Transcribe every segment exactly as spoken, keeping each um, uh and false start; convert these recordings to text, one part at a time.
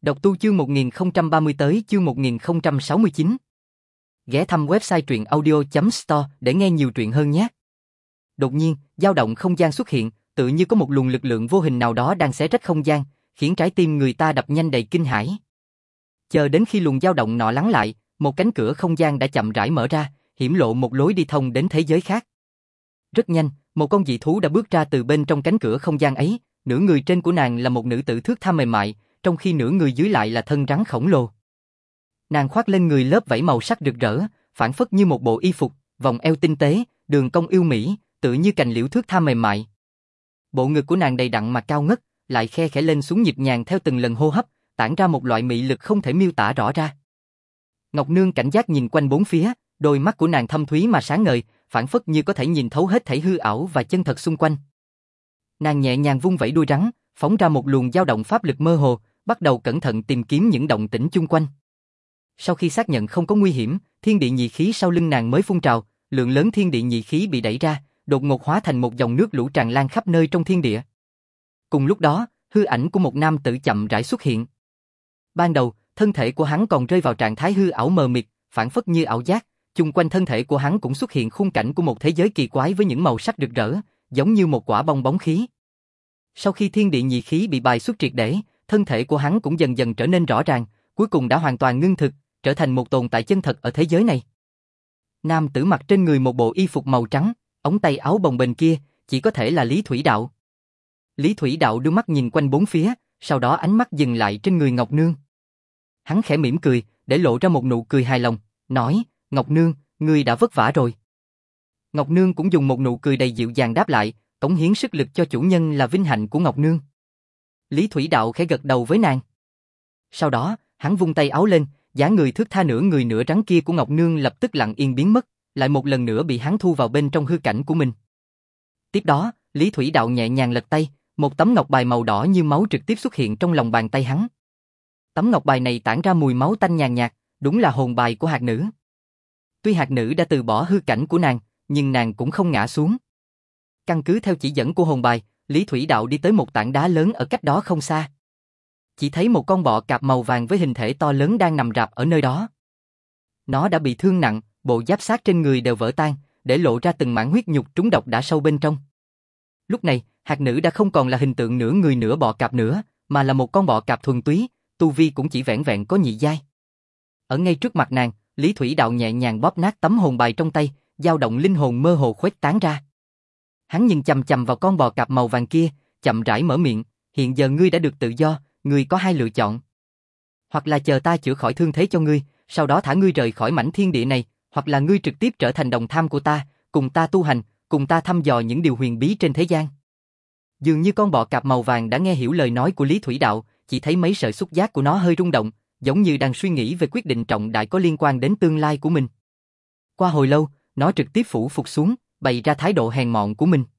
Đọc tu chương một nghìn không trăm ba mươi tới chương một nghìn không trăm sáu mươi chín. Ghé thăm website truyện audio chấm store để nghe nhiều truyện hơn nhé. Đột nhiên, dao động không gian xuất hiện, tự như có một luồng lực lượng vô hình nào đó đang xé rách không gian, khiến trái tim người ta đập nhanh đầy kinh hãi. Chờ đến khi luồng dao động nọ lắng lại, một cánh cửa không gian đã chậm rãi mở ra, hiển lộ một lối đi thông đến thế giới khác. Rất nhanh, một con dị thú đã bước ra từ bên trong cánh cửa không gian ấy, nửa người trên của nàng là một nữ tử thước tha mềm mại, trong khi nửa người dưới lại là thân rắn khổng lồ. Nàng khoác lên người lớp vảy màu sắc rực rỡ, phản phất như một bộ y phục, vòng eo tinh tế, đường cong yêu mỹ, tự như cành liễu thước tha mềm mại. Bộ ngực của nàng đầy đặn mà cao ngất, lại khe khẽ lên xuống nhịp nhàng theo từng lần hô hấp, tản ra một loại mị lực không thể miêu tả rõ ra. Ngọc Nương cảnh giác nhìn quanh bốn phía, đôi mắt của nàng thâm thúy mà sáng ngời, phản phất như có thể nhìn thấu hết thảy hư ảo và chân thật xung quanh. Nàng nhẹ nhàng vung vẩy đuôi rắn, phóng ra một luồng dao động pháp lực mơ hồ, bắt đầu cẩn thận tìm kiếm những động tĩnh chung quanh. Sau khi xác nhận không có nguy hiểm, thiên địa nhị khí sau lưng nàng mới phun trào, lượng lớn thiên địa nhị khí bị đẩy ra, đột ngột hóa thành một dòng nước lũ tràn lan khắp nơi trong thiên địa. Cùng lúc đó, hư ảnh của một nam tử chậm rãi xuất hiện. Ban đầu, thân thể của hắn còn rơi vào trạng thái hư ảo mờ mịt, phản phất như ảo giác, chung quanh thân thể của hắn cũng xuất hiện khung cảnh của một thế giới kỳ quái với những màu sắc rực rỡ, giống như một quả bong bóng khí. Sau khi thiên địa nhị khí bị bài xuất triệt để, thân thể của hắn cũng dần dần trở nên rõ ràng, cuối cùng đã hoàn toàn ngưng thực, trở thành một tồn tại chân thật ở thế giới này. Nam tử mặc trên người một bộ y phục màu trắng, ống tay áo bồng bềnh kia, chỉ có thể là Lý Thủy Đạo. Lý Thủy Đạo đưa mắt nhìn quanh bốn phía, sau đó ánh mắt dừng lại trên người Ngọc Nương. Hắn khẽ mỉm cười, để lộ ra một nụ cười hài lòng, nói, Ngọc Nương, ngươi đã vất vả rồi. Ngọc Nương cũng dùng một nụ cười đầy dịu dàng đáp lại, cống hiến sức lực cho chủ nhân là vinh hạnh của Ngọc Nương. Lý Thủy Đạo khẽ gật đầu với nàng. Sau đó, hắn vung tay áo lên, dáng người thước tha nửa người nửa rắn kia của Ngọc Nương lập tức lặng yên biến mất, lại một lần nữa bị hắn thu vào bên trong hư cảnh của mình. Tiếp đó, Lý Thủy Đạo nhẹ nhàng lật tay, một tấm ngọc bài màu đỏ như máu trực tiếp xuất hiện trong lòng bàn tay hắn. Tấm ngọc bài này tản ra mùi máu tanh nhàn nhạt, đúng là hồn bài của hạt nữ. Tuy hạt nữ đã từ bỏ hư cảnh của nàng, nhưng nàng cũng không ngã xuống. Căn cứ theo chỉ dẫn của hồn bài, Lý Thủy Đạo đi tới một tảng đá lớn ở cách đó không xa. Chỉ thấy một con bọ cạp màu vàng với hình thể to lớn đang nằm rạp ở nơi đó. Nó đã bị thương nặng, bộ giáp xác trên người đều vỡ tan, để lộ ra từng mảng huyết nhục trúng độc đã sâu bên trong. Lúc này, hạt nữ đã không còn là hình tượng nửa người nửa bọ cạp nữa, mà là một con bọ cạp thuần túy, tu vi cũng chỉ vẻn vẹn có nhị giai. Ở ngay trước mặt nàng, Lý Thủy Đạo nhẹ nhàng bóp nát tấm hồn bài trong tay, dao động linh hồn mơ hồ khuếch tán ra. Hắn nhìn chằm chằm vào con bò cạp màu vàng kia, chậm rãi mở miệng, hiện giờ ngươi đã được tự do, ngươi có hai lựa chọn. Hoặc là chờ ta chữa khỏi thương thế cho ngươi, sau đó thả ngươi rời khỏi mảnh thiên địa này, hoặc là ngươi trực tiếp trở thành đồng tham của ta, cùng ta tu hành, cùng ta thăm dò những điều huyền bí trên thế gian. Dường như con bọ cạp màu vàng đã nghe hiểu lời nói của Lý Thủy Đạo, chỉ thấy mấy sợi xúc giác của nó hơi rung động, giống như đang suy nghĩ về quyết định trọng đại có liên quan đến tương lai của mình. Qua hồi lâu, nó trực tiếp phủ phục xuống, bày ra thái độ hèn mọn của mình.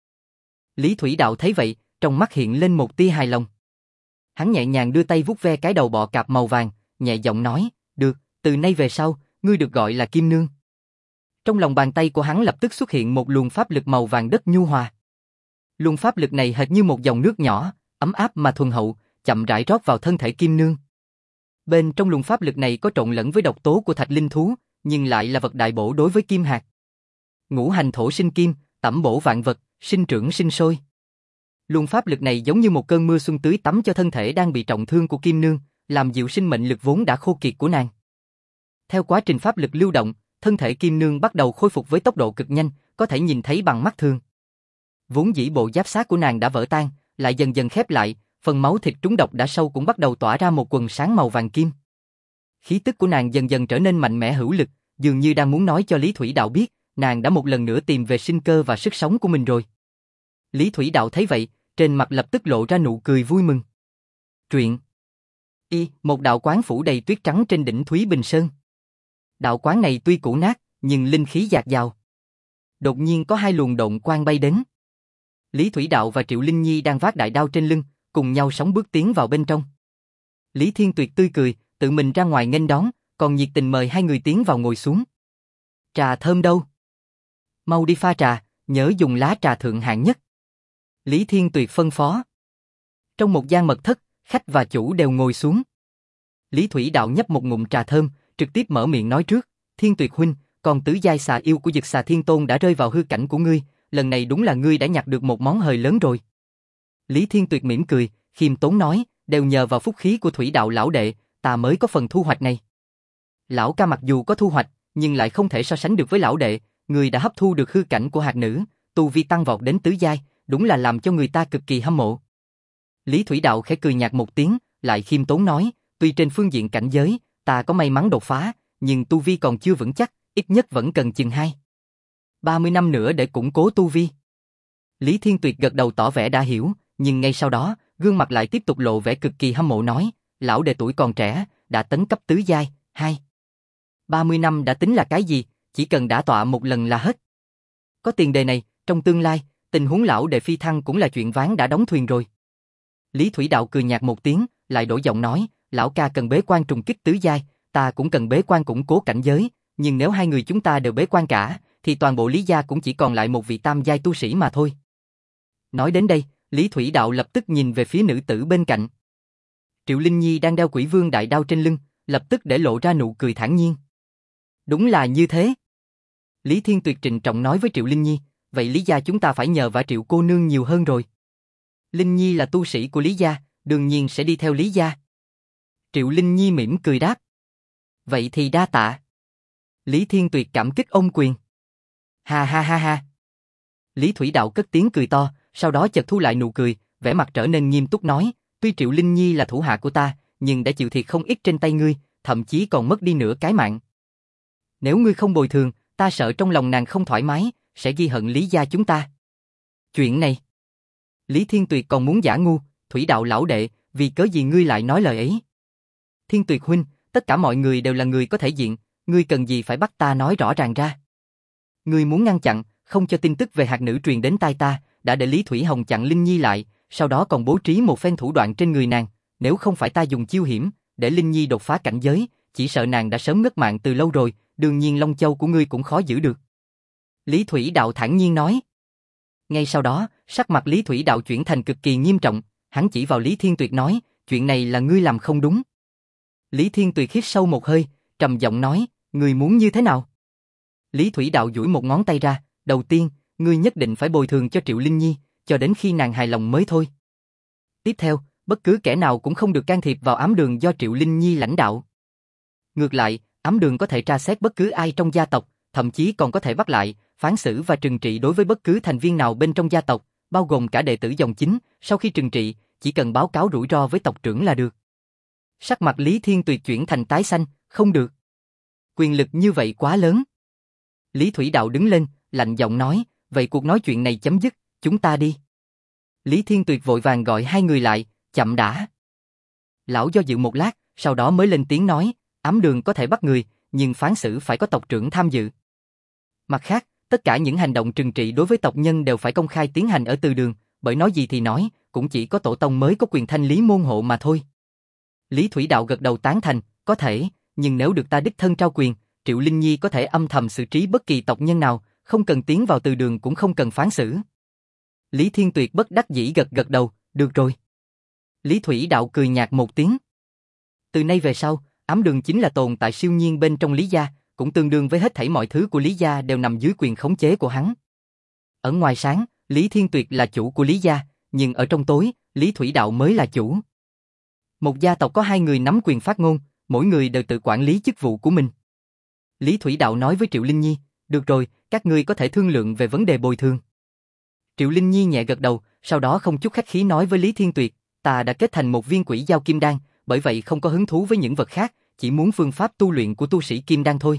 Lý Thủy Đạo thấy vậy, trong mắt hiện lên một tia hài lòng. Hắn nhẹ nhàng đưa tay vuốt ve cái đầu bọ cạp màu vàng, nhẹ giọng nói, được, từ nay về sau, ngươi được gọi là Kim Nương. Trong lòng bàn tay của hắn lập tức xuất hiện một luồng pháp lực màu vàng đất nhu hòa. Luồng pháp lực này hệt như một dòng nước nhỏ, ấm áp mà thuần hậu, chậm rãi rót vào thân thể Kim Nương. Bên trong luồng pháp lực này có trộn lẫn với độc tố của thạch linh thú, nhưng lại là vật đại bổ đối với kim hạt. Ngũ hành thổ sinh kim, tẩm bổ vạn vật, sinh trưởng sinh sôi. Luồng pháp lực này giống như một cơn mưa xuân tưới tắm cho thân thể đang bị trọng thương của Kim Nương, làm dịu sinh mệnh lực vốn đã khô kiệt của nàng. Theo quá trình pháp lực lưu động, thân thể Kim Nương bắt đầu khôi phục với tốc độ cực nhanh, có thể nhìn thấy bằng mắt thường. Vốn dĩ bộ giáp xác của nàng đã vỡ tan, lại dần dần khép lại, phần máu thịt trúng độc đã sâu cũng bắt đầu tỏa ra một quầng sáng màu vàng kim. Khí tức của nàng dần dần trở nên mạnh mẽ hữu lực, dường như đang muốn nói cho Lý Thủy Đạo biết, nàng đã một lần nữa tìm về sinh cơ và sức sống của mình rồi. Lý Thủy Đạo thấy vậy, trên mặt lập tức lộ ra nụ cười vui mừng. Truyện Y, một đạo quán phủ đầy tuyết trắng trên đỉnh Thúy Bình Sơn. Đạo quán này tuy cũ nát, nhưng linh khí dạt dào. Đột nhiên có hai luồng độn quang bay đến. Lý Thủy Đạo và Triệu Linh Nhi đang vác đại đao trên lưng, cùng nhau sóng bước tiến vào bên trong. Lý Thiên Tuyệt tươi cười, tự mình ra ngoài nghênh đón, còn nhiệt tình mời hai người tiến vào ngồi xuống. Trà thơm đâu? Mau đi pha trà, nhớ dùng lá trà thượng hạng nhất. Lý Thiên Tuyệt phân phó. Trong một gian mật thất, khách và chủ đều ngồi xuống. Lý Thủy Đạo nhấp một ngụm trà thơm, trực tiếp mở miệng nói trước, Thiên Tuyệt huynh, còn tứ giai xà yêu của Dực Xà Thiên Tôn đã rơi vào hư cảnh của ngươi, lần này đúng là ngươi đã nhặt được một món hời lớn rồi. Lý Thiên Tuyệt mỉm cười, khiêm tốn nói, đều nhờ vào phúc khí của Thủy Đạo lão đệ, ta mới có phần thu hoạch này. Lão ca mặc dù có thu hoạch, nhưng lại không thể so sánh được với lão đệ, người đã hấp thu được hư cảnh của hạt nữ, tu vi tăng vọt đến tứ giai, đúng là làm cho người ta cực kỳ hâm mộ. Lý Thủy Đạo khẽ cười nhạt một tiếng, lại khiêm tốn nói, tuy trên phương diện cảnh giới, ta có may mắn đột phá, nhưng tu vi còn chưa vững chắc, ít nhất vẫn cần chừng hai ba mươi năm nữa để củng cố tu vi. Lý Thiên Tuyệt gật đầu tỏ vẻ đã hiểu, nhưng ngay sau đó, gương mặt lại tiếp tục lộ vẻ cực kỳ hâm mộ nói, lão đệ tuổi còn trẻ, đã tấn cấp tứ giai, hai ba mươi năm đã tính là cái gì, chỉ cần đả tọa một lần là hết. Có tiền đề này, trong tương lai, tình huống lão đệ phi thăng cũng là chuyện ván đã đóng thuyền rồi. Lý Thủy Đạo cười nhạt một tiếng, lại đổi giọng nói, lão ca cần bế quan trùng kích tứ giai, ta cũng cần bế quan củng cố cảnh giới, nhưng nếu hai người chúng ta đều bế quan cả, thì toàn bộ Lý gia cũng chỉ còn lại một vị tam giai tu sĩ mà thôi. Nói đến đây, Lý Thủy Đạo lập tức nhìn về phía nữ tử bên cạnh. Triệu Linh Nhi đang đeo Quỷ Vương đại đao trên lưng, lập tức để lộ ra nụ cười thản nhiên. Đúng là như thế. Lý Thiên Tuyệt trịnh trọng nói với Triệu Linh Nhi, vậy Lý gia chúng ta phải nhờ vả Triệu cô nương nhiều hơn rồi. Linh Nhi là tu sĩ của Lý gia, đương nhiên sẽ đi theo Lý gia. Triệu Linh Nhi mỉm cười đáp. Vậy thì đa tạ. Lý Thiên Tuyệt cảm kích ôm quyền. Ha ha ha ha. Lý Thủy Đạo cất tiếng cười to, sau đó chợt thu lại nụ cười, vẻ mặt trở nên nghiêm túc nói, tuy Triệu Linh Nhi là thủ hạ của ta, nhưng đã chịu thiệt không ít trên tay ngươi, thậm chí còn mất đi nửa cái mạng. Nếu ngươi không bồi thường, ta sợ trong lòng nàng không thoải mái, sẽ ghi hận Lý gia chúng ta. Chuyện này. Lý Thiên Tuyệt còn muốn giả ngu, Thủy Đạo lão đệ, vì cớ gì ngươi lại nói lời ấy? Thiên Tuyệt huynh, tất cả mọi người đều là người có thể diện, ngươi cần gì phải bắt ta nói rõ ràng ra? Ngươi muốn ngăn chặn, không cho tin tức về hạt nữ truyền đến tai ta, đã để Lý Thủy Hồng chặn Linh Nhi lại, sau đó còn bố trí một phen thủ đoạn trên người nàng, nếu không phải ta dùng chiêu hiểm, để Linh Nhi đột phá cảnh giới, chỉ sợ nàng đã sớm ngất mạng từ lâu rồi, đương nhiên Long Châu của ngươi cũng khó giữ được. Lý Thủy Đạo thản nhiên nói. Ngay sau đó, sắc mặt Lý Thủy Đạo chuyển thành cực kỳ nghiêm trọng, hắn chỉ vào Lý Thiên Tuyệt nói, chuyện này là ngươi làm không đúng. Lý Thiên Tuyệt hít sâu một hơi, trầm giọng nói, ngươi muốn như thế nào? Lý Thủy Đạo duỗi một ngón tay ra, đầu tiên, ngươi nhất định phải bồi thường cho Triệu Linh Nhi, cho đến khi nàng hài lòng mới thôi. Tiếp theo, bất cứ kẻ nào cũng không được can thiệp vào ám đường do Triệu Linh Nhi lãnh đạo. Ngược lại, ám đường có thể tra xét bất cứ ai trong gia tộc, thậm chí còn có thể bắt lại, phán xử và trừng trị đối với bất cứ thành viên nào bên trong gia tộc, bao gồm cả đệ tử dòng chính, sau khi trừng trị, chỉ cần báo cáo rủi ro với tộc trưởng là được. Sắc mặt Lý Thiên Tuyệt chuyển thành tái xanh, không được. Quyền lực như vậy quá lớn. Lý Thủy Đạo đứng lên, lạnh giọng nói, vậy cuộc nói chuyện này chấm dứt, chúng ta đi. Lý Thiên Tuyệt vội vàng gọi hai người lại, chậm đã. Lão do dự một lát, sau đó mới lên tiếng nói, ám đường có thể bắt người, nhưng phán xử phải có tộc trưởng tham dự. Mặt khác, tất cả những hành động trừng trị đối với tộc nhân đều phải công khai tiến hành ở từ đường, bởi nói gì thì nói, cũng chỉ có tổ tông mới có quyền thanh lý môn hộ mà thôi. Lý Thủy Đạo gật đầu tán thành, có thể, nhưng nếu được ta đích thân trao quyền, Triệu Linh Nhi có thể âm thầm xử trí bất kỳ tộc nhân nào, không cần tiến vào từ đường cũng không cần phán xử. Lý Thiên Tuyệt bất đắc dĩ gật gật đầu, được rồi. Lý Thủy Đạo cười nhạt một tiếng. Từ nay về sau, ám đường chính là tồn tại siêu nhiên bên trong Lý gia, cũng tương đương với hết thảy mọi thứ của Lý gia đều nằm dưới quyền khống chế của hắn. Ở ngoài sáng, Lý Thiên Tuyệt là chủ của Lý gia, nhưng ở trong tối, Lý Thủy Đạo mới là chủ. Một gia tộc có hai người nắm quyền phát ngôn, mỗi người đều tự quản lý chức vụ của mình. Lý Thủy Đạo nói với Triệu Linh Nhi, được rồi, các ngươi có thể thương lượng về vấn đề bồi thường. Triệu Linh Nhi nhẹ gật đầu, sau đó không chút khách khí nói với Lý Thiên Tuyệt, ta đã kết thành một viên quỷ giao kim đan, bởi vậy không có hứng thú với những vật khác, chỉ muốn phương pháp tu luyện của tu sĩ kim đan thôi.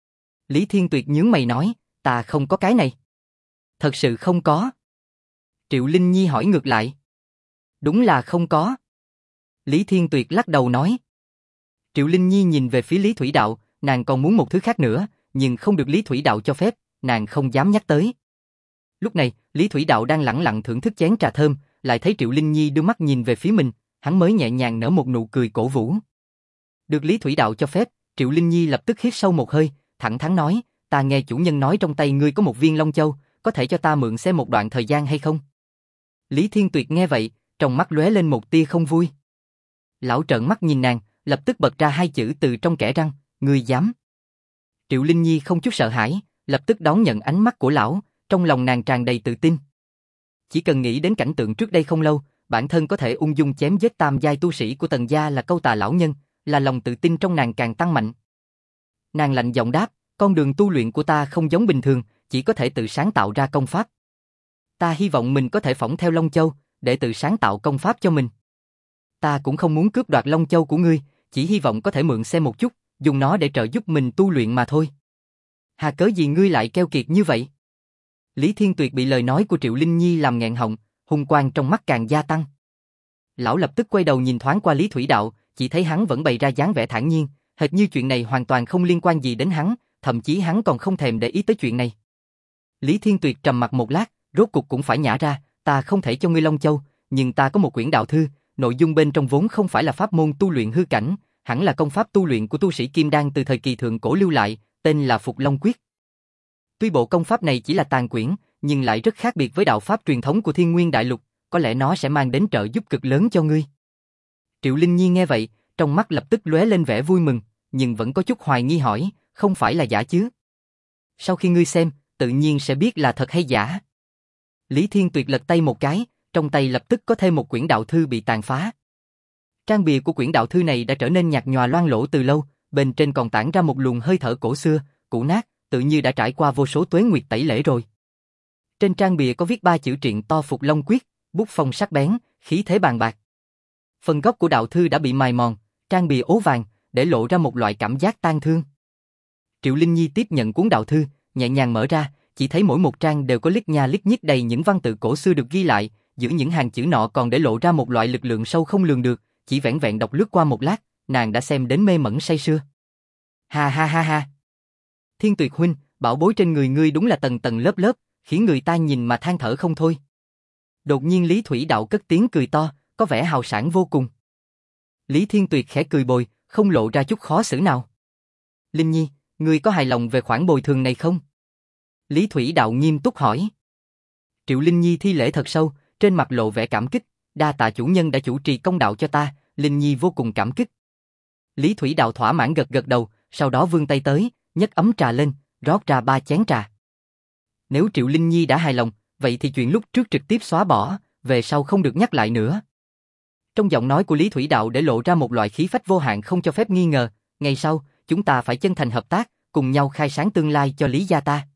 Lý Thiên Tuyệt nhướng mày nói, ta không có cái này. Thật sự không có. Triệu Linh Nhi hỏi ngược lại. Đúng là không có. Lý Thiên Tuyệt lắc đầu nói. Triệu Linh Nhi nhìn về phía Lý Thủy Đạo, nàng còn muốn một thứ khác nữa, nhưng không được Lý Thủy Đạo cho phép, nàng không dám nhắc tới. Lúc này, Lý Thủy Đạo đang lẳng lặng thưởng thức chén trà thơm, lại thấy Triệu Linh Nhi đưa mắt nhìn về phía mình, hắn mới nhẹ nhàng nở một nụ cười cổ vũ. Được Lý Thủy Đạo cho phép, Triệu Linh Nhi lập tức hít sâu một hơi, thẳng thắn nói, ta nghe chủ nhân nói trong tay ngươi có một viên Long Châu, có thể cho ta mượn xem một đoạn thời gian hay không? Lý Thiên Tuyệt nghe vậy, trong mắt lóe lên một tia không vui. Lão trợn mắt nhìn nàng, lập tức bật ra hai chữ từ trong kẽ răng, ngươi dám. Triệu Linh Nhi không chút sợ hãi, lập tức đón nhận ánh mắt của lão, trong lòng nàng tràn đầy tự tin. Chỉ cần nghĩ đến cảnh tượng trước đây không lâu, bản thân có thể ung dung chém giết tam giai tu sĩ của Tần gia là Câu Tà lão nhân, là lòng tự tin trong nàng càng tăng mạnh. Nàng lạnh giọng đáp, con đường tu luyện của ta không giống bình thường, chỉ có thể tự sáng tạo ra công pháp. Ta hy vọng mình có thể phỏng theo Long Châu, để tự sáng tạo công pháp cho mình. Ta cũng không muốn cướp đoạt Long Châu của ngươi, chỉ hy vọng có thể mượn xem một chút, dùng nó để trợ giúp mình tu luyện mà thôi. Hà cớ gì ngươi lại keo kiệt như vậy? Lý Thiên Tuyệt bị lời nói của Triệu Linh Nhi làm nghẹn họng, hung quang trong mắt càng gia tăng. Lão lập tức quay đầu nhìn thoáng qua Lý Thủy Đạo, chỉ thấy hắn vẫn bày ra dáng vẻ thản nhiên, hệt như chuyện này hoàn toàn không liên quan gì đến hắn, thậm chí hắn còn không thèm để ý tới chuyện này. Lý Thiên Tuyệt trầm mặt một lát, rốt cục cũng phải nhả ra, ta không thể cho ngươi Long Châu, nhưng ta có một quyển đạo thư, nội dung bên trong vốn không phải là pháp môn tu luyện hư cảnh, hẳn là công pháp tu luyện của tu sĩ Kim Đan từ thời kỳ thượng cổ lưu lại, tên là Phục Long Quyết. Tuy bộ công pháp này chỉ là tàn quyển, nhưng lại rất khác biệt với đạo pháp truyền thống của Thiên Nguyên Đại Lục, có lẽ nó sẽ mang đến trợ giúp cực lớn cho ngươi. Triệu Linh Nhi nghe vậy, trong mắt lập tức lóe lên vẻ vui mừng, nhưng vẫn có chút hoài nghi hỏi, không phải là giả chứ? Sau khi ngươi xem, tự nhiên sẽ biết là thật hay giả. Lý Thiên Tuyệt lật tay một cái, trong tay lập tức có thêm một quyển đạo thư bị tàn phá. Trang bìa của quyển đạo thư này đã trở nên nhạt nhòa loang lỗ từ lâu, bên trên còn tản ra một luồng hơi thở cổ xưa, cũ nát, tự như đã trải qua vô số tuế nguyệt tẩy lễ rồi. Trên trang bìa có viết ba chữ triện to Phục Long Quyết, bút phong sắc bén, khí thế bàn bạc. Phần gốc của đạo thư đã bị mài mòn, trang bìa ố vàng, để lộ ra một loại cảm giác tang thương. Triệu Linh Nhi tiếp nhận cuốn đạo thư, nhẹ nhàng mở ra, chỉ thấy mỗi một trang đều có lít nha lít nhít đầy những văn tự cổ xưa được ghi lại, giữa những hàng chữ nọ còn để lộ ra một loại lực lượng sâu không lường được, chỉ vẻn vẹn đọc lướt qua một lát, nàng đã xem đến mê mẩn say sưa. Ha ha ha ha. Thiên Tuyệt huynh, bảo bối trên người ngươi đúng là tầng tầng lớp lớp, khiến người ta nhìn mà than thở không thôi. Đột nhiên Lý Thủy Đạo cất tiếng cười to, có vẻ hào sảng vô cùng. Lý Thiên Tuyệt khẽ cười bồi, không lộ ra chút khó xử nào. Linh Nhi, ngươi có hài lòng về khoản bồi thường này không? Lý Thủy Đạo nghiêm túc hỏi. Triệu Linh Nhi thi lễ thật sâu, trên mặt lộ vẻ cảm kích, đa tạ chủ nhân đã chủ trì công đạo cho ta, Linh Nhi vô cùng cảm kích. Lý Thủy Đạo thỏa mãn gật gật đầu, sau đó vươn tay tới, nhấc ấm trà lên, rót ra ba chén trà. Nếu Triệu Linh Nhi đã hài lòng, vậy thì chuyện lúc trước trực tiếp xóa bỏ, về sau không được nhắc lại nữa. Trong giọng nói của Lý Thủy Đạo để lộ ra một loại khí phách vô hạn không cho phép nghi ngờ, ngày sau, chúng ta phải chân thành hợp tác, cùng nhau khai sáng tương lai cho Lý gia ta.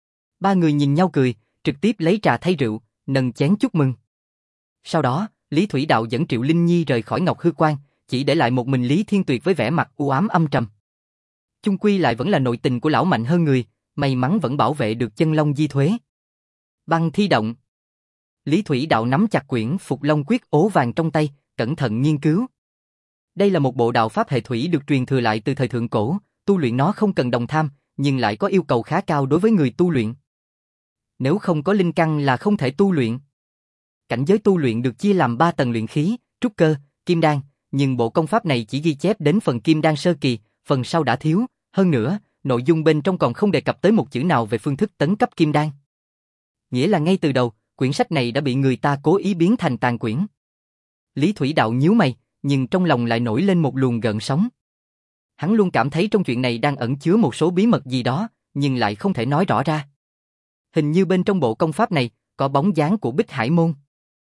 Ba người nhìn nhau cười, trực tiếp lấy trà thay rượu, nâng chén chúc mừng. Sau đó, Lý Thủy Đạo dẫn Triệu Linh Nhi rời khỏi Ngọc Hư Quan, chỉ để lại một mình Lý Thiên Tuyệt với vẻ mặt u ám âm trầm. Chung quy lại vẫn là nội tình của lão mạnh hơn người, may mắn vẫn bảo vệ được chân long di thuế. Băng thi động. Lý Thủy Đạo nắm chặt quyển Phục Long Quyết ố vàng trong tay, cẩn thận nghiên cứu. Đây là một bộ đạo pháp hệ thủy được truyền thừa lại từ thời thượng cổ, tu luyện nó không cần đồng tham, nhưng lại có yêu cầu khá cao đối với người tu luyện. Nếu không có linh căn là không thể tu luyện. Cảnh giới tu luyện được chia làm ba tầng luyện khí, trúc cơ, kim đan, nhưng bộ công pháp này chỉ ghi chép đến phần kim đan sơ kỳ, phần sau đã thiếu, hơn nữa, nội dung bên trong còn không đề cập tới một chữ nào về phương thức tấn cấp kim đan. Nghĩa là ngay từ đầu, quyển sách này đã bị người ta cố ý biến thành tàn quyển. Lý Thủy Đạo nhíu mày, nhưng trong lòng lại nổi lên một luồng gợn sóng. Hắn luôn cảm thấy trong chuyện này đang ẩn chứa một số bí mật gì đó, nhưng lại không thể nói rõ ra. Hình như bên trong bộ công pháp này, có bóng dáng của Bích Hải Môn.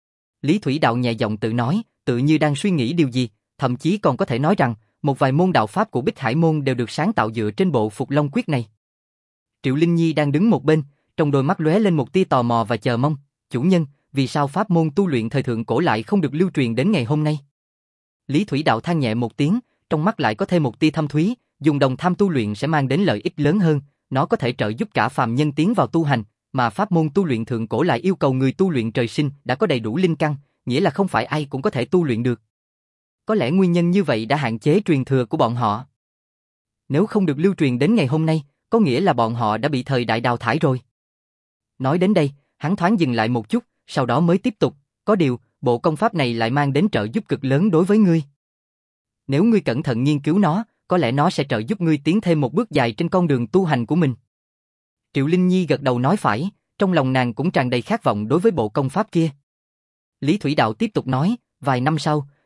Lý Thủy Đạo nhẹ giọng tự nói, tự như đang suy nghĩ điều gì, thậm chí còn có thể nói rằng, một vài môn đạo pháp của Bích Hải Môn đều được sáng tạo dựa trên bộ Phục Long Quyết này. Triệu Linh Nhi đang đứng một bên, trong đôi mắt lóe lên một tia tò mò và chờ mong, chủ nhân, vì sao pháp môn tu luyện thời thượng cổ lại không được lưu truyền đến ngày hôm nay? Lý Thủy Đạo than nhẹ một tiếng, trong mắt lại có thêm một tia thâm thúy, dùng đồng tham tu luyện sẽ mang đến lợi ích lớn hơn, nó có thể trợ giúp cả phàm nhân tiến vào tu hành, mà pháp môn tu luyện thượng cổ lại yêu cầu người tu luyện trời sinh đã có đầy đủ linh căn, nghĩa là không phải ai cũng có thể tu luyện được. Có lẽ nguyên nhân như vậy đã hạn chế truyền thừa của bọn họ. Nếu không được lưu truyền đến ngày hôm nay, có nghĩa là bọn họ đã bị thời đại đào thải rồi. Nói đến đây, hắn thoáng dừng lại một chút, sau đó mới tiếp tục, có điều, bộ công pháp này lại mang đến trợ giúp cực lớn đối với ngươi. Nếu ngươi cẩn thận nghiên cứu nó, có lẽ nó sẽ trợ giúp ngươi tiến thêm một bước dài trên con đường tu hành của mình. Triệu Linh Nhi gật đầu nói phải, trong lòng nàng cũng tràn đầy khát vọng đối với bộ công pháp kia. Lý Thủy Đạo tiếp tục nói, vài năm sau,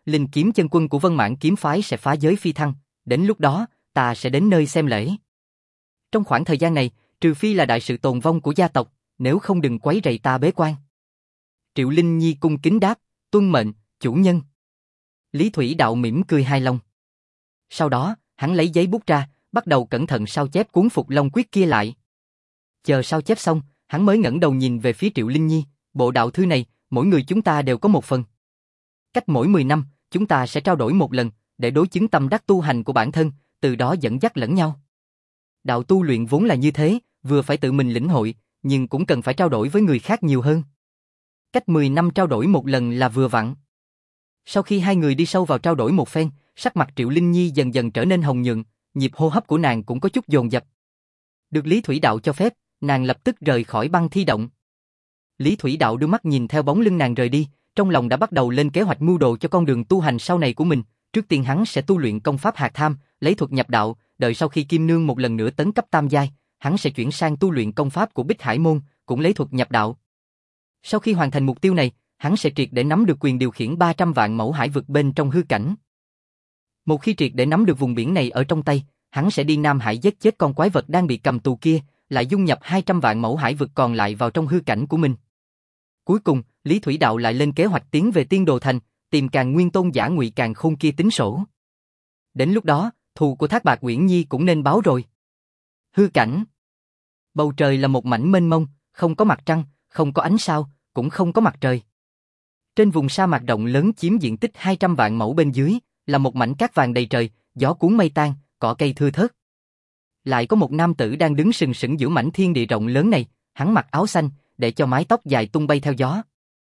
linh kiếm chân quân của Vân Mãn kiếm phái sẽ phá giới phi thăng, đến lúc đó, ta sẽ đến nơi xem lễ. Trong khoảng thời gian này, trừ phi là đại sự tồn vong của gia tộc, nếu không đừng quấy rầy ta bế quan. Triệu Linh Nhi cung kính đáp, tuân mệnh, chủ nhân. Lý Thủy Đạo mỉm cười hài lòng. Sau đó, hắn lấy giấy bút ra, bắt đầu cẩn thận sao chép cuốn Phục Long Quyết kia lại. Chờ sao chép xong, hắn mới ngẩng đầu nhìn về phía Triệu Linh Nhi, bộ đạo thư này, mỗi người chúng ta đều có một phần. Cách mỗi mười năm, chúng ta sẽ trao đổi một lần, để đối chứng tâm đắc tu hành của bản thân, từ đó dẫn dắt lẫn nhau. Đạo tu luyện vốn là như thế, vừa phải tự mình lĩnh hội, nhưng cũng cần phải trao đổi với người khác nhiều hơn. Cách mười năm trao đổi một lần là vừa vặn. Sau khi hai người đi sâu vào trao đổi một phen, sắc mặt Triệu Linh Nhi dần dần trở nên hồng nhuận, nhịp hô hấp của nàng cũng có chút dồn dập. Được Lý Thủy Đạo cho phép, nàng lập tức rời khỏi băng thi động. Lý Thủy Đạo đưa mắt nhìn theo bóng lưng nàng rời đi, trong lòng đã bắt đầu lên kế hoạch mưu đồ cho con đường tu hành sau này của mình. Trước tiên hắn sẽ tu luyện công pháp hạt tham, lấy thuật nhập đạo, đợi sau khi Kim Nương một lần nữa tấn cấp tam giai, hắn sẽ chuyển sang tu luyện công pháp của Bích Hải môn, cũng lấy thuật nhập đạo. Sau khi hoàn thành mục tiêu này, hắn sẽ triệt để nắm được quyền điều khiển ba trăm vạn mẫu hải vực bên trong hư cảnh. Một khi triệt để nắm được vùng biển này ở trong tay, hắn sẽ đi Nam Hải giết chết con quái vật đang bị cầm tù kia, lại dung nhập hai trăm vạn mẫu hải vực còn lại vào trong hư cảnh của mình. Cuối cùng, Lý Thủy Đạo lại lên kế hoạch tiến về Tiên Đồ Thành, tìm Càn Nguyên Tôn giả Ngụy Càn Khôn kia tính sổ. Đến lúc đó, thù của Thác Bạt Uyển Nhi cũng nên báo rồi. Hư cảnh. Bầu trời là một mảnh mênh mông, không có mặt trăng, không có ánh sao, cũng không có mặt trời. Trên vùng sa mạc rộng lớn chiếm diện tích hai trăm vạn mẫu bên dưới, là một mảnh cát vàng đầy trời, gió cuốn mây tan, cỏ cây thưa thớt. Lại có một nam tử đang đứng sừng sững giữa mảnh thiên địa rộng lớn này, hắn mặc áo xanh, để cho mái tóc dài tung bay theo gió.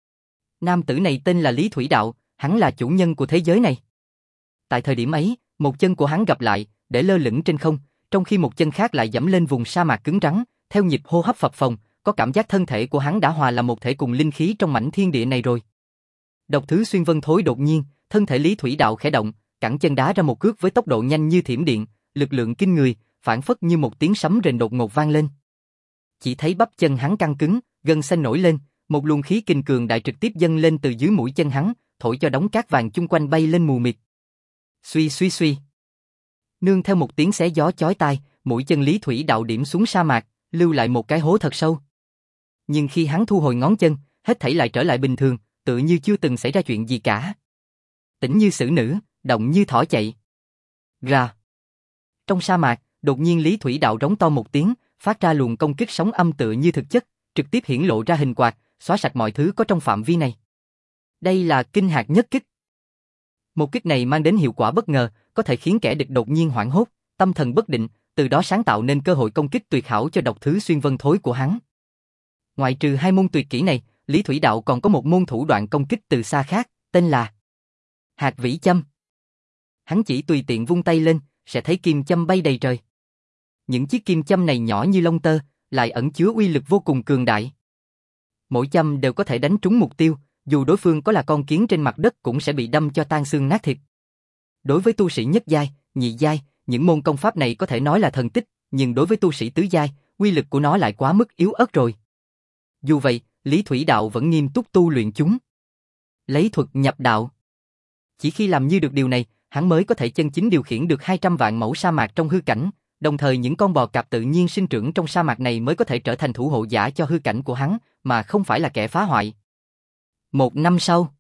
Nam tử này tên là Lý Thủy Đạo, hắn là chủ nhân của thế giới này. Tại thời điểm ấy, một chân của hắn gặp lại, để lơ lửng trên không, trong khi một chân khác lại dẫm lên vùng sa mạc cứng rắn, theo nhịp hô hấp phập phồng, có cảm giác thân thể của hắn đã hòa là một thể cùng linh khí trong mảnh thiên địa này rồi. Độc thứ xuyên vân thối đột nhiên, thân thể Lý Thủy Đạo khẽ động, cẳng chân đá ra một cước với tốc độ nhanh như thiểm điện, lực lượng kinh người, phảng phất như một tiếng sấm rền đột ngột vang lên. Chỉ thấy bắp chân hắn căng cứng, gân xanh nổi lên, một luồng khí kình cường đại trực tiếp dâng lên từ dưới mũi chân hắn, thổi cho đống cát vàng chung quanh bay lên mù mịt. Suy suy suy. Nương theo một tiếng xé gió chói tai, mũi chân Lý Thủy Đạo điểm xuống sa mạc, lưu lại một cái hố thật sâu. Nhưng khi hắn thu hồi ngón chân, hết thảy lại trở lại bình thường, tự như chưa từng xảy ra chuyện gì cả. Tĩnh như xử nữ, động như thỏ chạy. Ra. Trong sa mạc, đột nhiên Lý Thủy Đạo rống to một tiếng, phát ra luồng công kích sóng âm tựa như thực chất, trực tiếp hiển lộ ra hình quạt, xóa sạch mọi thứ có trong phạm vi này. Đây là kinh hạt nhất kích. Một kích này mang đến hiệu quả bất ngờ, có thể khiến kẻ địch đột nhiên hoảng hốt, tâm thần bất định, từ đó sáng tạo nên cơ hội công kích tuyệt hảo cho độc thứ xuyên vân thối của hắn. Ngoại trừ hai môn tuyệt kỹ này, Lý Thủy Đạo còn có một môn thủ đoạn công kích từ xa khác, tên là Hạt Vĩ Châm. Hắn chỉ tùy tiện vung tay lên, sẽ thấy kim châm bay đầy trời. Những chiếc kim châm này nhỏ như lông tơ, lại ẩn chứa uy lực vô cùng cường đại. Mỗi châm đều có thể đánh trúng mục tiêu, dù đối phương có là con kiến trên mặt đất cũng sẽ bị đâm cho tan xương nát thịt. Đối với tu sĩ nhất giai, nhị giai, những môn công pháp này có thể nói là thần tích, nhưng đối với tu sĩ tứ giai, uy lực của nó lại quá mức yếu ớt rồi. Dù vậy, Lý Thủy Đạo vẫn nghiêm túc tu luyện chúng. Lấy thuật nhập đạo. Chỉ khi làm như được điều này, hắn mới có thể chân chính điều khiển được hai trăm vạn mẫu sa mạc trong hư cảnh, đồng thời những con bò cạp tự nhiên sinh trưởng trong sa mạc này mới có thể trở thành thủ hộ giả cho hư cảnh của hắn, mà không phải là kẻ phá hoại. Một năm sau,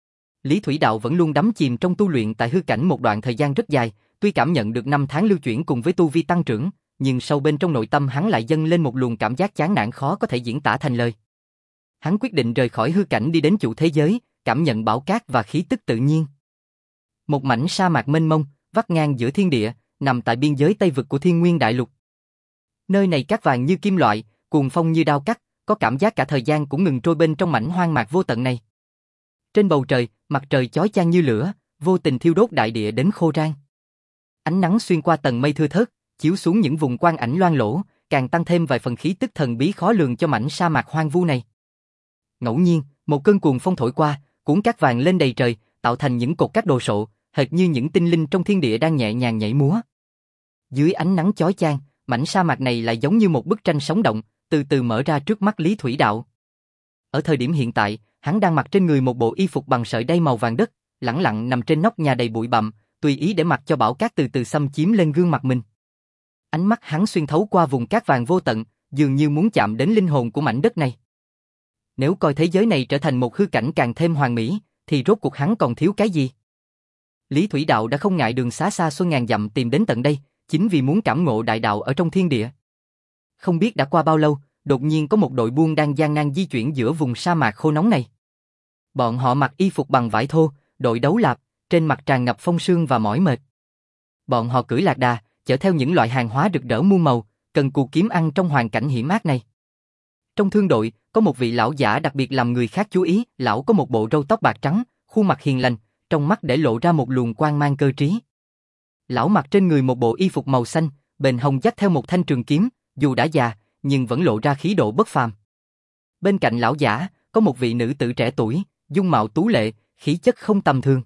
Lý Thủy Đạo vẫn luôn đắm chìm trong tu luyện tại hư cảnh một đoạn thời gian rất dài, tuy cảm nhận được năm tháng lưu chuyển cùng với tu vi tăng trưởng, nhưng sâu bên trong nội tâm hắn lại dâng lên một luồng cảm giác chán nản khó có thể diễn tả thành lời. Hắn quyết định rời khỏi hư cảnh đi đến chủ thế giới, cảm nhận bão cát và khí tức tự nhiên. Một mảnh sa mạc mênh mông, vắt ngang giữa thiên địa, nằm tại biên giới Tây vực của Thiên Nguyên Đại Lục. Nơi này cát vàng như kim loại, cuồng phong như đao cắt, có cảm giác cả thời gian cũng ngừng trôi bên trong mảnh hoang mạc vô tận này. Trên bầu trời, mặt trời chói chang như lửa, vô tình thiêu đốt đại địa đến khô rang. Ánh nắng xuyên qua tầng mây thưa thớt, chiếu xuống những vùng quang ảnh loang lổ, càng tăng thêm vài phần khí tức thần bí khó lường cho mảnh sa mạc hoang vu này. Ngẫu nhiên, một cơn cuồng phong thổi qua, cuốn cát vàng lên đầy trời, tạo thành những cột cát đồ sộ, hệt như những tinh linh trong thiên địa đang nhẹ nhàng nhảy múa. Dưới ánh nắng chói chang, mảnh sa mạc này lại giống như một bức tranh sống động, từ từ mở ra trước mắt Lý Thủy Đạo. Ở thời điểm hiện tại, hắn đang mặc trên người một bộ y phục bằng sợi đay màu vàng đất, lẳng lặng nằm trên nóc nhà đầy bụi bặm, tùy ý để mặc cho bão cát từ từ xâm chiếm lên gương mặt mình. Ánh mắt hắn xuyên thấu qua vùng cát vàng vô tận, dường như muốn chạm đến linh hồn của mảnh đất này. Nếu coi thế giới này trở thành một hư cảnh càng thêm hoàn mỹ, thì rốt cuộc hắn còn thiếu cái gì? Lý Thủy Đạo đã không ngại đường xá xa xôi ngàn dặm tìm đến tận đây, chính vì muốn cảm ngộ đại đạo ở trong thiên địa. Không biết đã qua bao lâu, đột nhiên có một đội buôn đang gian nan di chuyển giữa vùng sa mạc khô nóng này. Bọn họ mặc y phục bằng vải thô, đội đấu lạp, trên mặt tràn ngập phong sương và mỏi mệt. Bọn họ cưỡi lạc đà, chở theo những loại hàng hóa rực rỡ muôn màu, cần cù kiếm ăn trong hoàn cảnh hiểm ác này. Trong thương đội, có một vị lão giả đặc biệt làm người khác chú ý, lão có một bộ râu tóc bạc trắng, khuôn mặt hiền lành, trong mắt để lộ ra một luồng quang mang cơ trí. Lão mặc trên người một bộ y phục màu xanh, bền hồng dắt theo một thanh trường kiếm, dù đã già, nhưng vẫn lộ ra khí độ bất phàm. Bên cạnh lão giả, có một vị nữ tử trẻ tuổi, dung mạo tú lệ, khí chất không tầm thường.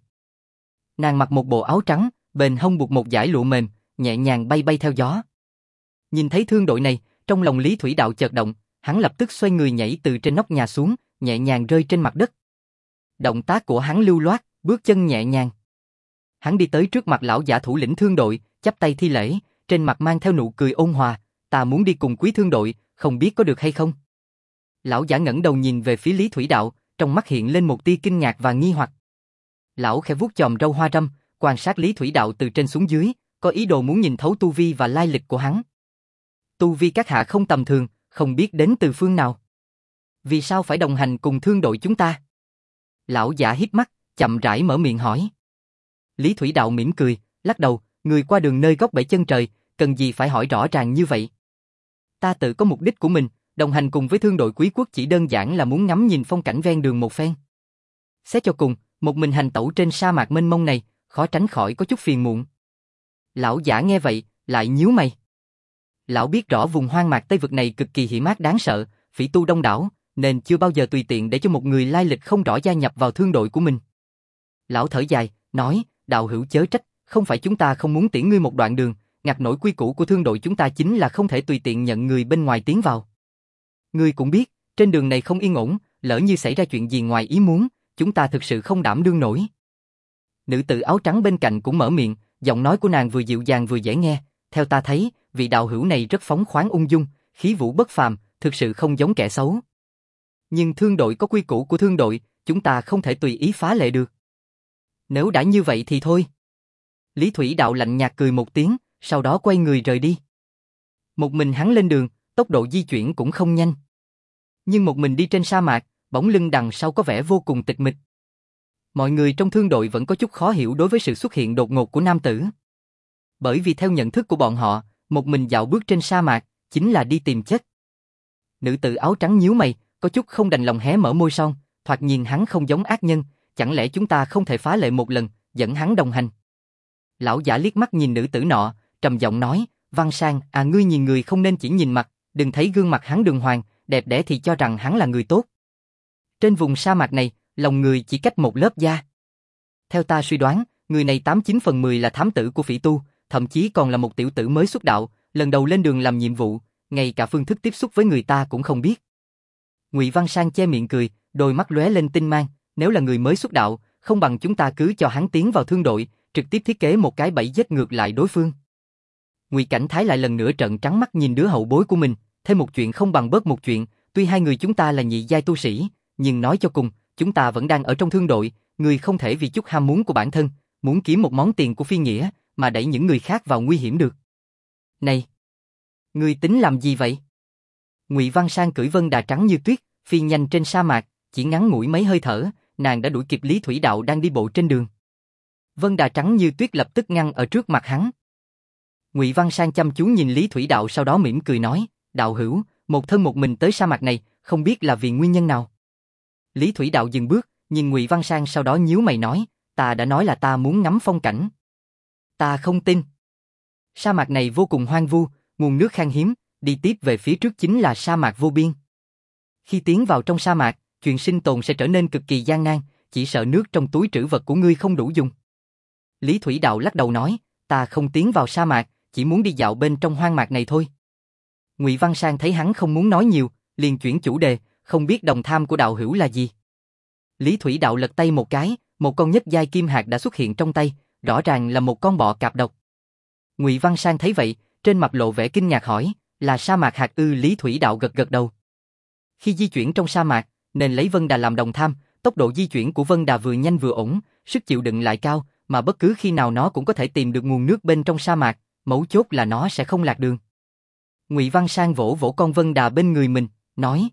Nàng mặc một bộ áo trắng, bền hông buộc một dải lụa mềm, nhẹ nhàng bay bay theo gió. Nhìn thấy thương đội này, trong lòng Lý Thủy Đạo chợt động, hắn lập tức xoay người nhảy từ trên nóc nhà xuống, nhẹ nhàng rơi trên mặt đất. Động tác của hắn lưu loát, bước chân nhẹ nhàng. Hắn đi tới trước mặt lão giả thủ lĩnh thương đội, chắp tay thi lễ, trên mặt mang theo nụ cười ôn hòa, ta muốn đi cùng quý thương đội, không biết có được hay không? Lão giả ngẩng đầu nhìn về phía Lý Thủy Đạo, trong mắt hiện lên một tia kinh ngạc và nghi hoặc. Lão khẽ vuốt chòm râu hoa râm, quan sát Lý Thủy Đạo từ trên xuống dưới, có ý đồ muốn nhìn thấu tu vi và lai lịch của hắn. Tu vi các hạ không tầm thường, không biết đến từ phương nào. Vì sao phải đồng hành cùng thương đội chúng ta? Lão giả híp mắt, chậm rãi mở miệng hỏi. Lý Thủy Đạo mỉm cười, lắc đầu, người qua đường nơi góc bảy chân trời, cần gì phải hỏi rõ ràng như vậy? Ta tự có mục đích của mình, đồng hành cùng với thương đội quý quốc chỉ đơn giản là muốn ngắm nhìn phong cảnh ven đường một phen. Xét cho cùng, một mình hành tẩu trên sa mạc mênh mông này, khó tránh khỏi có chút phiền muộn. Lão giả nghe vậy, lại nhíu mày. Lão biết rõ vùng hoang mạc Tây Vực này cực kỳ hiểm ác đáng sợ, phỉ tu đông đảo, nên chưa bao giờ tùy tiện để cho một người lai lịch không rõ gia nhập vào thương đội của mình. Lão thở dài, nói, đạo hữu chớ trách, không phải chúng ta không muốn tiễn ngươi một đoạn đường, ngặt nổi quy củ của thương đội chúng ta chính là không thể tùy tiện nhận người bên ngoài tiến vào. Ngươi cũng biết, trên đường này không yên ổn, lỡ như xảy ra chuyện gì ngoài ý muốn, chúng ta thực sự không đảm đương nổi. Nữ tử áo trắng bên cạnh cũng mở miệng, giọng nói của nàng vừa dịu dàng vừa dễ nghe, theo ta thấy, vị đạo hữu này rất phóng khoáng ung dung, khí vũ bất phàm, thực sự không giống kẻ xấu. Nhưng thương đội có quy củ của thương đội, chúng ta không thể tùy ý phá lệ được. Nếu đã như vậy thì thôi. Lý Thủy Đạo lạnh nhạt cười một tiếng, sau đó quay người rời đi. Một mình hắn lên đường, tốc độ di chuyển cũng không nhanh. Nhưng một mình đi trên sa mạc, bóng lưng đằng sau có vẻ vô cùng tịch mịch. Mọi người trong thương đội vẫn có chút khó hiểu đối với sự xuất hiện đột ngột của nam tử. Bởi vì theo nhận thức của bọn họ, một mình dạo bước trên sa mạc, chính là đi tìm chết. Nữ tử áo trắng nhíu mày, có chút không đành lòng hé mở môi son, thoạt nhìn hắn không giống ác nhân, chẳng lẽ chúng ta không thể phá lệ một lần, dẫn hắn đồng hành. Lão giả liếc mắt nhìn nữ tử nọ, trầm giọng nói, Văn Sang, à ngươi nhìn người không nên chỉ nhìn mặt, đừng thấy gương mặt hắn đường hoàng, đẹp đẽ thì cho rằng hắn là người tốt. Trên vùng sa mạc này, lòng người chỉ cách một lớp da. Theo ta suy đoán, người này tám chín phần mười là thám tử của phỉ tu, thậm chí còn là một tiểu tử mới xuất đạo, lần đầu lên đường làm nhiệm vụ, ngay cả phương thức tiếp xúc với người ta cũng không biết. Ngụy Văn Sang che miệng cười, đôi mắt lóe lên tinh mang, nếu là người mới xuất đạo, không bằng chúng ta cứ cho hắn tiến vào thương đội, trực tiếp thiết kế một cái bẫy giết ngược lại đối phương. Ngụy Cảnh Thái lại lần nữa trợn trắng mắt nhìn đứa hậu bối của mình, thêm một chuyện không bằng bớt một chuyện, tuy hai người chúng ta là nhị giai tu sĩ, nhưng nói cho cùng, chúng ta vẫn đang ở trong thương đội, người không thể vì chút ham muốn của bản thân, muốn kiếm một món tiền của phi nghĩa, mà đẩy những người khác vào nguy hiểm được. Này, ngươi tính làm gì vậy? Ngụy Văn Sang cưỡi vân đà trắng như tuyết, phi nhanh trên sa mạc, chỉ ngắn ngủi mấy hơi thở, nàng đã đuổi kịp Lý Thủy Đạo đang đi bộ trên đường. Vân đà trắng như tuyết lập tức ngăn ở trước mặt hắn. Ngụy Văn Sang chăm chú nhìn Lý Thủy Đạo sau đó mỉm cười nói, đạo hữu, một thân một mình tới sa mạc này, không biết là vì nguyên nhân nào. Lý Thủy Đạo dừng bước, nhìn Ngụy Văn Sang sau đó nhíu mày nói, ta đã nói là ta muốn ngắm phong cảnh. Ta không tin. Sa mạc này vô cùng hoang vu, nguồn nước khan hiếm, đi tiếp về phía trước chính là sa mạc vô biên. Khi tiến vào trong sa mạc, chuyện sinh tồn sẽ trở nên cực kỳ gian nan, chỉ sợ nước trong túi trữ vật của ngươi không đủ dùng. Lý Thủy Đạo lắc đầu nói, ta không tiến vào sa mạc, chỉ muốn đi dạo bên trong hoang mạc này thôi. Ngụy Văn Sang thấy hắn không muốn nói nhiều, liền chuyển chủ đề, không biết đồng tham của đạo hữu là gì. Lý Thủy Đạo lật tay một cái, một con nhất giai kim hạt đã xuất hiện trong tay, rõ ràng là một con bọ cạp độc. Ngụy Văn Sang thấy vậy, trên mặt lộ vẻ kinh ngạc hỏi, là sa mạc hạt ư? Lý Thủy Đạo gật gật đầu. Khi di chuyển trong sa mạc, nên lấy Vân Đà làm đồng tham, tốc độ di chuyển của Vân Đà vừa nhanh vừa ổn, sức chịu đựng lại cao, mà bất cứ khi nào nó cũng có thể tìm được nguồn nước bên trong sa mạc, mấu chốt là nó sẽ không lạc đường. Ngụy Văn Sang vỗ vỗ con Vân Đà bên người mình, nói.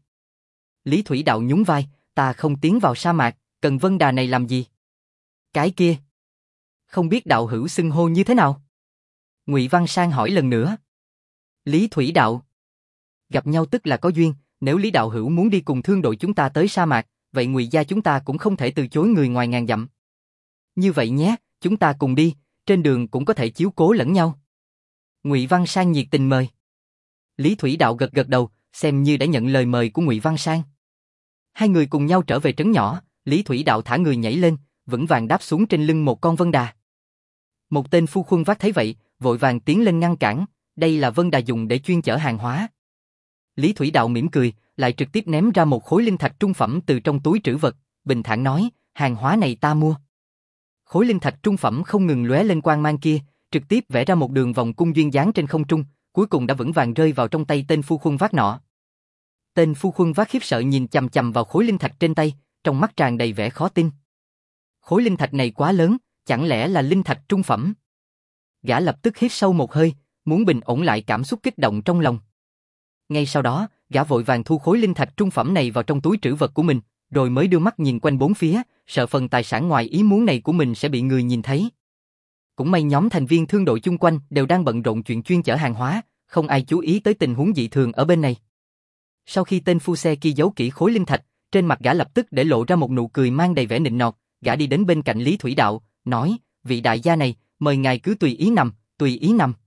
Lý Thủy Đạo nhún vai, ta không tiến vào sa mạc, cần Vân Đà này làm gì? Cái kia. Không biết đạo hữu xưng hô như thế nào? Ngụy Văn Sang hỏi lần nữa. Lý Thủy Đạo. Gặp nhau tức là có duyên, nếu Lý đạo hữu muốn đi cùng thương đội chúng ta tới sa mạc, vậy Ngụy gia chúng ta cũng không thể từ chối người ngoài ngàn dặm. Như vậy nhé, chúng ta cùng đi, trên đường cũng có thể chiếu cố lẫn nhau. Ngụy Văn Sang nhiệt tình mời. Lý Thủy Đạo gật gật đầu, xem như đã nhận lời mời của Ngụy Văn Sang. Hai người cùng nhau trở về trấn nhỏ, Lý Thủy Đạo thả người nhảy lên, vững vàng đáp xuống trên lưng một con Vân Đà. Một tên phu khuân vác thấy vậy, vội vàng tiến lên ngăn cản, đây là Vân Đà dùng để chuyên chở hàng hóa. Lý Thủy Đạo mỉm cười, lại trực tiếp ném ra một khối linh thạch trung phẩm từ trong túi trữ vật, bình thản nói, hàng hóa này ta mua. Khối linh thạch trung phẩm không ngừng lóe lên quang mang kia, trực tiếp vẽ ra một đường vòng cung duyên dáng trên không trung, cuối cùng đã vững vàng rơi vào trong tay tên phu khuân vác nọ. Tên phu khuân vác khiếp sợ nhìn chằm chằm vào khối linh thạch trên tay, trong mắt tràn đầy vẻ khó tin. Khối linh thạch này quá lớn, chẳng lẽ là linh thạch trung phẩm? Gã lập tức hít sâu một hơi, muốn bình ổn lại cảm xúc kích động trong lòng. Ngay sau đó, gã vội vàng thu khối linh thạch trung phẩm này vào trong túi trữ vật của mình, rồi mới đưa mắt nhìn quanh bốn phía, sợ phần tài sản ngoài ý muốn này của mình sẽ bị người nhìn thấy. Cũng may nhóm thành viên thương đội chung quanh đều đang bận rộn chuyện chuyên chở hàng hóa, không ai chú ý tới tình huống dị thường ở bên này. Sau khi tên phu xe kia giấu kỹ khối linh thạch, trên mặt gã lập tức để lộ ra một nụ cười mang đầy vẻ nịnh nọt, gã đi đến bên cạnh Lý Thủy Đạo, nói, vị đại gia này, mời ngài cứ tùy ý nằm, tùy ý nằm.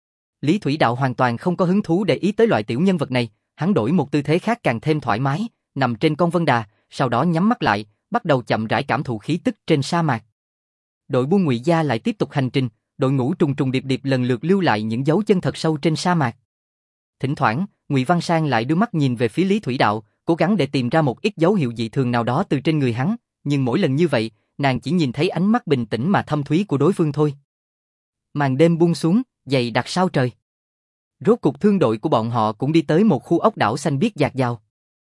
Lý Thủy Đạo hoàn toàn không có hứng thú để ý tới loại tiểu nhân vật này, hắn đổi một tư thế khác càng thêm thoải mái, nằm trên con Vân Đà, sau đó nhắm mắt lại, bắt đầu chậm rãi cảm thụ khí tức trên sa mạc. Đội buôn Ngụy gia lại tiếp tục hành trình, đội ngũ trùng trùng điệp điệp lần lượt lưu lại những dấu chân thật sâu trên sa mạc. Thỉnh thoảng, Ngụy Văn Sang lại đưa mắt nhìn về phía Lý Thủy Đạo, cố gắng để tìm ra một ít dấu hiệu dị thường nào đó từ trên người hắn, nhưng mỗi lần như vậy, nàng chỉ nhìn thấy ánh mắt bình tĩnh mà thâm thúy của đối phương thôi. Màn đêm buông xuống, dày đặc sao trời. Rốt cục thương đội của bọn họ cũng đi tới một khu ốc đảo xanh biếc dạt dào.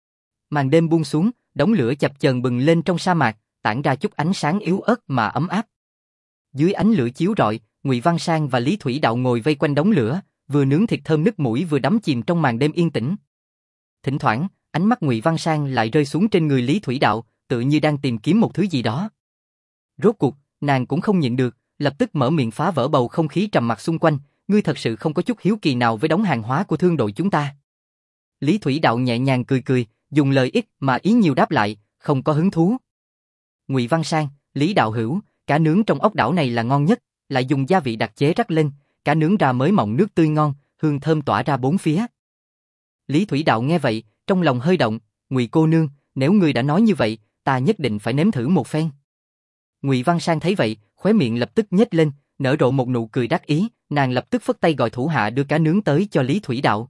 Màn đêm buông xuống, đống lửa chập chờn bừng lên trong sa mạc, tản ra chút ánh sáng yếu ớt mà ấm áp. Dưới ánh lửa chiếu rọi, Ngụy Văn Sang và Lý Thủy Đạo ngồi vây quanh đống lửa, vừa nướng thịt thơm nức mũi vừa đắm chìm trong màn đêm yên tĩnh. Thỉnh thoảng, ánh mắt Ngụy Văn Sang lại rơi xuống trên người Lý Thủy Đạo, tự như đang tìm kiếm một thứ gì đó. Rốt cuộc, nàng cũng không nhịn được, lập tức mở miệng phá vỡ bầu không khí trầm mặc xung quanh, ngươi thật sự không có chút hiếu kỳ nào với đống hàng hóa của thương đội chúng ta. Lý Thủy Đạo nhẹ nhàng cười cười, dùng lời ít mà ý nhiều đáp lại, không có hứng thú. Ngụy Văn Sang, Lý đạo hữu, cá nướng trong ốc đảo này là ngon nhất, lại dùng gia vị đặc chế rắc lên, cá nướng ra mới mọng nước tươi ngon, hương thơm tỏa ra bốn phía. Lý Thủy Đạo nghe vậy, trong lòng hơi động, Ngụy cô nương, nếu ngươi đã nói như vậy, ta nhất định phải nếm thử một phen. Ngụy Văn Sang thấy vậy, khóe miệng lập tức nhếch lên, nở rộ một nụ cười đắc ý, nàng lập tức phất tay gọi thủ hạ đưa cá nướng tới cho Lý Thủy Đạo.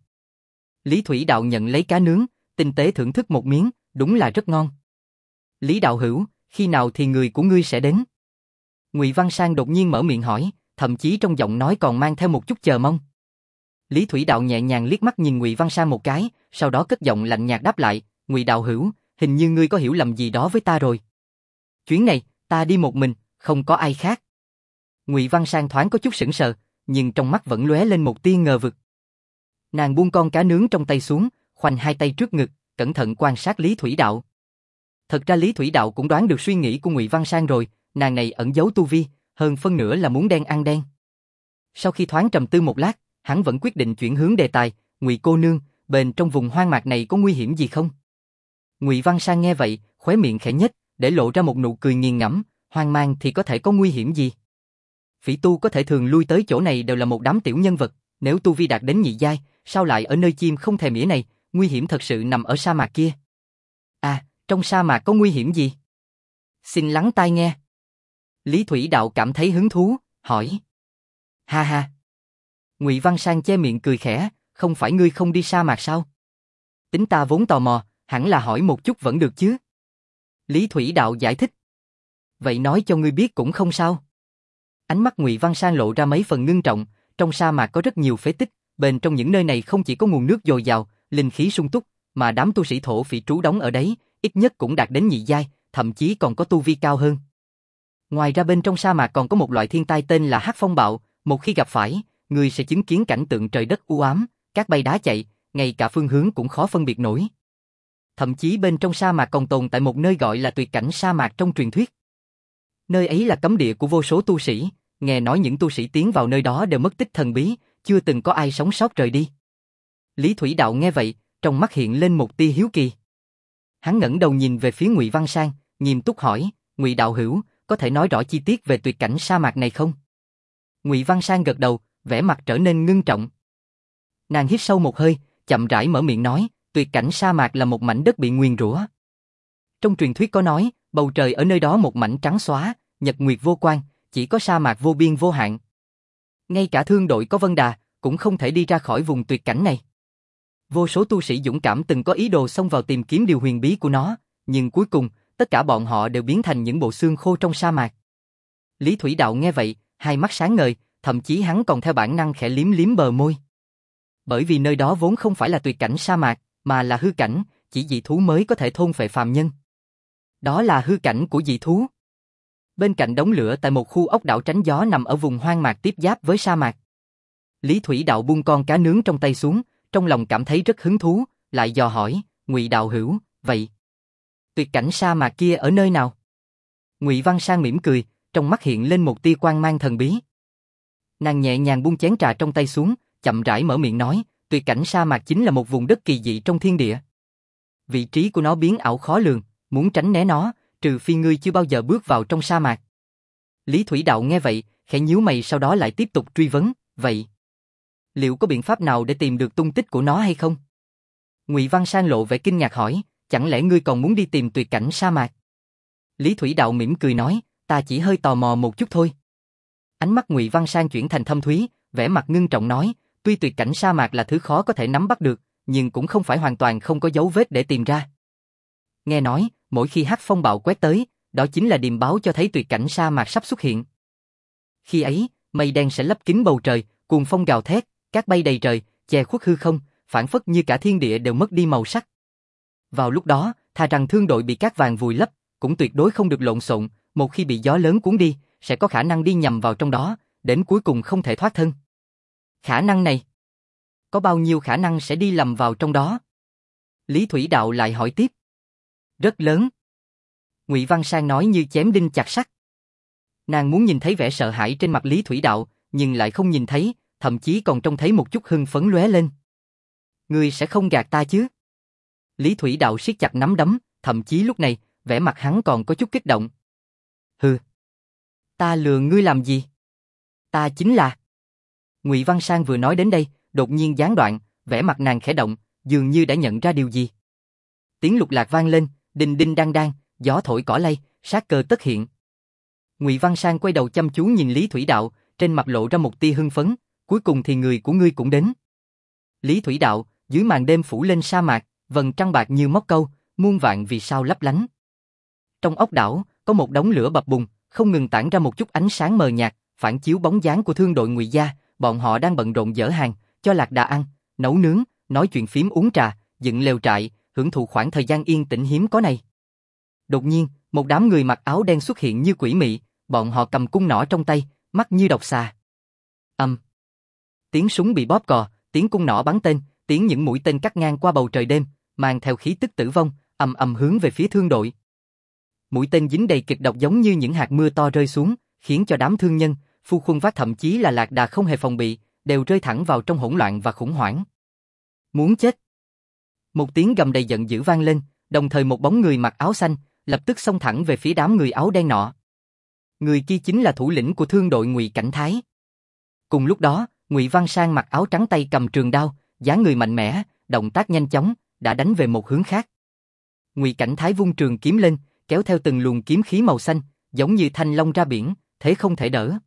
Lý Thủy Đạo nhận lấy cá nướng, tinh tế thưởng thức một miếng, đúng là rất ngon. Lý đạo hữu, khi nào thì người của ngươi sẽ đến? Ngụy Văn Sang đột nhiên mở miệng hỏi, thậm chí trong giọng nói còn mang theo một chút chờ mong. Lý Thủy Đạo nhẹ nhàng liếc mắt nhìn Ngụy Văn Sang một cái, sau đó cất giọng lạnh nhạt đáp lại, Ngụy đạo hữu, hình như ngươi có hiểu lầm gì đó với ta rồi. Chuyến này, ta đi một mình, không có ai khác. Ngụy Văn Sang thoáng có chút sững sờ, nhưng trong mắt vẫn lóe lên một tia ngờ vực. Nàng buông con cá nướng trong tay xuống, khoanh hai tay trước ngực, cẩn thận quan sát Lý Thủy Đạo. Thật ra Lý Thủy Đạo cũng đoán được suy nghĩ của Ngụy Văn Sang rồi, nàng này ẩn giấu tu vi, hơn phân nửa là muốn đen ăn đen. Sau khi thoáng trầm tư một lát, hắn vẫn quyết định chuyển hướng đề tài, Ngụy cô nương, bên trong vùng hoang mạc này có nguy hiểm gì không? Ngụy Văn Sang nghe vậy, khóe miệng khẽ nhếch, để lộ ra một nụ cười nghiền ngẫm, hoang mang thì có thể có nguy hiểm gì? Phỉ tu có thể thường lui tới chỗ này đều là một đám tiểu nhân vật, nếu tu vi đạt đến nhị giai, sao lại ở nơi chim không thèm nghĩa này, nguy hiểm thật sự nằm ở sa mạc kia. À, trong sa mạc có nguy hiểm gì? Xin lắng tai nghe. Lý Thủy Đạo cảm thấy hứng thú, hỏi. Ha ha. Ngụy Văn Sang che miệng cười khẽ, không phải ngươi không đi sa mạc sao? Tính ta vốn tò mò, hẳn là hỏi một chút vẫn được chứ. Lý Thủy Đạo giải thích. Vậy nói cho ngươi biết cũng không sao. Ánh mắt Ngụy Văn Sang lộ ra mấy phần ngưng trọng, trong sa mạc có rất nhiều phế tích, bên trong những nơi này không chỉ có nguồn nước dồi dào, linh khí sung túc, mà đám tu sĩ thổ phỉ trú đóng ở đấy, ít nhất cũng đạt đến nhị giai, thậm chí còn có tu vi cao hơn. Ngoài ra bên trong sa mạc còn có một loại thiên tai tên là Hắc Phong Bạo, một khi gặp phải, người sẽ chứng kiến cảnh tượng trời đất u ám, cát bay đá chạy, ngay cả phương hướng cũng khó phân biệt nổi. Thậm chí bên trong sa mạc còn tồn tại một nơi gọi là tuyệt cảnh sa mạc trong truyền thuyết. Nơi ấy là cấm địa của vô số tu sĩ, nghe nói những tu sĩ tiến vào nơi đó đều mất tích thần bí, chưa từng có ai sống sót rời đi. Lý Thủy Đạo nghe vậy, trong mắt hiện lên một tia hiếu kỳ. Hắn ngẩng đầu nhìn về phía Ngụy Văn Sang, nghiêm túc hỏi, Ngụy đạo hữu, có thể nói rõ chi tiết về tuyệt cảnh sa mạc này không? Ngụy Văn Sang gật đầu, vẻ mặt trở nên ngưng trọng. Nàng hít sâu một hơi, chậm rãi mở miệng nói, tuyệt cảnh sa mạc là một mảnh đất bị nguyền rủa. Trong truyền thuyết có nói, bầu trời ở nơi đó một mảnh trắng xóa, nhật nguyệt vô quang, chỉ có sa mạc vô biên vô hạn. Ngay cả thương đội có Vân Đà, cũng không thể đi ra khỏi vùng tuyệt cảnh này. Vô số tu sĩ dũng cảm từng có ý đồ xông vào tìm kiếm điều huyền bí của nó, nhưng cuối cùng, tất cả bọn họ đều biến thành những bộ xương khô trong sa mạc. Lý Thủy Đạo nghe vậy, hai mắt sáng ngời, thậm chí hắn còn theo bản năng khẽ liếm liếm bờ môi. Bởi vì nơi đó vốn không phải là tuyệt cảnh sa mạc, mà là hư cảnh, chỉ dị thú mới có thể thôn phệ phàm nhân. Đó là hư cảnh của dị thú. Bên cạnh đống lửa tại một khu ốc đảo tránh gió nằm ở vùng hoang mạc tiếp giáp với sa mạc. Lý Thủy Đạo buông con cá nướng trong tay xuống, trong lòng cảm thấy rất hứng thú, lại dò hỏi, Ngụy đạo hữu, vậy tuyệt cảnh sa mạc kia ở nơi nào? Ngụy Văn Sang mỉm cười, trong mắt hiện lên một tia quang mang thần bí. Nàng nhẹ nhàng buông chén trà trong tay xuống, chậm rãi mở miệng nói, tuyệt cảnh sa mạc chính là một vùng đất kỳ dị trong thiên địa. Vị trí của nó biến ảo khó lường, muốn tránh né nó, trừ phi ngươi chưa bao giờ bước vào trong sa mạc. Lý Thủy Đạo nghe vậy, khẽ nhíu mày sau đó lại tiếp tục truy vấn, vậy liệu có biện pháp nào để tìm được tung tích của nó hay không? Ngụy Văn Sang lộ vẻ kinh ngạc hỏi, chẳng lẽ ngươi còn muốn đi tìm tuyệt cảnh sa mạc? Lý Thủy Đạo mỉm cười nói, ta chỉ hơi tò mò một chút thôi. Ánh mắt Ngụy Văn Sang chuyển thành thâm thúy, vẻ mặt ngưng trọng nói, tuy tuyệt cảnh sa mạc là thứ khó có thể nắm bắt được, nhưng cũng không phải hoàn toàn không có dấu vết để tìm ra. Nghe nói, mỗi khi hắc phong bạo quét tới, đó chính là điềm báo cho thấy tuyệt cảnh sa mạc sắp xuất hiện. Khi ấy, mây đen sẽ lấp kín bầu trời, cuồng phong gào thét, cát bay đầy trời, che khuất hư không, phảng phất như cả thiên địa đều mất đi màu sắc. Vào lúc đó, thà rằng thương đội bị cát vàng vùi lấp, cũng tuyệt đối không được lộn xộn, một khi bị gió lớn cuốn đi, sẽ có khả năng đi nhầm vào trong đó, đến cuối cùng không thể thoát thân. Khả năng này, có bao nhiêu khả năng sẽ đi lầm vào trong đó? Lý Thủy Đạo lại hỏi tiếp. Rất lớn. Ngụy Văn Sang nói như chém đinh chặt sắt. Nàng muốn nhìn thấy vẻ sợ hãi trên mặt Lý Thủy Đạo, nhưng lại không nhìn thấy, thậm chí còn trông thấy một chút hưng phấn lóe lên. Ngươi sẽ không gạt ta chứ? Lý Thủy Đạo siết chặt nắm đấm, thậm chí lúc này, vẻ mặt hắn còn có chút kích động. Hừ. Ta lừa ngươi làm gì? Ta chính là... Ngụy Văn Sang vừa nói đến đây, đột nhiên gián đoạn, vẻ mặt nàng khẽ động, dường như đã nhận ra điều gì. Tiếng lục lạc vang lên, đinh đinh đang đang, gió thổi cỏ lay, sát cơ tất hiện. Ngụy Văn Sang quay đầu chăm chú nhìn Lý Thủy Đạo, trên mặt lộ ra một tia hưng phấn, cuối cùng thì người của ngươi cũng đến. Lý Thủy Đạo, dưới màn đêm phủ lên sa mạc, vầng trăng bạc như móc câu, muôn vạn vì sao lấp lánh. Trong ốc đảo, có một đống lửa bập bùng, không ngừng tản ra một chút ánh sáng mờ nhạt, phản chiếu bóng dáng của thương đội Ngụy gia, bọn họ đang bận rộn dỡ hàng, cho lạc đà ăn, nấu nướng, nói chuyện phím uống trà, dựng lều trại, hưởng thụ khoảng thời gian yên tĩnh hiếm có này. Đột nhiên, một đám người mặc áo đen xuất hiện như quỷ mị, bọn họ cầm cung nỏ trong tay, mắt như độc xà. Ầm. Um. Tiếng súng bị bóp cò, tiếng cung nỏ bắn tên, tiếng những mũi tên cắt ngang qua bầu trời đêm, mang theo khí tức tử vong, ầm ầm hướng về phía thương đội. Mũi tên dính đầy kịch độc giống như những hạt mưa to rơi xuống, khiến cho đám thương nhân, phu khuân vác thậm chí là lạc đà không hề phòng bị, đều rơi thẳng vào trong hỗn loạn và khủng hoảng. Muốn chết. Một tiếng gầm đầy giận dữ vang lên, đồng thời một bóng người mặc áo xanh, lập tức xông thẳng về phía đám người áo đen nọ. Người kia chính là thủ lĩnh của thương đội Ngụy Cảnh Thái. Cùng lúc đó, Ngụy Văn Sang mặc áo trắng tay cầm trường đao, dáng người mạnh mẽ, động tác nhanh chóng, đã đánh về một hướng khác. Ngụy Cảnh Thái vung trường kiếm lên, kéo theo từng luồng kiếm khí màu xanh, giống như thanh long ra biển, thế không thể đỡ.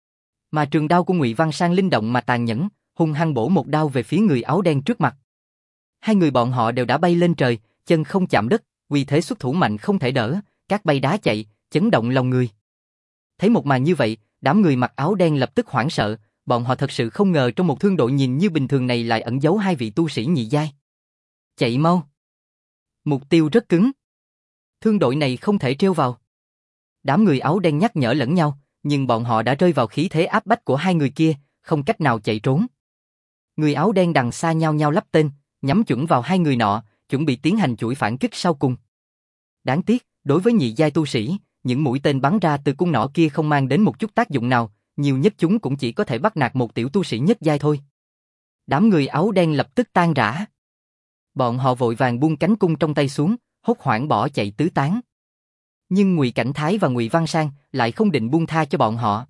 Mà trường đao của Ngụy Văn Sang linh động mà tàn nhẫn, hung hăng bổ một đao về phía người áo đen trước mặt. Hai người bọn họ đều đã bay lên trời, chân không chạm đất, uy thế xuất thủ mạnh không thể đỡ, cát bay đá chạy, chấn động lòng người. Thấy một màn như vậy, đám người mặc áo đen lập tức hoảng sợ, bọn họ thật sự không ngờ trong một thương đội nhìn như bình thường này lại ẩn giấu hai vị tu sĩ nhị giai. Chạy mau! Mục tiêu rất cứng. Thương đội này không thể trêu vào. Đám người áo đen nhắc nhở lẫn nhau, nhưng bọn họ đã rơi vào khí thế áp bách của hai người kia, không cách nào chạy trốn. Người áo đen đằng xa nhao nhao lắp tên, nhắm chuẩn vào hai người nọ, chuẩn bị tiến hành chuỗi phản kích sau cùng. Đáng tiếc, đối với nhị giai tu sĩ, những mũi tên bắn ra từ cung nỏ kia không mang đến một chút tác dụng nào, nhiều nhất chúng cũng chỉ có thể bắt nạt một tiểu tu sĩ nhất giai thôi. Đám người áo đen lập tức tan rã. Bọn họ vội vàng buông cánh cung trong tay xuống, hốt hoảng bỏ chạy tứ tán. Nhưng Ngụy Cảnh Thái và Ngụy Văn Sang lại không định buông tha cho bọn họ.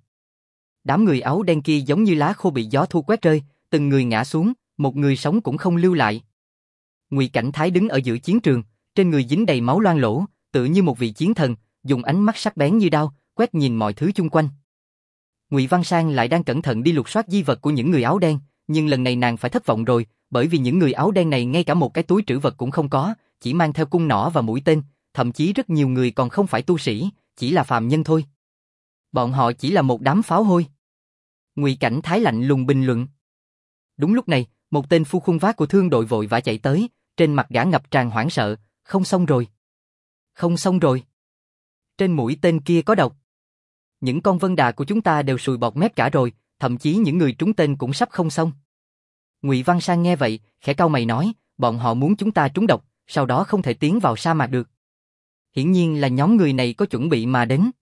Đám người áo đen kia giống như lá khô bị gió thu quét rơi, từng người ngã xuống, một người sống cũng không lưu lại. Ngụy Cảnh Thái đứng ở giữa chiến trường, trên người dính đầy máu loang lỗ, tựa như một vị chiến thần, dùng ánh mắt sắc bén như đao, quét nhìn mọi thứ chung quanh. Ngụy Văn Sang lại đang cẩn thận đi lục soát di vật của những người áo đen, nhưng lần này nàng phải thất vọng rồi, bởi vì những người áo đen này ngay cả một cái túi trữ vật cũng không có, chỉ mang theo cung nỏ và mũi tên, thậm chí rất nhiều người còn không phải tu sĩ, chỉ là phàm nhân thôi. Bọn họ chỉ là một đám pháo hôi. Ngụy Cảnh Thái lạnh lùng bình luận. Đúng lúc này, một tên phu khung vác của thương đội vội vã chạy tới, trên mặt gã ngập tràn hoảng sợ, không xong rồi. Không xong rồi. Trên mũi tên kia có độc. Những con vân đà của chúng ta đều sùi bọt mép cả rồi, thậm chí những người trúng tên cũng sắp không xong. Ngụy Văn Sang nghe vậy, khẽ cau mày nói, bọn họ muốn chúng ta trúng độc, sau đó không thể tiến vào sa mạc được. Hiển nhiên là nhóm người này có chuẩn bị mà đến.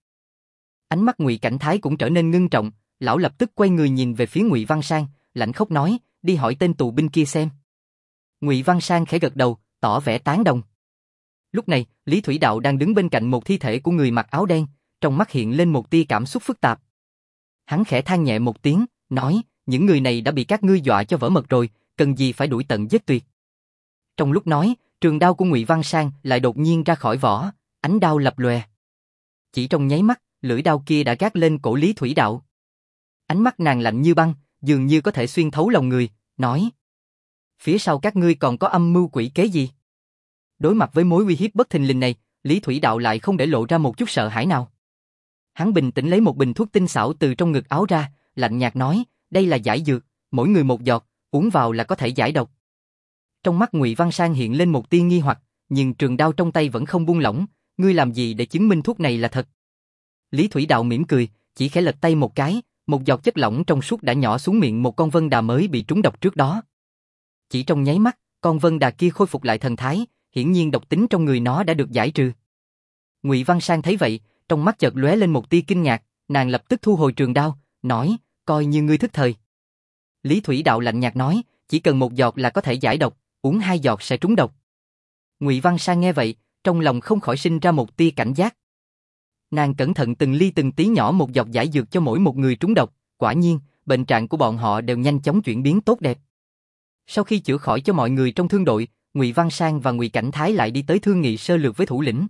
Ánh mắt Ngụy Cảnh Thái cũng trở nên ngưng trọng, lão lập tức quay người nhìn về phía Ngụy Văn Sang, lạnh khóc nói, đi hỏi tên tù binh kia xem. Ngụy Văn Sang khẽ gật đầu, tỏ vẻ tán đồng. Lúc này, Lý Thủy Đạo đang đứng bên cạnh một thi thể của người mặc áo đen, trong mắt hiện lên một tia cảm xúc phức tạp. Hắn khẽ than nhẹ một tiếng, nói, những người này đã bị các ngươi dọa cho vỡ mật rồi, cần gì phải đuổi tận giết tuyệt. Trong lúc nói, trường đao của Ngụy Văn Sang lại đột nhiên ra khỏi vỏ, ánh đao lập lòe. Chỉ trong nháy mắt, lưỡi đao kia đã gác lên cổ Lý Thủy Đạo. Ánh mắt nàng lạnh như băng, dường như có thể xuyên thấu lòng người, nói, phía sau các ngươi còn có âm mưu quỷ kế gì? Đối mặt với mối uy hiếp bất thình lình này, Lý Thủy Đạo lại không để lộ ra một chút sợ hãi nào. Hắn bình tĩnh lấy một bình thuốc tinh xảo từ trong ngực áo ra, lạnh nhạt nói, đây là giải dược, mỗi người một giọt, uống vào là có thể giải độc. Trong mắt Ngụy Văn Sang hiện lên một tia nghi hoặc, nhưng trường đao trong tay vẫn không buông lỏng, ngươi làm gì để chứng minh thuốc này là thật? Lý Thủy Đạo mỉm cười, chỉ khẽ lật tay một cái, một giọt chất lỏng trong suốt đã nhỏ xuống miệng một con vân đà mới bị trúng độc trước đó. Chỉ trong nháy mắt, con vân đà kia khôi phục lại thần thái, hiển nhiên độc tính trong người nó đã được giải trừ. Ngụy Văn Sang thấy vậy, trong mắt chợt lóe lên một tia kinh ngạc, nàng lập tức thu hồi trường đao, nói, coi như ngươi thức thời. Lý Thủy Đạo lạnh nhạt nói, chỉ cần một giọt là có thể giải độc, uống hai giọt sẽ trúng độc. Ngụy Văn Sang nghe vậy, trong lòng không khỏi sinh ra một tia cảnh giác. Nàng cẩn thận từng ly từng tí nhỏ một giọt giải dược cho mỗi một người trúng độc, quả nhiên, bệnh trạng của bọn họ đều nhanh chóng chuyển biến tốt đẹp. Sau khi chữa khỏi cho mọi người trong thương đội, Ngụy Văn Sang và Ngụy Cảnh Thái lại đi tới thương nghị sơ lược với thủ lĩnh.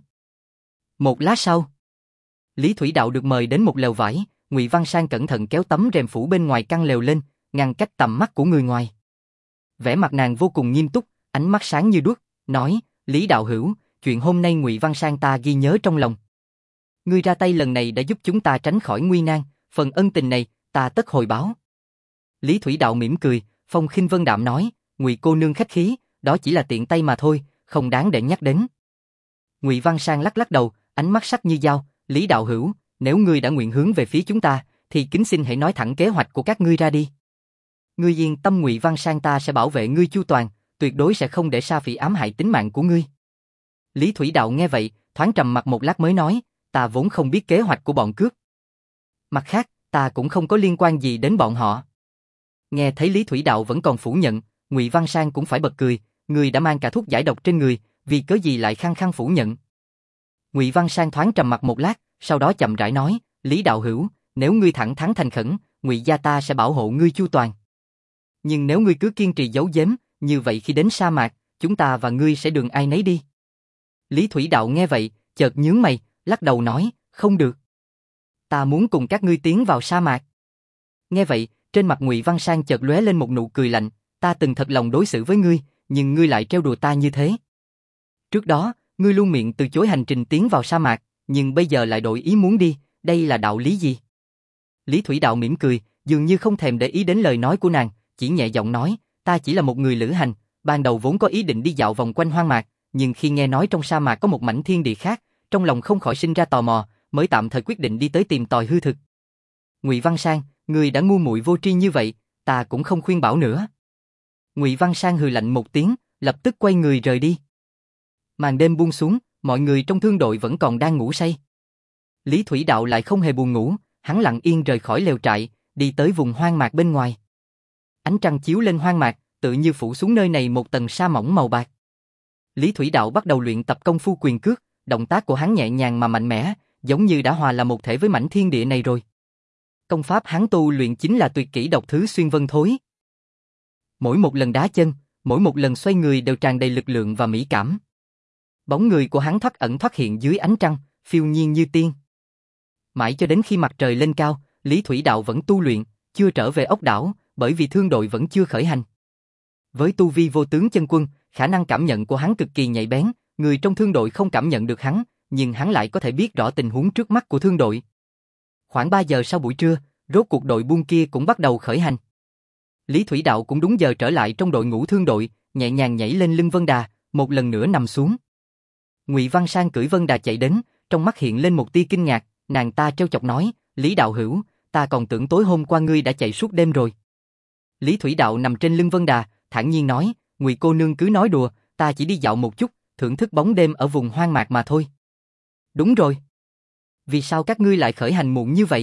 Một lát sau, Lý Thủy Đạo được mời đến một lều vải, Ngụy Văn Sang cẩn thận kéo tấm rèm phủ bên ngoài căn lều lên, ngăn cách tầm mắt của người ngoài. Vẻ mặt nàng vô cùng nghiêm túc, ánh mắt sáng như đuốc, nói, Lý đạo hữu, chuyện hôm nay Ngụy Văn Sang ta ghi nhớ trong lòng. Ngươi ra tay lần này đã giúp chúng ta tránh khỏi nguy nan, phần ân tình này, ta tất hồi báo. Lý Thủy Đạo mỉm cười, phong khinh vân đạm nói, Ngụy cô nương khách khí, đó chỉ là tiện tay mà thôi, không đáng để nhắc đến. Ngụy Văn Sang lắc lắc đầu, ánh mắt sắc như dao, Lý đạo hữu, nếu ngươi đã nguyện hướng về phía chúng ta, thì kính xin hãy nói thẳng kế hoạch của các ngươi ra đi. Ngươi yên tâm, Ngụy Văn Sang ta sẽ bảo vệ ngươi chu toàn, tuyệt đối sẽ không để Sa Phỉ ám hại tính mạng của ngươi. Lý Thủy Đạo nghe vậy, thoáng trầm mặt một lát mới nói, ta vốn không biết kế hoạch của bọn cướp. Mặt khác, ta cũng không có liên quan gì đến bọn họ. Nghe thấy Lý Thủy Đạo vẫn còn phủ nhận, Ngụy Văn Sang cũng phải bật cười, ngươi đã mang cả thuốc giải độc trên người, vì cớ gì lại khăng khăng phủ nhận? Ngụy Văn Sang thoáng trầm mặt một lát, sau đó chậm rãi nói, Lý đạo hữu, nếu ngươi thẳng thắn thành khẩn, Ngụy gia ta sẽ bảo hộ ngươi chu toàn. Nhưng nếu ngươi cứ kiên trì giấu giếm, như vậy khi đến sa mạc, chúng ta và ngươi sẽ đường ai nấy đi. Lý Thủy Đạo nghe vậy, chợt nhướng mày, lắc đầu nói, không được. Ta muốn cùng các ngươi tiến vào sa mạc. Nghe vậy, trên mặt Ngụy Văn Sang chợt lóe lên một nụ cười lạnh, ta từng thật lòng đối xử với ngươi, nhưng ngươi lại trêu đùa ta như thế. Trước đó, ngươi luôn miệng từ chối hành trình tiến vào sa mạc, nhưng bây giờ lại đổi ý muốn đi, đây là đạo lý gì? Lý Thủy Đạo mỉm cười, dường như không thèm để ý đến lời nói của nàng, chỉ nhẹ giọng nói, ta chỉ là một người lữ hành, ban đầu vốn có ý định đi dạo vòng quanh hoang mạc, nhưng khi nghe nói trong sa mạc có một mảnh thiên địa khác, trong lòng không khỏi sinh ra tò mò, mới tạm thời quyết định đi tới tìm tòi hư thực. Ngụy Văn Sang, người đã ngu muội vô tri như vậy, ta cũng không khuyên bảo nữa. Ngụy Văn Sang hừ lạnh một tiếng, lập tức quay người rời đi. Màn đêm buông xuống, mọi người trong thương đội vẫn còn đang ngủ say. Lý Thủy Đạo lại không hề buồn ngủ, hắn lặng yên rời khỏi lều trại, đi tới vùng hoang mạc bên ngoài. Ánh trăng chiếu lên hoang mạc, tự như phủ xuống nơi này một tầng sa mỏng màu bạc. Lý Thủy Đạo bắt đầu luyện tập công phu quyền cước, động tác của hắn nhẹ nhàng mà mạnh mẽ, giống như đã hòa là một thể với mảnh thiên địa này rồi. Công pháp hắn tu luyện chính là tuyệt kỹ độc thứ xuyên vân thối. Mỗi một lần đá chân, mỗi một lần xoay người đều tràn đầy lực lượng và mỹ cảm. Bóng người của hắn thoát ẩn thoát hiện dưới ánh trăng, phiêu nhiên như tiên. Mãi cho đến khi mặt trời lên cao, Lý Thủy Đạo vẫn tu luyện, chưa trở về ốc đảo, bởi vì thương đội vẫn chưa khởi hành. Với tu vi vô tướng chân quân, khả năng cảm nhận của hắn cực kỳ nhạy bén, người trong thương đội không cảm nhận được hắn, nhưng hắn lại có thể biết rõ tình huống trước mắt của thương đội. Khoảng ba giờ sau buổi trưa, rốt cuộc đội buôn kia cũng bắt đầu khởi hành. Lý Thủy Đạo cũng đúng giờ trở lại trong đội ngũ thương đội, nhẹ nhàng nhảy lên lưng Vân Đà, một lần nữa nằm xuống. Ngụy Văn Sang cưỡi Vân Đà chạy đến, trong mắt hiện lên một tia kinh ngạc, nàng ta trêu chọc nói, Lý đạo hữu, ta còn tưởng tối hôm qua ngươi đã chạy suốt đêm rồi. Lý Thủy Đạo nằm trên lưng Vân Đà, thản nhiên nói, Ngụy cô nương cứ nói đùa, ta chỉ đi dạo một chút, thưởng thức bóng đêm ở vùng hoang mạc mà thôi. Đúng rồi. Vì sao các ngươi lại khởi hành muộn như vậy?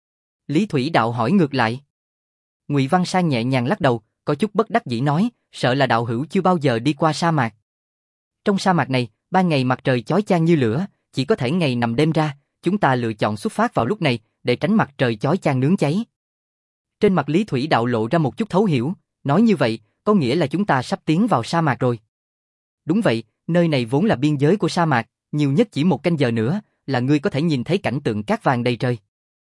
Lý Thủy Đạo hỏi ngược lại. Ngụy Văn Sang nhẹ nhàng lắc đầu, có chút bất đắc dĩ nói, sợ là đạo hữu chưa bao giờ đi qua sa mạc. Trong sa mạc này, ban ngày mặt trời chói chang như lửa, chỉ có thể ngày nằm đêm ra, chúng ta lựa chọn xuất phát vào lúc này, để tránh mặt trời chói chang nướng cháy. Trên mặt Lý Thủy Đạo lộ ra một chút thấu hiểu, nói như vậy, có nghĩa là chúng ta sắp tiến vào sa mạc rồi. Đúng vậy, nơi này vốn là biên giới của sa mạc, nhiều nhất chỉ một canh giờ nữa, là ngươi có thể nhìn thấy cảnh tượng cát vàng đầy trời.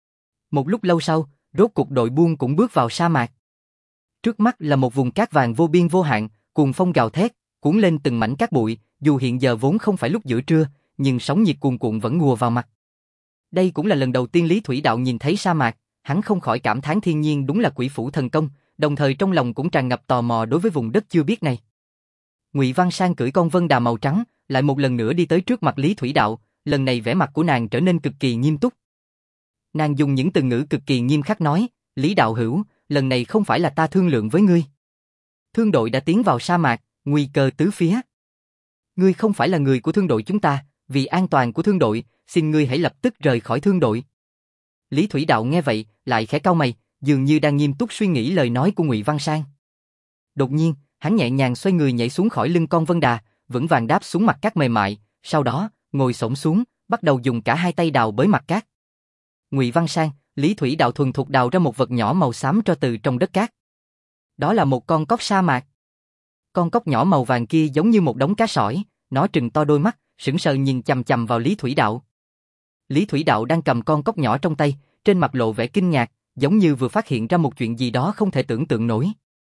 Một lúc lâu sau, rốt cuộc đội buôn cũng bước vào sa mạc. Trước mắt là một vùng cát vàng vô biên vô hạn, cuồng phong gào thét, cuốn lên từng mảnh cát bụi, dù hiện giờ vốn không phải lúc giữa trưa, nhưng sóng nhiệt cuồn cuộn vẫn ùa vào mặt. Đây cũng là lần đầu tiên Lý Thủy Đạo nhìn thấy sa mạc, hắn không khỏi cảm thán thiên nhiên đúng là quỷ phủ thần công, đồng thời trong lòng cũng tràn ngập tò mò đối với vùng đất chưa biết này. Ngụy Văn Sang cưỡi con Vân Đà màu trắng, lại một lần nữa đi tới trước mặt Lý Thủy Đạo, lần này vẻ mặt của nàng trở nên cực kỳ nghiêm túc. Nàng dùng những từ ngữ cực kỳ nghiêm khắc nói, Lý đạo hữu, lần này không phải là ta thương lượng với ngươi. Thương đội đã tiến vào sa mạc, nguy cơ tứ phía. Ngươi không phải là người của thương đội chúng ta, vì an toàn của thương đội, xin ngươi hãy lập tức rời khỏi thương đội. Lý Thủy Đạo nghe vậy, lại khẽ cau mày, dường như đang nghiêm túc suy nghĩ lời nói của Ngụy Văn Sang. Đột nhiên, hắn nhẹ nhàng xoay người nhảy xuống khỏi lưng con Vân Đà, vững vàng đáp xuống mặt cát mềm mại, sau đó, ngồi xổm xuống, bắt đầu dùng cả hai tay đào bới mặt cát. Ngụy Văn Sang, Lý Thủy Đạo thuần thục đào ra một vật nhỏ màu xám cho từ trong đất cát. Đó là một con cóc sa mạc. Con cóc nhỏ màu vàng kia giống như một đống cá sỏi, nó trừng to đôi mắt, sững sờ nhìn chằm chằm vào Lý Thủy Đạo. Lý Thủy Đạo đang cầm con cóc nhỏ trong tay, trên mặt lộ vẻ kinh ngạc, giống như vừa phát hiện ra một chuyện gì đó không thể tưởng tượng nổi.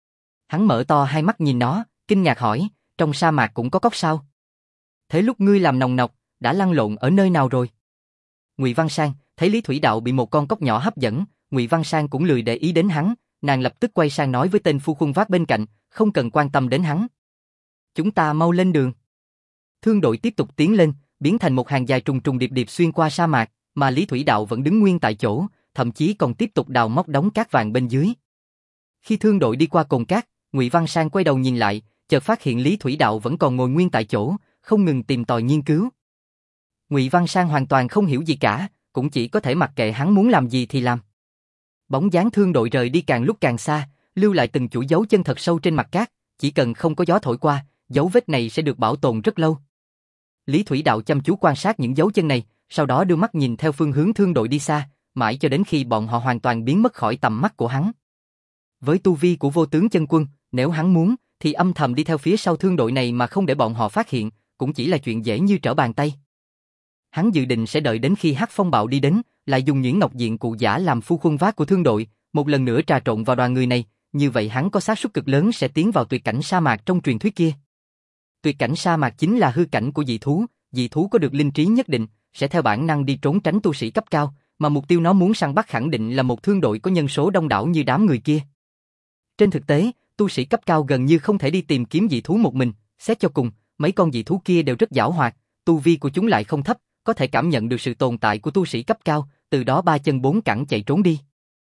Hắn mở to hai mắt nhìn nó, kinh ngạc hỏi, trong sa mạc cũng có cóc sao? Thế lúc ngươi làm nòng nọc, đã lăn lộn ở nơi nào rồi? Ngụy Văn Sang thấy Lý Thủy Đạo bị một con cóc nhỏ hấp dẫn, Ngụy Văn Sang cũng lười để ý đến hắn, nàng lập tức quay sang nói với tên phu khuân vác bên cạnh, không cần quan tâm đến hắn. Chúng ta mau lên đường. Thương đội tiếp tục tiến lên, biến thành một hàng dài trùng trùng điệp điệp xuyên qua sa mạc, mà Lý Thủy Đạo vẫn đứng nguyên tại chỗ, thậm chí còn tiếp tục đào móc đống cát vàng bên dưới. Khi thương đội đi qua cồn cát, Ngụy Văn Sang quay đầu nhìn lại, chợt phát hiện Lý Thủy Đạo vẫn còn ngồi nguyên tại chỗ, không ngừng tìm tòi nghiên cứu. Ngụy Văn Sang hoàn toàn không hiểu gì cả, cũng chỉ có thể mặc kệ hắn muốn làm gì thì làm. Bóng dáng thương đội rời đi càng lúc càng xa, lưu lại từng chuỗi dấu chân thật sâu trên mặt cát, chỉ cần không có gió thổi qua, dấu vết này sẽ được bảo tồn rất lâu. Lý Thủy Đạo chăm chú quan sát những dấu chân này, sau đó đưa mắt nhìn theo phương hướng thương đội đi xa, mãi cho đến khi bọn họ hoàn toàn biến mất khỏi tầm mắt của hắn. Với tu vi của vô tướng chân quân, nếu hắn muốn, thì âm thầm đi theo phía sau thương đội này mà không để bọn họ phát hiện, cũng chỉ là chuyện dễ như trở bàn tay. Hắn dự định sẽ đợi đến khi Hắc Phong Bạo đi đến, lại dùng nhuyễn ngọc diện cụ giả làm phu khuân vác của thương đội, một lần nữa trà trộn vào đoàn người này, như vậy hắn có xác suất cực lớn sẽ tiến vào tuyệt cảnh sa mạc trong truyền thuyết kia. Tuyệt cảnh sa mạc chính là hư cảnh của dị thú, dị thú có được linh trí nhất định, sẽ theo bản năng đi trốn tránh tu sĩ cấp cao, mà mục tiêu nó muốn săn bắt khẳng định là một thương đội có nhân số đông đảo như đám người kia. Trên thực tế, tu sĩ cấp cao gần như không thể đi tìm kiếm dị thú một mình, xét cho cùng, mấy con dị thú kia đều rất giảo hoạt, tu vi của chúng lại không thấp, có thể cảm nhận được sự tồn tại của tu sĩ cấp cao, từ đó ba chân bốn cẳng chạy trốn đi.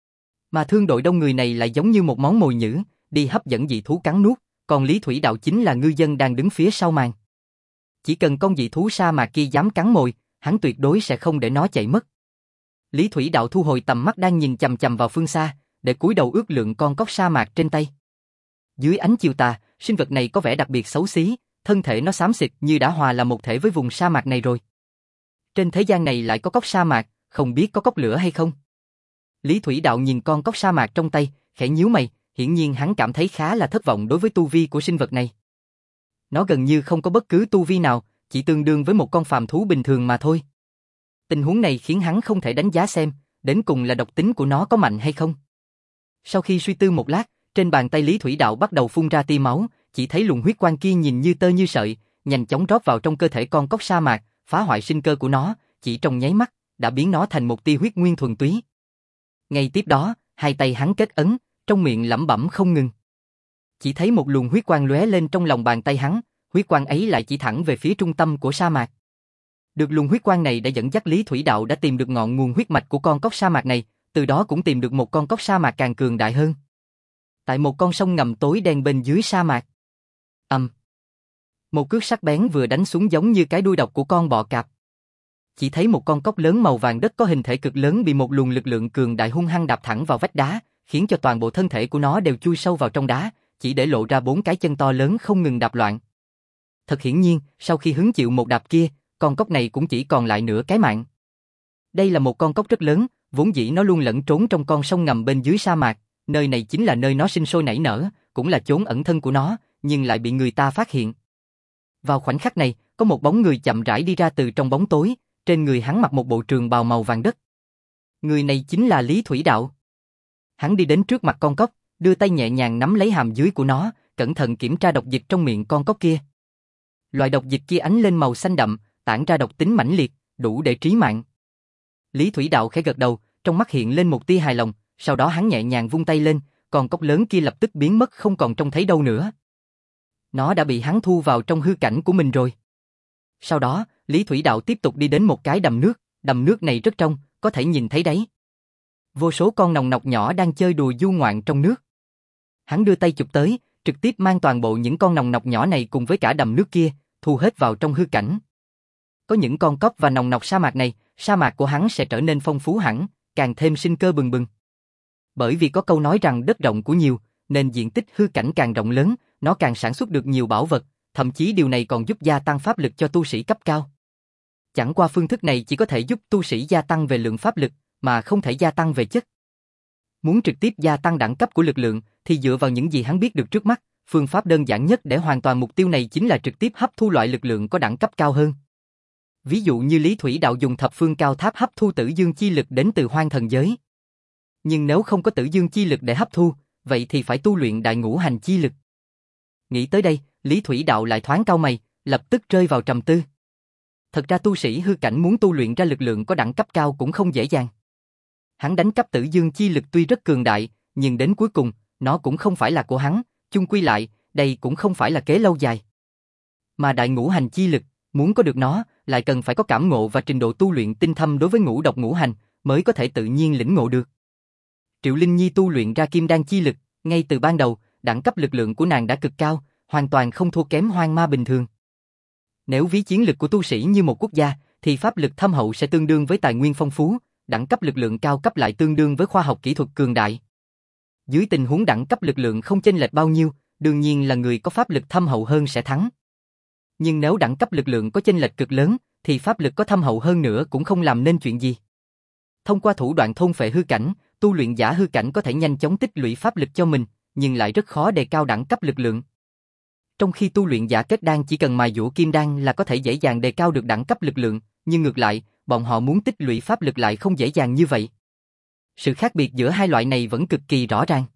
Mà thương đội đông người này lại giống như một món mồi nhử, đi hấp dẫn dị thú cắn nuốt, còn Lý Thủy Đạo chính là ngư dân đang đứng phía sau màn. Chỉ cần con dị thú sa mạc kia dám cắn mồi, hắn tuyệt đối sẽ không để nó chạy mất. Lý Thủy Đạo thu hồi tầm mắt đang nhìn chằm chằm vào phương xa, để cúi đầu ước lượng con cóc sa mạc trên tay. Dưới ánh chiều tà, sinh vật này có vẻ đặc biệt xấu xí, thân thể nó xám xịt như đã hòa là một thể với vùng sa mạc này rồi. Trên thế gian này lại có cóc sa mạc, không biết có cóc lửa hay không? Lý Thủy Đạo nhìn con cóc sa mạc trong tay, khẽ nhíu mày, hiển nhiên hắn cảm thấy khá là thất vọng đối với tu vi của sinh vật này. Nó gần như không có bất cứ tu vi nào, chỉ tương đương với một con phàm thú bình thường mà thôi. Tình huống này khiến hắn không thể đánh giá xem, đến cùng là độc tính của nó có mạnh hay không. Sau khi suy tư một lát, trên bàn tay Lý Thủy Đạo bắt đầu phun ra tia máu, chỉ thấy luồng huyết quang kia nhìn như tơ như sợi, nhanh chóng rót vào trong cơ thể con cóc sa mạc, phá hoại sinh cơ của nó, chỉ trong nháy mắt, đã biến nó thành một tia huyết nguyên thuần túy. Ngay tiếp đó, hai tay hắn kết ấn, trong miệng lẩm bẩm không ngừng. Chỉ thấy một luồng huyết quang lóe lên trong lòng bàn tay hắn, huyết quang ấy lại chỉ thẳng về phía trung tâm của sa mạc. Được luồng huyết quang này đã dẫn dắt Lý Thủy Đạo đã tìm được ngọn nguồn huyết mạch của con cóc sa mạc này, từ đó cũng tìm được một con cóc sa mạc càng cường đại hơn. Tại một con sông ngầm tối đen bên dưới sa mạc. Ầm. Um. Một cước sắc bén vừa đánh xuống giống như cái đuôi độc của con bọ cạp. Chỉ thấy một con cóc lớn màu vàng đất có hình thể cực lớn bị một luồng lực lượng cường đại hung hăng đạp thẳng vào vách đá, khiến cho toàn bộ thân thể của nó đều chui sâu vào trong đá, chỉ để lộ ra bốn cái chân to lớn không ngừng đạp loạn. Thật hiển nhiên, sau khi hứng chịu một đạp kia, con cóc này cũng chỉ còn lại nửa cái mạng. Đây là một con cóc rất lớn, vốn dĩ nó luôn lẫn trốn trong con sông ngầm bên dưới sa mạc, nơi này chính là nơi nó sinh sôi nảy nở, cũng là chốn ẩn thân của nó, nhưng lại bị người ta phát hiện. Vào khoảnh khắc này, có một bóng người chậm rãi đi ra từ trong bóng tối, trên người hắn mặc một bộ trường bào màu vàng đất. Người này chính là Lý Thủy Đạo. Hắn đi đến trước mặt con cóc, đưa tay nhẹ nhàng nắm lấy hàm dưới của nó, cẩn thận kiểm tra độc dịch trong miệng con cóc kia. Loại độc dịch kia ánh lên màu xanh đậm, tản ra độc tính mãnh liệt, đủ để trí mạng. Lý Thủy Đạo khẽ gật đầu, trong mắt hiện lên một tia hài lòng, sau đó hắn nhẹ nhàng vung tay lên, con cóc lớn kia lập tức biến mất không còn trông thấy đâu nữa. Nó đã bị hắn thu vào trong hư cảnh của mình rồi. Sau đó, Lý Thủy Đạo tiếp tục đi đến một cái đầm nước, đầm nước này rất trong, có thể nhìn thấy đáy. Vô số con nòng nọc nhỏ đang chơi đùa du ngoạn trong nước. Hắn đưa tay chụp tới, trực tiếp mang toàn bộ những con nòng nọc nhỏ này cùng với cả đầm nước kia, thu hết vào trong hư cảnh. Có những con cóc và nòng nọc sa mạc này, sa mạc của hắn sẽ trở nên phong phú hẳn, càng thêm sinh cơ bừng bừng. Bởi vì có câu nói rằng đất rộng của nhiều, nên diện tích hư cảnh càng rộng lớn, nó càng sản xuất được nhiều bảo vật, thậm chí điều này còn giúp gia tăng pháp lực cho tu sĩ cấp cao. Chẳng qua phương thức này chỉ có thể giúp tu sĩ gia tăng về lượng pháp lực, mà không thể gia tăng về chất. Muốn trực tiếp gia tăng đẳng cấp của lực lượng, thì dựa vào những gì hắn biết được trước mắt, phương pháp đơn giản nhất để hoàn toàn mục tiêu này chính là trực tiếp hấp thu loại lực lượng có đẳng cấp cao hơn. Ví dụ như Lý Thủy Đạo dùng thập phương cao tháp hấp thu tử dương chi lực đến từ hoang thần giới. Nhưng nếu không có tử dương chi lực để hấp thu, vậy thì phải tu luyện đại ngũ hành chi lực. Nghĩ tới đây, Lý Thủy Đạo lại thoáng cau mày, lập tức rơi vào trầm tư. Thật ra tu sĩ hư cảnh muốn tu luyện ra lực lượng có đẳng cấp cao cũng không dễ dàng. Hắn đánh cắp tử dương chi lực tuy rất cường đại, nhưng đến cuối cùng, nó cũng không phải là của hắn, chung quy lại, đây cũng không phải là kế lâu dài. Mà đại ngũ hành chi lực, muốn có được nó, lại cần phải có cảm ngộ và trình độ tu luyện tinh thâm đối với ngũ độc ngũ hành, mới có thể tự nhiên lĩnh ngộ được. Triệu Linh Nhi tu luyện ra kim đan chi lực, ngay từ ban đầu, đẳng cấp lực lượng của nàng đã cực cao, hoàn toàn không thua kém hoang ma bình thường. Nếu ví chiến lực của tu sĩ như một quốc gia, thì pháp lực thâm hậu sẽ tương đương với tài nguyên phong phú, đẳng cấp lực lượng cao cấp lại tương đương với khoa học kỹ thuật cường đại. Dưới tình huống đẳng cấp lực lượng không chênh lệch bao nhiêu, đương nhiên là người có pháp lực thâm hậu hơn sẽ thắng. Nhưng nếu đẳng cấp lực lượng có chênh lệch cực lớn, thì pháp lực có thâm hậu hơn nữa cũng không làm nên chuyện gì. Thông qua thủ đoạn thôn phệ hư cảnh, tu luyện giả hư cảnh có thể nhanh chóng tích lũy pháp lực cho mình, nhưng lại rất khó đề cao đẳng cấp lực lượng. Trong khi tu luyện giả kết đan chỉ cần mài dũa kim đan là có thể dễ dàng đề cao được đẳng cấp lực lượng, nhưng ngược lại, bọn họ muốn tích lũy pháp lực lại không dễ dàng như vậy. Sự khác biệt giữa hai loại này vẫn cực kỳ rõ ràng.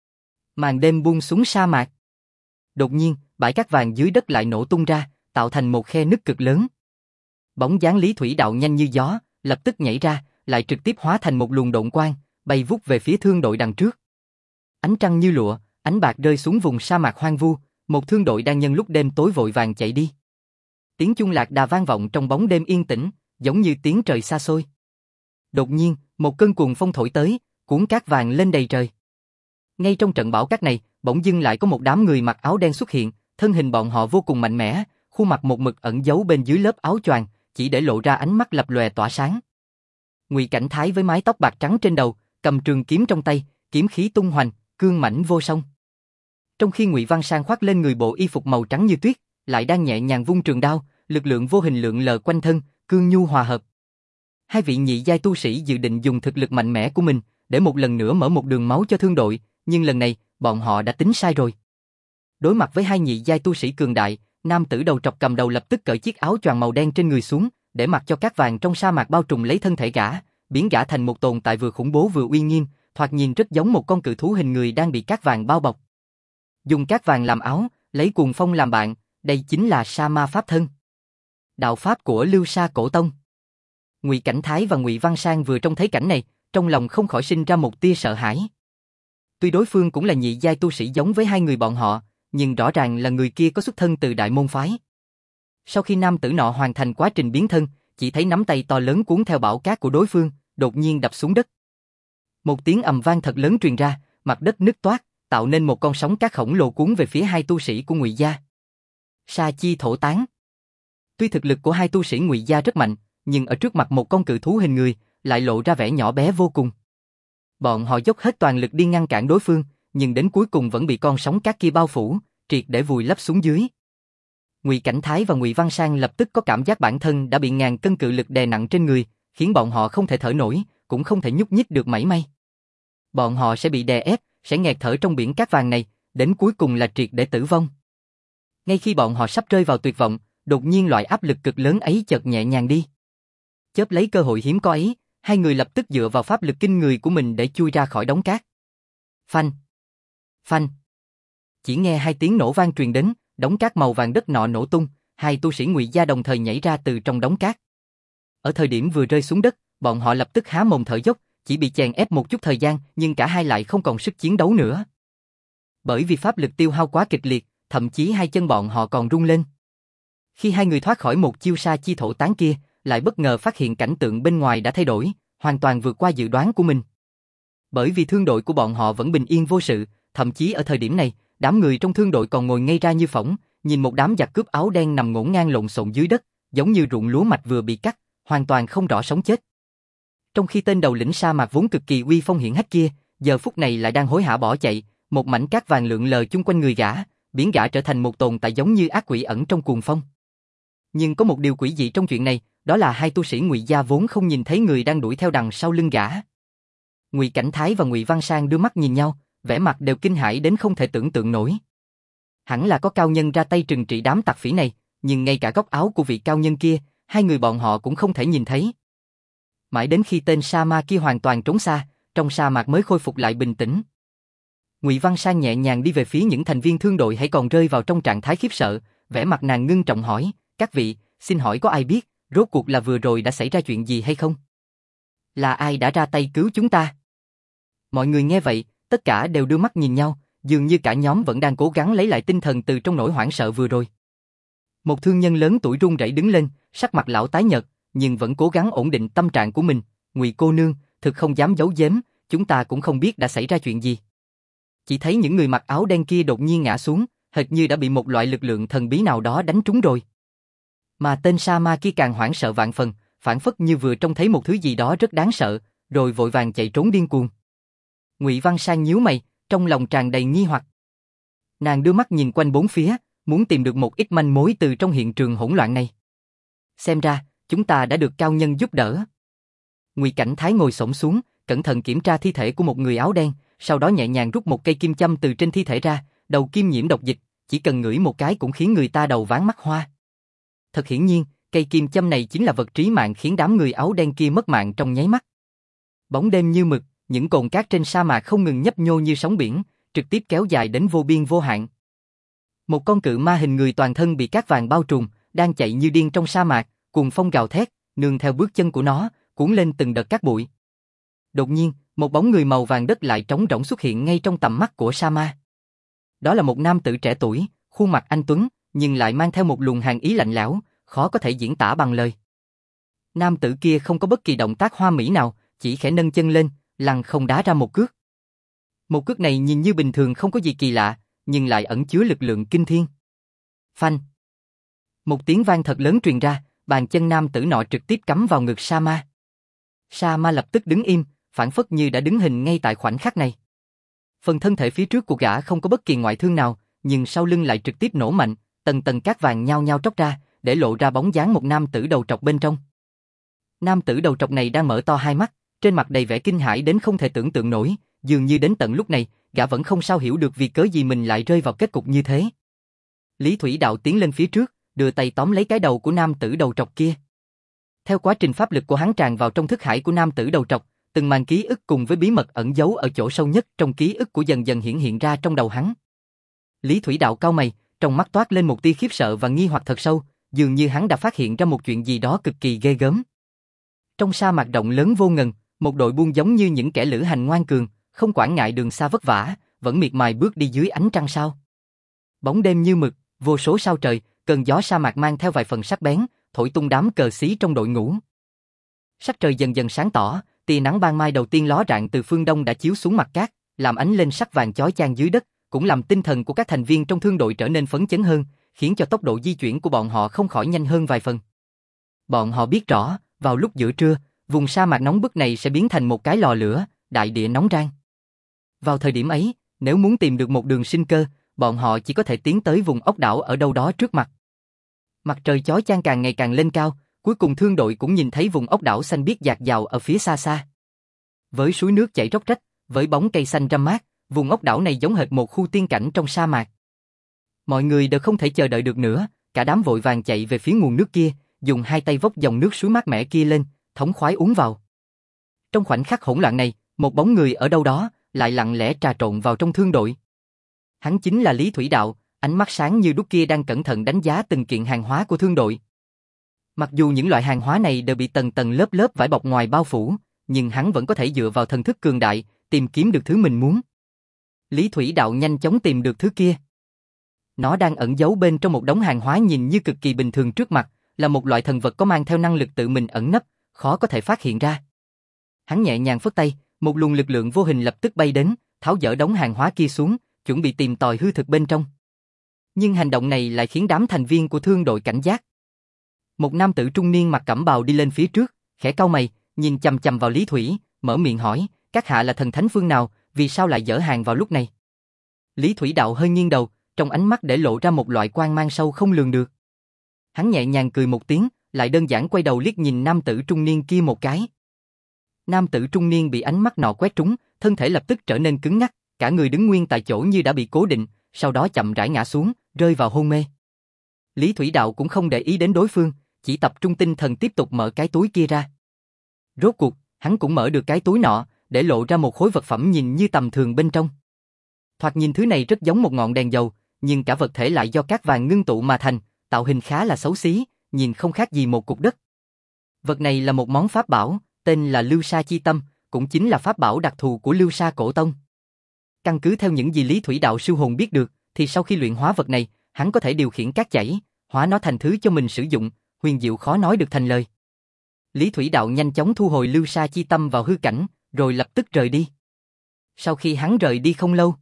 Màn đêm buông xuống sa mạc. Đột nhiên, bãi cát vàng dưới đất lại nổ tung ra, tạo thành một khe nứt cực lớn. Bóng dáng Lý Thủy Đạo nhanh như gió, lập tức nhảy ra, lại trực tiếp hóa thành một luồng độn quang, bay vút về phía thương đội đằng trước. Ánh trăng như lụa, ánh bạc rơi xuống vùng sa mạc hoang vu, một thương đội đang nhân lúc đêm tối vội vàng chạy đi. Tiếng chuông lạc đà vang vọng trong bóng đêm yên tĩnh, giống như tiếng trời xa xôi. Đột nhiên, một cơn cuồng phong thổi tới, cuốn cát vàng lên đầy trời. Ngay trong trận bão cát này, bỗng dưng lại có một đám người mặc áo đen xuất hiện, thân hình bọn họ vô cùng mạnh mẽ, khuôn mặt một mực ẩn giấu bên dưới lớp áo choàng, chỉ để lộ ra ánh mắt lập lòe tỏa sáng. Ngụy Cảnh Thái với mái tóc bạc trắng trên đầu, cầm trường kiếm trong tay, kiếm khí tung hoành, cương mãnh vô song. Trong khi Ngụy Văn Sang khoác lên người bộ y phục màu trắng như tuyết, lại đang nhẹ nhàng vung trường đao, lực lượng vô hình lượn lờ quanh thân, cương nhu hòa hợp. Hai vị nhị giai tu sĩ dự định dùng thực lực mạnh mẽ của mình để một lần nữa mở một đường máu cho thương đội, nhưng lần này, bọn họ đã tính sai rồi. Đối mặt với hai nhị giai tu sĩ cường đại, nam tử đầu trọc cầm đầu lập tức cởi chiếc áo choàng màu đen trên người xuống, để mặc cho cát vàng trong sa mạc bao trùm lấy thân thể gã, biến gã thành một tồn tại vừa khủng bố vừa uy nghiêm, thoạt nhìn rất giống một con cự thú hình người đang bị cát vàng bao bọc. Dùng cát vàng làm áo, lấy cuồng phong làm bạn, đây chính là Sa Ma Pháp Thân. Đạo pháp của Lưu Sa Cổ Tông. Ngụy Cảnh Thái và Ngụy Văn Sang vừa trông thấy cảnh này, trong lòng không khỏi sinh ra một tia sợ hãi. Tuy đối phương cũng là nhị giai tu sĩ giống với hai người bọn họ, nhưng rõ ràng là người kia có xuất thân từ đại môn phái. Sau khi nam tử nọ hoàn thành quá trình biến thân, chỉ thấy nắm tay to lớn cuốn theo bão cát của đối phương, đột nhiên đập xuống đất. Một tiếng ầm vang thật lớn truyền ra, mặt đất nứt toác, tạo nên một con sóng cát khổng lồ cuốn về phía hai tu sĩ của Ngụy gia. Sa Chi Thổ Tán. Tuy thực lực của hai tu sĩ Ngụy gia rất mạnh, nhưng ở trước mặt một con cự thú hình người, lại lộ ra vẻ nhỏ bé vô cùng. Bọn họ dốc hết toàn lực đi ngăn cản đối phương, nhưng đến cuối cùng vẫn bị con sóng cát kia bao phủ, triệt để vùi lấp xuống dưới. Ngụy Cảnh Thái và Ngụy Văn Sang lập tức có cảm giác bản thân đã bị ngàn cân cự lực đè nặng trên người, khiến bọn họ không thể thở nổi, cũng không thể nhúc nhích được mảy may. Bọn họ sẽ bị đè ép, sẽ nghẹt thở trong biển cát vàng này, đến cuối cùng là triệt để tử vong. Ngay khi bọn họ sắp rơi vào tuyệt vọng, đột nhiên loại áp lực cực lớn ấy chợt nhẹ nhàng đi. Chớp lấy cơ hội hiếm có ấy, hai người lập tức dựa vào pháp lực kinh người của mình để chui ra khỏi đống cát. Phanh! Phanh! Chỉ nghe hai tiếng nổ vang truyền đến, đống cát màu vàng đất nọ nổ tung, hai tu sĩ Ngụy gia đồng thời nhảy ra từ trong đống cát. Ở thời điểm vừa rơi xuống đất, bọn họ lập tức há mồm thở dốc, chỉ bị chèn ép một chút thời gian, nhưng cả hai lại không còn sức chiến đấu nữa. Bởi vì pháp lực tiêu hao quá kịch liệt, thậm chí hai chân bọn họ còn rung lên. Khi hai người thoát khỏi một chiêu Sa Chi Thổ Tán kia, lại bất ngờ phát hiện cảnh tượng bên ngoài đã thay đổi, hoàn toàn vượt qua dự đoán của mình. Bởi vì thương đội của bọn họ vẫn bình yên vô sự, thậm chí ở thời điểm này, đám người trong thương đội còn ngồi ngây ra như phỗng, nhìn một đám giặc cướp áo đen nằm ngổn ngang lộn xộn dưới đất, giống như ruộng lúa mạch vừa bị cắt, hoàn toàn không rõ sống chết. Trong khi tên đầu lĩnh sa mạc vốn cực kỳ uy phong hiển hách kia, giờ phút này lại đang hối hả bỏ chạy, một mảnh cát vàng lượn lờ chung quanh người gã, biến gã trở thành một tồn tại giống như ác quỷ ẩn trong cuồng phong. Nhưng có một điều quỷ dị trong chuyện này, đó là hai tu sĩ Ngụy gia vốn không nhìn thấy người đang đuổi theo đằng sau lưng gã. Ngụy Cảnh Thái và Ngụy Văn Sang đưa mắt nhìn nhau, vẻ mặt đều kinh hãi đến không thể tưởng tượng nổi. Hẳn là có cao nhân ra tay trừng trị đám tặc phỉ này, nhưng ngay cả góc áo của vị cao nhân kia, hai người bọn họ cũng không thể nhìn thấy. Mãi đến khi tên sa ma kia hoàn toàn trốn xa, trong sa mạc mới khôi phục lại bình tĩnh. Ngụy Văn Sang nhẹ nhàng đi về phía những thành viên thương đội hãy còn rơi vào trong trạng thái khiếp sợ, vẻ mặt nàng ngưng trọng hỏi, các vị, xin hỏi có ai biết, rốt cuộc là vừa rồi đã xảy ra chuyện gì hay không? Là ai đã ra tay cứu chúng ta? Mọi người nghe vậy, tất cả đều đưa mắt nhìn nhau, dường như cả nhóm vẫn đang cố gắng lấy lại tinh thần từ trong nỗi hoảng sợ vừa rồi. Một thương nhân lớn tuổi run rẩy đứng lên, sắc mặt lão tái nhợt, nhưng vẫn cố gắng ổn định tâm trạng của mình. Ngụy cô nương, thực không dám giấu giếm, chúng ta cũng không biết đã xảy ra chuyện gì. Chỉ thấy những người mặc áo đen kia đột nhiên ngã xuống, hệt như đã bị một loại lực lượng thần bí nào đó đánh trúng rồi. Mà tên sa ma kia càng hoảng sợ vạn phần, phảng phất như vừa trông thấy một thứ gì đó rất đáng sợ, rồi vội vàng chạy trốn điên cuồng. Ngụy Văn Sang nhíu mày, trong lòng tràn đầy nghi hoặc. Nàng đưa mắt nhìn quanh bốn phía, muốn tìm được một ít manh mối từ trong hiện trường hỗn loạn này. Xem ra, chúng ta đã được cao nhân giúp đỡ. Ngụy Cảnh Thái ngồi xổm xuống, cẩn thận kiểm tra thi thể của một người áo đen, sau đó nhẹ nhàng rút một cây kim châm từ trên thi thể ra, đầu kim nhiễm độc dịch, chỉ cần ngửi một cái cũng khiến người ta đầu váng mắt hoa. Thật hiển nhiên, cây kim châm này chính là vật trí mạng khiến đám người áo đen kia mất mạng trong nháy mắt. Bóng đêm như mực, những cồn cát trên sa mạc không ngừng nhấp nhô như sóng biển, trực tiếp kéo dài đến vô biên vô hạn. Một con cự ma hình người toàn thân bị cát vàng bao trùm, đang chạy như điên trong sa mạc, cuồng phong gào thét, nương theo bước chân của nó, cuốn lên từng đợt cát bụi. Đột nhiên, một bóng người màu vàng đất lại trống rỗng xuất hiện ngay trong tầm mắt của Sa Ma. Đó là một nam tử trẻ tuổi, khuôn mặt anh tuấn, nhưng lại mang theo một luồng hàn ý lạnh lẽo, khó có thể diễn tả bằng lời. Nam tử kia không có bất kỳ động tác hoa mỹ nào, chỉ khẽ nâng chân lên, lăng không đá ra một cước. Một cước này nhìn như bình thường không có gì kỳ lạ, nhưng lại ẩn chứa lực lượng kinh thiên. Phanh! Một tiếng vang thật lớn truyền ra, bàn chân nam tử nọ trực tiếp cắm vào ngực Sa Ma. Sa Ma lập tức đứng im, phảng phất như đã đứng hình ngay tại khoảnh khắc này. Phần thân thể phía trước của gã không có bất kỳ ngoại thương nào, nhưng sau lưng lại trực tiếp nổ mạnh, tầng tầng cát vàng nhao nhao tróc ra, để lộ ra bóng dáng một nam tử đầu trọc bên trong. Nam tử đầu trọc này đang mở to hai mắt, trên mặt đầy vẻ kinh hãi đến không thể tưởng tượng nổi, dường như đến tận lúc này, gã vẫn không sao hiểu được vì cớ gì mình lại rơi vào kết cục như thế. Lý Thủy Đạo tiến lên phía trước, đưa tay tóm lấy cái đầu của nam tử đầu trọc kia. Theo quá trình pháp lực của hắn tràn vào trong thức hải của nam tử đầu trọc, từng màn ký ức cùng với bí mật ẩn giấu ở chỗ sâu nhất trong ký ức của dần dần hiển hiện ra trong đầu hắn. Lý Thủy Đạo cau mày, trong mắt toát lên một tia khiếp sợ và nghi hoặc thật sâu, dường như hắn đã phát hiện ra một chuyện gì đó cực kỳ ghê gớm. Trong sa mạc rộng lớn vô ngần, một đội buôn giống như những kẻ lữ hành ngoan cường, không quản ngại đường xa vất vả, vẫn miệt mài bước đi dưới ánh trăng sao. Bóng đêm như mực, vô số sao trời, cơn gió sa mạc mang theo vài phần sắc bén, thổi tung đám cờ xí trong đội ngũ. Sắc trời dần dần sáng tỏ, tia nắng ban mai đầu tiên ló rạng từ phương đông đã chiếu xuống mặt cát, làm ánh lên sắc vàng chói chang dưới đất, cũng làm tinh thần của các thành viên trong thương đội trở nên phấn chấn hơn, khiến cho tốc độ di chuyển của bọn họ không khỏi nhanh hơn vài phần. Bọn họ biết rõ, vào lúc giữa trưa, vùng sa mạc nóng bức này sẽ biến thành một cái lò lửa, đại địa nóng rang. Vào thời điểm ấy, nếu muốn tìm được một đường sinh cơ, bọn họ chỉ có thể tiến tới vùng ốc đảo ở đâu đó trước mặt. Mặt trời chói chang càng ngày càng lên cao, cuối cùng thương đội cũng nhìn thấy vùng ốc đảo xanh biếc dạt dào ở phía xa xa. Với suối nước chảy róc rách, với bóng cây xanh râm mát, vùng ốc đảo này giống hệt một khu tiên cảnh trong sa mạc. Mọi người đều không thể chờ đợi được nữa, cả đám vội vàng chạy về phía nguồn nước kia, dùng hai tay vốc dòng nước suối mát mẻ kia lên, thống khoái uống vào. Trong khoảnh khắc hỗn loạn này, một bóng người ở đâu đó lại lặng lẽ trà trộn vào trong thương đội. Hắn chính là Lý Thủy Đạo, ánh mắt sáng như đuốc kia đang cẩn thận đánh giá từng kiện hàng hóa của thương đội. Mặc dù những loại hàng hóa này đều bị tầng tầng lớp lớp vải bọc ngoài bao phủ, nhưng hắn vẫn có thể dựa vào thần thức cường đại, tìm kiếm được thứ mình muốn. Lý Thủy Đạo nhanh chóng tìm được thứ kia. Nó đang ẩn giấu bên trong một đống hàng hóa nhìn như cực kỳ bình thường trước mặt, là một loại thần vật có mang theo năng lực tự mình ẩn nấp, khó có thể phát hiện ra. Hắn nhẹ nhàng phất tay, một luồng lực lượng vô hình lập tức bay đến, tháo dỡ đống hàng hóa kia xuống, chuẩn bị tìm tòi hư thực bên trong. Nhưng hành động này lại khiến đám thành viên của thương đội cảnh giác. Một nam tử trung niên mặc cẩm bào đi lên phía trước, khẽ cau mày, nhìn chằm chằm vào Lý Thủy, mở miệng hỏi, các hạ là thần thánh phương nào, vì sao lại dỡ hàng vào lúc này? Lý Thủy Đạo hơi nghiêng đầu, trong ánh mắt để lộ ra một loại quang mang sâu không lường được. Hắn nhẹ nhàng cười một tiếng, lại đơn giản quay đầu liếc nhìn nam tử trung niên kia một cái. Nam tử trung niên bị ánh mắt nọ quét trúng, thân thể lập tức trở nên cứng ngắc, cả người đứng nguyên tại chỗ như đã bị cố định, sau đó chậm rãi ngã xuống, rơi vào hôn mê. Lý Thủy Đạo cũng không để ý đến đối phương, chỉ tập trung tinh thần tiếp tục mở cái túi kia ra. Rốt cuộc, hắn cũng mở được cái túi nọ, để lộ ra một khối vật phẩm nhìn như tầm thường bên trong. Thoạt nhìn thứ này rất giống một ngọn đèn dầu, nhưng cả vật thể lại do cát vàng ngưng tụ mà thành, tạo hình khá là xấu xí, nhìn không khác gì một cục đất. Vật này là một món pháp bảo, tên là Lưu Sa Chi Tâm, cũng chính là pháp bảo đặc thù của Lưu Sa Cổ Tông. Căn cứ theo những gì Lý Thủy Đạo sư hồn biết được, thì sau khi luyện hóa vật này, hắn có thể điều khiển cát chảy, hóa nó thành thứ cho mình sử dụng, huyền diệu khó nói được thành lời. Lý Thủy Đạo nhanh chóng thu hồi Lưu Sa Chi Tâm vào hư cảnh, rồi lập tức rời đi. Sau khi hắn rời đi không lâu,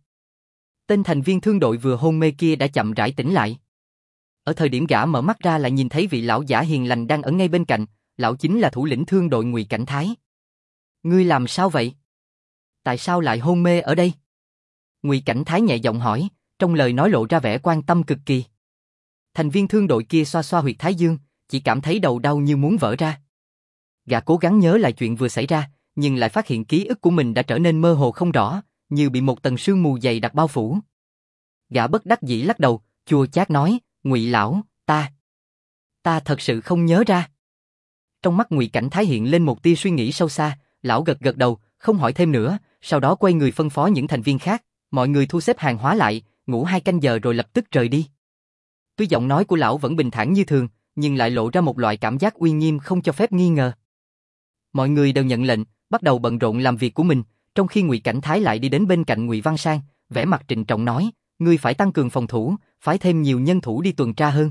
tên thành viên thương đội vừa hôn mê kia đã chậm rãi tỉnh lại. Ở thời điểm gã mở mắt ra lại nhìn thấy vị lão giả hiền lành đang ở ngay bên cạnh, lão chính là thủ lĩnh thương đội Ngụy Cảnh Thái. Ngươi làm sao vậy? Tại sao lại hôn mê ở đây? Ngụy Cảnh Thái nhẹ giọng hỏi, trong lời nói lộ ra vẻ quan tâm cực kỳ. Thành viên thương đội kia xoa xoa huyệt thái dương, chỉ cảm thấy đầu đau như muốn vỡ ra. Gã cố gắng nhớ lại chuyện vừa xảy ra, nhưng lại phát hiện ký ức của mình đã trở nên mơ hồ không rõ, như bị một tầng sương mù dày đặc bao phủ. Gã bất đắc dĩ lắc đầu, chua chát nói, Ngụy lão, ta, ta thật sự không nhớ ra. Trong mắt Ngụy Cảnh Thái hiện lên một tia suy nghĩ sâu xa, lão gật gật đầu, không hỏi thêm nữa, sau đó quay người phân phó những thành viên khác, mọi người thu xếp hàng hóa lại, ngủ hai canh giờ rồi lập tức rời đi. Tuy giọng nói của lão vẫn bình thản như thường, nhưng lại lộ ra một loại cảm giác uy nghiêm không cho phép nghi ngờ. Mọi người đều nhận lệnh, bắt đầu bận rộn làm việc của mình, trong khi Ngụy Cảnh Thái lại đi đến bên cạnh Ngụy Văn Sang, vẻ mặt trịnh trọng nói, ngươi phải tăng cường phòng thủ, phái thêm nhiều nhân thủ đi tuần tra hơn.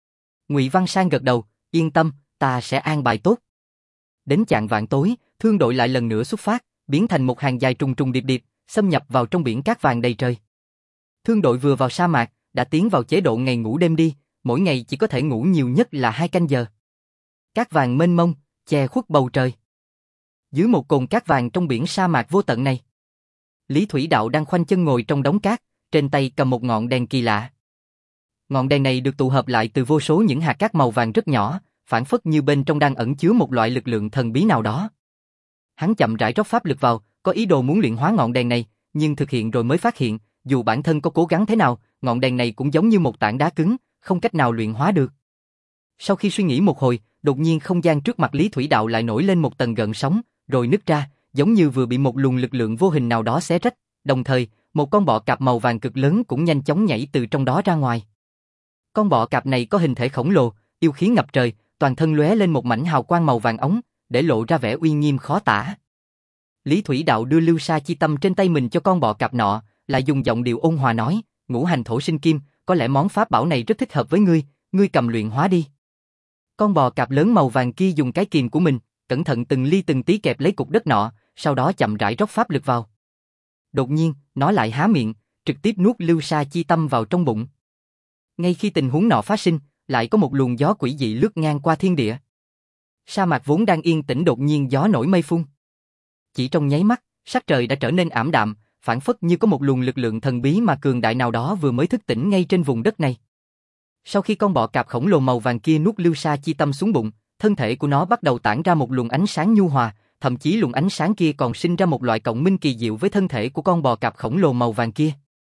Ngụy Văn Sang gật đầu, yên tâm, ta sẽ an bài tốt. Đến chạng vạng tối, thương đội lại lần nữa xuất phát, biến thành một hàng dài trùng trùng điệp điệp, xâm nhập vào trong biển cát vàng đầy trời. Thương đội vừa vào sa mạc, đã tiến vào chế độ ngày ngủ đêm đi, mỗi ngày chỉ có thể ngủ nhiều nhất là hai canh giờ. Cát vàng mênh mông, che khuất bầu trời. Dưới một cồn cát vàng trong biển sa mạc vô tận này, Lý Thủy Đạo đang khoanh chân ngồi trong đống cát, trên tay cầm một ngọn đèn kỳ lạ. Ngọn đèn này được tụ hợp lại từ vô số những hạt cát màu vàng rất nhỏ, phản phất như bên trong đang ẩn chứa một loại lực lượng thần bí nào đó. Hắn chậm rãi rót pháp lực vào, có ý đồ muốn luyện hóa ngọn đèn này, nhưng thực hiện rồi mới phát hiện, dù bản thân có cố gắng thế nào, ngọn đèn này cũng giống như một tảng đá cứng, không cách nào luyện hóa được. Sau khi suy nghĩ một hồi, đột nhiên không gian trước mặt Lý Thủy Đạo lại nổi lên một tầng gợn sóng, rồi nứt ra, giống như vừa bị một luồng lực lượng vô hình nào đó xé rách, đồng thời, một con bọ cạp màu vàng cực lớn cũng nhanh chóng nhảy từ trong đó ra ngoài. Con bọ cạp này có hình thể khổng lồ, yêu khí ngập trời, toàn thân lóe lên một mảnh hào quang màu vàng ống, để lộ ra vẻ uy nghiêm khó tả. Lý Thủy Đạo đưa lưu sa chi tâm trên tay mình cho con bọ cạp nọ, lại dùng giọng điệu ôn hòa nói, ngũ hành thổ sinh kim, có lẽ món pháp bảo này rất thích hợp với ngươi, ngươi cầm luyện hóa đi. Con bò cạp lớn màu vàng kia dùng cái kìm của mình, cẩn thận từng ly từng tí kẹp lấy cục đất nọ, sau đó chậm rãi rót pháp lực vào. Đột nhiên, nó lại há miệng, trực tiếp nuốt lưu sa chi tâm vào trong bụng. Ngay khi tình huống nọ phát sinh, lại có một luồng gió quỷ dị lướt ngang qua thiên địa. Sa mạc vốn đang yên tĩnh đột nhiên gió nổi mây phun. Chỉ trong nháy mắt, sắc trời đã trở nên ảm đạm, phản phất như có một luồng lực lượng thần bí mà cường đại nào đó vừa mới thức tỉnh ngay trên vùng đất này. Sau khi con bọ cạp khổng lồ màu vàng kia nuốt lưu sa chi tâm xuống bụng, thân thể của nó bắt đầu tản ra một luồng ánh sáng nhu hòa, thậm chí luồng ánh sáng kia còn sinh ra một loại cộng minh kỳ diệu với thân thể của con bò cạp khổng lồ màu vàng kia.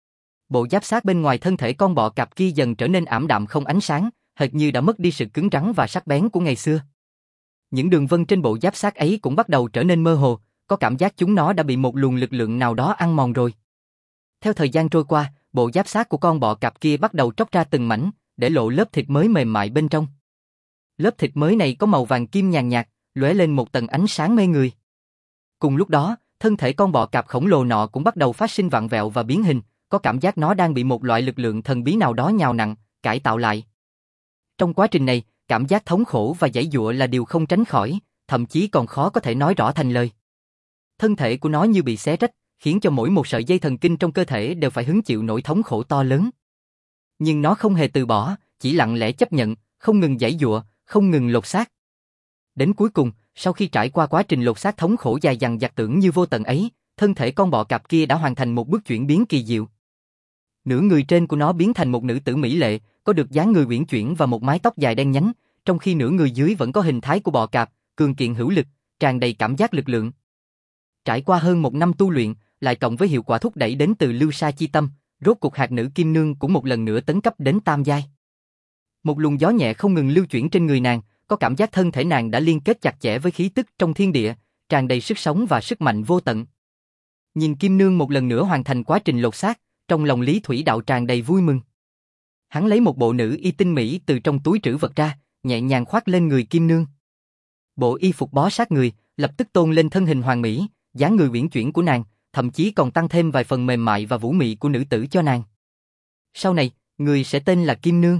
Bộ giáp xác bên ngoài thân thể con bọ cạp kia dần trở nên ảm đạm không ánh sáng, hệt như đã mất đi sự cứng rắn và sắc bén của ngày xưa. Những đường vân trên bộ giáp xác ấy cũng bắt đầu trở nên mơ hồ, có cảm giác chúng nó đã bị một luồng lực lượng nào đó ăn mòn rồi. Theo thời gian trôi qua, bộ giáp xác của con bọ cạp kia bắt đầu tróc ra từng mảnh, để lộ lớp thịt mới mềm mại bên trong. Lớp thịt mới này có màu vàng kim nhàn nhạt, lóe lên một tầng ánh sáng mê người. Cùng lúc đó, thân thể con bọ cạp khổng lồ nọ cũng bắt đầu phát sinh vặn vẹo và biến hình, có cảm giác nó đang bị một loại lực lượng thần bí nào đó nhào nặn, cải tạo lại. Trong quá trình này, cảm giác thống khổ và giãy giụa là điều không tránh khỏi, thậm chí còn khó có thể nói rõ thành lời. Thân thể của nó như bị xé rách, khiến cho mỗi một sợi dây thần kinh trong cơ thể đều phải hứng chịu nỗi thống khổ to lớn. Nhưng nó không hề từ bỏ, chỉ lặng lẽ chấp nhận, không ngừng giãy giụa, không ngừng lột xác. Đến cuối cùng, sau khi trải qua quá trình lột xác thống khổ dài dằng dặc tưởng như vô tận ấy, thân thể con bọ cạp kia đã hoàn thành một bước chuyển biến kỳ diệu. Nửa người trên của nó biến thành một nữ tử mỹ lệ, có được dáng người uyển chuyển và một mái tóc dài đen nhánh, trong khi nửa người dưới vẫn có hình thái của bọ cạp, cường kiện hữu lực, tràn đầy cảm giác lực lượng. Trải qua hơn một năm tu luyện, lại cộng với hiệu quả thúc đẩy đến từ lưu sa chi tâm, rốt cuộc hạt nữ kim nương cũng một lần nữa tấn cấp đến tam giai. Một luồng gió nhẹ không ngừng lưu chuyển trên người nàng, có cảm giác thân thể nàng đã liên kết chặt chẽ với khí tức trong thiên địa, tràn đầy sức sống và sức mạnh vô tận. Nhìn kim nương một lần nữa hoàn thành quá trình lột xác, trong lòng Lý Thủy Đạo tràn đầy vui mừng. Hắn lấy một bộ nữ y tinh mỹ từ trong túi trữ vật ra, nhẹ nhàng khoác lên người kim nương. Bộ y phục bó sát người, lập tức tôn lên thân hình hoàn mỹ, dáng người uyển chuyển của nàng, thậm chí còn tăng thêm vài phần mềm mại và vũ mị của nữ tử cho nàng. Sau này, người sẽ tên là Kim Nương.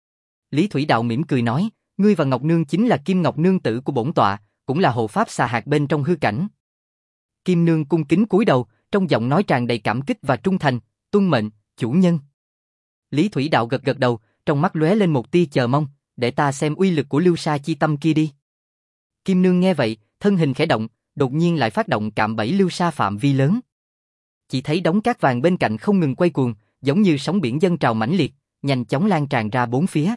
Lý Thủy Đạo mỉm cười nói, ngươi và Ngọc Nương chính là Kim Ngọc Nương tử của bổn tọa, cũng là hộ pháp xà hạt bên trong hư cảnh. Kim Nương cung kính cúi đầu, trong giọng nói tràn đầy cảm kích và trung thành, tuân mệnh, chủ nhân. Lý Thủy Đạo gật gật đầu, trong mắt lóe lên một tia chờ mong, để ta xem uy lực của lưu sa chi tâm kia đi. Kim Nương nghe vậy, thân hình khẽ động, đột nhiên lại phát động cạm bẫy lưu sa phạm vi lớn. Chỉ thấy đống cát vàng bên cạnh không ngừng quay cuồng, giống như sóng biển dâng trào mãnh liệt, nhanh chóng lan tràn ra bốn phía.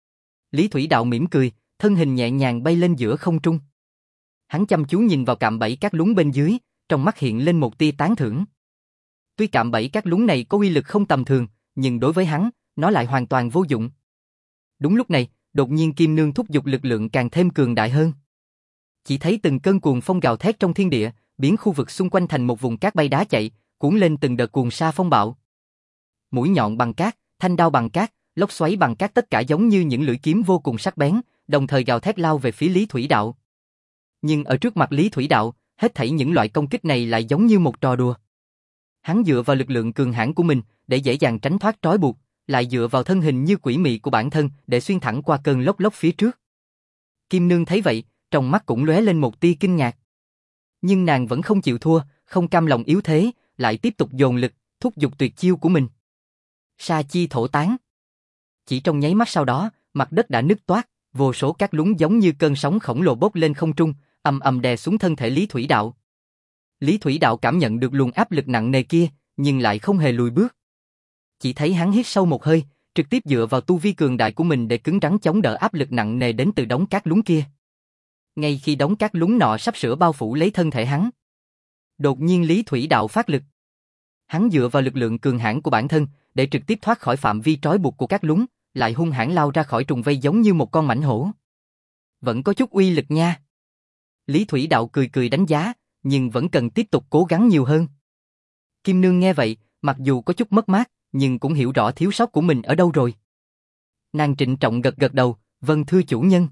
Lý Thủy Đạo mỉm cười, thân hình nhẹ nhàng bay lên giữa không trung. Hắn chăm chú nhìn vào cạm bẫy cát lún bên dưới, trong mắt hiện lên một tia tán thưởng. Tuy cạm bẫy cát lún này có uy lực không tầm thường, nhưng đối với hắn, nó lại hoàn toàn vô dụng. Đúng lúc này, đột nhiên Kim Nương thúc giục lực lượng càng thêm cường đại hơn. Chỉ thấy từng cơn cuồng phong gào thét trong thiên địa, biến khu vực xung quanh thành một vùng cát bay đá chạy, cuốn lên từng đợt cuồng sa phong bạo. Mũi nhọn bằng cát, thanh đao bằng cát, lốc xoáy bằng cát tất cả giống như những lưỡi kiếm vô cùng sắc bén, đồng thời gào thét lao về phía Lý Thủy Đạo. Nhưng ở trước mặt Lý Thủy Đạo, hết thảy những loại công kích này lại giống như một trò đùa. Hắn dựa vào lực lượng cường hãn của mình để dễ dàng tránh thoát trói buộc, lại dựa vào thân hình như quỷ mị của bản thân để xuyên thẳng qua cơn lốc lốc phía trước. Kim Nương thấy vậy, trong mắt cũng lóe lên một tia kinh ngạc. Nhưng nàng vẫn không chịu thua, không cam lòng yếu thế, lại tiếp tục dồn lực, thúc giục tuyệt chiêu của mình. Sa chi thổ tán. Chỉ trong nháy mắt sau đó, mặt đất đã nứt toác, vô số cát lún giống như cơn sóng khổng lồ bốc lên không trung, ầm ầm đè xuống thân thể Lý Thủy Đạo. Lý Thủy Đạo cảm nhận được luồng áp lực nặng nề kia, nhưng lại không hề lùi bước. Chỉ thấy hắn hít sâu một hơi, trực tiếp dựa vào tu vi cường đại của mình để cứng rắn chống đỡ áp lực nặng nề đến từ đống cát lún kia. Ngay khi đống cát lún nọ sắp sửa bao phủ lấy thân thể hắn, đột nhiên Lý Thủy Đạo phát lực. Hắn dựa vào lực lượng cường hãn của bản thân để trực tiếp thoát khỏi phạm vi trói buộc của cát lún, lại hung hãn lao ra khỏi trùng vây giống như một con mãnh hổ. Vẫn có chút uy lực nha. Lý Thủy Đạo cười cười đánh giá, nhưng vẫn cần tiếp tục cố gắng nhiều hơn. Kim Nương nghe vậy, mặc dù có chút mất mát, nhưng cũng hiểu rõ thiếu sót của mình ở đâu rồi. Nàng trịnh trọng gật gật đầu, vâng thưa chủ nhân.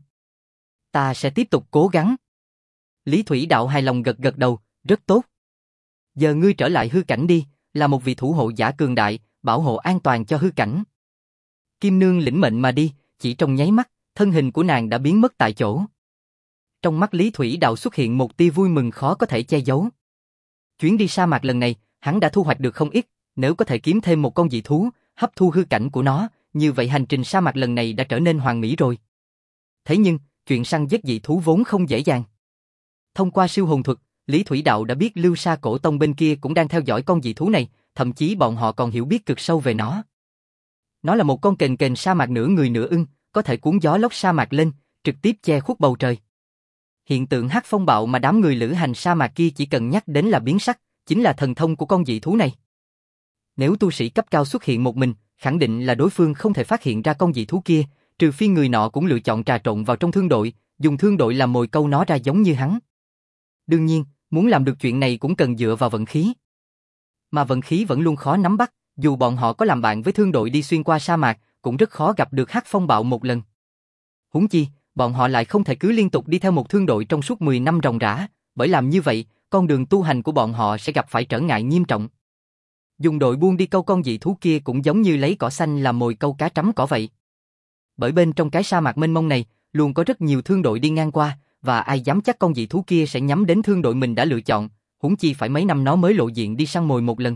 Ta sẽ tiếp tục cố gắng. Lý Thủy Đạo hài lòng gật gật đầu, rất tốt. Giờ ngươi trở lại hư cảnh đi, là một vị thủ hộ giả cường đại, bảo hộ an toàn cho hư cảnh. Kim Nương lĩnh mệnh mà đi, chỉ trong nháy mắt, thân hình của nàng đã biến mất tại chỗ. Trong mắt Lý Thủy Đạo xuất hiện một tia vui mừng khó có thể che giấu. Chuyến đi sa mạc lần này, hắn đã thu hoạch được không ít, nếu có thể kiếm thêm một con dị thú, hấp thu hư cảnh của nó, như vậy hành trình sa mạc lần này đã trở nên hoàn mỹ rồi. Thế nhưng, chuyện săn giết dị thú vốn không dễ dàng. Thông qua siêu hồn thuật, Lý Thủy Đạo đã biết Lưu Sa Cổ Tông bên kia cũng đang theo dõi con dị thú này, thậm chí bọn họ còn hiểu biết cực sâu về nó. Nó là một con kền kền sa mạc nửa người nửa ưng, có thể cuốn gió lốc sa mạc lên, trực tiếp che khuất bầu trời. Hiện tượng hắc phong bạo mà đám người lữ hành sa mạc kia chỉ cần nhắc đến là biến sắc, chính là thần thông của con dị thú này. Nếu tu sĩ cấp cao xuất hiện một mình, khẳng định là đối phương không thể phát hiện ra con dị thú kia, trừ phi người nọ cũng lựa chọn trà trộn vào trong thương đội, dùng thương đội làm mồi câu nó ra giống như hắn. Đương nhiên, muốn làm được chuyện này cũng cần dựa vào vận khí. Mà vận khí vẫn luôn khó nắm bắt, dù bọn họ có làm bạn với thương đội đi xuyên qua sa mạc, cũng rất khó gặp được hắc phong bạo một lần. Huống chi, bọn họ lại không thể cứ liên tục đi theo một thương đội trong suốt mười năm ròng rã, bởi làm như vậy, con đường tu hành của bọn họ sẽ gặp phải trở ngại nghiêm trọng. Dùng đội buôn đi câu con dị thú kia cũng giống như lấy cỏ xanh làm mồi câu cá trắm cỏ vậy. Bởi bên trong cái sa mạc mênh mông này, luôn có rất nhiều thương đội đi ngang qua, và ai dám chắc con dị thú kia sẽ nhắm đến thương đội mình đã lựa chọn, huống chi phải mấy năm nó mới lộ diện đi săn mồi một lần.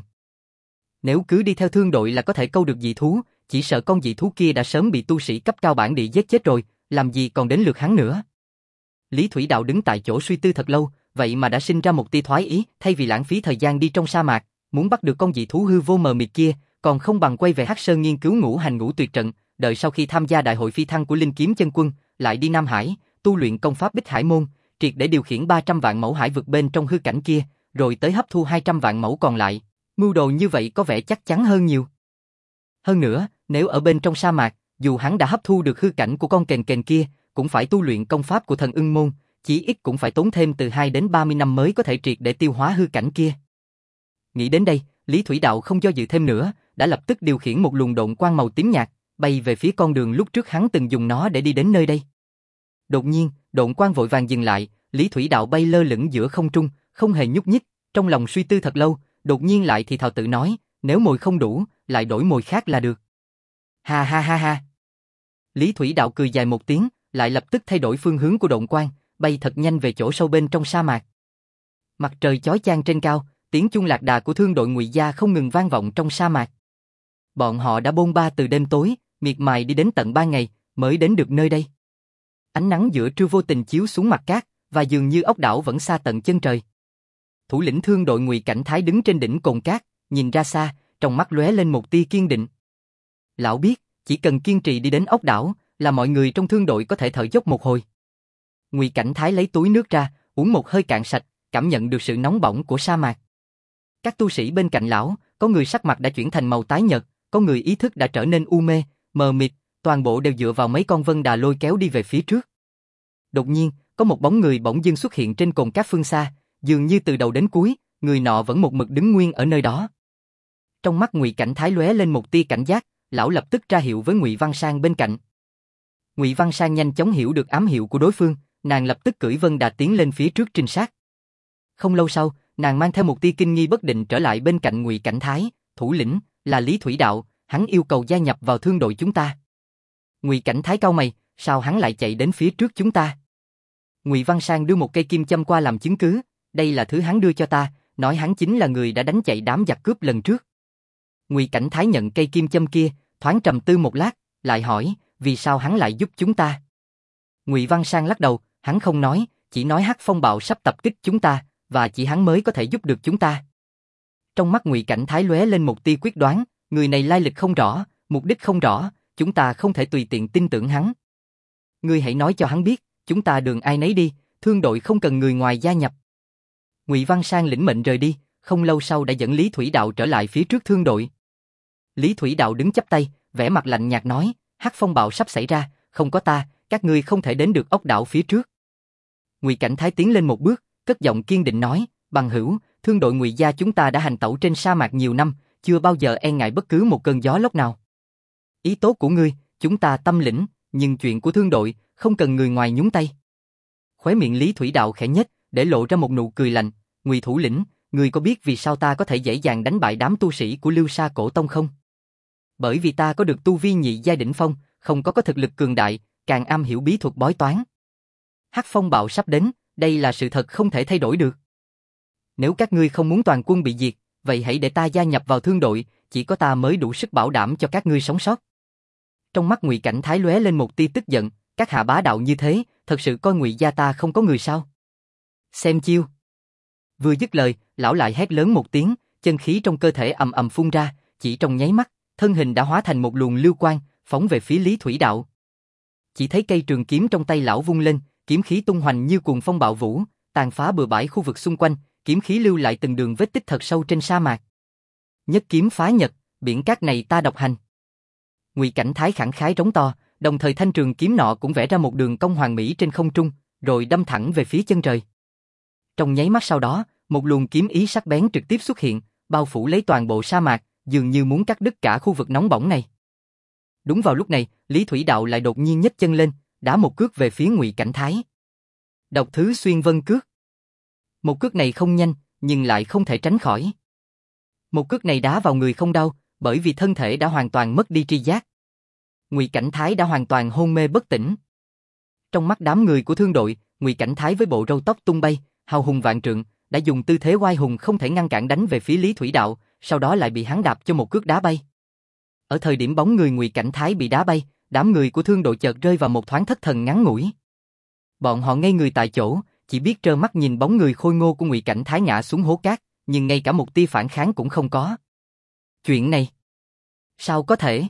Nếu cứ đi theo thương đội là có thể câu được dị thú, chỉ sợ con dị thú kia đã sớm bị tu sĩ cấp cao bản địa giết chết rồi, làm gì còn đến lượt hắn nữa. Lý Thủy Đạo đứng tại chỗ suy tư thật lâu, vậy mà đã sinh ra một tia thoái ý, thay vì lãng phí thời gian đi trong sa mạc, muốn bắt được con dị thú hư vô mờ mịt kia, còn không bằng quay về Hắc Sơn nghiên cứu ngũ hành ngũ tuyệt trận, đợi sau khi tham gia đại hội phi thăng của Linh Kiếm Chân Quân, lại đi Nam Hải, tu luyện công pháp Bích Hải môn, triệt để điều khiển ba trăm vạn mẫu hải vực bên trong hư cảnh kia, rồi tới hấp thu hai trăm vạn mẫu còn lại. Mưu đồ như vậy có vẻ chắc chắn hơn nhiều. Hơn nữa, nếu ở bên trong sa mạc, dù hắn đã hấp thu được hư cảnh của con kền kền kia, cũng phải tu luyện công pháp của thần ưng môn, chí ít cũng phải tốn thêm từ hai đến ba mươi năm mới có thể triệt để tiêu hóa hư cảnh kia. Nghĩ đến đây, Lý Thủy Đạo không do dự thêm nữa, đã lập tức điều khiển một luồng độn quang màu tím nhạt, bay về phía con đường lúc trước hắn từng dùng nó để đi đến nơi đây. Đột nhiên, độn quang vội vàng dừng lại, Lý Thủy Đạo bay lơ lửng giữa không trung, không hề nhúc nhích, trong lòng suy tư thật lâu, đột nhiên lại thì thào tự nói, nếu mồi không đủ, lại đổi mồi khác là được. Ha ha ha ha. Lý Thủy Đạo cười dài một tiếng, lại lập tức thay đổi phương hướng của độn quang, bay thật nhanh về chỗ sâu bên trong sa mạc. Mặt trời chói chang trên cao, tiếng chuông lạc đà của thương đội Ngụy Gia không ngừng vang vọng trong sa mạc. Bọn họ đã bôn ba từ đêm tối, miệt mài đi đến tận ba ngày, mới đến được nơi đây. Ánh nắng giữa trưa vô tình chiếu xuống mặt cát, và dường như ốc đảo vẫn xa tận chân trời. Thủ lĩnh thương đội Ngụy Cảnh Thái đứng trên đỉnh cồn cát, nhìn ra xa, trong mắt lóe lên một tia kiên định. Lão biết, chỉ cần kiên trì đi đến ốc đảo, là mọi người trong thương đội có thể thở dốc một hồi. Ngụy Cảnh Thái lấy túi nước ra, uống một hơi cạn sạch, cảm nhận được sự nóng bỏng của sa mạc. Các tu sĩ bên cạnh lão, có người sắc mặt đã chuyển thành màu tái nhợt, có người ý thức đã trở nên u mê, mờ mịt, toàn bộ đều dựa vào mấy con vân đà lôi kéo đi về phía trước. Đột nhiên, có một bóng người bỗng dưng xuất hiện trên cồn cát phương xa, dường như từ đầu đến cuối, người nọ vẫn một mực đứng nguyên ở nơi đó. Trong mắt Ngụy Cảnh Thái lóe lên một tia cảnh giác, lão lập tức ra hiệu với Ngụy Văn Sang bên cạnh. Ngụy Văn Sang nhanh chóng hiểu được ám hiệu của đối phương, nàng lập tức cưỡi Vân Đà tiến lên phía trước trinh sát. Không lâu sau, nàng mang theo một tia kinh nghi bất định trở lại bên cạnh Ngụy Cảnh Thái, thủ lĩnh, là Lý Thủy Đạo, hắn yêu cầu gia nhập vào thương đội chúng ta. Ngụy Cảnh Thái cau mày, sao hắn lại chạy đến phía trước chúng ta? Ngụy Văn Sang đưa một cây kim châm qua làm chứng cứ, đây là thứ hắn đưa cho ta, nói hắn chính là người đã đánh chạy đám giặc cướp lần trước. Ngụy Cảnh Thái nhận cây kim châm kia, thoáng trầm tư một lát, lại hỏi, vì sao hắn lại giúp chúng ta? Ngụy Văn Sang lắc đầu, hắn không nói, chỉ nói Hắc Phong bạo sắp tập kích chúng ta, và chỉ hắn mới có thể giúp được chúng ta. Trong mắt Ngụy Cảnh Thái lóe lên một tia quyết đoán, người này lai lịch không rõ, mục đích không rõ, chúng ta không thể tùy tiện tin tưởng hắn. Ngươi hãy nói cho hắn biết, chúng ta đường ai nấy đi, thương đội không cần người ngoài gia nhập. Ngụy Văn Sang lĩnh mệnh rời đi, không lâu sau đã dẫn Lý Thủy Đạo trở lại phía trước thương đội. Lý Thủy Đạo đứng chắp tay, vẻ mặt lạnh nhạt nói, Hắc Phong bạo sắp xảy ra, không có ta, các ngươi không thể đến được ốc đảo phía trước. Ngụy Cảnh Thái tiến lên một bước, cất giọng kiên định nói, bằng hữu, thương đội Ngụy gia chúng ta đã hành tẩu trên sa mạc nhiều năm, chưa bao giờ e ngại bất cứ một cơn gió lốc nào. Ý tốt của ngươi, chúng ta tâm lĩnh, nhưng chuyện của thương đội, không cần người ngoài nhúng tay. Khóe miệng Lý Thủy Đạo khẽ nhếch, để lộ ra một nụ cười lạnh, Ngụy thủ lĩnh, ngươi có biết vì sao ta có thể dễ dàng đánh bại đám tu sĩ của Lưu Sa Cổ Tông không? Bởi vì ta có được tu vi nhị giai đỉnh phong, không có có thực lực cường đại, càng am hiểu bí thuật bói toán. Hắc Phong bạo sắp đến, đây là sự thật không thể thay đổi được. Nếu các ngươi không muốn toàn quân bị diệt, vậy hãy để ta gia nhập vào thương đội, chỉ có ta mới đủ sức bảo đảm cho các ngươi sống sót. Trong mắt Ngụy Cảnh Thái lóe lên một tia tức giận, các hạ bá đạo như thế, thật sự coi Ngụy gia ta không có người sao? Xem chiêu. Vừa dứt lời, lão lại hét lớn một tiếng, chân khí trong cơ thể ầm ầm phun ra, chỉ trong nháy mắt, thân hình đã hóa thành một luồng lưu quang, phóng về phía Lý Thủy Đạo. Chỉ thấy cây trường kiếm trong tay lão vung lên, kiếm khí tung hoành như cuồng phong bạo vũ, tàn phá bừa bãi khu vực xung quanh, kiếm khí lưu lại từng đường vết tích thật sâu trên sa mạc. Nhất kiếm phá nhật, biển cát này ta độc hành. Ngụy Cảnh Thái khẳng khái rống to, đồng thời thanh trường kiếm nọ cũng vẽ ra một đường cong hoàn mỹ trên không trung, rồi đâm thẳng về phía chân trời. Trong nháy mắt sau đó, một luồng kiếm ý sắc bén trực tiếp xuất hiện, bao phủ lấy toàn bộ sa mạc, dường như muốn cắt đứt cả khu vực nóng bỏng này. Đúng vào lúc này, Lý Thủy Đạo lại đột nhiên nhấc chân lên, đá một cước về phía Ngụy Cảnh Thái. Độc thứ xuyên vân cước. Một cước này không nhanh, nhưng lại không thể tránh khỏi. Một cước này đá vào người không đau, bởi vì thân thể đã hoàn toàn mất đi tri giác. Ngụy Cảnh Thái đã hoàn toàn hôn mê bất tỉnh. Trong mắt đám người của thương đội, Ngụy Cảnh Thái với bộ râu tóc tung bay, hào hùng vạn trượng, đã dùng tư thế oai hùng không thể ngăn cản đánh về phía Lý Thủy Đạo, sau đó lại bị hắn đạp cho một cước đá bay. Ở thời điểm bóng người Ngụy Cảnh Thái bị đá bay, đám người của thương đội chợt rơi vào một thoáng thất thần ngắn ngủi. Bọn họ ngây người tại chỗ, chỉ biết trơ mắt nhìn bóng người khôi ngô của Ngụy Cảnh Thái ngã xuống hố cát, nhưng ngay cả một tia phản kháng cũng không có. Chuyện này, sao có thể?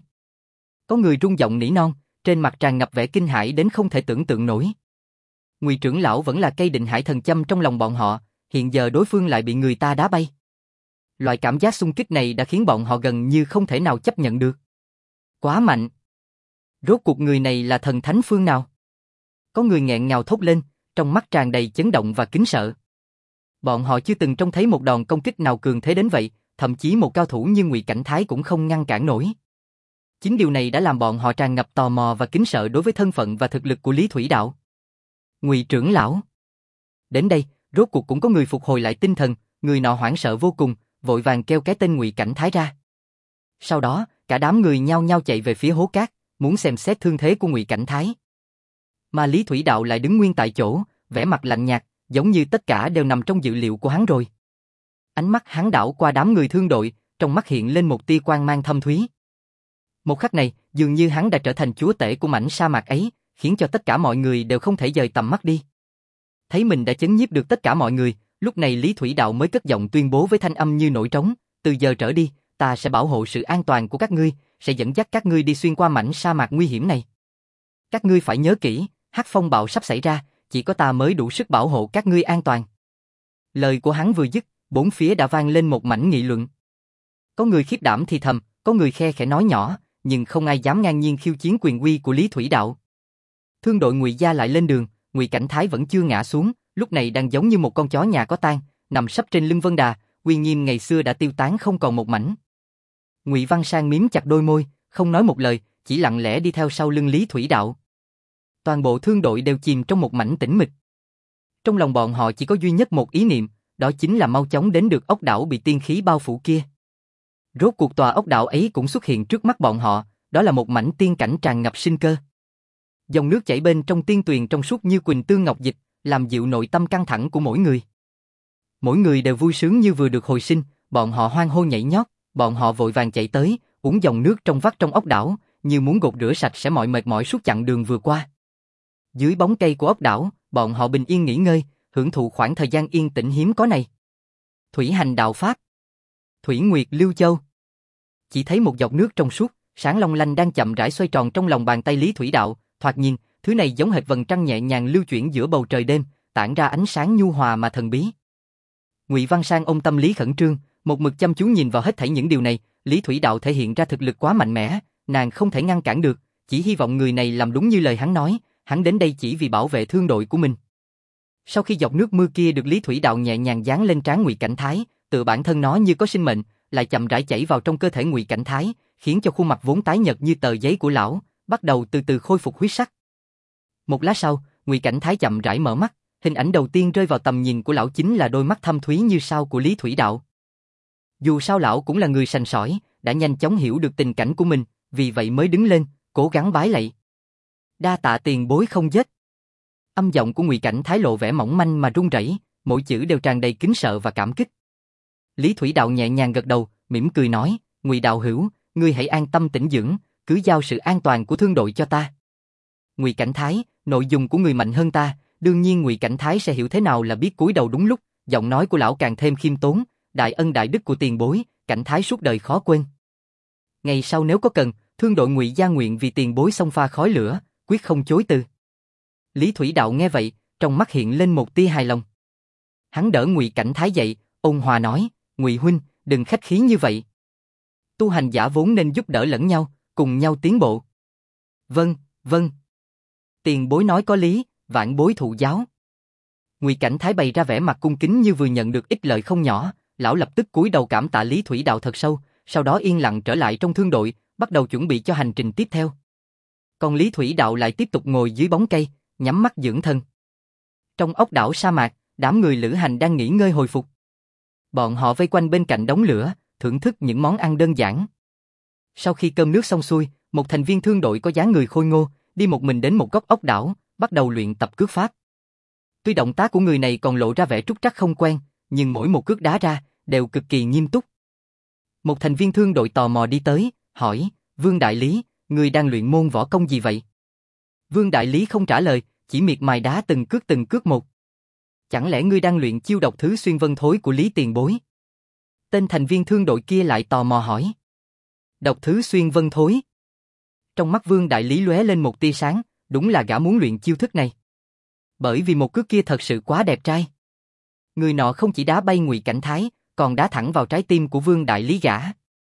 Có người rung giọng nỉ non, trên mặt tràn ngập vẻ kinh hãi đến không thể tưởng tượng nổi. Ngụy trưởng lão vẫn là cây định hải thần châm trong lòng bọn họ, hiện giờ đối phương lại bị người ta đá bay. Loại cảm giác xung kích này đã khiến bọn họ gần như không thể nào chấp nhận được. Quá mạnh. Rốt cuộc người này là thần thánh phương nào? Có người nghẹn ngào thốt lên, trong mắt tràn đầy chấn động và kính sợ. Bọn họ chưa từng trông thấy một đòn công kích nào cường thế đến vậy, thậm chí một cao thủ như Ngụy Cảnh Thái cũng không ngăn cản nổi. Chính điều này đã làm bọn họ tràn ngập tò mò và kính sợ đối với thân phận và thực lực của Lý Thủy Đạo. Ngụy trưởng lão. Đến đây, rốt cuộc cũng có người phục hồi lại tinh thần, người nọ hoảng sợ vô cùng, vội vàng kêu cái tên Ngụy Cảnh Thái ra. Sau đó, cả đám người nhao nhao chạy về phía hố cát, muốn xem xét thương thế của Ngụy Cảnh Thái. Mà Lý Thủy Đạo lại đứng nguyên tại chỗ, vẻ mặt lạnh nhạt, giống như tất cả đều nằm trong dự liệu của hắn rồi. Ánh mắt hắn đảo qua đám người thương đội, trong mắt hiện lên một tia quang mang thâm thúy. Một khắc này, dường như hắn đã trở thành chúa tể của mảnh sa mạc ấy, khiến cho tất cả mọi người đều không thể dời tầm mắt đi. Thấy mình đã chấn nhiếp được tất cả mọi người, lúc này Lý Thủy Đạo mới cất giọng tuyên bố với thanh âm như nổi trống, từ giờ trở đi, ta sẽ bảo hộ sự an toàn của các ngươi, sẽ dẫn dắt các ngươi đi xuyên qua mảnh sa mạc nguy hiểm này. Các ngươi phải nhớ kỹ, Hắc Phong bạo sắp xảy ra, chỉ có ta mới đủ sức bảo hộ các ngươi an toàn. Lời của hắn vừa dứt, bốn phía đã vang lên một mảnh nghị luận. Có người khiếp đảm thì thầm, có người khe khẽ nói nhỏ, nhưng không ai dám ngang nhiên khiêu chiến quyền uy của Lý Thủy Đạo. Thương đội Ngụy gia lại lên đường, Ngụy Cảnh Thái vẫn chưa ngã xuống, lúc này đang giống như một con chó nhà có tang, nằm sấp trên lưng Vân Đà, uy nghiêm ngày xưa đã tiêu tán không còn một mảnh. Ngụy Văn Sang mím chặt đôi môi, không nói một lời, chỉ lặng lẽ đi theo sau lưng Lý Thủy Đạo. Toàn bộ thương đội đều chìm trong một mảnh tĩnh mịch. Trong lòng bọn họ chỉ có duy nhất một ý niệm, đó chính là mau chóng đến được ốc đảo bị tiên khí bao phủ kia. Rốt cuộc tòa ốc đảo ấy cũng xuất hiện trước mắt bọn họ, đó là một mảnh tiên cảnh tràn ngập sinh cơ. Dòng nước chảy bên trong tiên tuyền trong suốt như quỳnh tương ngọc dịch, làm dịu nội tâm căng thẳng của mỗi người. Mỗi người đều vui sướng như vừa được hồi sinh, bọn họ hoan hô nhảy nhót, bọn họ vội vàng chạy tới, uống dòng nước trong vắt trong ốc đảo, như muốn gột rửa sạch sẽ mọi mệt mỏi suốt chặng đường vừa qua. Dưới bóng cây của ốc đảo, bọn họ bình yên nghỉ ngơi, hưởng thụ khoảng thời gian yên tĩnh hiếm có này. Thủy hành đạo pháp. Thủy Nguyệt Lưu Châu. Chỉ thấy một giọt nước trong suốt, sáng long lanh đang chậm rãi xoay tròn trong lòng bàn tay Lý Thủy Đạo, thoạt nhìn, thứ này giống hệt vầng trăng nhẹ nhàng lưu chuyển giữa bầu trời đêm, tản ra ánh sáng nhu hòa mà thần bí. Ngụy Văn Sang ôm tâm lý khẩn trương, một mực chăm chú nhìn vào hết thảy những điều này, Lý Thủy Đạo thể hiện ra thực lực quá mạnh mẽ, nàng không thể ngăn cản được, chỉ hy vọng người này làm đúng như lời hắn nói, hắn đến đây chỉ vì bảo vệ thương đội của mình. Sau khi giọt nước mưa kia được Lý Thủy Đạo nhẹ nhàng dán lên trán Ngụy Cảnh Thái, tự bản thân nó như có sinh mệnh, lại chậm rãi chảy vào trong cơ thể Ngụy Cảnh Thái, khiến cho khuôn mặt vốn tái nhợt như tờ giấy của lão bắt đầu từ từ khôi phục huyết sắc. Một lát sau, Ngụy Cảnh Thái chậm rãi mở mắt, hình ảnh đầu tiên rơi vào tầm nhìn của lão chính là đôi mắt thâm thúy như sao của Lý Thủy Đạo. Dù sao lão cũng là người sành sỏi, đã nhanh chóng hiểu được tình cảnh của mình, vì vậy mới đứng lên, cố gắng bái lạy. Đa tạ tiền bối không vết. Âm giọng của Ngụy Cảnh Thái lộ vẻ mỏng manh mà run rẩy, mỗi chữ đều tràn đầy kính sợ và cảm kích. Lý Thủy Đạo nhẹ nhàng gật đầu, mỉm cười nói, Ngụy đạo hữu, ngươi hãy an tâm tĩnh dưỡng, cứ giao sự an toàn của thương đội cho ta. Ngụy Cảnh Thái, nội dung của người mạnh hơn ta, đương nhiên Ngụy Cảnh Thái sẽ hiểu thế nào là biết cúi đầu đúng lúc, giọng nói của lão càng thêm khiêm tốn, đại ân đại đức của tiền bối, Cảnh Thái suốt đời khó quên. Ngày sau nếu có cần, thương đội Ngụy gia nguyện vì tiền bối xông pha khói lửa, quyết không chối từ. Lý Thủy Đạo nghe vậy, trong mắt hiện lên một tia hài lòng. Hắn đỡ Ngụy Cảnh Thái dậy, ôn hòa nói, Ngụy huynh, đừng khách khí như vậy. Tu hành giả vốn nên giúp đỡ lẫn nhau, cùng nhau tiến bộ. Vâng, vâng. Tiền bối nói có lý, vạn bối thụ giáo. Ngụy Cảnh Thái bày ra vẻ mặt cung kính như vừa nhận được ích lợi không nhỏ, lão lập tức cúi đầu cảm tạ Lý Thủy Đạo thật sâu, sau đó yên lặng trở lại trong thương đội, bắt đầu chuẩn bị cho hành trình tiếp theo. Còn Lý Thủy Đạo lại tiếp tục ngồi dưới bóng cây, nhắm mắt dưỡng thân. Trong ốc đảo sa mạc, đám người lữ hành đang nghỉ ngơi hồi phục. Bọn họ vây quanh bên cạnh đống lửa, thưởng thức những món ăn đơn giản. Sau khi cơm nước xong xuôi, một thành viên thương đội có dáng người khôi ngô, đi một mình đến một góc ốc đảo, bắt đầu luyện tập cước pháp. Tuy động tác của người này còn lộ ra vẻ trúc trắc không quen, nhưng mỗi một cước đá ra, đều cực kỳ nghiêm túc. Một thành viên thương đội tò mò đi tới, hỏi, Vương Đại Lý, người đang luyện môn võ công gì vậy? Vương Đại Lý không trả lời, chỉ miệt mài đá từng cước từng cước một. Chẳng lẽ ngươi đang luyện chiêu độc thứ xuyên vân thối của Lý tiền bối? Tên thành viên thương đội kia lại tò mò hỏi. Độc thứ xuyên vân thối. Trong mắt Vương Đại Lý lóe lên một tia sáng, đúng là gã muốn luyện chiêu thức này. Bởi vì một cước kia thật sự quá đẹp trai. Người nọ không chỉ đá bay Ngụy Cảnh Thái, còn đá thẳng vào trái tim của Vương Đại Lý gã.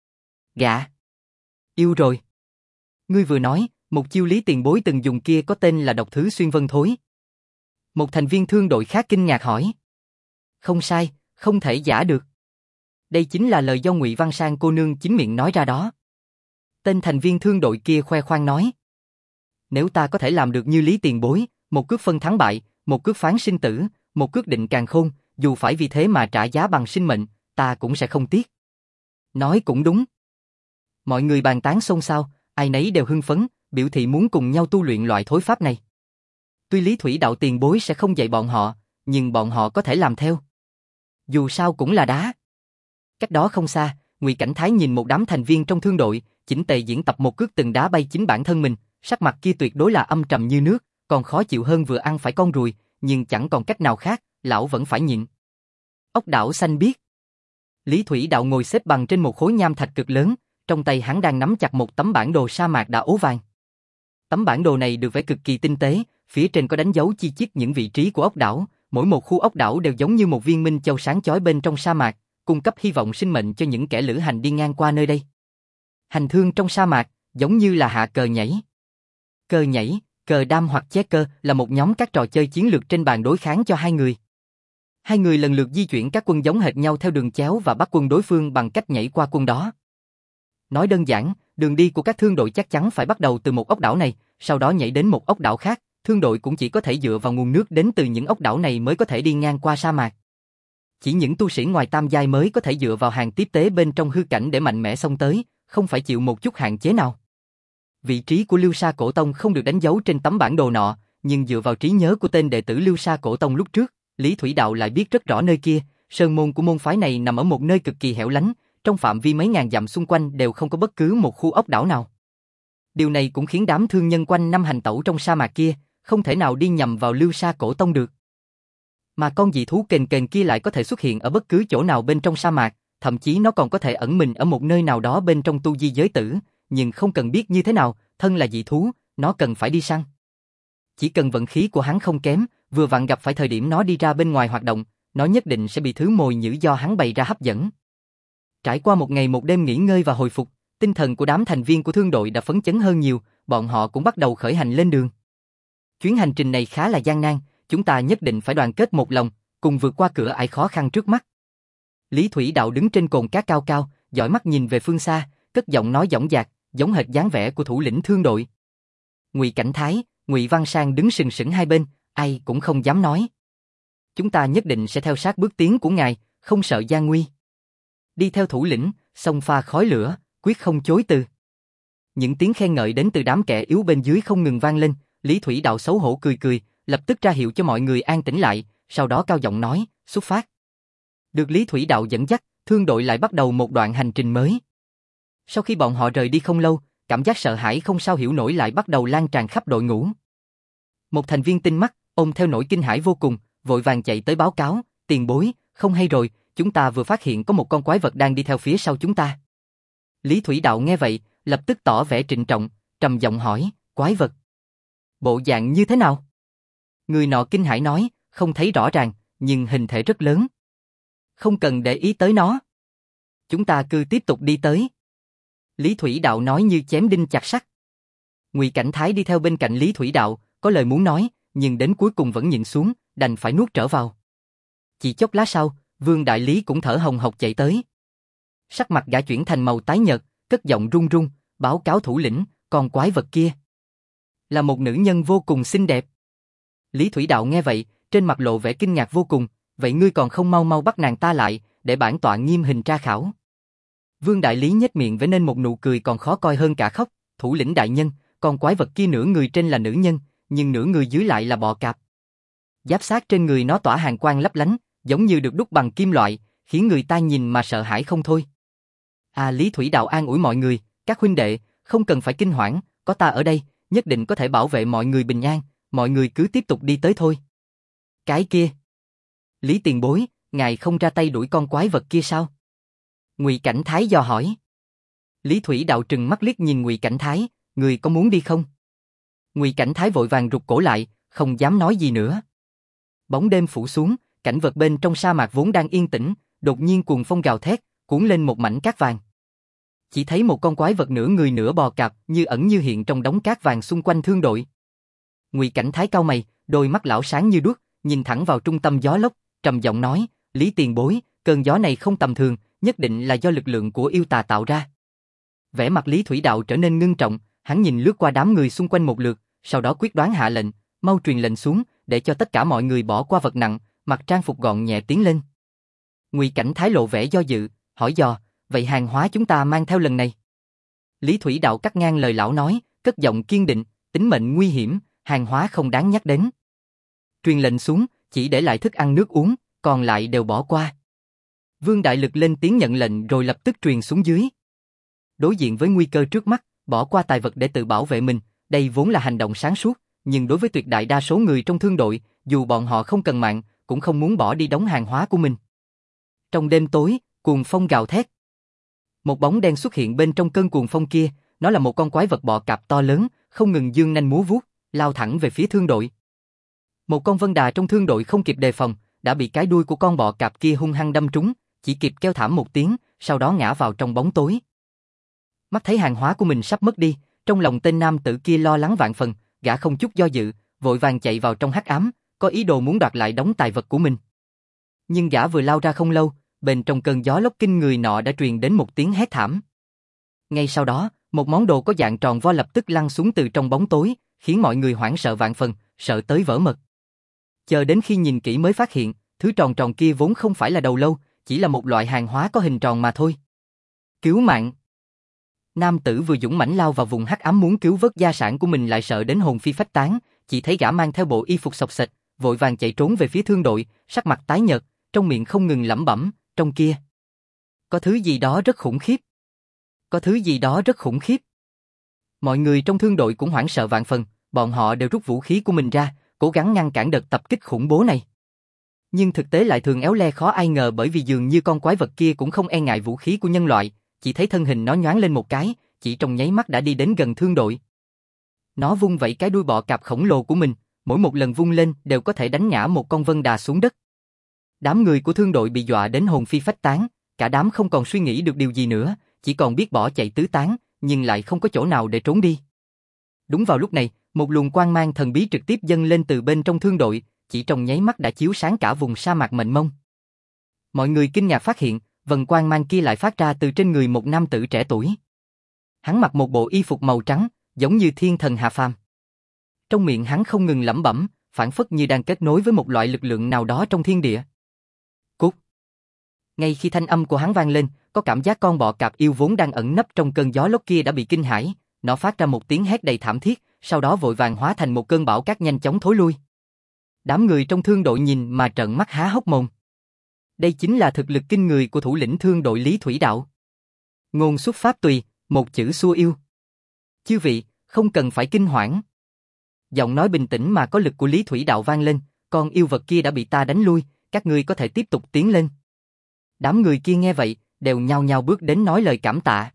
Gã. Yêu rồi. Ngươi vừa nói, một chiêu Lý tiền bối từng dùng kia có tên là độc thứ xuyên vân thối. Một thành viên thương đội khác kinh ngạc hỏi. Không sai, không thể giả được. Đây chính là lời do Ngụy Văn Sang cô nương chính miệng nói ra đó. Tên thành viên thương đội kia khoe khoang nói. Nếu ta có thể làm được như Lý tiền bối, một cước phân thắng bại, một cước phán sinh tử, một cước định càn khôn, dù phải vì thế mà trả giá bằng sinh mệnh, ta cũng sẽ không tiếc. Nói cũng đúng. Mọi người bàn tán xôn xao, ai nấy đều hưng phấn, biểu thị muốn cùng nhau tu luyện loại thối pháp này. Tuy Lý Thủy Đạo tiền bối sẽ không dạy bọn họ, nhưng bọn họ có thể làm theo. Dù sao cũng là đá. Cách đó không xa, Ngụy Cảnh Thái nhìn một đám thành viên trong thương đội, chỉnh tề diễn tập một cước từng đá bay chính bản thân mình, sắc mặt kia tuyệt đối là âm trầm như nước, còn khó chịu hơn vừa ăn phải con ruồi, nhưng chẳng còn cách nào khác, lão vẫn phải nhịn. Ốc đảo xanh biếc. Lý Thủy Đạo ngồi xếp bằng trên một khối nham thạch cực lớn, trong tay hắn đang nắm chặt một tấm bản đồ sa mạc đã ố vàng. Tấm bản đồ này được vẽ cực kỳ tinh tế, phía trên có đánh dấu chi tiết những vị trí của ốc đảo, mỗi một khu ốc đảo đều giống như một viên minh châu sáng chói bên trong sa mạc, cung cấp hy vọng sinh mệnh cho những kẻ lữ hành đi ngang qua nơi đây. Hành thương trong sa mạc, giống như là hạ cờ nhảy. Cờ nhảy, cờ đam hoặc ché cơ là một nhóm các trò chơi chiến lược trên bàn đối kháng cho hai người. Hai người lần lượt di chuyển các quân giống hệt nhau theo đường chéo và bắt quân đối phương bằng cách nhảy qua quân đó. Nói đơn giản, đường đi của các thương đội chắc chắn phải bắt đầu từ một ốc đảo này, sau đó nhảy đến một ốc đảo khác, thương đội cũng chỉ có thể dựa vào nguồn nước đến từ những ốc đảo này mới có thể đi ngang qua sa mạc. Chỉ những tu sĩ ngoài tam giai mới có thể dựa vào hàng tiếp tế bên trong hư cảnh để mạnh mẽ xông tới, không phải chịu một chút hạn chế nào. Vị trí của Lưu Sa Cổ Tông không được đánh dấu trên tấm bản đồ nọ, nhưng dựa vào trí nhớ của tên đệ tử Lưu Sa Cổ Tông lúc trước, Lý Thủy Đạo lại biết rất rõ nơi kia, sơn môn của môn phái này nằm ở một nơi cực kỳ hẻo lánh, trong phạm vi mấy ngàn dặm xung quanh đều không có bất cứ một khu ốc đảo nào. Điều này cũng khiến đám thương nhân quanh năm hành tẩu trong sa mạc kia, không thể nào đi nhầm vào Lưu Sa Cổ Tông được. Mà con dị thú kền kền kia lại có thể xuất hiện ở bất cứ chỗ nào bên trong sa mạc, thậm chí nó còn có thể ẩn mình ở một nơi nào đó bên trong tu di giới tử, nhưng không cần biết như thế nào, thân là dị thú, nó cần phải đi săn. Chỉ cần vận khí của hắn không kém, vừa vặn gặp phải thời điểm nó đi ra bên ngoài hoạt động, nó nhất định sẽ bị thứ mồi nhử do hắn bày ra hấp dẫn. Trải qua một ngày một đêm nghỉ ngơi và hồi phục, tinh thần của đám thành viên của thương đội đã phấn chấn hơn nhiều, bọn họ cũng bắt đầu khởi hành lên đường. Chuyến hành trình này khá là gian nan, chúng ta nhất định phải đoàn kết một lòng, cùng vượt qua cửa ải khó khăn trước mắt. Lý Thủy Đạo đứng trên cồn cát cao cao, dõi mắt nhìn về phương xa, cất giọng nói dõng dạc, giống hệt dáng vẻ của thủ lĩnh thương đội. Ngụy Cảnh Thái, Ngụy Văn Sang đứng sừng sững hai bên, ai cũng không dám nói. Chúng ta nhất định sẽ theo sát bước tiến của ngài, không sợ gian nguy. Đi theo thủ lĩnh, xông pha khói lửa, quyết không chối từ. Những tiếng khen ngợi đến từ đám kẻ yếu bên dưới không ngừng vang lên, Lý Thủy Đạo xấu hổ cười cười, lập tức ra hiệu cho mọi người an tĩnh lại, sau đó cao giọng nói, xuất phát. Được Lý Thủy Đạo dẫn dắt, thương đội lại bắt đầu một đoạn hành trình mới. Sau khi bọn họ rời đi không lâu, cảm giác sợ hãi không sao hiểu nổi lại bắt đầu lan tràn khắp đội ngũ. Một thành viên tinh mắt, ôm theo nỗi kinh hãi vô cùng, vội vàng chạy tới báo cáo, tiền bối, không hay rồi, chúng ta vừa phát hiện có một con quái vật đang đi theo phía sau chúng ta. Lý Thủy Đạo nghe vậy, lập tức tỏ vẻ trịnh trọng, trầm giọng hỏi, quái vật? Bộ dạng như thế nào? Người nọ kinh hãi nói, không thấy rõ ràng, nhưng hình thể rất lớn. Không cần để ý tới nó. Chúng ta cứ tiếp tục đi tới. Lý Thủy Đạo nói như chém đinh chặt sắt. Ngụy Cảnh Thái đi theo bên cạnh Lý Thủy Đạo, có lời muốn nói, nhưng đến cuối cùng vẫn nhịn xuống, đành phải nuốt trở vào. Chỉ chốc lát sau, Vương Đại Lý cũng thở hồng hộc chạy tới. Sắc mặt gã chuyển thành màu tái nhợt, cất giọng run run, báo cáo thủ lĩnh, con quái vật kia là một nữ nhân vô cùng xinh đẹp. Lý Thủy Đạo nghe vậy, trên mặt lộ vẻ kinh ngạc vô cùng, vậy ngươi còn không mau mau bắt nàng ta lại, để bản tọa nghiêm hình tra khảo. Vương Đại Lý nhếch miệng vẽ nên một nụ cười còn khó coi hơn cả khóc, thủ lĩnh đại nhân, con quái vật kia nửa người trên là nữ nhân, nhưng nửa người dưới lại là bọ cạp. Giáp xác trên người nó tỏa hàn quang lấp lánh, giống như được đúc bằng kim loại, khiến người ta nhìn mà sợ hãi không thôi. À, Lý Thủy Đạo an ủi mọi người, các huynh đệ, không cần phải kinh hoảng, có ta ở đây, nhất định có thể bảo vệ mọi người bình an, mọi người cứ tiếp tục đi tới thôi. Cái kia, Lý tiền bối, ngài không ra tay đuổi con quái vật kia sao? Ngụy Cảnh Thái dò hỏi. Lý Thủy Đạo trừng mắt liếc nhìn Ngụy Cảnh Thái, người có muốn đi không? Ngụy Cảnh Thái vội vàng rụt cổ lại, không dám nói gì nữa. Bóng đêm phủ xuống, cảnh vật bên trong sa mạc vốn đang yên tĩnh, đột nhiên cuồng phong gào thét, cuốn lên một mảnh cát vàng. Chỉ thấy một con quái vật nửa người nửa bò cạp, như ẩn như hiện trong đống cát vàng xung quanh thương đội. Ngụy Cảnh Thái cau mày, đôi mắt lão sáng như đuốc, nhìn thẳng vào trung tâm gió lốc, trầm giọng nói, Lý tiền bối, cơn gió này không tầm thường, nhất định là do lực lượng của yêu tà tạo ra. Vẻ mặt Lý Thủy Đạo trở nên ngưng trọng, hắn nhìn lướt qua đám người xung quanh một lượt, sau đó quyết đoán hạ lệnh, mau truyền lệnh xuống, để cho tất cả mọi người bỏ qua vật nặng, mặc trang phục gọn nhẹ tiến lên. Ngụy Cảnh Thái lộ vẻ do dự, hỏi dò, vậy hàng hóa chúng ta mang theo lần này? Lý Thủy Đạo cắt ngang lời lão nói, cất giọng kiên định, tính mệnh nguy hiểm, hàng hóa không đáng nhắc đến. Truyền lệnh xuống, chỉ để lại thức ăn nước uống, còn lại đều bỏ qua. Vương Đại Lực lên tiếng nhận lệnh rồi lập tức truyền xuống dưới. Đối diện với nguy cơ trước mắt, bỏ qua tài vật để tự bảo vệ mình, đây vốn là hành động sáng suốt, nhưng đối với tuyệt đại đa số người trong thương đội, dù bọn họ không cần mạng, cũng không muốn bỏ đi đống hàng hóa của mình. Trong đêm tối, cuồng phong gào thét. Một bóng đen xuất hiện bên trong cơn cuồng phong kia, nó là một con quái vật bọ cạp to lớn, không ngừng giương nanh múa vuốt, lao thẳng về phía thương đội. Một con vân đà trong thương đội không kịp đề phòng, đã bị cái đuôi của con bọ cạp kia hung hăng đâm trúng, chỉ kịp kêu thảm một tiếng, sau đó ngã vào trong bóng tối. Mắt thấy hàng hóa của mình sắp mất đi, trong lòng tên nam tử kia lo lắng vạn phần, gã không chút do dự, vội vàng chạy vào trong hắc ám, có ý đồ muốn đoạt lại đống tài vật của mình. Nhưng gã vừa lao ra không lâu, bên trong cơn gió lốc kinh người nọ đã truyền đến một tiếng hét thảm. Ngay sau đó, một món đồ có dạng tròn vo lập tức lăn xuống từ trong bóng tối, khiến mọi người hoảng sợ vạn phần, sợ tới vỡ mật. Chờ đến khi nhìn kỹ mới phát hiện, thứ tròn tròn kia vốn không phải là đầu lâu, chỉ là một loại hàng hóa có hình tròn mà thôi. Cứu mạng! Nam tử vừa dũng mãnh lao vào vùng hắc ám muốn cứu vớt gia sản của mình lại sợ đến hồn phi phách tán, chỉ thấy gã mang theo bộ y phục xộc xệch, vội vàng chạy trốn về phía thương đội, sắc mặt tái nhợt, trong miệng không ngừng lẩm bẩm, trong kia có thứ gì đó rất khủng khiếp. Có thứ gì đó rất khủng khiếp. Mọi người trong thương đội cũng hoảng sợ vạn phần, bọn họ đều rút vũ khí của mình ra, cố gắng ngăn cản đợt tập kích khủng bố này. Nhưng thực tế lại thường éo le khó ai ngờ, bởi vì dường như con quái vật kia cũng không e ngại vũ khí của nhân loại, chỉ thấy thân hình nó nhoáng lên một cái, chỉ trong nháy mắt đã đi đến gần thương đội. Nó vung vẩy cái đuôi bọ cạp khổng lồ của mình, mỗi một lần vung lên đều có thể đánh ngã một con vân đà xuống đất. Đám người của thương đội bị dọa đến hồn phi phách tán, cả đám không còn suy nghĩ được điều gì nữa, chỉ còn biết bỏ chạy tứ tán, nhưng lại không có chỗ nào để trốn đi. Đúng vào lúc này, một luồng quang mang thần bí trực tiếp dâng lên từ bên trong thương đội, chỉ trong nháy mắt đã chiếu sáng cả vùng sa mạc mênh mông. Mọi người kinh ngạc phát hiện, vầng quang mang kia lại phát ra từ trên người một nam tử trẻ tuổi. Hắn mặc một bộ y phục màu trắng, giống như thiên thần hạ phàm. Trong miệng hắn không ngừng lẩm bẩm, phảng phất như đang kết nối với một loại lực lượng nào đó trong thiên địa. Cút! Ngay khi thanh âm của hắn vang lên, có cảm giác con bọ cạp yêu vốn đang ẩn nấp trong cơn gió lốc kia đã bị kinh hãi, nó phát ra một tiếng hét đầy thảm thiết, sau đó vội vàng hóa thành một cơn bão cát nhanh chóng thối lui. Đám người trong thương đội nhìn mà trợn mắt há hốc mồm. Đây chính là thực lực kinh người của thủ lĩnh thương đội Lý Thủy Đạo. Ngôn xuất pháp tùy, một chữ xua yêu. Chư vị, không cần phải kinh hoảng. Giọng nói bình tĩnh mà có lực của Lý Thủy Đạo vang lên, con yêu vật kia đã bị ta đánh lui, các ngươi có thể tiếp tục tiến lên. Đám người kia nghe vậy, đều nhao nhao bước đến nói lời cảm tạ.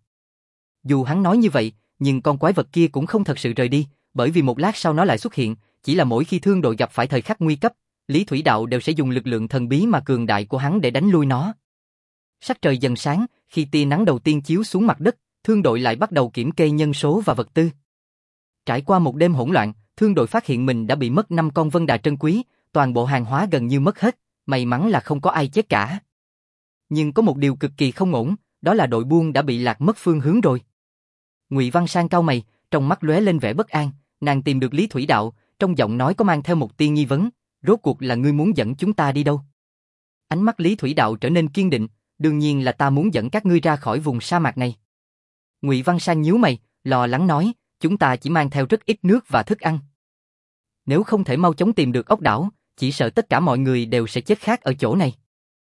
Dù hắn nói như vậy, nhưng con quái vật kia cũng không thật sự rời đi, bởi vì một lát sau nó lại xuất hiện, chỉ là mỗi khi thương đội gặp phải thời khắc nguy cấp, Lý Thủy Đạo đều sẽ dùng lực lượng thần bí mà cường đại của hắn để đánh lui nó. Sắc trời dần sáng, khi tia nắng đầu tiên chiếu xuống mặt đất, thương đội lại bắt đầu kiểm kê nhân số và vật tư. Trải qua một đêm hỗn loạn, thương đội phát hiện mình đã bị mất năm con vân đà trân quý, toàn bộ hàng hóa gần như mất hết, may mắn là không có ai chết cả. Nhưng có một điều cực kỳ không ổn, đó là đội buôn đã bị lạc mất phương hướng rồi. Ngụy Văn Sang cau mày, trong mắt lóe lên vẻ bất an, nàng tìm được Lý Thủy Đạo, trong giọng nói có mang theo một tia nghi vấn, rốt cuộc là ngươi muốn dẫn chúng ta đi đâu? Ánh mắt Lý Thủy Đạo trở nên kiên định, đương nhiên là ta muốn dẫn các ngươi ra khỏi vùng sa mạc này. Ngụy Văn Sang nhíu mày, lo lắng nói, chúng ta chỉ mang theo rất ít nước và thức ăn. Nếu không thể mau chóng tìm được ốc đảo, chỉ sợ tất cả mọi người đều sẽ chết khát ở chỗ này.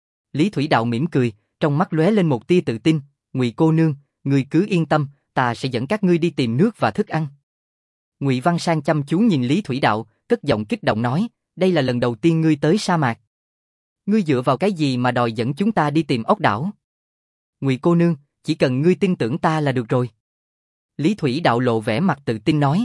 Lý Thủy Đạo mỉm cười, trong mắt lóe lên một tia tự tin, Ngụy cô nương, ngươi cứ yên tâm, ta sẽ dẫn các ngươi đi tìm nước và thức ăn. Ngụy Văn Sang chăm chú nhìn Lý Thủy Đạo, cất giọng kích động nói, đây là lần đầu tiên ngươi tới sa mạc. Ngươi dựa vào cái gì mà đòi dẫn chúng ta đi tìm ốc đảo? Ngụy cô nương, chỉ cần ngươi tin tưởng ta là được rồi. Lý Thủy Đạo lộ vẻ mặt tự tin nói.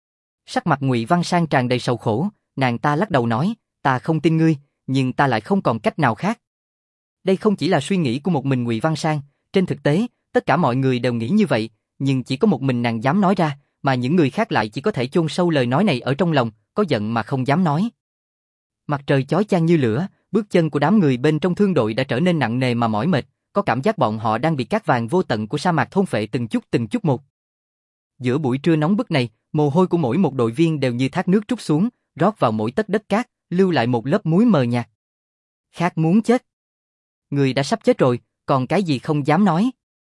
Sắc mặt Ngụy Văn Sang tràn đầy sầu khổ, nàng ta lắc đầu nói, ta không tin ngươi, nhưng ta lại không còn cách nào khác. Đây không chỉ là suy nghĩ của một mình Ngụy Văn Sang, trên thực tế, tất cả mọi người đều nghĩ như vậy, nhưng chỉ có một mình nàng dám nói ra, mà những người khác lại chỉ có thể chôn sâu lời nói này ở trong lòng, có giận mà không dám nói. Mặt trời chói chang như lửa, bước chân của đám người bên trong thương đội đã trở nên nặng nề mà mỏi mệt, có cảm giác bọn họ đang bị cát vàng vô tận của sa mạc thôn phệ từng chút từng chút một. Giữa buổi trưa nóng bức này, mồ hôi của mỗi một đội viên đều như thác nước trút xuống, rót vào mỗi tấc đất cát, lưu lại một lớp muối mờ nhạt. Khát muốn chết. Người đã sắp chết rồi, còn cái gì không dám nói.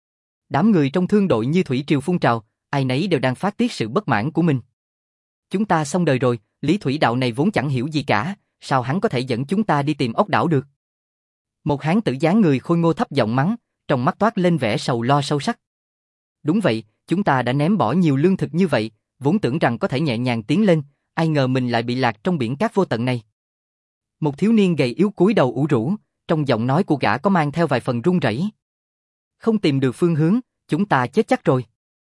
Đám người trong thương đội như thủy triều phun trào, ai nấy đều đang phát tiết sự bất mãn của mình. Chúng ta xong đời rồi, Lý Thủy Đạo này vốn chẳng hiểu gì cả, sao hắn có thể dẫn chúng ta đi tìm ốc đảo được? Một hán tử dáng người khôi ngô thấp giọng mắng, trong mắt toát lên vẻ sầu lo sâu sắc. Đúng vậy, chúng ta đã ném bỏ nhiều lương thực như vậy, vốn tưởng rằng có thể nhẹ nhàng tiến lên, ai ngờ mình lại bị lạc trong biển cát vô tận này. Một thiếu niên gầy yếu cúi đầu ủ rũ, trong giọng nói của gã có mang theo vài phần run rẩy. Không tìm được phương hướng, chúng ta chết chắc rồi.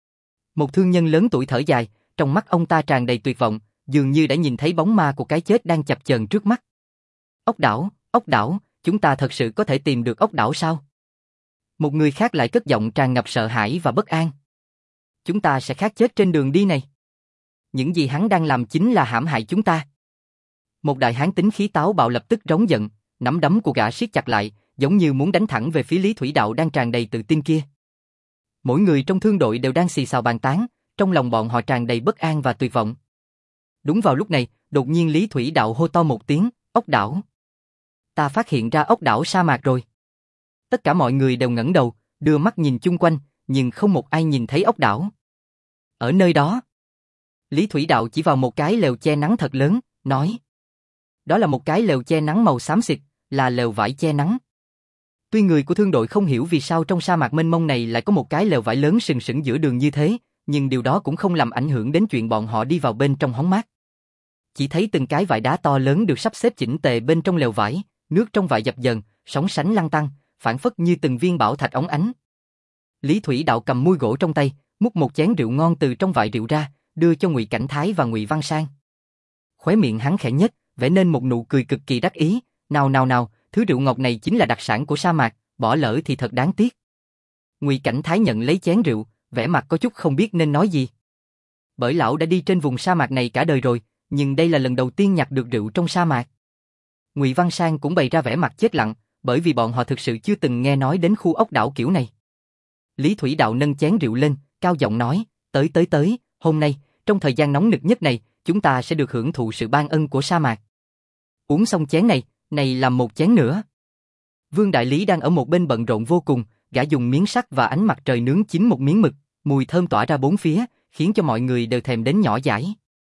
Một thương nhân lớn tuổi thở dài, trong mắt ông ta tràn đầy tuyệt vọng, dường như đã nhìn thấy bóng ma của cái chết đang chập chờn trước mắt. Ốc đảo, ốc đảo, chúng ta thật sự có thể tìm được ốc đảo sao? Một người khác lại cất giọng tràn ngập sợ hãi và bất an. Chúng ta sẽ khát chết trên đường đi này. Những gì hắn đang làm chính là hãm hại chúng ta. Một đại hán tính khí táo bạo lập tức rống giận, nắm đấm của gã siết chặt lại, giống như muốn đánh thẳng về phía Lý Thủy Đạo đang tràn đầy tự tin kia. Mỗi người trong thương đội đều đang xì xào bàn tán, trong lòng bọn họ tràn đầy bất an và tuyệt vọng. Đúng vào lúc này, đột nhiên Lý Thủy Đạo hô to một tiếng, ốc đảo. Ta phát hiện ra ốc đảo sa mạc rồi. Tất cả mọi người đều ngẩng đầu, đưa mắt nhìn chung quanh, nhưng không một ai nhìn thấy ốc đảo. Ở nơi đó, Lý Thủy Đạo chỉ vào một cái lều che nắng thật lớn, nói. Đó là một cái lều che nắng màu xám xịt, là lều vải che nắng. Tuy người của thương đội không hiểu vì sao trong sa mạc mênh mông này lại có một cái lều vải lớn sừng sững giữa đường như thế, nhưng điều đó cũng không làm ảnh hưởng đến chuyện bọn họ đi vào bên trong hóng mát. Chỉ thấy từng cái vải đá to lớn được sắp xếp chỉnh tề bên trong lều vải, nước trong vải dập dờn, sóng sánh lăn tăn, phản phất như từng viên bảo thạch óng ánh. Lý Thủy Đạo cầm muôi gỗ trong tay, múc một chén rượu ngon từ trong vại rượu ra, đưa cho Ngụy Cảnh Thái và Ngụy Văn Sang. Khóe miệng hắn khẽ nhếch, vẽ nên một nụ cười cực kỳ đắc ý, nào nào nào, thứ rượu ngọt này chính là đặc sản của sa mạc, bỏ lỡ thì thật đáng tiếc. Ngụy Cảnh Thái nhận lấy chén rượu, vẻ mặt có chút không biết nên nói gì. Bởi lão đã đi trên vùng sa mạc này cả đời rồi, nhưng đây là lần đầu tiên nhặt được rượu trong sa mạc. Ngụy Văn Sang cũng bày ra vẻ mặt chết lặng, bởi vì bọn họ thực sự chưa từng nghe nói đến khu ốc đảo kiểu này. Lý Thủy Đạo nâng chén rượu lên, cao giọng nói, tới tới tới, hôm nay, trong thời gian nóng nực nhất này, chúng ta sẽ được hưởng thụ sự ban ân của sa mạc. Uống xong chén này, này làm một chén nữa. Vương Đại Lý đang ở một bên bận rộn vô cùng, gã dùng miếng sắt và ánh mặt trời nướng chín một miếng mực, mùi thơm tỏa ra bốn phía, khiến cho mọi người đều thèm đến nhỏ dãi.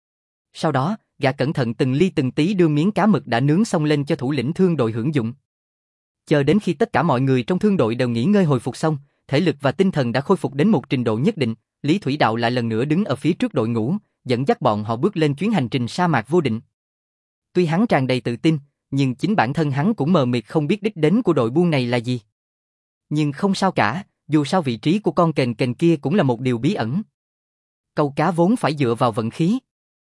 Sau đó, gã cẩn thận từng ly từng tí đưa miếng cá mực đã nướng xong lên cho thủ lĩnh thương đội hưởng dụng. Chờ đến khi tất cả mọi người trong thương đội đều nghỉ ngơi hồi phục xong, thể lực và tinh thần đã khôi phục đến một trình độ nhất định, Lý Thủy Đạo lại lần nữa đứng ở phía trước đội ngũ, dẫn dắt bọn họ bước lên chuyến hành trình sa mạc vô định. Tuy hắn tràn đầy tự tin, nhưng chính bản thân hắn cũng mờ mịt không biết đích đến của đội buôn này là gì. Nhưng không sao cả, dù sao vị trí của con kền kền kia cũng là một điều bí ẩn. Câu cá vốn phải dựa vào vận khí.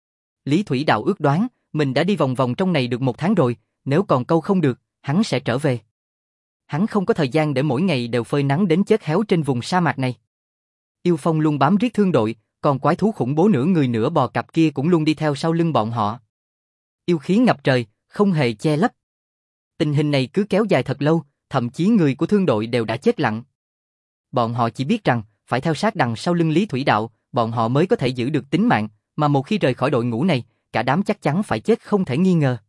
Lý Thủy Đạo ước đoán, mình đã đi vòng vòng trong này được một tháng rồi, nếu còn câu không được, hắn sẽ trở về. Hắn không có thời gian để mỗi ngày đều phơi nắng đến chết héo trên vùng sa mạc này. Yêu Phong luôn bám riết thương đội, còn quái thú khủng bố nửa người nửa bò cạp kia cũng luôn đi theo sau lưng bọn họ. Yêu khí ngập trời, không hề che lấp. Tình hình này cứ kéo dài thật lâu, thậm chí người của thương đội đều đã chết lặng. Bọn họ chỉ biết rằng, phải theo sát đằng sau lưng Lý Thủy Đạo, bọn họ mới có thể giữ được tính mạng, mà một khi rời khỏi đội ngũ này, cả đám chắc chắn phải chết không thể nghi ngờ.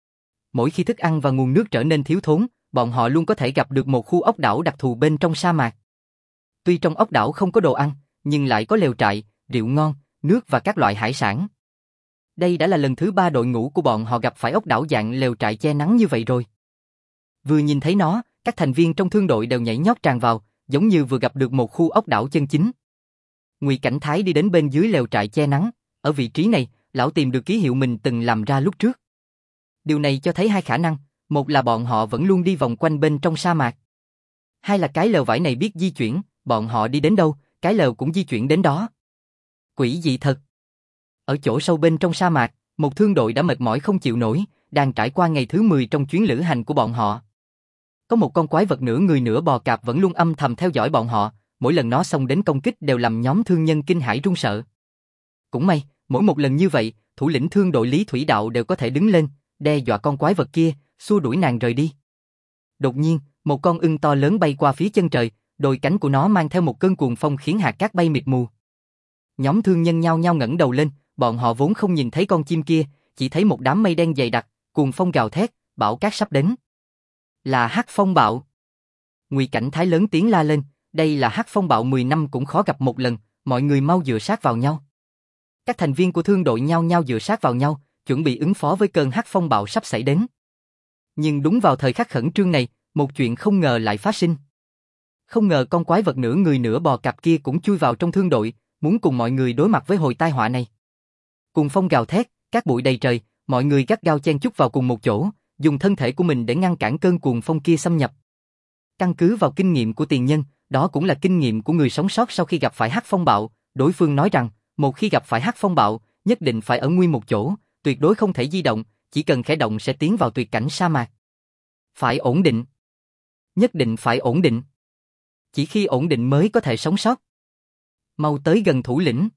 Mỗi khi thức ăn và nguồn nước trở nên thiếu thốn, bọn họ luôn có thể gặp được một khu ốc đảo đặc thù bên trong sa mạc. Tuy trong ốc đảo không có đồ ăn, nhưng lại có lều trại, rượu ngon, nước và các loại hải sản. Đây đã là lần thứ ba đội ngũ của bọn họ gặp phải ốc đảo dạng lều trại che nắng như vậy rồi. Vừa nhìn thấy nó, các thành viên trong thương đội đều nhảy nhót tràn vào, giống như vừa gặp được một khu ốc đảo chân chính. Ngụy Cảnh Thái đi đến bên dưới lều trại che nắng, ở vị trí này, lão tìm được ký hiệu mình từng làm ra lúc trước. Điều này cho thấy hai khả năng, một là bọn họ vẫn luôn đi vòng quanh bên trong sa mạc. Hai là cái lều vải này biết di chuyển, bọn họ đi đến đâu, cái lều cũng di chuyển đến đó. Quỷ dị thật. Ở chỗ sâu bên trong sa mạc, một thương đội đã mệt mỏi không chịu nổi, đang trải qua ngày thứ mười trong chuyến lữ hành của bọn họ. Có một con quái vật nửa người nửa bò cạp vẫn luôn âm thầm theo dõi bọn họ, mỗi lần nó xông đến công kích đều làm nhóm thương nhân kinh hãi run sợ. Cũng may, mỗi một lần như vậy, thủ lĩnh thương đội Lý Thủy Đạo đều có thể đứng lên, đe dọa con quái vật kia, xua đuổi nàng rời đi. Đột nhiên, một con ưng to lớn bay qua phía chân trời, đôi cánh của nó mang theo một cơn cuồng phong khiến hạt cát bay mịt mù. Nhóm thương nhân nhao nhao ngẩng đầu lên, bọn họ vốn không nhìn thấy con chim kia, chỉ thấy một đám mây đen dày đặc, cuồng phong gào thét, bão cát sắp đến. Là Hắc Phong Bạo. Ngụy Cảnh Thái lớn tiếng la lên, đây là Hắc Phong Bạo mười năm cũng khó gặp một lần, mọi người mau dựa sát vào nhau. Các thành viên của thương đội nhao nhao dựa sát vào nhau, chuẩn bị ứng phó với cơn Hắc Phong Bạo sắp xảy đến. Nhưng đúng vào thời khắc khẩn trương này, một chuyện không ngờ lại phát sinh. Không ngờ con quái vật nửa người nửa bò cạp kia cũng chui vào trong thương đội, muốn cùng mọi người đối mặt với hồi tai họa này. Cuồng phong gào thét, cát bụi đầy trời, mọi người gắt gao chen chúc vào cùng một chỗ, dùng thân thể của mình để ngăn cản cơn cuồng phong kia xâm nhập. Căn cứ vào kinh nghiệm của tiền nhân, đó cũng là kinh nghiệm của người sống sót sau khi gặp phải Hắc Phong Bạo, đối phương nói rằng, một khi gặp phải Hắc Phong Bạo, nhất định phải ở nguyên một chỗ, tuyệt đối không thể di động, chỉ cần khẽ động sẽ tiến vào tuyệt cảnh sa mạc. Phải ổn định. Nhất định phải ổn định. Chỉ khi ổn định mới có thể sống sót. Mau tới gần thủ lĩnh.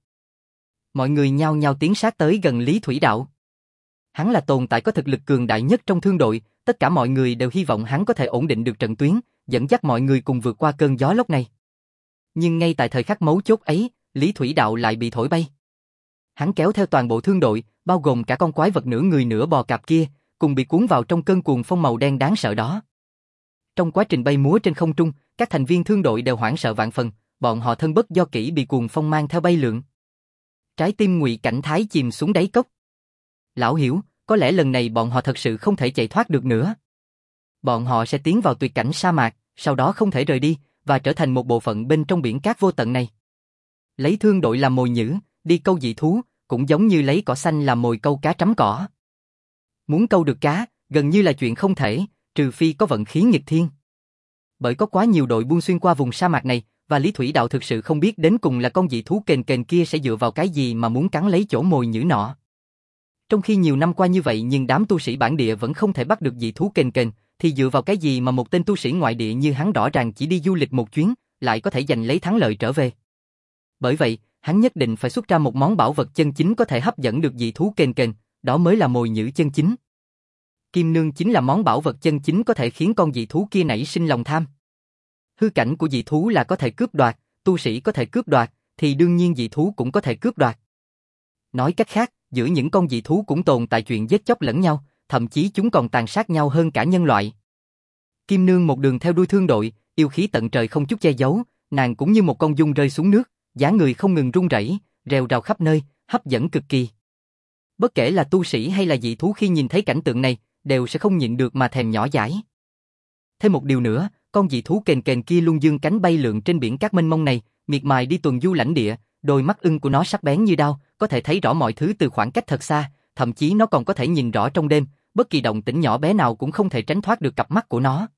Mọi người nhao nhao tiến sát tới gần Lý Thủy Đạo. Hắn là tồn tại có thực lực cường đại nhất trong thương đội, tất cả mọi người đều hy vọng hắn có thể ổn định được trận tuyến, dẫn dắt mọi người cùng vượt qua cơn gió lốc này. Nhưng ngay tại thời khắc mấu chốt ấy, Lý Thủy Đạo lại bị thổi bay. Hắn kéo theo toàn bộ thương đội, bao gồm cả con quái vật nửa người nửa bò cạp kia, cùng bị cuốn vào trong cơn cuồng phong màu đen đáng sợ đó. Trong quá trình bay múa trên không trung, các thành viên thương đội đều hoảng sợ vạn phần, bọn họ thân bất do kỹ bị cuồng phong mang theo bay lượn. Trái tim Ngụy Cảnh Thái chìm xuống đáy cốc. Lão hiểu, có lẽ lần này bọn họ thật sự không thể chạy thoát được nữa. Bọn họ sẽ tiến vào tuyệt cảnh sa mạc, sau đó không thể rời đi, và trở thành một bộ phận bên trong biển cát vô tận này. Lấy thương đội làm mồi nhử, đi câu dị thú, cũng giống như lấy cỏ xanh làm mồi câu cá trắm cỏ. Muốn câu được cá, gần như là chuyện không thể, trừ phi có vận khí nghịch thiên. Bởi có quá nhiều đội buôn xuyên qua vùng sa mạc này, và Lý Thủy Đạo thực sự không biết đến cùng là con dị thú kền kền kia sẽ dựa vào cái gì mà muốn cắn lấy chỗ mồi nhử nọ. Trong khi nhiều năm qua như vậy nhưng đám tu sĩ bản địa vẫn không thể bắt được dị thú kền kền, thì dựa vào cái gì mà một tên tu sĩ ngoại địa như hắn rõ ràng chỉ đi du lịch một chuyến, lại có thể giành lấy thắng lợi trở về. Bởi vậy, hắn nhất định phải xuất ra một món bảo vật chân chính có thể hấp dẫn được dị thú kền kền, đó mới là mồi nhử chân chính. Kim nương chính là món bảo vật chân chính có thể khiến con dị thú kia nảy sinh lòng tham. Hư cảnh của dị thú là có thể cướp đoạt, tu sĩ có thể cướp đoạt, thì đương nhiên dị thú cũng có thể cướp đoạt. Nói cách khác, giữa những con dị thú cũng tồn tại chuyện giết chóc lẫn nhau, thậm chí chúng còn tàn sát nhau hơn cả nhân loại. Kim nương một đường theo đuôi thương đội, yêu khí tận trời không chút che giấu, nàng cũng như một con giun rơi xuống nước, dáng người không ngừng rung rẩy, rèo rào khắp nơi, hấp dẫn cực kỳ. Bất kể là tu sĩ hay là dị thú khi nhìn thấy cảnh tượng này, đều sẽ không nhịn được mà thèm nhỏ dãi. Thêm một điều nữa, con dị thú kền kền kia luôn dương cánh bay lượn trên biển cát mênh mông này, miệt mài đi tuần du lãnh địa, đôi mắt ưng của nó sắc bén như đao, có thể thấy rõ mọi thứ từ khoảng cách thật xa, thậm chí nó còn có thể nhìn rõ trong đêm, bất kỳ động tĩnh nhỏ bé nào cũng không thể tránh thoát được cặp mắt của nó.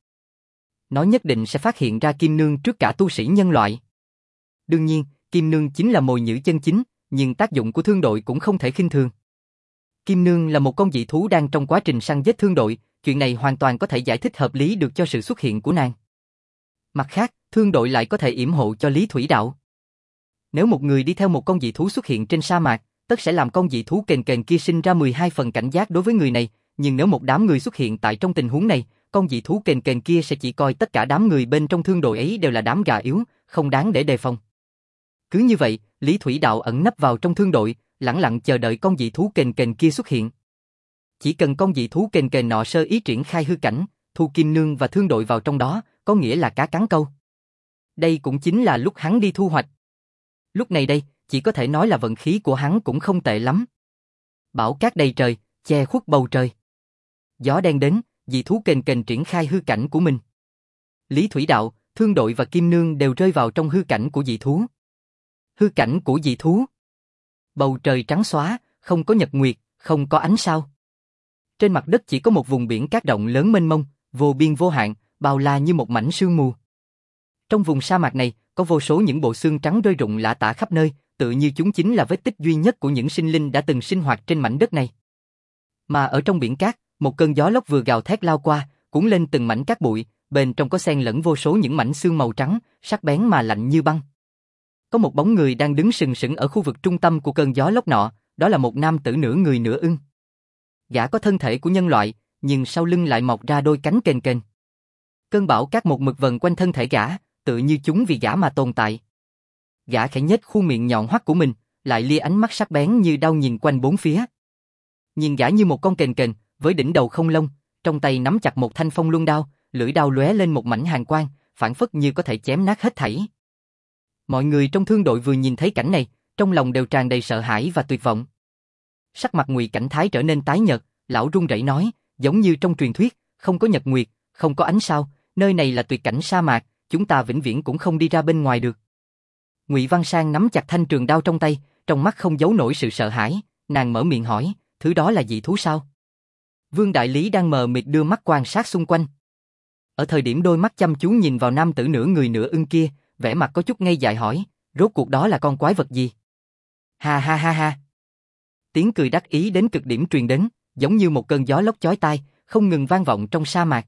Nó nhất định sẽ phát hiện ra Kim nương trước cả tu sĩ nhân loại. Đương nhiên, Kim nương chính là mồi nhử chân chính, nhưng tác dụng của thương đội cũng không thể khinh thường. Kim nương là một con dị thú đang trong quá trình săn giết thương đội, chuyện này hoàn toàn có thể giải thích hợp lý được cho sự xuất hiện của nàng. Mặt khác, thương đội lại có thể yểm hộ cho Lý Thủy Đạo. Nếu một người đi theo một con dị thú xuất hiện trên sa mạc, tất sẽ làm con dị thú kền kền kia sinh ra mười hai phần cảnh giác đối với người này, nhưng nếu một đám người xuất hiện tại trong tình huống này, con dị thú kền kền kia sẽ chỉ coi tất cả đám người bên trong thương đội ấy đều là đám gà yếu, không đáng để đề phòng. Cứ như vậy, Lý Thủy Đạo ẩn nấp vào trong thương đội, lẳng lặng chờ đợi con dị thú kền kền kia xuất hiện. Chỉ cần con dị thú kền kền nọ sơ ý triển khai hư cảnh, thu Kim nương và thương đội vào trong đó, có nghĩa là cá cắn câu. Đây cũng chính là lúc hắn đi thu hoạch. Lúc này đây, chỉ có thể nói là vận khí của hắn cũng không tệ lắm. Bão cát đầy trời, che khuất bầu trời. Gió đen đến, dị thú kền kền triển khai hư cảnh của mình. Lý Thủy Đạo, thương đội và Kim nương đều rơi vào trong hư cảnh của dị thú. Hư cảnh của dị thú. Bầu trời trắng xóa, không có nhật nguyệt, không có ánh sao. Trên mặt đất chỉ có một vùng biển cát rộng lớn mênh mông, vô biên vô hạn, bao la như một mảnh sương mù. Trong vùng sa mạc này, có vô số những bộ xương trắng rơi rụng lả tả khắp nơi, tự như chúng chính là vết tích duy nhất của những sinh linh đã từng sinh hoạt trên mảnh đất này. Mà ở trong biển cát, một cơn gió lốc vừa gào thét lao qua, cuốn lên từng mảnh cát bụi, bên trong có xen lẫn vô số những mảnh xương màu trắng, sắc bén mà lạnh như băng. Có một bóng người đang đứng sừng sững ở khu vực trung tâm của cơn gió lốc nọ, đó là một nam tử nửa người nửa ưng. Gã có thân thể của nhân loại, nhưng sau lưng lại mọc ra đôi cánh kềnh kềnh. Cơn bão cát một mực vần quanh thân thể gã, tự như chúng vì gã mà tồn tại. Gã khẽ nhếch khuôn miệng nhọn hoắt của mình, lại lia ánh mắt sắc bén như đao nhìn quanh bốn phía. Nhìn gã như một con kềnh kềnh, với đỉnh đầu không lông, trong tay nắm chặt một thanh phong luân đao, lưỡi đao lóe lên một mảnh hàn quang, phảng phất như có thể chém nát hết thảy. Mọi người trong thương đội vừa nhìn thấy cảnh này, trong lòng đều tràn đầy sợ hãi và tuyệt vọng. Sắc mặt Ngụy Cảnh Thái trở nên tái nhợt, lão run rẩy nói, giống như trong truyền thuyết, không có nhật nguyệt, không có ánh sao, nơi này là tuyệt cảnh sa mạc, chúng ta vĩnh viễn cũng không đi ra bên ngoài được. Ngụy Văn Sang nắm chặt thanh trường đao trong tay, trong mắt không giấu nổi sự sợ hãi, nàng mở miệng hỏi, thứ đó là dị thú sao? Vương Đại Lý đang mờ mịt đưa mắt quan sát xung quanh. Ở thời điểm đôi mắt chăm chú nhìn vào nam tử nửa người nửa ưng kia, vẻ mặt có chút ngây dại hỏi, rốt cuộc đó là con quái vật gì? Ha ha ha ha. Tiếng cười đắc ý đến cực điểm truyền đến, giống như một cơn gió lốc chói tai, không ngừng vang vọng trong sa mạc.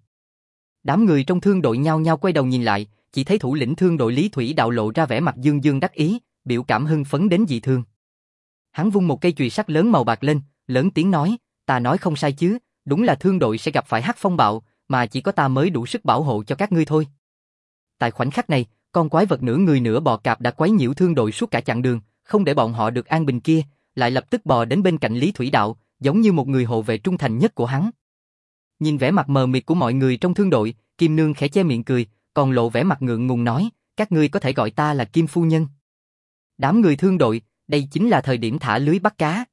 Đám người trong thương đội nhao nhao quay đầu nhìn lại, chỉ thấy thủ lĩnh thương đội Lý Thủy Đạo lộ ra vẻ mặt dương dương đắc ý, biểu cảm hưng phấn đến dị thường. Hắn vung một cây chùy sắt lớn màu bạc lên, lớn tiếng nói, ta nói không sai chứ, đúng là thương đội sẽ gặp phải hắc phong bạo, mà chỉ có ta mới đủ sức bảo hộ cho các ngươi thôi. Tại khoảnh khắc này, con quái vật nửa người nửa bò cạp đã quấy nhiễu thương đội suốt cả chặng đường, không để bọn họ được an bình kia, lại lập tức bò đến bên cạnh Lý Thủy Đạo, giống như một người hộ vệ trung thành nhất của hắn. Nhìn vẻ mặt mờ mịt của mọi người trong thương đội, Kim Nương khẽ che miệng cười, còn lộ vẻ mặt ngượng ngùng nói, các ngươi có thể gọi ta là Kim Phu Nhân. Đám người thương đội, đây chính là thời điểm thả lưới bắt cá.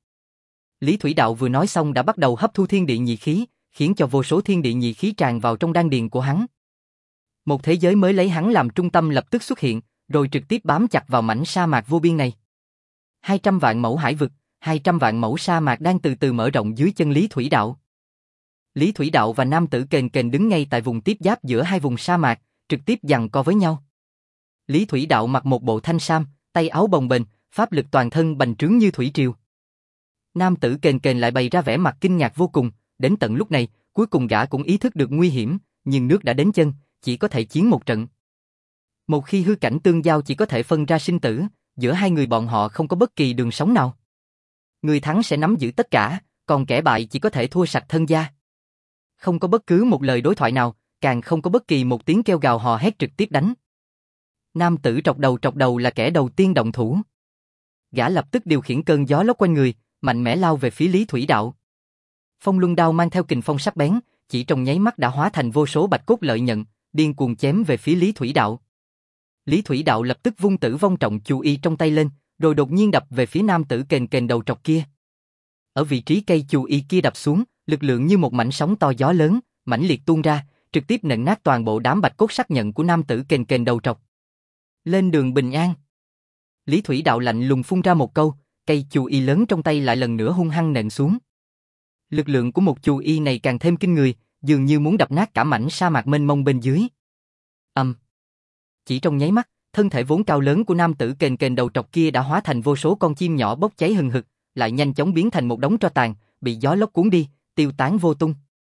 Lý Thủy Đạo vừa nói xong đã bắt đầu hấp thu thiên địa nhị khí, khiến cho vô số thiên địa nhị khí tràn vào trong đan điền của hắn. Một thế giới mới lấy hắn làm trung tâm lập tức xuất hiện, rồi trực tiếp bám chặt vào mảnh sa mạc vô biên này. hai trăm vạn mẫu hải vực, hai trăm vạn mẫu sa mạc đang từ từ mở rộng dưới chân Lý Thủy Đạo. Lý Thủy Đạo và nam tử kền kền đứng ngay tại vùng tiếp giáp giữa hai vùng sa mạc, trực tiếp giằng co với nhau. Lý Thủy Đạo mặc một bộ thanh sam, tay áo bồng bềnh, pháp lực toàn thân bành trướng như thủy triều. Nam tử kền kền lại bày ra vẻ mặt kinh ngạc vô cùng, đến tận lúc này, cuối cùng gã cũng ý thức được nguy hiểm, nhưng nước đã đến chân, chỉ có thể chiến một trận. Một khi hư cảnh tương giao chỉ có thể phân ra sinh tử, giữa hai người bọn họ không có bất kỳ đường sống nào. Người thắng sẽ nắm giữ tất cả, còn kẻ bại chỉ có thể thua sạch thân gia. Không có bất cứ một lời đối thoại nào, càng không có bất kỳ một tiếng kêu gào hò hét trực tiếp đánh. Nam tử trọc đầu trọc đầu là kẻ đầu tiên động thủ. Gã lập tức điều khiển cơn gió lốc quanh người, mạnh mẽ lao về phía Lý Thủy Đạo. Phong luân đao mang theo kình phong sắc bén, chỉ trong nháy mắt đã hóa thành vô số bạch cốt lợi nhận, điên cuồng chém về phía Lý Thủy Đạo. Lý Thủy Đạo lập tức vung tử vong trọng chu y trong tay lên, rồi đột nhiên đập về phía nam tử kền kền đầu trọc kia. Ở vị trí cây chu y kia đập xuống, lực lượng như một mảnh sóng to gió lớn, mãnh liệt tuôn ra, trực tiếp nện nát toàn bộ đám bạch cốt sắc nhận của nam tử kền kền đầu trọc. Lên đường bình an. Lý Thủy Đạo lạnh lùng phun ra một câu, cây chu y lớn trong tay lại lần nữa hung hăng nện xuống. Lực lượng của một chu y này càng thêm kinh người, dường như muốn đập nát cả mảnh sa mạc mênh mông bên dưới. Ầm. Um. Chỉ trong nháy mắt, thân thể vốn cao lớn của nam tử kền kền đầu trọc kia đã hóa thành vô số con chim nhỏ bốc cháy hừng hực, lại nhanh chóng biến thành một đống tro tàn, bị gió lốc cuốn đi, tiêu tán vô tung.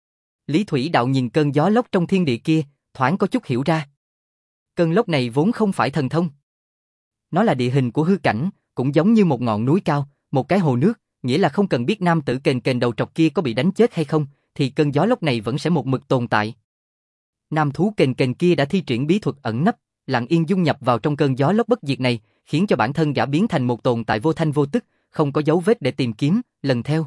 Lý Thủy Đạo nhìn cơn gió lốc trong thiên địa kia, thoáng có chút hiểu ra. Cơn lốc này vốn không phải thần thông. Nó là địa hình của hư cảnh, cũng giống như một ngọn núi cao, một cái hồ nước, nghĩa là không cần biết nam tử kền kền đầu trọc kia có bị đánh chết hay không, thì cơn gió lốc này vẫn sẽ một mực tồn tại. Nam thú kền kền kia đã thi triển bí thuật ẩn nấp, lặng yên dung nhập vào trong cơn gió lốc bất diệt này, khiến cho bản thân gã biến thành một tồn tại vô thanh vô tức, không có dấu vết để tìm kiếm, lần theo.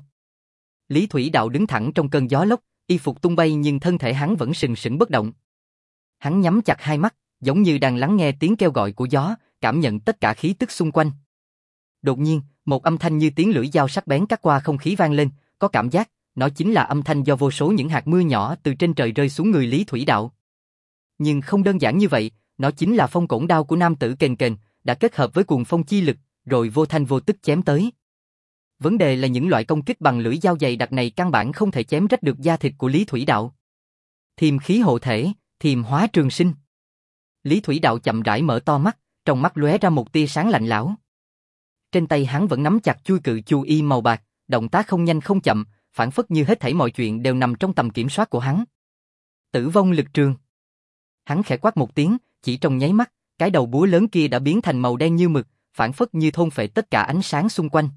Lý Thủy Đạo đứng thẳng trong cơn gió lốc, y phục tung bay nhưng thân thể hắn vẫn sừng sững bất động. Hắn nhắm chặt hai mắt, giống như đang lắng nghe tiếng kêu gọi của gió, cảm nhận tất cả khí tức xung quanh. Đột nhiên, một âm thanh như tiếng lưỡi dao sắc bén cắt qua không khí vang lên, có cảm giác, nó chính là âm thanh do vô số những hạt mưa nhỏ từ trên trời rơi xuống người Lý Thủy Đạo. Nhưng không đơn giản như vậy, nó chính là phong cổn đao của nam tử kền kền, đã kết hợp với cuồng phong chi lực, rồi vô thanh vô tức chém tới. Vấn đề là những loại công kích bằng lưỡi dao dày đặc này căn bản không thể chém rách được da thịt của Lý Thủy Đạo. Thiềm khí hộ thể, thiềm hóa trường sinh. Lý Thủy Đạo chậm rãi mở to mắt, trong mắt lóe ra một tia sáng lạnh lẽo. Trên tay hắn vẫn nắm chặt chuôi cự chu y màu bạc, động tác không nhanh không chậm, phản phất như hết thảy mọi chuyện đều nằm trong tầm kiểm soát của hắn. Tử vong lực trường. Hắn khẽ quát một tiếng, chỉ trong nháy mắt, cái đầu búa lớn kia đã biến thành màu đen như mực, phản phất như thôn phệ tất cả ánh sáng xung quanh.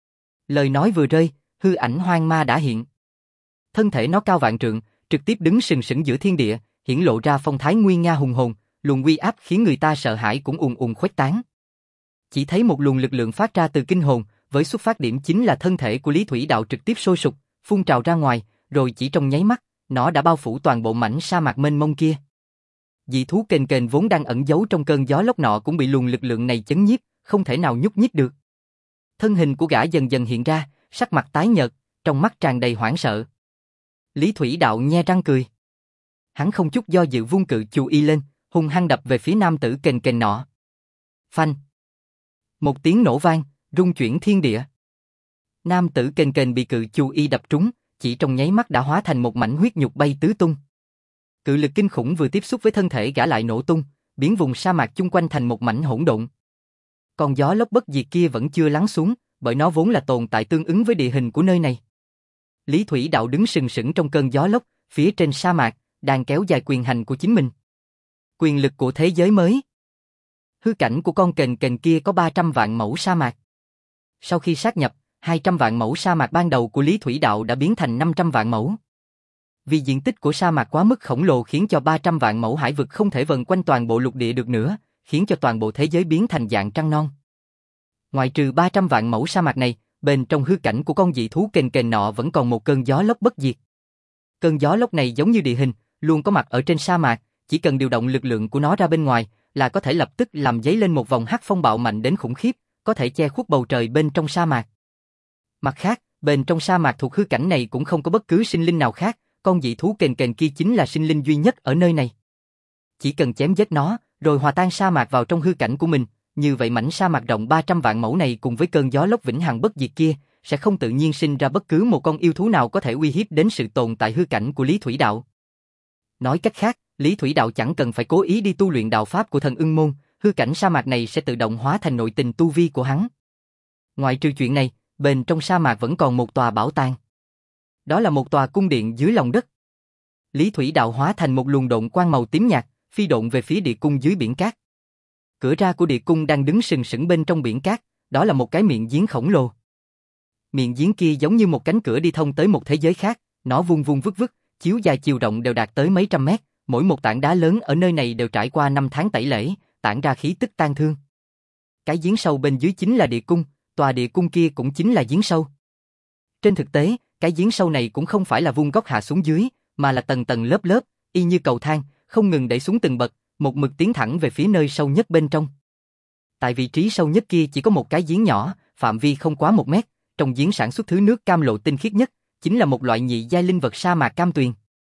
Lời nói vừa rơi, hư ảnh hoang ma đã hiện. Thân thể nó cao vạn trượng, trực tiếp đứng sừng sững giữa thiên địa, hiển lộ ra phong thái nguy nga hùng hồn, luồng uy áp khiến người ta sợ hãi cũng ùn ùn khuếch tán. Chỉ thấy một luồng lực lượng phát ra từ kinh hồn, với xuất phát điểm chính là thân thể của Lý Thủy Đạo trực tiếp sôi sục, phun trào ra ngoài, rồi chỉ trong nháy mắt, nó đã bao phủ toàn bộ mảnh sa mạc mênh mông kia. Dị thú kền kền vốn đang ẩn giấu trong cơn gió lốc nọ cũng bị luồng lực lượng này chấn nhiếp, không thể nào nhúc nhích được. Thân hình của gã dần dần hiện ra, sắc mặt tái nhợt, trong mắt tràn đầy hoảng sợ. Lý Thủy Đạo nhe răng cười. Hắn không chút do dự vung cự chu y lên, hung hăng đập về phía nam tử kền kền nọ. Phanh. Một tiếng nổ vang, rung chuyển thiên địa. Nam tử kền kền bị cự chu y đập trúng, chỉ trong nháy mắt đã hóa thành một mảnh huyết nhục bay tứ tung. Cự lực kinh khủng vừa tiếp xúc với thân thể gã lại nổ tung, biến vùng sa mạc chung quanh thành một mảnh hỗn độn. Còn gió lốc bất diệt kia vẫn chưa lắng xuống, bởi nó vốn là tồn tại tương ứng với địa hình của nơi này. Lý Thủy Đạo đứng sừng sững trong cơn gió lốc, phía trên sa mạc, đang kéo dài quyền hành của chính mình. Quyền lực của thế giới mới. Hư cảnh của con kền kền kia có ba trăm vạn mẫu sa mạc. Sau khi sát nhập, hai trăm vạn mẫu sa mạc ban đầu của Lý Thủy Đạo đã biến thành năm trăm vạn mẫu. Vì diện tích của sa mạc quá mức khổng lồ khiến cho ba trăm vạn mẫu hải vực không thể vần quanh toàn bộ lục địa được nữa, khiến cho toàn bộ thế giới biến thành dạng trăng non. Ngoại trừ ba trăm vạn mẫu sa mạc này, bên trong hư cảnh của con dị thú kền kền nọ vẫn còn một cơn gió lốc bất diệt. Cơn gió lốc này giống như địa hình, luôn có mặt ở trên sa mạc, chỉ cần điều động lực lượng của nó ra bên ngoài là có thể lập tức làm dấy lên một vòng hắc phong bạo mạnh đến khủng khiếp, có thể che khuất bầu trời bên trong sa mạc. Mặt khác, bên trong sa mạc thuộc hư cảnh này cũng không có bất cứ sinh linh nào khác, con dị thú kền kền kia chính là sinh linh duy nhất ở nơi này. Chỉ cần chém giết nó, rồi hòa tan sa mạc vào trong hư cảnh của mình, như vậy mảnh sa mạc rộng ba trăm vạn mẫu này cùng với cơn gió lốc vĩnh hằng bất diệt kia, sẽ không tự nhiên sinh ra bất cứ một con yêu thú nào có thể uy hiếp đến sự tồn tại hư cảnh của Lý Thủy Đạo. Nói cách khác, Lý Thủy Đạo chẳng cần phải cố ý đi tu luyện đạo pháp của thần ưng môn, hư cảnh sa mạc này sẽ tự động hóa thành nội tình tu vi của hắn. Ngoại trừ chuyện này, bên trong sa mạc vẫn còn một tòa bảo tàng. Đó là một tòa cung điện dưới lòng đất. Lý Thủy Đạo hóa thành một luồng độn quang màu tím nhạt, phi độn về phía địa cung dưới biển cát. Cửa ra của địa cung đang đứng sừng sững bên trong biển cát, đó là một cái miệng giếng khổng lồ. Miệng giếng kia giống như một cánh cửa đi thông tới một thế giới khác, nó vuông vuông vức vức, chiếu dài chiều rộng đều đạt tới mấy trăm mét, mỗi một tảng đá lớn ở nơi này đều trải qua năm tháng tẩy lễ, tản ra khí tức tang thương. Cái giếng sâu bên dưới chính là địa cung, tòa địa cung kia cũng chính là giếng sâu. Trên thực tế, cái giếng sâu này cũng không phải là vuông góc hạ xuống dưới, mà là tầng tầng lớp lớp, y như cầu thang, không ngừng đẩy xuống từng bậc, một mực tiến thẳng về phía nơi sâu nhất bên trong. Tại vị trí sâu nhất kia chỉ có một cái giếng nhỏ, phạm vi không quá một mét, trong giếng sản xuất thứ nước cam lộ tinh khiết nhất, chính là một loại nhị giai linh vật sa mạc cam tuyền.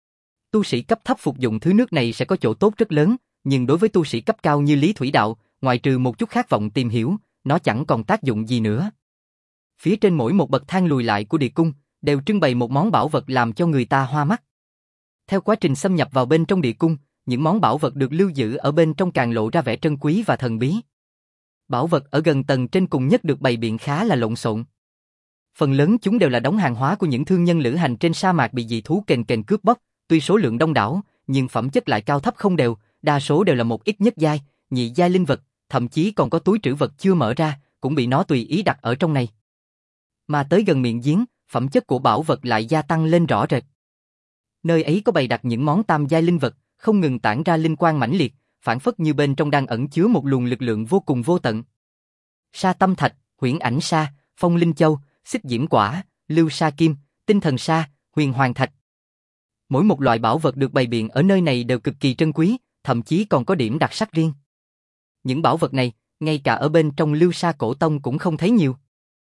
Tu sĩ cấp thấp phục dụng thứ nước này sẽ có chỗ tốt rất lớn, nhưng đối với tu sĩ cấp cao như Lý Thủy Đạo, ngoại trừ một chút khát vọng tìm hiểu, nó chẳng còn tác dụng gì nữa. Phía trên mỗi một bậc thang lùi lại của địa cung, đều trưng bày một món bảo vật làm cho người ta hoa mắt. Theo quá trình xâm nhập vào bên trong địa cung, những món bảo vật được lưu giữ ở bên trong càng lộ ra vẻ trân quý và thần bí. Bảo vật ở gần tầng trên cùng nhất được bày biện khá là lộn xộn. Phần lớn chúng đều là đống hàng hóa của những thương nhân lữ hành trên sa mạc bị dị thú kền kền cướp bóc, tuy số lượng đông đảo, nhưng phẩm chất lại cao thấp không đều, đa số đều là một ít nhất giai, nhị giai linh vật, thậm chí còn có túi trữ vật chưa mở ra, cũng bị nó tùy ý đặt ở trong này. Mà tới gần miệng giếng, phẩm chất của bảo vật lại gia tăng lên rõ rệt. Nơi ấy có bày đặt những món tam giai linh vật, không ngừng tản ra linh quang mãnh liệt, phản phất như bên trong đang ẩn chứa một luồng lực lượng vô cùng vô tận. Sa tâm thạch, huyễn ảnh sa, phong linh châu, xích diễm quả, lưu sa kim, tinh thần sa, huyền hoàng thạch. Mỗi một loại bảo vật được bày biện ở nơi này đều cực kỳ trân quý, thậm chí còn có điểm đặc sắc riêng. Những bảo vật này, ngay cả ở bên trong Lưu Sa Cổ Tông cũng không thấy nhiều.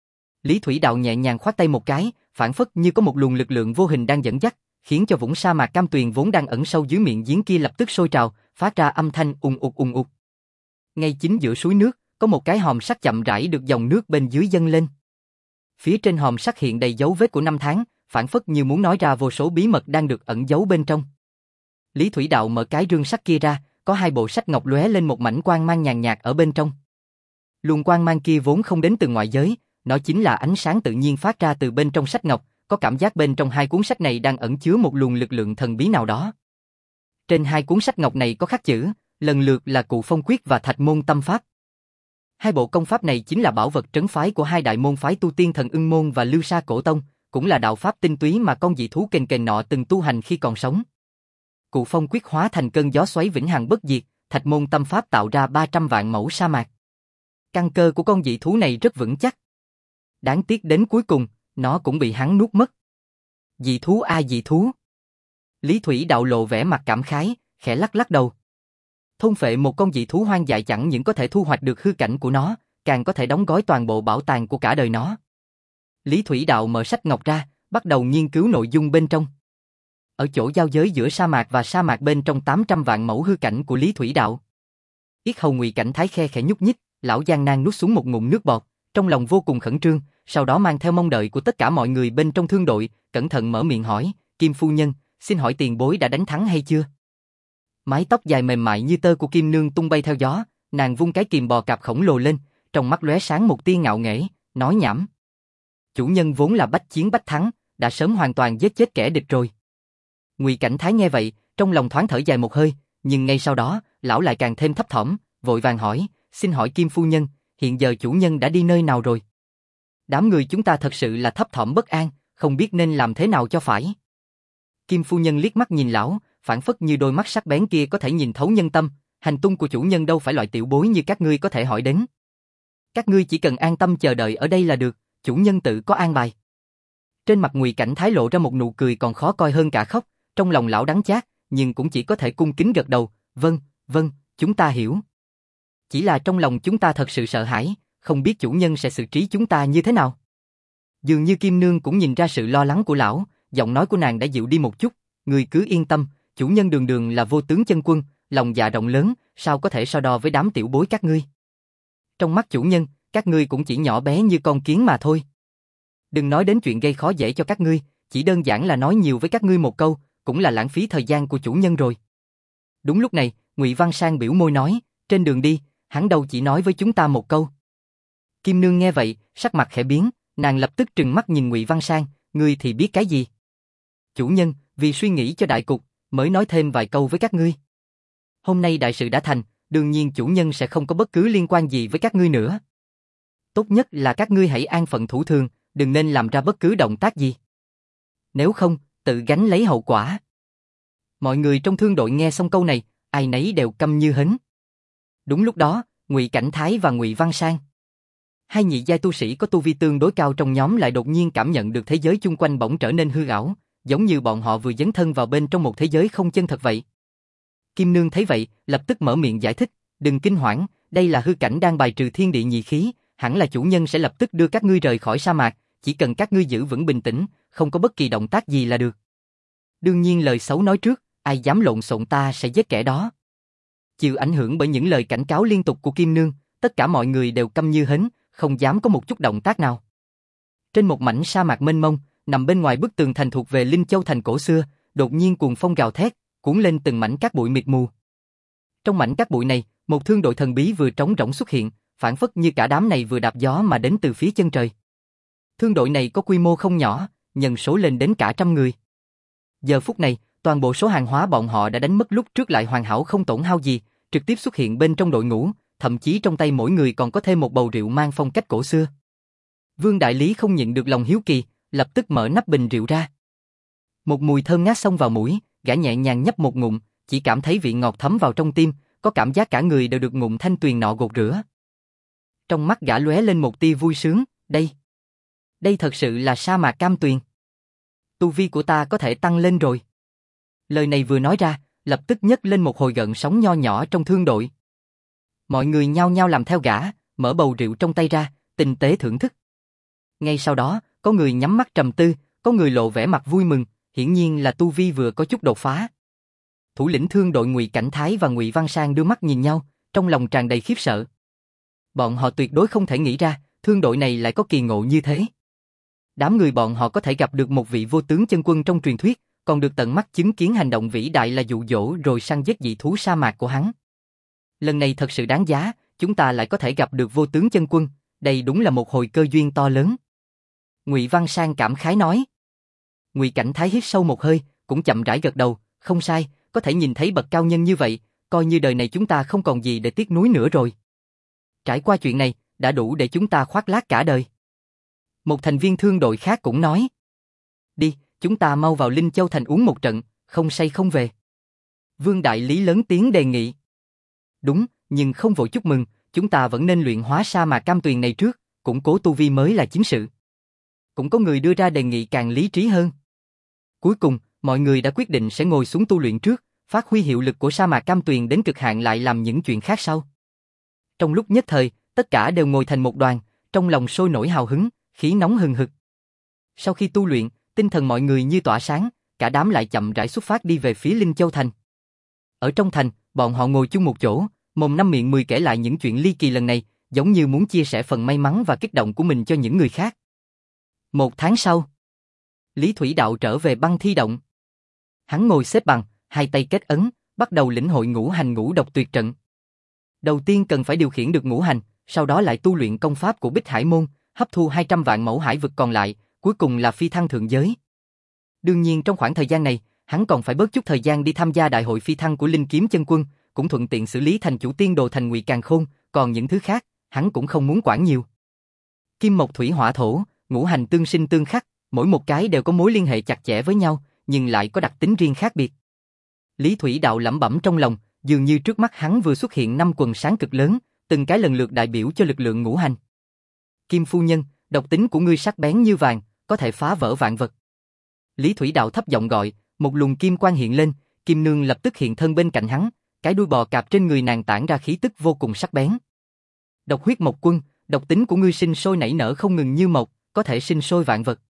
Lý Thủy Đạo nhẹ nhàng khoát tay một cái, phản phất như có một luồng lực lượng vô hình đang dẫn dắt, khiến cho vũng sa mạc cam tuyền vốn đang ẩn sâu dưới miệng giếng kia lập tức sôi trào, phát ra âm thanh ùng ục ùng ục. Ngay chính giữa suối nước, có một cái hòm sắt chậm rãi được dòng nước bên dưới dâng lên. Phía trên hòm sắt hiện đầy dấu vết của năm tháng, phản phất như muốn nói ra vô số bí mật đang được ẩn giấu bên trong. Lý Thủy Đạo mở cái rương sắt kia ra, có hai bộ sách ngọc lóe lên một mảnh quang mang nhàn nhạt ở bên trong. Luồng quang mang kia vốn không đến từ ngoại giới, nó chính là ánh sáng tự nhiên phát ra từ bên trong sách ngọc, có cảm giác bên trong hai cuốn sách này đang ẩn chứa một luồng lực lượng thần bí nào đó. Trên hai cuốn sách ngọc này có khắc chữ, lần lượt là Cụ Phong Quyết và Thạch Môn Tâm Pháp. Hai bộ công pháp này chính là bảo vật trấn phái của hai đại môn phái tu tiên Thần Ưng Môn và Lưu Sa Cổ Tông, cũng là đạo pháp tinh túy mà con dị thú kền kền nọ từng tu hành khi còn sống. Cụ Phong Quyết hóa thành cơn gió xoáy vĩnh hằng bất diệt, Thạch Môn Tâm Pháp tạo ra ba trăm vạn mẫu sa mạc. Căn cơ của con dị thú này rất vững chắc. Đáng tiếc đến cuối cùng, nó cũng bị hắn nuốt mất. Dị thú a dị thú. Lý Thủy Đạo lộ vẻ mặt cảm khái, khẽ lắc lắc đầu. Thôn phệ một con dị thú hoang dại chẳng những có thể thu hoạch được hư cảnh của nó, càng có thể đóng gói toàn bộ bảo tàng của cả đời nó. Lý Thủy Đạo mở sách ngọc ra, bắt đầu nghiên cứu nội dung bên trong. Ở chỗ giao giới giữa sa mạc và sa mạc bên trong tám trăm vạn mẫu hư cảnh của Lý Thủy Đạo. Yết hầu Ngụy Cảnh Thái khe khẽ nhúc nhích, lão gian nan nuốt xuống một ngụm nước bọt, trong lòng vô cùng khẩn trương, sau đó mang theo mong đợi của tất cả mọi người bên trong thương đội, cẩn thận mở miệng hỏi, Kim phu nhân, xin hỏi tiền bối đã đánh thắng hay chưa? Mái tóc dài mềm mại như tơ của Kim Nương tung bay theo gió, nàng vung cái kìm bò cạp khổng lồ lên, trong mắt lóe sáng một tia ngạo nghễ, nói nhảm. Chủ nhân vốn là bách chiến bách thắng, đã sớm hoàn toàn giết chết kẻ địch rồi. Ngụy Cảnh Thái nghe vậy, trong lòng thoáng thở dài một hơi, nhưng ngay sau đó, lão lại càng thêm thấp thỏm, vội vàng hỏi, xin hỏi Kim phu nhân, hiện giờ chủ nhân đã đi nơi nào rồi? Đám người chúng ta thật sự là thấp thỏm bất an, không biết nên làm thế nào cho phải. Kim phu nhân liếc mắt nhìn lão, phản phất như đôi mắt sắc bén kia có thể nhìn thấu nhân tâm, Hành tung của chủ nhân đâu phải loại tiểu bối như các ngươi có thể hỏi đến. Các ngươi chỉ cần an tâm chờ đợi ở đây là được, chủ nhân tự có an bài. Trên mặt Ngụy Cảnh Thái lộ ra một nụ cười còn khó coi hơn cả khóc, trong lòng lão đắng chát, nhưng cũng chỉ có thể cung kính gật đầu, vâng, vâng, chúng ta hiểu. Chỉ là trong lòng chúng ta thật sự sợ hãi, không biết chủ nhân sẽ xử trí chúng ta như thế nào. Dường như Kim Nương cũng nhìn ra sự lo lắng của lão, giọng nói của nàng đã dịu đi một chút, ngươi cứ yên tâm, chủ nhân đường đường là vô tướng chân quân, lòng dạ rộng lớn, sao có thể so đo với đám tiểu bối các ngươi. Trong mắt chủ nhân, các ngươi cũng chỉ nhỏ bé như con kiến mà thôi. Đừng nói đến chuyện gây khó dễ cho các ngươi, chỉ đơn giản là nói nhiều với các ngươi một câu, cũng là lãng phí thời gian của chủ nhân rồi. Đúng lúc này, Ngụy Văn Sang biểu môi nói, trên đường đi, hắn đâu chỉ nói với chúng ta một câu. Kim Nương nghe vậy, sắc mặt khẽ biến, nàng lập tức trừng mắt nhìn Ngụy Văn Sang, ngươi thì biết cái gì? Chủ nhân, vì suy nghĩ cho đại cục, mới nói thêm vài câu với các ngươi. Hôm nay đại sự đã thành, đương nhiên chủ nhân sẽ không có bất cứ liên quan gì với các ngươi nữa. Tốt nhất là các ngươi hãy an phận thủ thường, đừng nên làm ra bất cứ động tác gì. Nếu không, tự gánh lấy hậu quả. Mọi người trong thương đội nghe xong câu này, ai nấy đều câm như hến. Đúng lúc đó, Ngụy Cảnh Thái và Ngụy Văn Sang, hai nhị giai tu sĩ có tu vi tương đối cao trong nhóm lại đột nhiên cảm nhận được thế giới chung quanh bỗng trở nên hư ảo, giống như bọn họ vừa dấn thân vào bên trong một thế giới không chân thật vậy. Kim Nương thấy vậy, lập tức mở miệng giải thích, đừng kinh hoảng, đây là hư cảnh đang bài trừ thiên địa nhị khí, hẳn là chủ nhân sẽ lập tức đưa các ngươi rời khỏi sa mạc, chỉ cần các ngươi giữ vững bình tĩnh, không có bất kỳ động tác gì là được. Đương nhiên lời xấu nói trước, ai dám lộn xộn ta sẽ giết kẻ đó. Chịu ảnh hưởng bởi những lời cảnh cáo liên tục của Kim Nương, tất cả mọi người đều câm như hến, không dám có một chút động tác nào. Trên một mảnh sa mạc mênh mông, nằm bên ngoài bức tường thành thuộc về Linh Châu thành cổ xưa, đột nhiên cuồng phong gào thét, cuốn lên từng mảnh cát bụi mịt mù. Trong mảnh cát bụi này, một thương đội thần bí vừa trống rỗng xuất hiện, phản phất như cả đám này vừa đạp gió mà đến từ phía chân trời. Thương đội này có quy mô không nhỏ, nhân số lên đến cả trăm người. Giờ phút này, toàn bộ số hàng hóa bọn họ đã đánh mất lúc trước lại hoàn hảo không tổn hao gì, trực tiếp xuất hiện bên trong đội ngũ, thậm chí trong tay mỗi người còn có thêm một bầu rượu mang phong cách cổ xưa. Vương Đại Lý không nhịn được lòng hiếu kỳ, lập tức mở nắp bình rượu ra. Một mùi thơm ngát xông vào mũi, gã nhẹ nhàng nhấp một ngụm, chỉ cảm thấy vị ngọt thấm vào trong tim, có cảm giác cả người đều được ngụm thanh tuyền nọ gột rửa. Trong mắt gã lóe lên một tia vui sướng, đây, đây thật sự là sa mạc cam tuyền. Tu vi của ta có thể tăng lên rồi. Lời này vừa nói ra, lập tức nhấc lên một hồi gợn sóng nho nhỏ trong thương đội. Mọi người nhao nhao làm theo gã, mở bầu rượu trong tay ra, tinh tế thưởng thức. Ngay sau đó, có người nhắm mắt trầm tư, có người lộ vẻ mặt vui mừng, hiển nhiên là tu vi vừa có chút đột phá. Thủ lĩnh thương đội Ngụy Cảnh Thái và Ngụy Văn Sang đưa mắt nhìn nhau, trong lòng tràn đầy khiếp sợ. Bọn họ tuyệt đối không thể nghĩ ra, thương đội này lại có kỳ ngộ như thế. Đám người bọn họ có thể gặp được một vị vô tướng chân quân trong truyền thuyết, còn được tận mắt chứng kiến hành động vĩ đại là dụ dỗ rồi săn giết dị thú sa mạc của hắn. Lần này thật sự đáng giá, chúng ta lại có thể gặp được vô tướng chân quân, đây đúng là một hồi cơ duyên to lớn. Ngụy Văn Sang cảm khái nói. Ngụy Cảnh Thái hít sâu một hơi, cũng chậm rãi gật đầu, không sai, có thể nhìn thấy bậc cao nhân như vậy, coi như đời này chúng ta không còn gì để tiếc nuối nữa rồi. Trải qua chuyện này, đã đủ để chúng ta khoác lác cả đời. Một thành viên thương đội khác cũng nói. Đi, chúng ta mau vào Linh Châu thành uống một trận, không say không về. Vương Đại Lý lớn tiếng đề nghị. Đúng, nhưng không vội chúc mừng, chúng ta vẫn nên luyện hóa sa mạc cam tuyền này trước, củng cố tu vi mới là chính sự. Cũng có người đưa ra đề nghị càng lý trí hơn. Cuối cùng, mọi người đã quyết định sẽ ngồi xuống tu luyện trước, phát huy hiệu lực của sa mạc cam tuyền đến cực hạn lại làm những chuyện khác sau. Trong lúc nhất thời, tất cả đều ngồi thành một đoàn, trong lòng sôi nổi hào hứng, khí nóng hừng hực. Sau khi tu luyện, tinh thần mọi người như tỏa sáng, cả đám lại chậm rãi xuất phát đi về phía Linh Châu thành. Ở trong thành, bọn họ ngồi chung một chỗ, mồm năm miệng mười kể lại những chuyện ly kỳ lần này, giống như muốn chia sẻ phần may mắn và kích động của mình cho những người khác. Một tháng sau, Lý Thủy Đạo trở về băng thi động. Hắn ngồi xếp bằng, hai tay kết ấn, bắt đầu lĩnh hội ngũ hành ngũ độc tuyệt trận. Đầu tiên cần phải điều khiển được ngũ hành, sau đó lại tu luyện công pháp của Bích Hải môn, hấp thu hai trăm vạn mẫu hải vực còn lại, cuối cùng là phi thăng thượng giới. Đương nhiên trong khoảng thời gian này, hắn còn phải bớt chút thời gian đi tham gia đại hội phi thăng của Linh Kiếm Chân Quân, cũng thuận tiện xử lý thành chủ tiên đồ thành Ngụy Càn Khôn, còn những thứ khác, hắn cũng không muốn quản nhiều. Kim Mộc Thủy Hỏa Thổ, ngũ hành tương sinh tương khắc, mỗi một cái đều có mối liên hệ chặt chẽ với nhau, nhưng lại có đặc tính riêng khác biệt. Lý Thủy Đạo lẩm bẩm trong lòng, dường như trước mắt hắn vừa xuất hiện năm quần sáng cực lớn, từng cái lần lượt đại biểu cho lực lượng ngũ hành. Kim phu nhân, độc tính của ngươi sắc bén như vàng, có thể phá vỡ vạn vật. Lý Thủy Đạo thấp giọng gọi, một luồng kim quang hiện lên, Kim Nương lập tức hiện thân bên cạnh hắn, cái đuôi bò cạp trên người nàng tản ra khí tức vô cùng sắc bén. Độc huyết mộc quân, độc tính của ngươi sinh sôi nảy nở không ngừng như mộc, có thể sinh sôi vạn vật.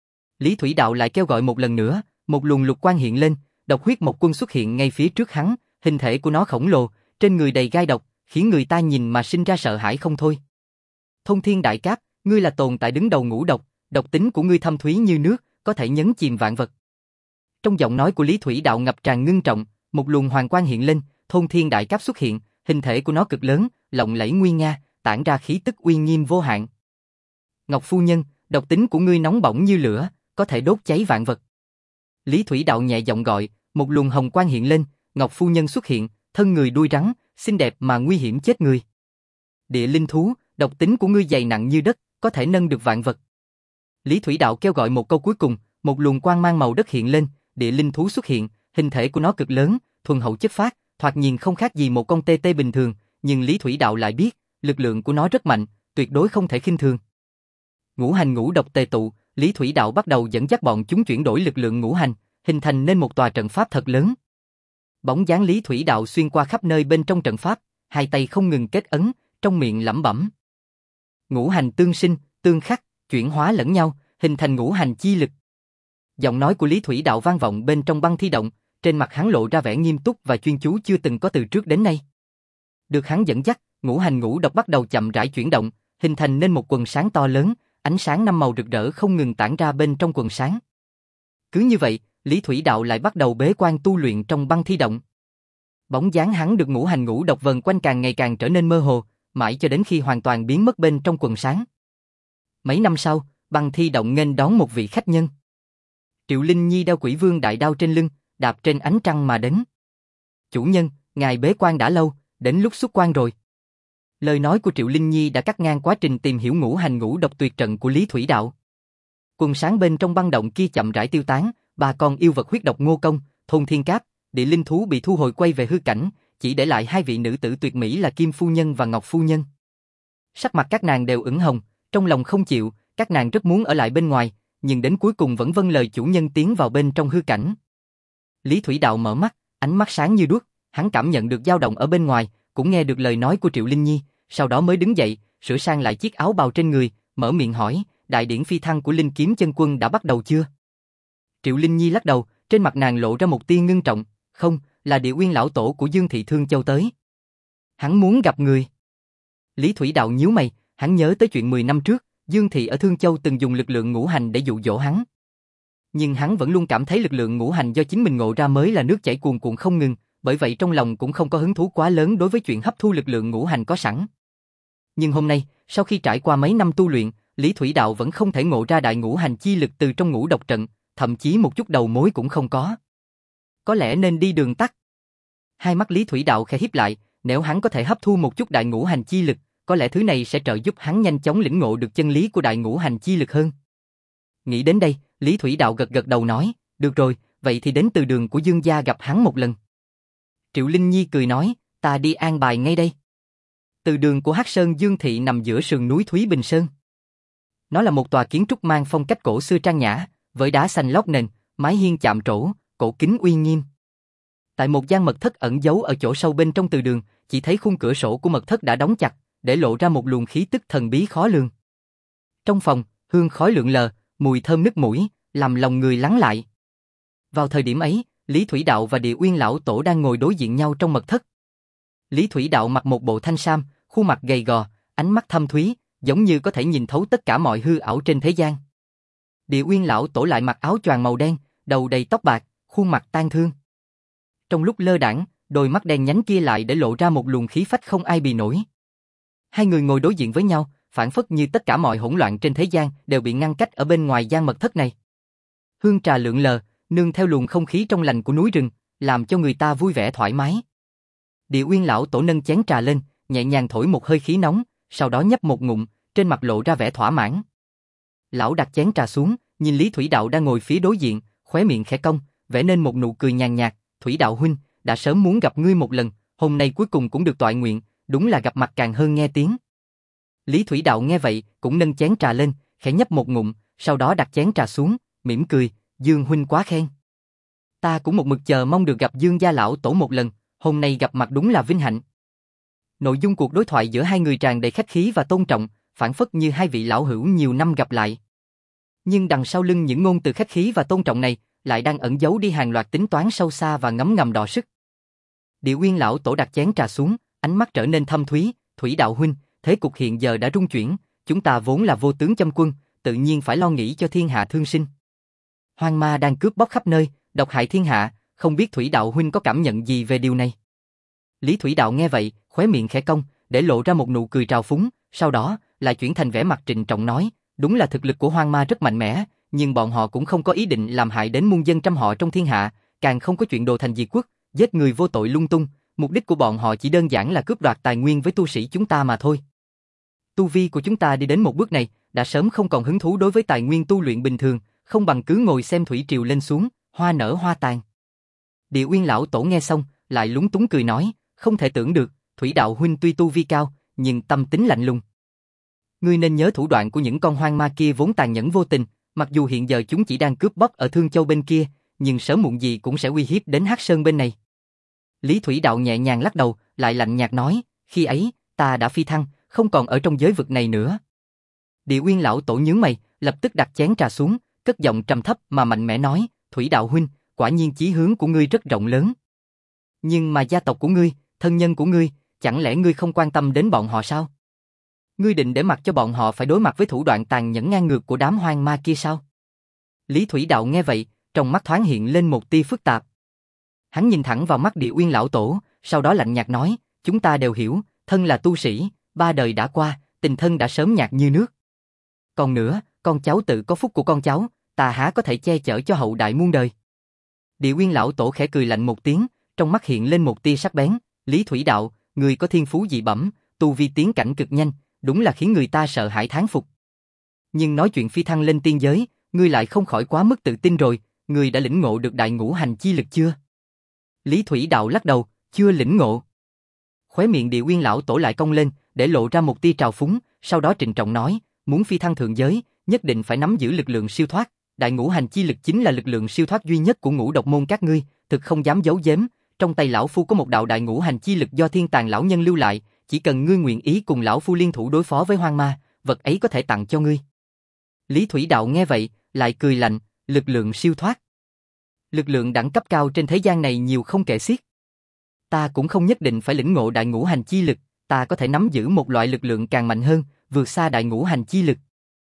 Lý Thủy Đạo lại kêu gọi một lần nữa, một luồng lục quang hiện lên, độc huyết mộc quân xuất hiện ngay phía trước hắn, hình thể của nó khổng lồ, trên người đầy gai độc, khiến người ta nhìn mà sinh ra sợ hãi không thôi. Thông Thiên Đại Cáp, ngươi là tồn tại đứng đầu ngũ độc, độc tính của ngươi thâm thúy như nước, có thể nhấn chìm vạn vật. Trong giọng nói của Lý Thủy Đạo ngập tràn ngưng trọng, một luồng hoàng quang hiện lên, Thông Thiên Đại Cáp xuất hiện, hình thể của nó cực lớn, lộng lẫy nguy nga, tản ra khí tức uy nghiêm vô hạn. Ngọc phu nhân, độc tính của ngươi nóng bỏng như lửa, có thể đốt cháy vạn vật. Lý Thủy Đạo nhẹ giọng gọi, một luồng hồng quang hiện lên, Ngọc phu nhân xuất hiện, thân người đuôi rắn, xinh đẹp mà nguy hiểm chết người. Địa linh thú, độc tính của ngươi dày nặng như đất, có thể nâng được vạn vật. Lý Thủy Đạo kêu gọi một câu cuối cùng, một luồng quang mang màu đất hiện lên, địa linh thú xuất hiện, hình thể của nó cực lớn, thuần hậu chất phác, thoạt nhìn không khác gì một con tê tê bình thường, nhưng Lý Thủy Đạo lại biết, lực lượng của nó rất mạnh, tuyệt đối không thể khinh thường. Ngũ hành ngũ độc tề tụ, Lý Thủy Đạo bắt đầu dẫn dắt bọn chúng chuyển đổi lực lượng ngũ hành, hình thành nên một tòa trận pháp thật lớn. Bóng dáng Lý Thủy Đạo xuyên qua khắp nơi bên trong trận pháp, hai tay không ngừng kết ấn, trong miệng lẩm bẩm. Ngũ hành tương sinh, tương khắc, chuyển hóa lẫn nhau, hình thành ngũ hành chi lực. Giọng nói của Lý Thủy Đạo vang vọng bên trong băng thi động, trên mặt hắn lộ ra vẻ nghiêm túc và chuyên chú chưa từng có từ trước đến nay. Được hắn dẫn dắt, ngũ hành ngũ độc bắt đầu chậm rãi chuyển động, hình thành nên một quần sáng to lớn, ánh sáng năm màu rực rỡ không ngừng tản ra bên trong quần sáng. Cứ như vậy, Lý Thủy Đạo lại bắt đầu bế quan tu luyện trong băng thi động. Bóng dáng hắn được ngũ hành ngũ độc vần quanh càng ngày càng trở nên mơ hồ, mãi cho đến khi hoàn toàn biến mất bên trong quần sáng. Mấy năm sau, băng thi động nghênh đón một vị khách nhân. Triệu Linh Nhi đeo Quỷ Vương đại đao trên lưng, đạp trên ánh trăng mà đến. Chủ nhân, ngài bế quan đã lâu, đến lúc xuất quan rồi. Lời nói của Triệu Linh Nhi đã cắt ngang quá trình tìm hiểu ngũ hành ngũ độc tuyệt trận của Lý Thủy Đạo. Quần sáng bên trong băng động kia chậm rãi tiêu tán, ba con yêu vật huyết độc Ngô Công, Thôn Thiên Cáp, địa linh thú bị thu hồi quay về hư cảnh, chỉ để lại hai vị nữ tử tuyệt mỹ là Kim phu nhân và Ngọc phu nhân. Sắc mặt các nàng đều ửng hồng, trong lòng không chịu, các nàng rất muốn ở lại bên ngoài, nhưng đến cuối cùng vẫn vâng lời chủ nhân tiến vào bên trong hư cảnh. Lý Thủy Đạo mở mắt, ánh mắt sáng như đuốc, hắn cảm nhận được dao động ở bên ngoài, cũng nghe được lời nói của Triệu Linh Nhi, sau đó mới đứng dậy, sửa sang lại chiếc áo bào trên người, mở miệng hỏi, đại điển phi thăng của Linh Kiếm Chân Quân đã bắt đầu chưa? Triệu Linh Nhi lắc đầu, trên mặt nàng lộ ra một tia ngưng trọng, không, là Địa Uyên lão tổ của Dương Thị Thương Châu tới. Hắn muốn gặp người. Lý Thủy Đạo nhíu mày, hắn nhớ tới chuyện mười năm trước, Dương Thị ở Thương Châu từng dùng lực lượng ngũ hành để dụ dỗ hắn. Nhưng hắn vẫn luôn cảm thấy lực lượng ngũ hành do chính mình ngộ ra mới là nước chảy cuồn cuộn không ngừng, bởi vậy trong lòng cũng không có hứng thú quá lớn đối với chuyện hấp thu lực lượng ngũ hành có sẵn. Nhưng hôm nay, sau khi trải qua mấy năm tu luyện, Lý Thủy Đạo vẫn không thể ngộ ra đại ngũ hành chi lực từ trong ngũ độc trận, thậm chí một chút đầu mối cũng không có. Có lẽ nên đi đường tắt. Hai mắt Lý Thủy Đạo khẽ híp lại, nếu hắn có thể hấp thu một chút đại ngũ hành chi lực, có lẽ thứ này sẽ trợ giúp hắn nhanh chóng lĩnh ngộ được chân lý của đại ngũ hành chi lực hơn. Nghĩ đến đây, Lý Thủy Đạo gật gật đầu nói, được rồi, vậy thì đến từ đường của Dương gia gặp hắn một lần. Triệu Linh Nhi cười nói, ta đi an bài ngay đây. Từ đường của Hắc Sơn Dương Thị nằm giữa sườn núi Thúy Bình Sơn. Nó là một tòa kiến trúc mang phong cách cổ xưa trang nhã, với đá xanh lót nền, mái hiên chạm trổ, cổ kính uy nghiêm. Tại một gian mật thất ẩn giấu ở chỗ sâu bên trong từ đường, chỉ thấy khung cửa sổ của mật thất đã đóng chặt, để lộ ra một luồng khí tức thần bí khó lường. Trong phòng, hương khói lượn lờ, mùi thơm nức mũi, làm lòng người lắng lại. Vào thời điểm ấy, Lý Thủy Đạo và Địa Uyên lão tổ đang ngồi đối diện nhau trong mật thất. Lý Thủy Đạo mặc một bộ thanh sam, khuôn mặt gầy gò, ánh mắt thâm thúy, giống như có thể nhìn thấu tất cả mọi hư ảo trên thế gian. Địa Uyên lão tổ lại mặc áo choàng màu đen, đầu đầy tóc bạc, khuôn mặt tang thương. Trong lúc lơ đãng, đôi mắt đen nhánh kia lại để lộ ra một luồng khí phách không ai bì nổi. Hai người ngồi đối diện với nhau, phảng phất như tất cả mọi hỗn loạn trên thế gian đều bị ngăn cách ở bên ngoài gian mật thất này. Hương trà lượn lờ, nương theo luồng không khí trong lành của núi rừng, làm cho người ta vui vẻ thoải mái. Địa Uyên lão tổ nâng chén trà lên, nhẹ nhàng thổi một hơi khí nóng, sau đó nhấp một ngụm, trên mặt lộ ra vẻ thỏa mãn. Lão đặt chén trà xuống, nhìn Lý Thủy Đạo đang ngồi phía đối diện, khóe miệng khẽ cong, vẽ nên một nụ cười nhàn nhạt. Thủy Đạo huynh, đã sớm muốn gặp ngươi một lần, hôm nay cuối cùng cũng được toại nguyện, đúng là gặp mặt càng hơn nghe tiếng. Lý Thủy Đạo nghe vậy, cũng nâng chén trà lên, khẽ nhấp một ngụm, sau đó đặt chén trà xuống, mỉm cười, Dương huynh quá khen. Ta cũng một mực chờ mong được gặp Dương gia lão tổ một lần, hôm nay gặp mặt đúng là vinh hạnh. Nội dung cuộc đối thoại giữa hai người tràn đầy khách khí và tôn trọng, phảng phất như hai vị lão hữu nhiều năm gặp lại. Nhưng đằng sau lưng những ngôn từ khách khí và tôn trọng này, lại đang ẩn giấu đi hàng loạt tính toán sâu xa và ngấm ngầm đọ sức. Địa Uyên lão tổ đặt chén trà xuống, ánh mắt trở nên thâm thúy, Thủy Đạo huynh, thế cục hiện giờ đã rung chuyển, chúng ta vốn là vô tướng châm quân, tự nhiên phải lo nghĩ cho thiên hạ thương sinh. Hoang ma đang cướp bóc khắp nơi, độc hại thiên hạ, không biết Thủy Đạo huynh có cảm nhận gì về điều này. Lý Thủy Đạo nghe vậy, khóe miệng khẽ cong, để lộ ra một nụ cười trào phúng, sau đó lại chuyển thành vẻ mặt trịnh trọng nói, đúng là thực lực của hoang ma rất mạnh mẽ, nhưng bọn họ cũng không có ý định làm hại đến muôn dân trăm họ trong thiên hạ, càng không có chuyện đồ thành diệt quốc, giết người vô tội lung tung, mục đích của bọn họ chỉ đơn giản là cướp đoạt tài nguyên với tu sĩ chúng ta mà thôi. Tu vi của chúng ta đi đến một bước này, đã sớm không còn hứng thú đối với tài nguyên tu luyện bình thường, không bằng cứ ngồi xem thủy triều lên xuống, hoa nở hoa tàn. Địa Uyên lão tổ nghe xong, lại lúng túng cười nói, không thể tưởng được, Thủy Đạo huynh tuy tu vi cao, nhưng tâm tính lạnh lùng. Ngươi nên nhớ thủ đoạn của những con hoang ma kia vốn tàn nhẫn vô tình, mặc dù hiện giờ chúng chỉ đang cướp bóc ở Thương Châu bên kia, nhưng sớm muộn gì cũng sẽ uy hiếp đến Hắc Sơn bên này. Lý Thủy Đạo nhẹ nhàng lắc đầu, lại lạnh nhạt nói, khi ấy, ta đã phi thăng, không còn ở trong giới vực này nữa. Địa Uyên lão tổ nhướng mày, lập tức đặt chén trà xuống, cất giọng trầm thấp mà mạnh mẽ nói, Thủy Đạo huynh, quả nhiên chí hướng của ngươi rất rộng lớn. Nhưng mà gia tộc của ngươi, thân nhân của ngươi, chẳng lẽ ngươi không quan tâm đến bọn họ sao? Ngươi định để mặc cho bọn họ phải đối mặt với thủ đoạn tàn nhẫn ngang ngược của đám hoang ma kia sao? Lý Thủy Đạo nghe vậy, trong mắt thoáng hiện lên một tia phức tạp. Hắn nhìn thẳng vào mắt Địa Uyên lão tổ, sau đó lạnh nhạt nói, chúng ta đều hiểu, thân là tu sĩ, ba đời đã qua, tình thân đã sớm nhạt như nước. Còn nữa, con cháu tự có phúc của con cháu, ta há có thể che chở cho hậu đại muôn đời. Địa Uyên lão tổ khẽ cười lạnh một tiếng, trong mắt hiện lên một tia sắc bén, Lý Thủy Đạo, người có thiên phú dị bẩm, tu vi tiến cảnh cực nhanh, đúng là khiến người ta sợ hãi thán phục. Nhưng nói chuyện phi thăng lên tiên giới, ngươi lại không khỏi quá mức tự tin rồi, ngươi đã lĩnh ngộ được đại ngũ hành chi lực chưa? Lý Thủy Đạo lắc đầu, chưa lĩnh ngộ. Khóe miệng Địa Uyên lão tổ lại cong lên, để lộ ra một tia trào phúng, sau đó trịnh trọng nói, muốn phi thăng thượng giới, nhất định phải nắm giữ lực lượng siêu thoát, đại ngũ hành chi lực chính là lực lượng siêu thoát duy nhất của ngũ độc môn các ngươi, thực không dám giấu giếm, trong tay lão phu có một đạo đại ngũ hành chi lực do Thiên Tàng lão nhân lưu lại, chỉ cần ngươi nguyện ý cùng lão phu liên thủ đối phó với hoang ma, vật ấy có thể tặng cho ngươi. Lý Thủy Đạo nghe vậy, lại cười lạnh, lực lượng siêu thoát. Lực lượng đẳng cấp cao trên thế gian này nhiều không kể xiết. Ta cũng không nhất định phải lĩnh ngộ đại ngũ hành chi lực, ta có thể nắm giữ một loại lực lượng càng mạnh hơn, vượt xa đại ngũ hành chi lực.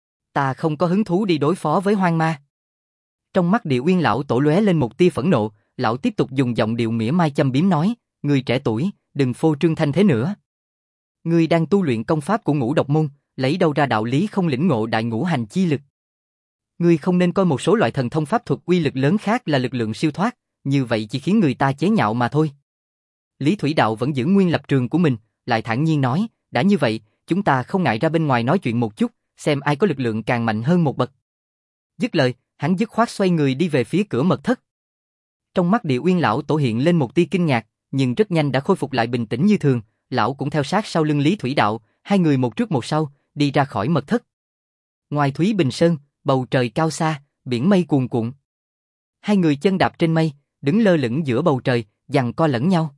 Ta không có hứng thú đi đối phó với hoang ma. Trong mắt Địa Uyên lão tổ lóe lên một tia phẫn nộ, lão tiếp tục dùng giọng điệu mỉa mai châm biếm nói, ngươi trẻ tuổi, đừng phô trương thanh thế nữa. Ngươi đang tu luyện công pháp của ngũ độc môn, lấy đâu ra đạo lý không lĩnh ngộ đại ngũ hành chi lực. Ngươi không nên coi một số loại thần thông pháp thuật uy lực lớn khác là lực lượng siêu thoát, như vậy chỉ khiến người ta chế nhạo mà thôi. Lý Thủy Đạo vẫn giữ nguyên lập trường của mình, lại thản nhiên nói, đã như vậy, chúng ta không ngại ra bên ngoài nói chuyện một chút, xem ai có lực lượng càng mạnh hơn một bậc. Dứt lời, hắn dứt khoát xoay người đi về phía cửa mật thất. Trong mắt Địa Uyên lão tổ hiện lên một tia kinh ngạc, nhưng rất nhanh đã khôi phục lại bình tĩnh như thường, lão cũng theo sát sau lưng Lý Thủy Đạo, hai người một trước một sau, đi ra khỏi mật thất. Ngoài Thúy Bình Sơn, bầu trời cao xa, biển mây cuồn cuộn. Hai người chân đạp trên mây, đứng lơ lửng giữa bầu trời, giằng co lẫn nhau.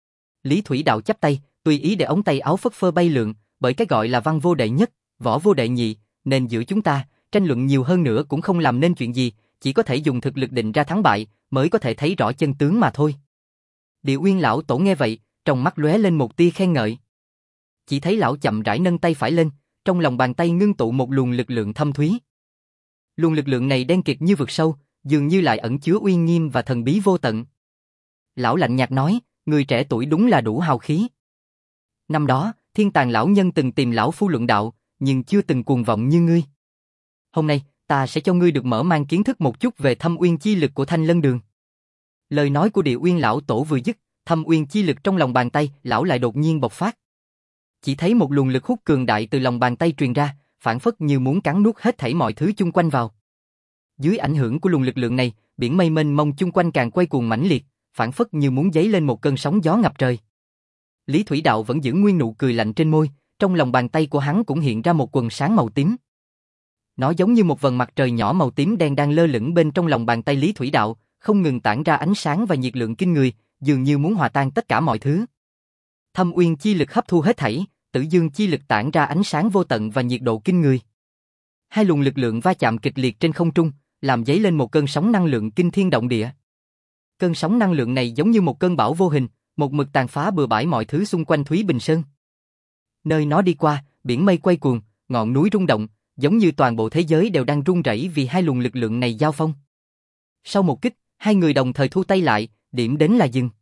Lý Thủy Đạo chắp tay, tùy ý để ống tay áo phất phơ bay lượn, bởi cái gọi là văn vô đệ nhất, võ vô đệ nhị, nên giữa chúng ta, tranh luận nhiều hơn nữa cũng không làm nên chuyện gì, chỉ có thể dùng thực lực định ra thắng bại, mới có thể thấy rõ chân tướng mà thôi. Địa Uyên lão tổ nghe vậy, trong mắt lóe lên một tia khen ngợi. Chỉ thấy lão chậm rãi nâng tay phải lên, trong lòng bàn tay ngưng tụ một luồng lực lượng thâm thúy. Luồng lực lượng này đen kịt như vực sâu, dường như lại ẩn chứa uy nghiêm và thần bí vô tận. Lão lạnh nhạt nói, người trẻ tuổi đúng là đủ hào khí. Năm đó, Thiên Tàng lão nhân từng tìm lão phu luận đạo, nhưng chưa từng cuồng vọng như ngươi. Hôm nay, ta sẽ cho ngươi được mở mang kiến thức một chút về thâm uyên chi lực của Thanh Lân Đường. Lời nói của Địa Uyên lão tổ vừa dứt, thâm uyên chi lực trong lòng bàn tay, lão lại đột nhiên bộc phát. Chỉ thấy một luồng lực hút cường đại từ lòng bàn tay truyền ra, phảng phất như muốn cắn nuốt hết thảy mọi thứ chung quanh vào. Dưới ảnh hưởng của luồng lực lượng này, biển mây mênh mông chung quanh càng quay cuồng mãnh liệt, phảng phất như muốn dấy lên một cơn sóng gió ngập trời. Lý Thủy Đạo vẫn giữ nguyên nụ cười lạnh trên môi, trong lòng bàn tay của hắn cũng hiện ra một quần sáng màu tím. Nó giống như một vầng mặt trời nhỏ màu tím đen đang lơ lửng bên trong lòng bàn tay Lý Thủy Đạo, không ngừng tản ra ánh sáng và nhiệt lượng kinh người, dường như muốn hòa tan tất cả mọi thứ. Thâm Uyên chi lực hấp thu hết thảy, Tử Dương chi lực tản ra ánh sáng vô tận và nhiệt độ kinh người. Hai luồng lực lượng va chạm kịch liệt trên không trung, làm dấy lên một cơn sóng năng lượng kinh thiên động địa. Cơn sóng năng lượng này giống như một cơn bão vô hình, một mực tàn phá bừa bãi mọi thứ xung quanh Thúy Bình Sơn. Nơi nó đi qua, biển mây quay cuồng, ngọn núi rung động, giống như toàn bộ thế giới đều đang rung rẩy vì hai luồng lực lượng này giao phong. Sau một kích, hai người đồng thời thu tay lại, điểm đến là dừng.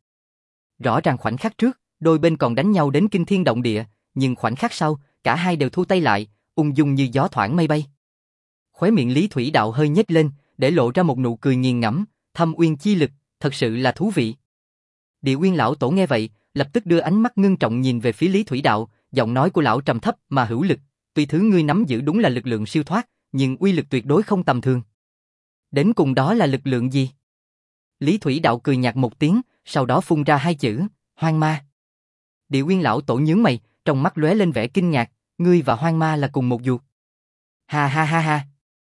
Rõ ràng khoảnh khắc trước, đôi bên còn đánh nhau đến kinh thiên động địa, nhưng khoảnh khắc sau, cả hai đều thu tay lại, ung dung như gió thoảng mây bay. Khóe miệng Lý Thủy Đạo hơi nhếch lên, để lộ ra một nụ cười nghiền ngẫm, Thâm Uyên chi lực, thật sự là thú vị. Địa Uyên lão tổ nghe vậy, lập tức đưa ánh mắt ngưng trọng nhìn về phía Lý Thủy Đạo, giọng nói của lão trầm thấp mà hữu lực, tuy thứ ngươi nắm giữ đúng là lực lượng siêu thoát, nhưng uy lực tuyệt đối không tầm thường. Đến cùng đó là lực lượng gì? Lý Thủy Đạo cười nhạt một tiếng, sau đó phun ra hai chữ, Hoang Ma. Địa Uyên lão tổ nhướng mày, trong mắt lóe lên vẻ kinh ngạc, ngươi và Hoang Ma là cùng một ruột. Ha ha ha ha.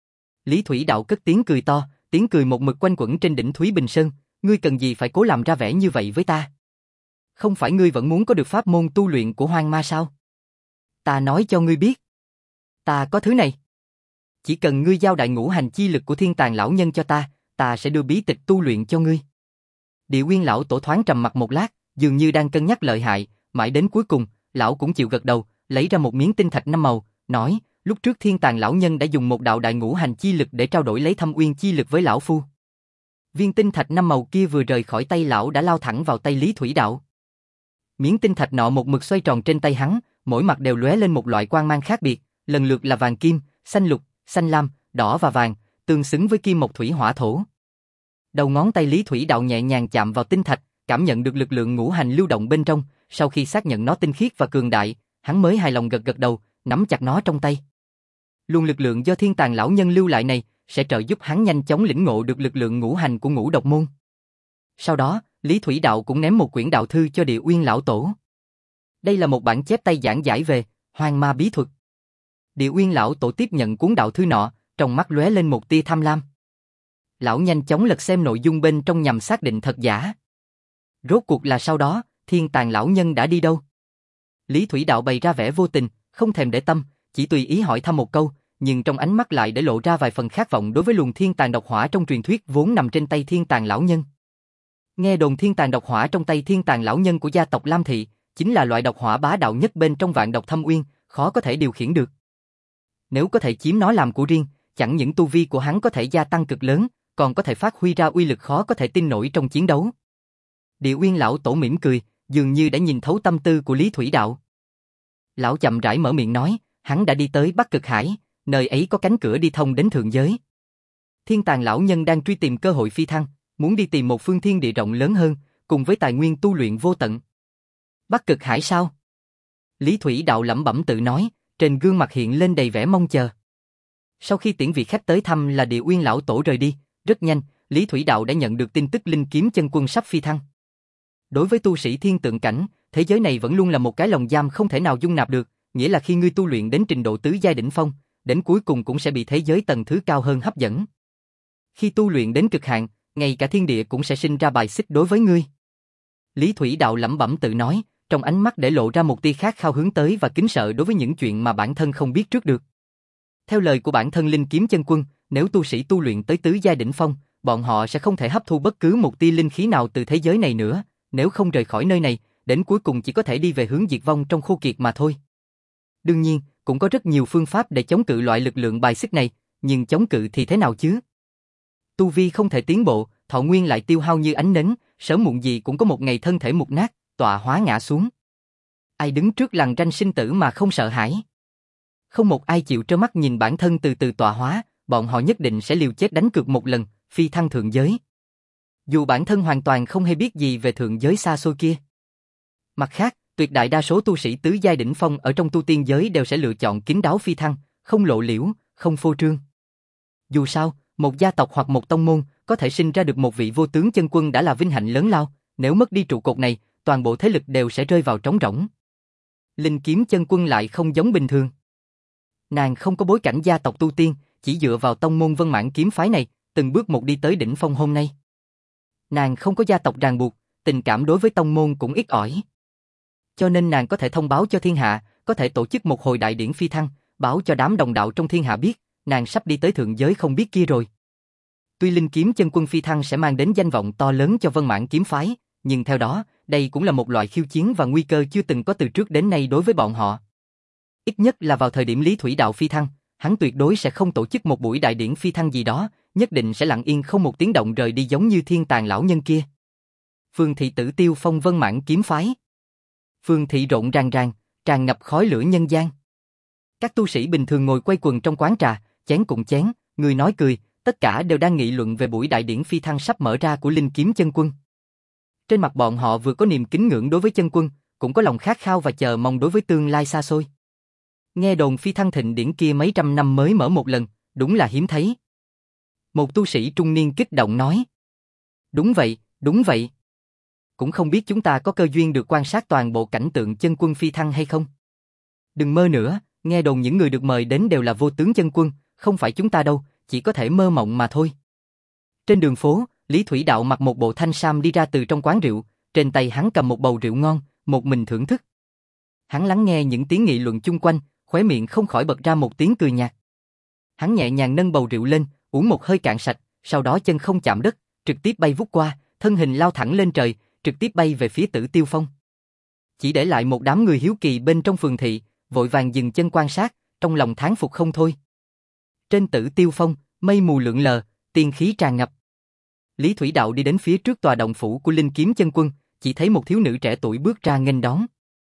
Lý Thủy Đạo cất tiếng cười to, tiếng cười một mực quanh quẩn trên đỉnh Thúy Bình Sơn, ngươi cần gì phải cố làm ra vẻ như vậy với ta? Không phải ngươi vẫn muốn có được pháp môn tu luyện của Hoang Ma sao? Ta nói cho ngươi biết. Ta có thứ này. Chỉ cần ngươi giao đại ngũ hành chi lực của Thiên Tàng lão nhân cho ta, ta sẽ đưa bí tịch tu luyện cho ngươi. Địa Uyên lão tổ thoáng trầm mặt một lát, dường như đang cân nhắc lợi hại, mãi đến cuối cùng, lão cũng chịu gật đầu, lấy ra một miếng tinh thạch năm màu, nói, lúc trước Thiên Tàng lão nhân đã dùng một đạo đại ngũ hành chi lực để trao đổi lấy Thâm Uyên chi lực với lão phu. Viên tinh thạch năm màu kia vừa rời khỏi tay lão đã lao thẳng vào tay Lý Thủy Đạo. Miếng tinh thạch nọ một mực xoay tròn trên tay hắn, mỗi mặt đều lóe lên một loại quang mang khác biệt, lần lượt là vàng kim, xanh lục, xanh lam, đỏ và vàng, tương xứng với kim mộc thủy hỏa thổ. Đầu ngón tay Lý Thủy Đạo nhẹ nhàng chạm vào tinh thạch, cảm nhận được lực lượng ngũ hành lưu động bên trong, sau khi xác nhận nó tinh khiết và cường đại, hắn mới hài lòng gật gật đầu, nắm chặt nó trong tay. Luồng lực lượng do Thiên Tàng lão nhân lưu lại này sẽ trợ giúp hắn nhanh chóng lĩnh ngộ được lực lượng ngũ hành của Ngũ Độc môn. Sau đó, Lý Thủy Đạo cũng ném một quyển đạo thư cho Địa Uyên lão tổ. Đây là một bản chép tay giảng giải về Hoang Ma bí thuật. Địa Uyên lão tổ tiếp nhận cuốn đạo thư nọ, trong mắt lóe lên một tia tham lam. Lão nhanh chóng lật xem nội dung bên trong nhằm xác định thật giả. Rốt cuộc là sau đó, Thiên Tàng lão nhân đã đi đâu? Lý Thủy Đạo bày ra vẻ vô tình, không thèm để tâm, chỉ tùy ý hỏi thăm một câu, nhưng trong ánh mắt lại để lộ ra vài phần khát vọng đối với luồng Thiên Tàng độc hỏa trong truyền thuyết vốn nằm trên tay Thiên Tàng lão nhân. Nghe đồn Thiên Tàng độc hỏa trong tay Thiên Tàng lão nhân của gia tộc Lam Thị, chính là loại độc hỏa bá đạo nhất bên trong vạn độc Thâm Uyên, khó có thể điều khiển được. Nếu có thể chiếm nó làm của riêng, chẳng những tu vi của hắn có thể gia tăng cực lớn, còn có thể phát huy ra uy lực khó có thể tin nổi trong chiến đấu. Địa Uyên lão tổ mỉm cười, dường như đã nhìn thấu tâm tư của Lý Thủy Đạo. Lão chậm rãi mở miệng nói, hắn đã đi tới Bắc Cực Hải, nơi ấy có cánh cửa đi thông đến thượng giới. Thiên Tàng lão nhân đang truy tìm cơ hội phi thăng, muốn đi tìm một phương thiên địa rộng lớn hơn, cùng với tài nguyên tu luyện vô tận. Bắc Cực Hải sao? Lý Thủy Đạo lẩm bẩm tự nói, trên gương mặt hiện lên đầy vẻ mong chờ. Sau khi tiễn vị khách tới thăm là Địa Uyên lão tổ rời đi, rất nhanh, Lý Thủy Đạo đã nhận được tin tức linh kiếm chân quân sắp phi thăng. Đối với tu sĩ thiên tượng cảnh, thế giới này vẫn luôn là một cái lồng giam không thể nào dung nạp được, nghĩa là khi ngươi tu luyện đến trình độ tứ giai đỉnh phong, đến cuối cùng cũng sẽ bị thế giới tầng thứ cao hơn hấp dẫn. Khi tu luyện đến cực hạn, ngay cả thiên địa cũng sẽ sinh ra bài xích đối với ngươi. Lý Thủy Đạo lẩm bẩm tự nói, trong ánh mắt để lộ ra một tia khát khao hướng tới và kính sợ đối với những chuyện mà bản thân không biết trước được. Theo lời của bản thân linh kiếm chân quân, nếu tu sĩ tu luyện tới tứ giai đỉnh phong, bọn họ sẽ không thể hấp thu bất cứ một tia linh khí nào từ thế giới này nữa, nếu không rời khỏi nơi này, đến cuối cùng chỉ có thể đi về hướng diệt vong trong khô kiệt mà thôi. Đương nhiên, cũng có rất nhiều phương pháp để chống cự loại lực lượng bài xích này, nhưng chống cự thì thế nào chứ? Tu vi không thể tiến bộ, thọ nguyên lại tiêu hao như ánh nến, sớm muộn gì cũng có một ngày thân thể mục nát, tọa hóa ngã xuống. Ai đứng trước lằn ranh sinh tử mà không sợ hãi? Không một ai chịu trơ mắt nhìn bản thân từ từ tọa hóa, bọn họ nhất định sẽ liều chết đánh cược một lần, phi thăng thượng giới. Dù bản thân hoàn toàn không hề biết gì về thượng giới xa xôi kia. Mặt khác, tuyệt đại đa số tu sĩ tứ giai đỉnh phong ở trong tu tiên giới đều sẽ lựa chọn kín đáo phi thăng, không lộ liễu, không phô trương. Dù sao, một gia tộc hoặc một tông môn có thể sinh ra được một vị vô tướng chân quân đã là vinh hạnh lớn lao, nếu mất đi trụ cột này, toàn bộ thế lực đều sẽ rơi vào trống rỗng. Linh Kiếm Chân Quân lại không giống bình thường. Nàng không có bối cảnh gia tộc tu tiên, chỉ dựa vào tông môn Vân Mãn kiếm phái này, từng bước một đi tới đỉnh phong hôm nay. Nàng không có gia tộc ràng buộc, tình cảm đối với tông môn cũng ít ỏi. Cho nên nàng có thể thông báo cho thiên hạ, có thể tổ chức một hồi đại điển phi thăng, báo cho đám đồng đạo trong thiên hạ biết, nàng sắp đi tới thượng giới không biết kia rồi. Tuy Linh Kiếm Chân Quân phi thăng sẽ mang đến danh vọng to lớn cho Vân Mãn kiếm phái, nhưng theo đó, đây cũng là một loại khiêu chiến và nguy cơ chưa từng có từ trước đến nay đối với bọn họ. Ít nhất là vào thời điểm Lý Thủy Đạo phi thăng, hắn tuyệt đối sẽ không tổ chức một buổi đại điển phi thăng gì đó, nhất định sẽ lặng yên không một tiếng động rời đi giống như thiên tàn lão nhân kia. Phương thị Tử Tiêu Phong Vân Mãn kiếm phái. Phương thị rộn ràng ràng, tràn ngập khói lửa nhân gian. Các tu sĩ bình thường ngồi quay quần trong quán trà, chén cùng chén, người nói cười, tất cả đều đang nghị luận về buổi đại điển phi thăng sắp mở ra của Linh Kiếm Chân Quân. Trên mặt bọn họ vừa có niềm kính ngưỡng đối với chân quân, cũng có lòng khát khao và chờ mong đối với tương lai xa xôi. Nghe đồn phi thăng thịnh điển kia mấy trăm năm mới mở một lần, đúng là hiếm thấy. Một tu sĩ trung niên kích động nói. Đúng vậy, đúng vậy. Cũng không biết chúng ta có cơ duyên được quan sát toàn bộ cảnh tượng chân quân phi thăng hay không? Đừng mơ nữa, nghe đồn những người được mời đến đều là vô tướng chân quân, không phải chúng ta đâu, chỉ có thể mơ mộng mà thôi. Trên đường phố, Lý Thủy Đạo mặc một bộ thanh sam đi ra từ trong quán rượu, trên tay hắn cầm một bầu rượu ngon, một mình thưởng thức. Hắn lắng nghe những tiếng nghị luận chung quanh, khóe miệng không khỏi bật ra một tiếng cười nhạt. Hắn nhẹ nhàng nâng bầu rượu lên, uống một hơi cạn sạch, sau đó chân không chạm đất, trực tiếp bay vút qua, thân hình lao thẳng lên trời, trực tiếp bay về phía Tử Tiêu Phong. Chỉ để lại một đám người hiếu kỳ bên trong phường thị, vội vàng dừng chân quan sát, trong lòng thán phục không thôi. Trên Tử Tiêu Phong, mây mù lượn lờ, tiên khí tràn ngập. Lý Thủy Đạo đi đến phía trước tòa động phủ của Linh Kiếm Chân Quân, chỉ thấy một thiếu nữ trẻ tuổi bước ra nghênh đón.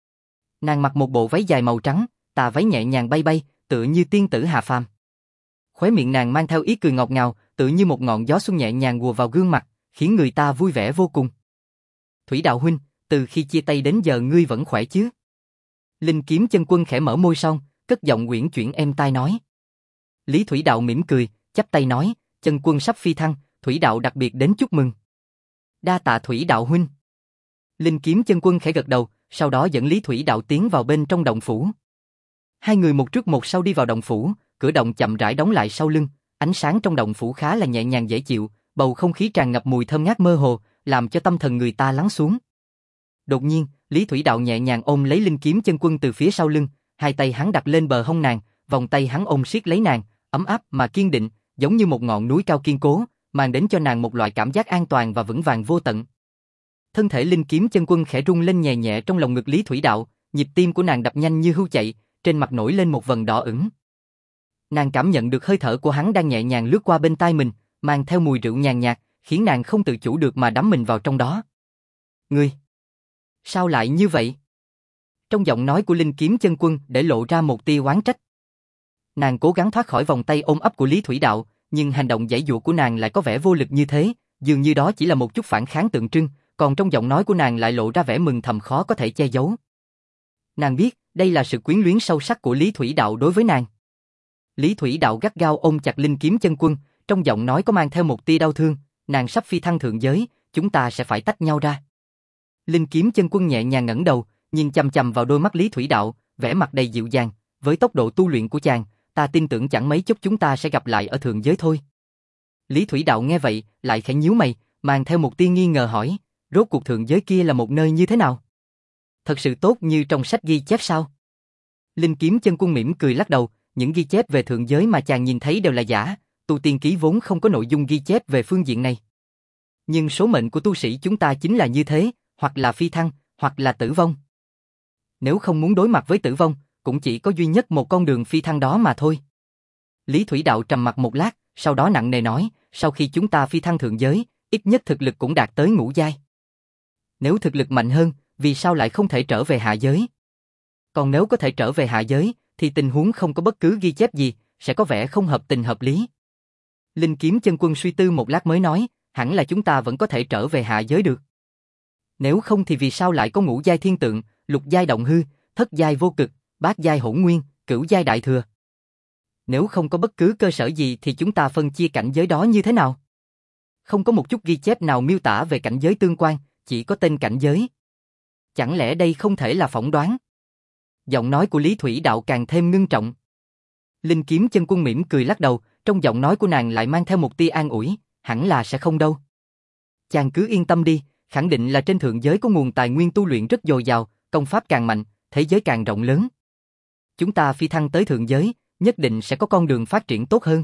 Nàng mặc một bộ váy dài màu trắng, tà váy nhẹ nhàng bay bay, tựa như tiên tử hạ phàm. Khóe miệng nàng mang theo ý cười ngọt ngào, tựa như một ngọn gió xuân nhẹ nhàng hùa vào gương mặt, khiến người ta vui vẻ vô cùng. Thủy Đạo huynh, từ khi chia tay đến giờ ngươi vẫn khỏe chứ? Linh Kiếm Chân Quân khẽ mở môi son, cất giọng uyển chuyển êm tai nói. Lý Thủy Đạo mỉm cười, chắp tay nói, Chân Quân sắp phi thăng, Thủy Đạo đặc biệt đến chúc mừng. Đa tạ Thủy Đạo huynh. Linh Kiếm Chân Quân khẽ gật đầu, sau đó dẫn Lý Thủy Đạo tiến vào bên trong động phủ. Hai người một trước một sau đi vào động phủ, cửa động chậm rãi đóng lại sau lưng, ánh sáng trong động phủ khá là nhẹ nhàng dễ chịu, bầu không khí tràn ngập mùi thơm ngát mơ hồ, làm cho tâm thần người ta lắng xuống. Đột nhiên, Lý Thủy Đạo nhẹ nhàng ôm lấy Linh Kiếm Chân Quân từ phía sau lưng, hai tay hắn đặt lên bờ hông nàng, vòng tay hắn ôm siết lấy nàng, ấm áp mà kiên định, giống như một ngọn núi cao kiên cố, mang đến cho nàng một loại cảm giác an toàn và vững vàng vô tận. Thân thể Linh Kiếm Chân Quân khẽ rung lên nhẹ nhẹ trong lòng ngực Lý Thủy Đạo, nhịp tim của nàng đập nhanh như hưu chạy, trên mặt nổi lên một vầng đỏ ửng. Nàng cảm nhận được hơi thở của hắn đang nhẹ nhàng lướt qua bên tai mình, mang theo mùi rượu nhàn nhạt, khiến nàng không tự chủ được mà đắm mình vào trong đó. Ngươi, sao lại như vậy? Trong giọng nói của Linh Kiếm Chân Quân để lộ ra một tia oán trách. Nàng cố gắng thoát khỏi vòng tay ôm ấp của Lý Thủy Đạo, nhưng hành động giãy giụa của nàng lại có vẻ vô lực như thế, dường như đó chỉ là một chút phản kháng tượng trưng, còn trong giọng nói của nàng lại lộ ra vẻ mừng thầm khó có thể che giấu. Nàng biết, đây là sự quyến luyến sâu sắc của Lý Thủy Đạo đối với nàng. Lý Thủy Đạo gắt gao ôm chặt Linh Kiếm Chân Quân, trong giọng nói có mang theo một tia đau thương, nàng sắp phi thăng thượng giới, chúng ta sẽ phải tách nhau ra. Linh Kiếm Chân Quân nhẹ nhàng ngẩng đầu, nhìn chằm chằm vào đôi mắt Lý Thủy Đạo, vẻ mặt đầy dịu dàng, với tốc độ tu luyện của chàng, ta tin tưởng chẳng mấy chốc chúng ta sẽ gặp lại ở thượng giới thôi. Lý Thủy Đạo nghe vậy, lại khẽ nhíu mày, mang theo một tia nghi ngờ hỏi, rốt cuộc thượng giới kia là một nơi như thế nào? Thật sự tốt như trong sách ghi chép sao? Linh Kiếm Chân Quân mỉm cười lắc đầu, những ghi chép về thượng giới mà chàng nhìn thấy đều là giả, tu tiên ký vốn không có nội dung ghi chép về phương diện này. Nhưng số mệnh của tu sĩ chúng ta chính là như thế, hoặc là phi thăng, hoặc là tử vong. Nếu không muốn đối mặt với tử vong, cũng chỉ có duy nhất một con đường phi thăng đó mà thôi. Lý Thủy Đạo trầm mặc một lát, sau đó nặng nề nói, sau khi chúng ta phi thăng thượng giới, ít nhất thực lực cũng đạt tới ngũ giai. Nếu thực lực mạnh hơn, vì sao lại không thể trở về hạ giới? Còn nếu có thể trở về hạ giới, thì tình huống không có bất cứ ghi chép gì, sẽ có vẻ không hợp tình hợp lý. Linh Kiếm Chân Quân suy tư một lát mới nói, hẳn là chúng ta vẫn có thể trở về hạ giới được. Nếu không thì vì sao lại có ngũ giai thiên tượng, lục giai động hư, thất giai vô cực, bát giai hỗn nguyên, cửu giai đại thừa? Nếu không có bất cứ cơ sở gì thì chúng ta phân chia cảnh giới đó như thế nào? Không có một chút ghi chép nào miêu tả về cảnh giới tương quan, chỉ có tên cảnh giới. Chẳng lẽ đây không thể là phỏng đoán? Giọng nói của Lý Thủy Đạo càng thêm ngưng trọng. Linh Kiếm Chân Quân mỉm cười lắc đầu, trong giọng nói của nàng lại mang theo một tia an ủi, hẳn là sẽ không đâu. Chàng cứ yên tâm đi, khẳng định là trên thượng giới có nguồn tài nguyên tu luyện rất dồi dào, công pháp càng mạnh, thế giới càng rộng lớn. Chúng ta phi thăng tới thượng giới, nhất định sẽ có con đường phát triển tốt hơn.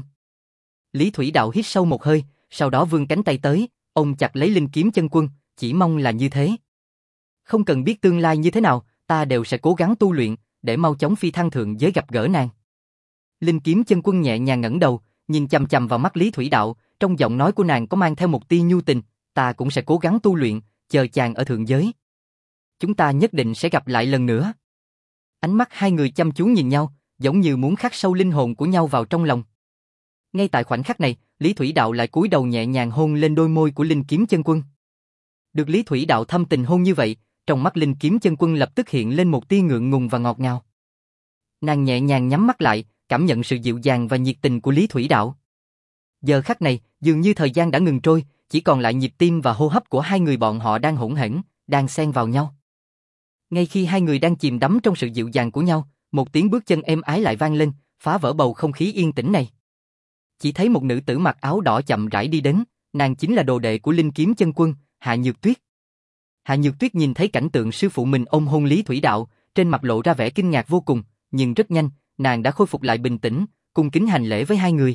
Lý Thủy Đạo hít sâu một hơi, sau đó vươn cánh tay tới, ôm chặt lấy Linh Kiếm Chân Quân, chỉ mong là như thế. Không cần biết tương lai như thế nào, ta đều sẽ cố gắng tu luyện, để mau chóng phi thăng thượng giới gặp gỡ nàng. Linh Kiếm Chân Quân nhẹ nhàng ngẩng đầu, nhìn chằm chằm vào mắt Lý Thủy Đạo, trong giọng nói của nàng có mang theo một tia nhu tình, ta cũng sẽ cố gắng tu luyện, chờ chàng ở thượng giới. Chúng ta nhất định sẽ gặp lại lần nữa. Ánh mắt hai người chăm chú nhìn nhau, giống như muốn khắc sâu linh hồn của nhau vào trong lòng. Ngay tại khoảnh khắc này, Lý Thủy Đạo lại cúi đầu nhẹ nhàng hôn lên đôi môi của Linh Kiếm Chân Quân. Được Lý Thủy Đạo thâm tình hôn như vậy, trong mắt Linh Kiếm Chân Quân lập tức hiện lên một tia ngượng ngùng và ngọt ngào. Nàng nhẹ nhàng nhắm mắt lại, cảm nhận sự dịu dàng và nhiệt tình của Lý Thủy Đạo. Giờ khắc này, dường như thời gian đã ngừng trôi, chỉ còn lại nhịp tim và hô hấp của hai người bọn họ đang hỗn hển, đang xen vào nhau. Ngay khi hai người đang chìm đắm trong sự dịu dàng của nhau, một tiếng bước chân êm ái lại vang lên, phá vỡ bầu không khí yên tĩnh này. Chỉ thấy một nữ tử mặc áo đỏ chậm rãi đi đến, nàng chính là đồ đệ của Linh Kiếm Chân Quân, Hạ Nhược Tuyết. Hạ Nhược Tuyết nhìn thấy cảnh tượng sư phụ mình ôm hôn Lý Thủy Đạo, trên mặt lộ ra vẻ kinh ngạc vô cùng, nhưng rất nhanh, nàng đã khôi phục lại bình tĩnh, cung kính hành lễ với hai người.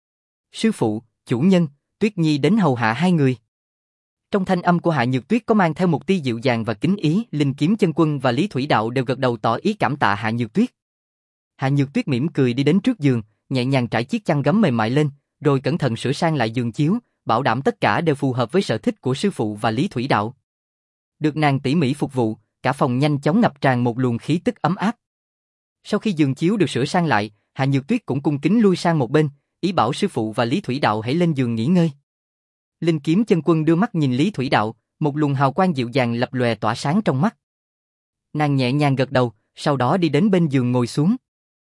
Sư phụ, chủ nhân, Tuyết Nhi đến hầu hạ hai người. Trong thanh âm của Hạ Nhược Tuyết có mang theo một tia dịu dàng và kính ý, Linh Kiếm Chân Quân và Lý Thủy Đạo đều gật đầu tỏ ý cảm tạ Hạ Nhược Tuyết. Hạ Nhược Tuyết mỉm cười đi đến trước giường, nhẹ nhàng trải chiếc chăn gấm mềm mại lên, rồi cẩn thận sửa sang lại giường chiếu, bảo đảm tất cả đều phù hợp với sở thích của sư phụ và Lý Thủy Đạo. Được nàng tỉ mỉ phục vụ, cả phòng nhanh chóng ngập tràn một luồng khí tức ấm áp. Sau khi giường chiếu được sửa sang lại, Hạ Nhược Tuyết cũng cung kính lui sang một bên, ý bảo sư phụ và Lý Thủy Đạo hãy lên giường nghỉ ngơi. Linh Kiếm Chân Quân đưa mắt nhìn Lý Thủy Đạo, một luồng hào quang dịu dàng lập lòe tỏa sáng trong mắt. Nàng nhẹ nhàng gật đầu, sau đó đi đến bên giường ngồi xuống.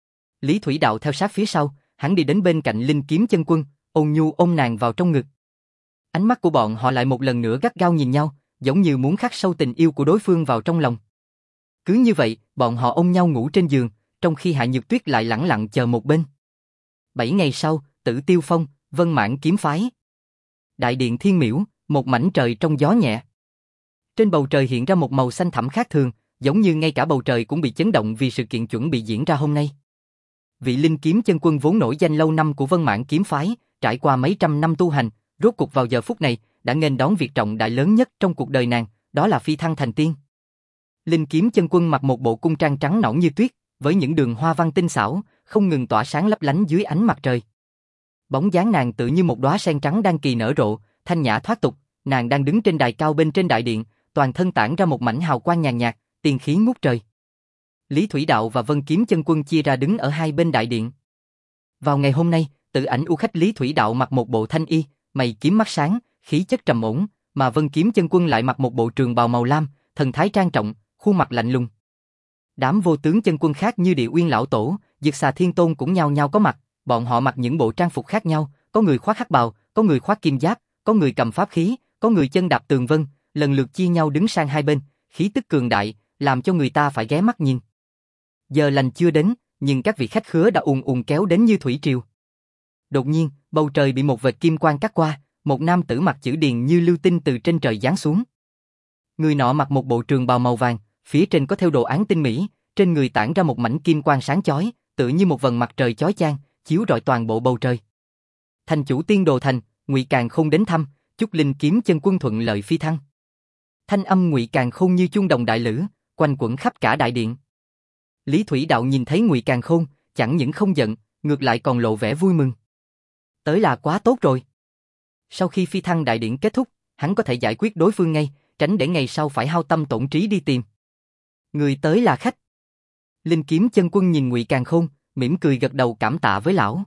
Lý Thủy Đạo theo sát phía sau, hắn đi đến bên cạnh Linh Kiếm Chân Quân, ôn nhu ôm nàng vào trong ngực. Ánh mắt của bọn họ lại một lần nữa gắt gao nhìn nhau, giống như muốn khắc sâu tình yêu của đối phương vào trong lòng. Cứ như vậy, bọn họ ôm nhau ngủ trên giường, trong khi Hạ Nhược Tuyết lại lẳng lặng chờ một bên. Bảy ngày sau, Tử Tiêu Phong, Vân Mãn kiếm phái. Đại điện Thiên Miễu, một mảnh trời trong gió nhẹ. Trên bầu trời hiện ra một màu xanh thẳm khác thường, giống như ngay cả bầu trời cũng bị chấn động vì sự kiện chuẩn bị diễn ra hôm nay. Vị Linh Kiếm Chân Quân vốn nổi danh lâu năm của Vân Mãn kiếm phái, trải qua mấy trăm năm tu hành, rốt cuộc vào giờ phút này đã nghênh đón việc trọng đại lớn nhất trong cuộc đời nàng, đó là phi thăng thành tiên. Linh Kiếm Chân Quân mặc một bộ cung trang trắng nõn như tuyết, với những đường hoa văn tinh xảo, không ngừng tỏa sáng lấp lánh dưới ánh mặt trời. Bóng dáng nàng tự như một đóa sen trắng đang kỳ nở rộ, thanh nhã thoát tục, nàng đang đứng trên đài cao bên trên đại điện, toàn thân tản ra một mảnh hào quang nhàn nhạt, tiên khí ngút trời. Lý Thủy Đạo và Vân Kiếm Chân Quân chia ra đứng ở hai bên đại điện. Vào ngày hôm nay, tự ảnh u khách Lý Thủy Đạo mặc một bộ thanh y, mày kiếm mắt sáng, khí chất trầm ổn, mà Vân Kiếm Chân Quân lại mặc một bộ trường bào màu lam, thần thái trang trọng, khuôn mặt lạnh lùng. Đám vô tướng chân quân khác như Địa Uyên lão tổ, Diệt Xà Thiên Tôn cũng nhao nhao có mặt, bọn họ mặc những bộ trang phục khác nhau, có người khoác hắc bào, có người khoác kim giáp, có người cầm pháp khí, có người chân đạp tường vân, lần lượt chia nhau đứng sang hai bên, khí tức cường đại, làm cho người ta phải ghé mắt nhìn. Giờ lành chưa đến, nhưng các vị khách khứa đã ùn ùn kéo đến như thủy triều. Đột nhiên, bầu trời bị một vệt kim quang cắt qua, một nam tử mặc chữ điền như lưu tinh từ trên trời giáng xuống. Người nọ mặc một bộ trường bào màu vàng, phía trên có thêu đồ án tinh mỹ, trên người tản ra một mảnh kim quang sáng chói, tựa như một vầng mặt trời chói chang, chiếu rọi toàn bộ bầu trời. Thành chủ Tiên Đồ Thành, Ngụy Càn Khôn đến thăm, chúc Linh Kiếm Chân Quân thuận lợi phi thăng. Thanh âm Ngụy Càn Khôn như chuông đồng đại lữ, quanh quẩn khắp cả đại điện. Lý Thủy Đạo nhìn thấy Ngụy Càn Khôn, chẳng những không giận, ngược lại còn lộ vẻ vui mừng. Tới là quá tốt rồi. Sau khi phi thăng đại điện kết thúc, hắn có thể giải quyết đối phương ngay, tránh để ngày sau phải hao tâm tổn trí đi tìm. Người tới là khách. Linh Kiếm Chân Quân nhìn Ngụy Càn Khôn, mỉm cười gật đầu cảm tạ với lão.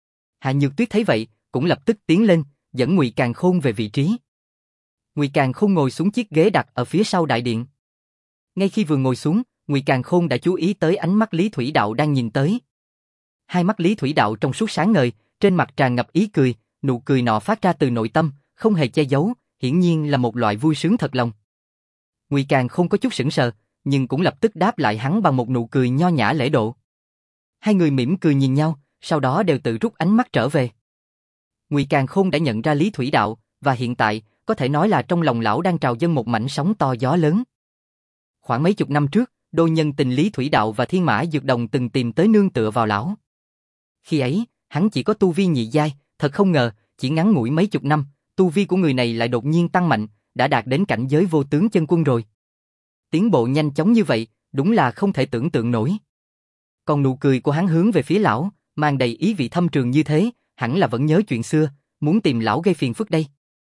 Hạ Nhược Tuyết thấy vậy, cũng lập tức tiến lên, dẫn Ngụy Càn Khôn về vị trí. Ngụy Càn Khôn ngồi xuống chiếc ghế đặt ở phía sau đại điện. Ngay khi vừa ngồi xuống, Ngụy Càn Khôn đã chú ý tới ánh mắt Lý Thủy Đạo đang nhìn tới. Hai mắt Lý Thủy Đạo trong suốt sáng ngời, trên mặt tràn ngập ý cười, nụ cười nọ phát ra từ nội tâm, không hề che giấu, hiển nhiên là một loại vui sướng thật lòng. Ngụy Càn không có chút sững sờ, nhưng cũng lập tức đáp lại hắn bằng một nụ cười nho nhã lễ độ. Hai người mỉm cười nhìn nhau, sau đó đều tự rút ánh mắt trở về. Ngụy Càn Khôn đã nhận ra Lý Thủy Đạo, và hiện tại, có thể nói là trong lòng lão đang trào dâng một mảnh sóng to gió lớn. Khoảng mấy chục năm trước, đôi nhân tình Lý Thủy Đạo và Thiên Mã Dược Đồng từng tìm tới nương tựa vào lão. Khi ấy, hắn chỉ có tu vi nhị giai, thật không ngờ, chỉ ngắn ngủi mấy chục năm, tu vi của người này lại đột nhiên tăng mạnh, đã đạt đến cảnh giới vô tướng chân quân rồi. Tiến bộ nhanh chóng như vậy, đúng là không thể tưởng tượng nổi. Còn nụ cười của hắn hướng về phía lão, mang đầy ý vị thâm trường như thế, hẳn là vẫn nhớ chuyện xưa, muốn tìm lão gây phiền phức đây.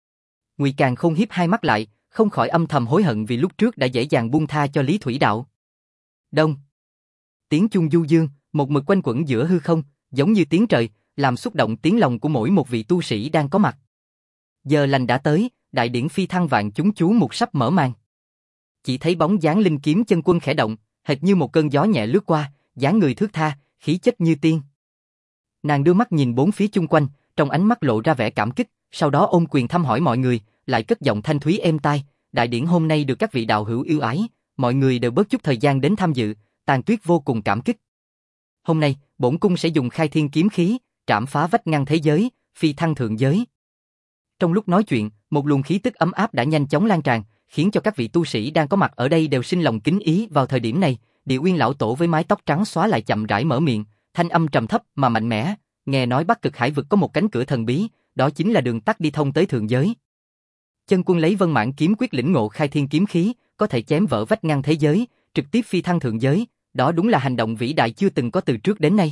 Ngụy Càn Khôn hiếp hai mắt lại, không khỏi âm thầm hối hận vì lúc trước đã dễ dàng buông tha cho Lý Thủy Đạo. Đông. Tiếng chuông du dương, một mực quanh quẩn giữa hư không, giống như tiếng trời, làm xúc động tiếng lòng của mỗi một vị tu sĩ đang có mặt. Giờ lành đã tới, đại điển phi thăng vạn chúng chú mục sắp mở màn. Chỉ thấy bóng dáng Linh Kiếm Chân Quân khẽ động, hệt như một cơn gió nhẹ lướt qua, dáng người thướt tha, khí chất như tiên. Nàng đưa mắt nhìn bốn phía chung quanh, trong ánh mắt lộ ra vẻ cảm kích, sau đó ôm quyền thăm hỏi mọi người, lại cất giọng thanh thúy êm tai, đại điển hôm nay được các vị đạo hữu yêu ái, mọi người đều bớt chút thời gian đến tham dự, Tàn Tuyết vô cùng cảm kích. Hôm nay, bổn cung sẽ dùng khai thiên kiếm khí, trảm phá vách ngăn thế giới, phi thăng thượng giới. Trong lúc nói chuyện, một luồng khí tức ấm áp đã nhanh chóng lan tràn, khiến cho các vị tu sĩ đang có mặt ở đây đều sinh lòng kính ý. Vào thời điểm này, Địa Uyên lão tổ với mái tóc trắng xóa lại chậm rãi mở miệng, thanh âm trầm thấp mà mạnh mẽ, nghe nói Bắc Cực Hải vực có một cánh cửa thần bí, đó chính là đường tắt đi thông tới thượng giới. Chân quân lấy Vân Mãn kiếm quyết lĩnh ngộ khai thiên kiếm khí, có thể chém vỡ vách ngăn thế giới, trực tiếp phi thăng thượng giới, đó đúng là hành động vĩ đại chưa từng có từ trước đến nay.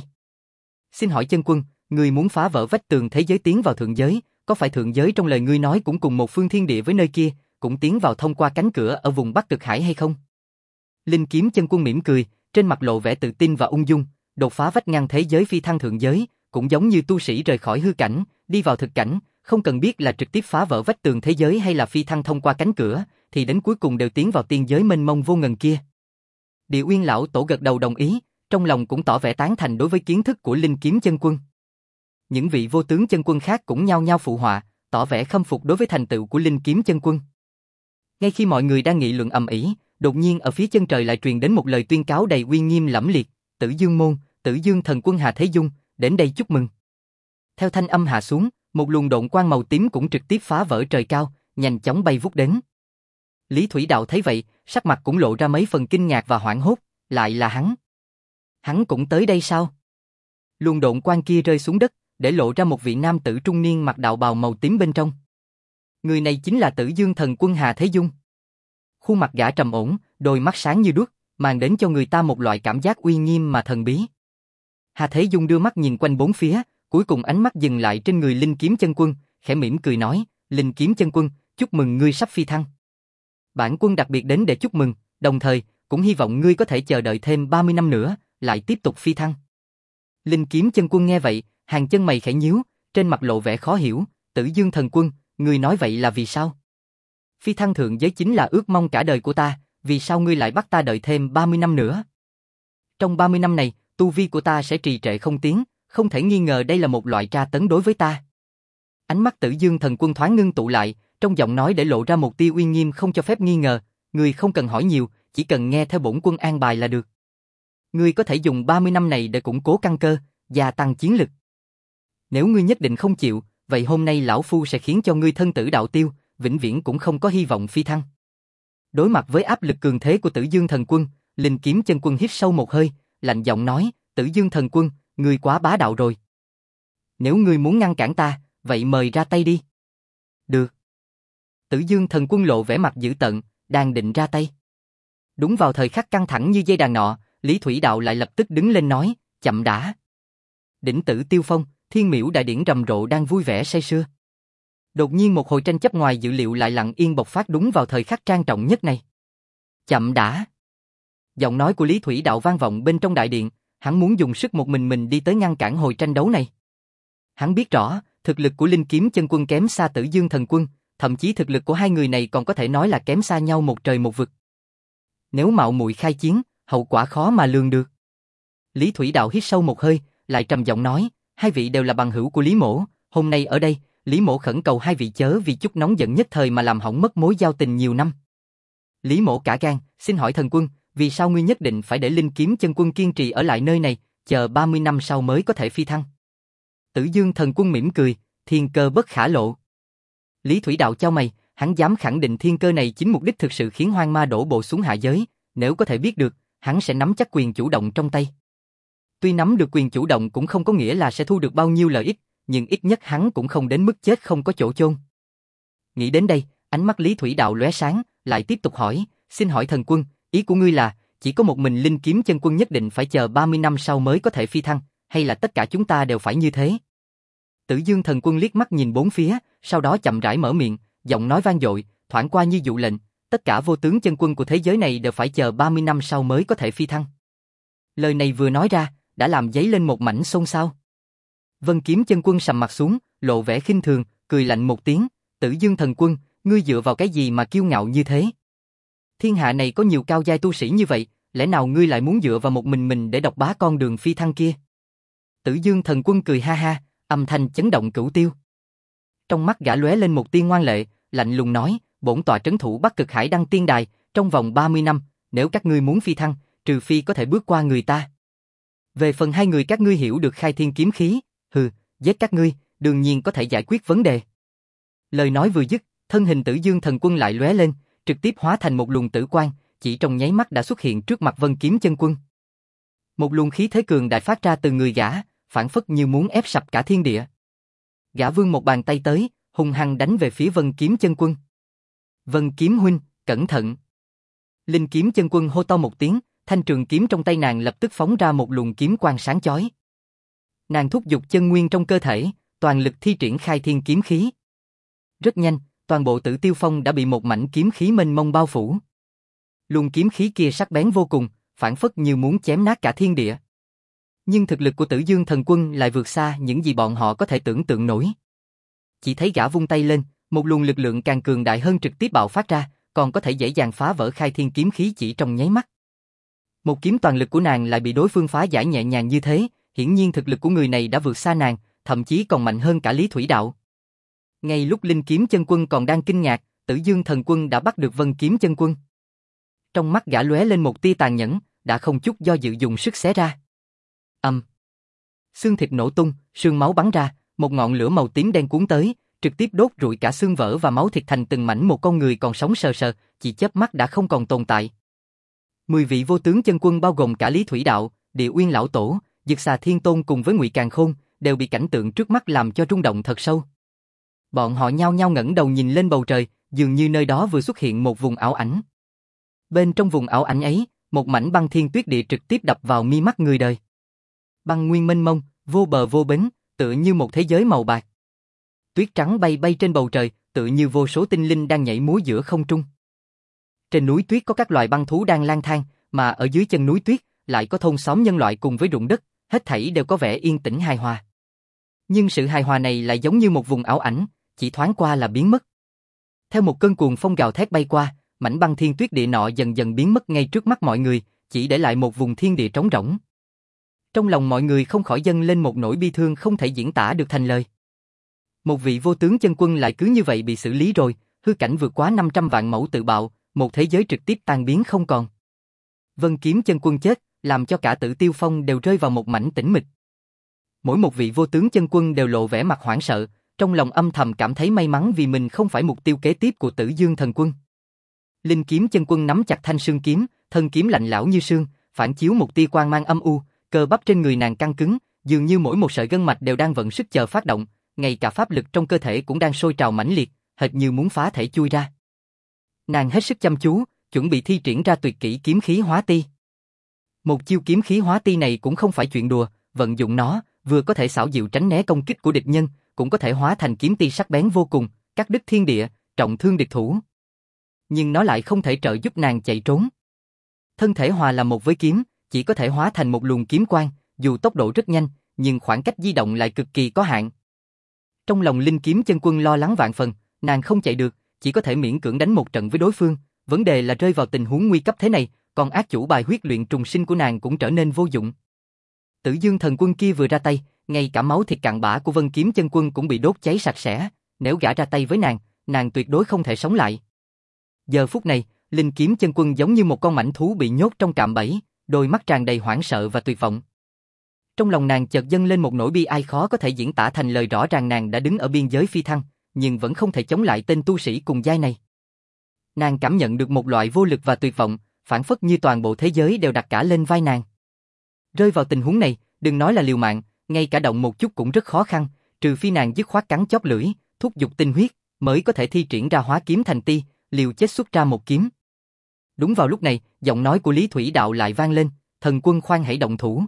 Xin hỏi chân quân, người muốn phá vỡ vách tường thế giới tiến vào thượng giới, có phải thượng giới trong lời ngươi nói cũng cùng một phương thiên địa với nơi kia, cũng tiến vào thông qua cánh cửa ở vùng Bắc Cực Hải hay không? Linh Kiếm Chân Quân mỉm cười, trên mặt lộ vẻ tự tin và ung dung, đột phá vách ngăn thế giới phi thăng thượng giới, cũng giống như tu sĩ rời khỏi hư cảnh, đi vào thực cảnh, không cần biết là trực tiếp phá vỡ vách tường thế giới hay là phi thăng thông qua cánh cửa, thì đến cuối cùng đều tiến vào tiên giới mênh mông vô ngần kia. Địa Uyên lão tổ gật đầu đồng ý, trong lòng cũng tỏ vẻ tán thành đối với kiến thức của Linh Kiếm Chân Quân. Những vị vô tướng chân quân khác cũng nhao nhao phụ họa, tỏ vẻ khâm phục đối với thành tựu của Linh Kiếm Chân Quân. Ngay khi mọi người đang nghị luận ầm ĩ, đột nhiên ở phía chân trời lại truyền đến một lời tuyên cáo đầy uy nghiêm lẫm liệt, Tử Dương môn, Tử Dương thần quân Hà Thế Dung, đến đây chúc mừng. Theo thanh âm hạ xuống, một luồng độn quang màu tím cũng trực tiếp phá vỡ trời cao, nhanh chóng bay vút đến. Lý Thủy Đạo thấy vậy, sắc mặt cũng lộ ra mấy phần kinh ngạc và hoảng hốt, lại là hắn. Hắn cũng tới đây sao? Luồng độn quang kia rơi xuống đất, để lộ ra một vị nam tử trung niên mặc đạo bào màu tím bên trong. Người này chính là Tử Dương thần quân Hà Thế Dung. Khuôn mặt gã trầm ổn, đôi mắt sáng như đuốc, mang đến cho người ta một loại cảm giác uy nghiêm mà thần bí. Hà Thế Dung đưa mắt nhìn quanh bốn phía, cuối cùng ánh mắt dừng lại trên người Linh Kiếm Chân Quân, khẽ mỉm cười nói, Linh Kiếm Chân Quân, chúc mừng ngươi sắp phi thăng. Bản quân đặc biệt đến để chúc mừng, đồng thời, cũng hy vọng ngươi có thể chờ đợi thêm ba mươi năm nữa, lại tiếp tục phi thăng. Linh Kiếm Chân Quân nghe vậy, hàng chân mày khẽ nhíu, trên mặt lộ vẻ khó hiểu, Tử Dương thần quân, ngươi nói vậy là vì sao? Phi thăng thượng giới chính là ước mong cả đời của ta, vì sao ngươi lại bắt ta đợi thêm ba mươi năm nữa? Trong ba mươi năm này, tu vi của ta sẽ trì trệ không tiến, không thể nghi ngờ đây là một loại tra tấn đối với ta. Ánh mắt Tử Dương thần quân thoáng ngưng tụ lại, trong giọng nói để lộ ra một tia uy nghiêm không cho phép nghi ngờ, ngươi không cần hỏi nhiều, chỉ cần nghe theo bổn quân an bài là được. Ngươi có thể dùng ba mươi năm này để củng cố căn cơ, gia tăng chiến lực. Nếu ngươi nhất định không chịu, vậy hôm nay lão phu sẽ khiến cho ngươi thân tử đạo tiêu, vĩnh viễn cũng không có hy vọng phi thăng. Đối mặt với áp lực cường thế của Tử Dương thần quân, Linh Kiếm Chân Quân hít sâu một hơi, lạnh giọng nói, Tử Dương thần quân, ngươi quá bá đạo rồi. Nếu ngươi muốn ngăn cản ta, vậy mời ra tay đi. Được. Tử Dương thần quân lộ vẻ mặt dữ tợn, đang định ra tay. Đúng vào thời khắc căng thẳng như dây đàn nọ, Lý Thủy Đạo lại lập tức đứng lên nói, chậm đã. Đỉnh Tử Tiêu Phong, Thiên Miễu đại điển rầm rộ đang vui vẻ say sưa. Đột nhiên một hồi tranh chấp ngoài dự liệu lại lặng yên bộc phát đúng vào thời khắc trang trọng nhất này. Chậm đã. Giọng nói của Lý Thủy Đạo vang vọng bên trong đại điện, hắn muốn dùng sức một mình mình đi tới ngăn cản hồi tranh đấu này. Hắn biết rõ, thực lực của Linh Kiếm Chân Quân kém xa Tử Dương thần quân, thậm chí thực lực của hai người này còn có thể nói là kém xa nhau một trời một vực. Nếu mạo muội khai chiến, hậu quả khó mà lường được. Lý Thủy Đạo hít sâu một hơi, lại trầm giọng nói, hai vị đều là bằng hữu của Lý Mỗ, hôm nay ở đây, Lý Mỗ khẩn cầu hai vị chớ vì chút nóng giận nhất thời mà làm hỏng mất mối giao tình nhiều năm. Lý Mỗ cả gan, xin hỏi thần quân, vì sao ngươi nhất định phải để Linh Kiếm Chân Quân kiên trì ở lại nơi này, chờ ba mươi năm sau mới có thể phi thăng? Tử Dương Thần Quân mỉm cười, thiên cơ bất khả lộ. Lý Thủy Đạo chau mày, hắn dám khẳng định thiên cơ này chính mục đích thực sự khiến hoang ma đổ bộ xuống hạ giới, nếu có thể biết được, hắn sẽ nắm chắc quyền chủ động trong tay. Tuy nắm được quyền chủ động cũng không có nghĩa là sẽ thu được bao nhiêu lợi ích, nhưng ít nhất hắn cũng không đến mức chết không có chỗ chôn. Nghĩ đến đây, ánh mắt Lý Thủy Đạo lóe sáng, lại tiếp tục hỏi, xin hỏi thần quân, ý của ngươi là, chỉ có một mình Linh Kiếm Chân Quân nhất định phải chờ ba mươi năm sau mới có thể phi thăng, hay là tất cả chúng ta đều phải như thế? Tử Dương Thần Quân liếc mắt nhìn bốn phía, sau đó chậm rãi mở miệng, giọng nói vang dội, thoảng qua như dụ lệnh, tất cả vô tướng chân quân của thế giới này đều phải chờ ba mươi năm sau mới có thể phi thăng. Lời này vừa nói ra, đã làm dấy lên một mảnh xôn xao. Vân Kiếm Chân Quân sầm mặt xuống, lộ vẻ khinh thường, cười lạnh một tiếng, Tử Dương Thần Quân, ngươi dựa vào cái gì mà kiêu ngạo như thế? Thiên hạ này có nhiều cao giai tu sĩ như vậy, lẽ nào ngươi lại muốn dựa vào một mình mình để độc bá con đường phi thăng kia? Tử Dương Thần Quân cười ha ha, âm thanh chấn động cửu tiêu. Trong mắt gã lóe lên một tia ngoan lệ, lạnh lùng nói, bổn tọa trấn thủ Bắc Cực Hải Đăng Tiên Đài, trong vòng ba mươi năm, nếu các ngươi muốn phi thăng, trừ phi có thể bước qua người ta. Về phần hai người các ngươi hiểu được khai thiên kiếm khí, hừ, giết các ngươi, đương nhiên có thể giải quyết vấn đề. Lời nói vừa dứt, thân hình Tử Dương Thần Quân lại lóe lên, trực tiếp hóa thành một luồng tử quang, chỉ trong nháy mắt đã xuất hiện trước mặt Vân Kiếm Chân Quân. Một luồng khí thế cường đại phát ra từ người gã, phảng phất như muốn ép sập cả thiên địa. Gã vươn một bàn tay tới, hung hăng đánh về phía Vân Kiếm Chân Quân. Vân Kiếm huynh, cẩn thận! Linh Kiếm Chân Quân hô to một tiếng, thanh trường kiếm trong tay nàng lập tức phóng ra một luồng kiếm quang sáng chói. Nàng thúc giục chân nguyên trong cơ thể, toàn lực thi triển khai thiên kiếm khí. Rất nhanh, toàn bộ Tử Tiêu Phong đã bị một mảnh kiếm khí mênh mông bao phủ. Luồng kiếm khí kia sắc bén vô cùng, phảng phất như muốn chém nát cả thiên địa. Nhưng thực lực của Tử Dương Thần Quân lại vượt xa những gì bọn họ có thể tưởng tượng nổi. Chỉ thấy gã vung tay lên, một luồng lực lượng càng cường đại hơn trực tiếp bạo phát ra, còn có thể dễ dàng phá vỡ khai thiên kiếm khí chỉ trong nháy mắt. Một kiếm toàn lực của nàng lại bị đối phương phá giải nhẹ nhàng như thế, hiển nhiên thực lực của người này đã vượt xa nàng, thậm chí còn mạnh hơn cả Lý Thủy Đạo. Ngay lúc Linh Kiếm Chân Quân còn đang kinh ngạc, Tử Dương Thần Quân đã bắt được Vân Kiếm Chân Quân. Trong mắt gã lóe lên một tia tàn nhẫn, đã không chút do dự dùng sức xé ra. Ầm. Um. Xương thịt nổ tung, xương máu bắn ra, một ngọn lửa màu tím đen cuốn tới, trực tiếp đốt rụi cả xương vỡ và máu thịt thành từng mảnh một con người còn sống sờ sờ, chỉ chớp mắt đã không còn tồn tại. Mười vị vô tướng chân quân bao gồm cả Lý Thủy Đạo, Địa Uyên Lão Tổ, Dực Xà Thiên Tôn cùng với Ngụy Càn Khôn, đều bị cảnh tượng trước mắt làm cho rung động thật sâu. Bọn họ nhao nhao ngẩng đầu nhìn lên bầu trời, dường như nơi đó vừa xuất hiện một vùng ảo ảnh. Bên trong vùng ảo ảnh ấy, một mảnh băng thiên tuyết địa trực tiếp đập vào mi mắt người đời. Băng nguyên mênh mông, vô bờ vô bến, tựa như một thế giới màu bạc. Tuyết trắng bay bay trên bầu trời, tựa như vô số tinh linh đang nhảy múa giữa không trung. Trên núi tuyết có các loài băng thú đang lang thang, mà ở dưới chân núi tuyết lại có thôn xóm nhân loại cùng với ruộng đất, hết thảy đều có vẻ yên tĩnh hài hòa. Nhưng sự hài hòa này lại giống như một vùng ảo ảnh, chỉ thoáng qua là biến mất. Theo một cơn cuồng phong gào thét bay qua, mảnh băng thiên tuyết địa nọ dần dần biến mất ngay trước mắt mọi người, chỉ để lại một vùng thiên địa trống rỗng. Trong lòng mọi người không khỏi dâng lên một nỗi bi thương không thể diễn tả được thành lời. Một vị vô tướng chân quân lại cứ như vậy bị xử lý rồi, hư cảnh vượt quá năm trăm vạn mẫu tự bạo, một thế giới trực tiếp tan biến không còn. Vân Kiếm chân quân chết, làm cho cả Tử Tiêu Phong đều rơi vào một mảnh tĩnh mịch. Mỗi một vị vô tướng chân quân đều lộ vẻ mặt hoảng sợ, trong lòng âm thầm cảm thấy may mắn vì mình không phải mục tiêu kế tiếp của Tử Dương Thần Quân. Linh Kiếm chân quân nắm chặt thanh sương kiếm, thân kiếm lạnh lẽo như sương, phản chiếu một tia quang mang âm u, cơ bắp trên người nàng căng cứng, dường như mỗi một sợi gân mạch đều đang vận sức chờ phát động, ngay cả pháp lực trong cơ thể cũng đang sôi trào mãnh liệt, hệt như muốn phá thể chui ra. Nàng hết sức chăm chú, chuẩn bị thi triển ra tuyệt kỹ kiếm khí hóa ti. Một chiêu kiếm khí hóa ti này cũng không phải chuyện đùa, vận dụng nó, vừa có thể xảo diệu tránh né công kích của địch nhân, cũng có thể hóa thành kiếm ti sắc bén vô cùng, cắt đứt thiên địa, trọng thương địch thủ. Nhưng nó lại không thể trợ giúp nàng chạy trốn. Thân thể hòa làm một với kiếm, chỉ có thể hóa thành một luồng kiếm quang, dù tốc độ rất nhanh, nhưng khoảng cách di động lại cực kỳ có hạn. Trong lòng Linh Kiếm chân quân lo lắng vạn phần, nàng không chạy được, chỉ có thể miễn cưỡng đánh một trận với đối phương, vấn đề là rơi vào tình huống nguy cấp thế này, còn ác chủ bài huyết luyện trùng sinh của nàng cũng trở nên vô dụng. Tử Dương Thần Quân kia vừa ra tay, ngay cả máu thịt cặn bã của Vân Kiếm chân quân cũng bị đốt cháy sạch sẽ, nếu gã ra tay với nàng, nàng tuyệt đối không thể sống lại. Giờ phút này, Linh Kiếm Chân Quân giống như một con mãnh thú bị nhốt trong cạm bẫy, đôi mắt tràn đầy hoảng sợ và tuyệt vọng. Trong lòng nàng chợt dâng lên một nỗi bi ai khó có thể diễn tả thành lời, rõ ràng nàng đã đứng ở biên giới phi thăng, nhưng vẫn không thể chống lại tên tu sĩ cùng giai này. Nàng cảm nhận được một loại vô lực và tuyệt vọng, phảng phất như toàn bộ thế giới đều đặt cả lên vai nàng. Rơi vào tình huống này, đừng nói là liều mạng, ngay cả động một chút cũng rất khó khăn, trừ phi nàng dứt khoát cắn chóp lưỡi, thúc giục tinh huyết, mới có thể thi triển ra hóa kiếm thành ti, liều chết xuất ra một kiếm. Đúng vào lúc này, giọng nói của Lý Thủy Đạo lại vang lên, thần quân khoan hãy động thủ.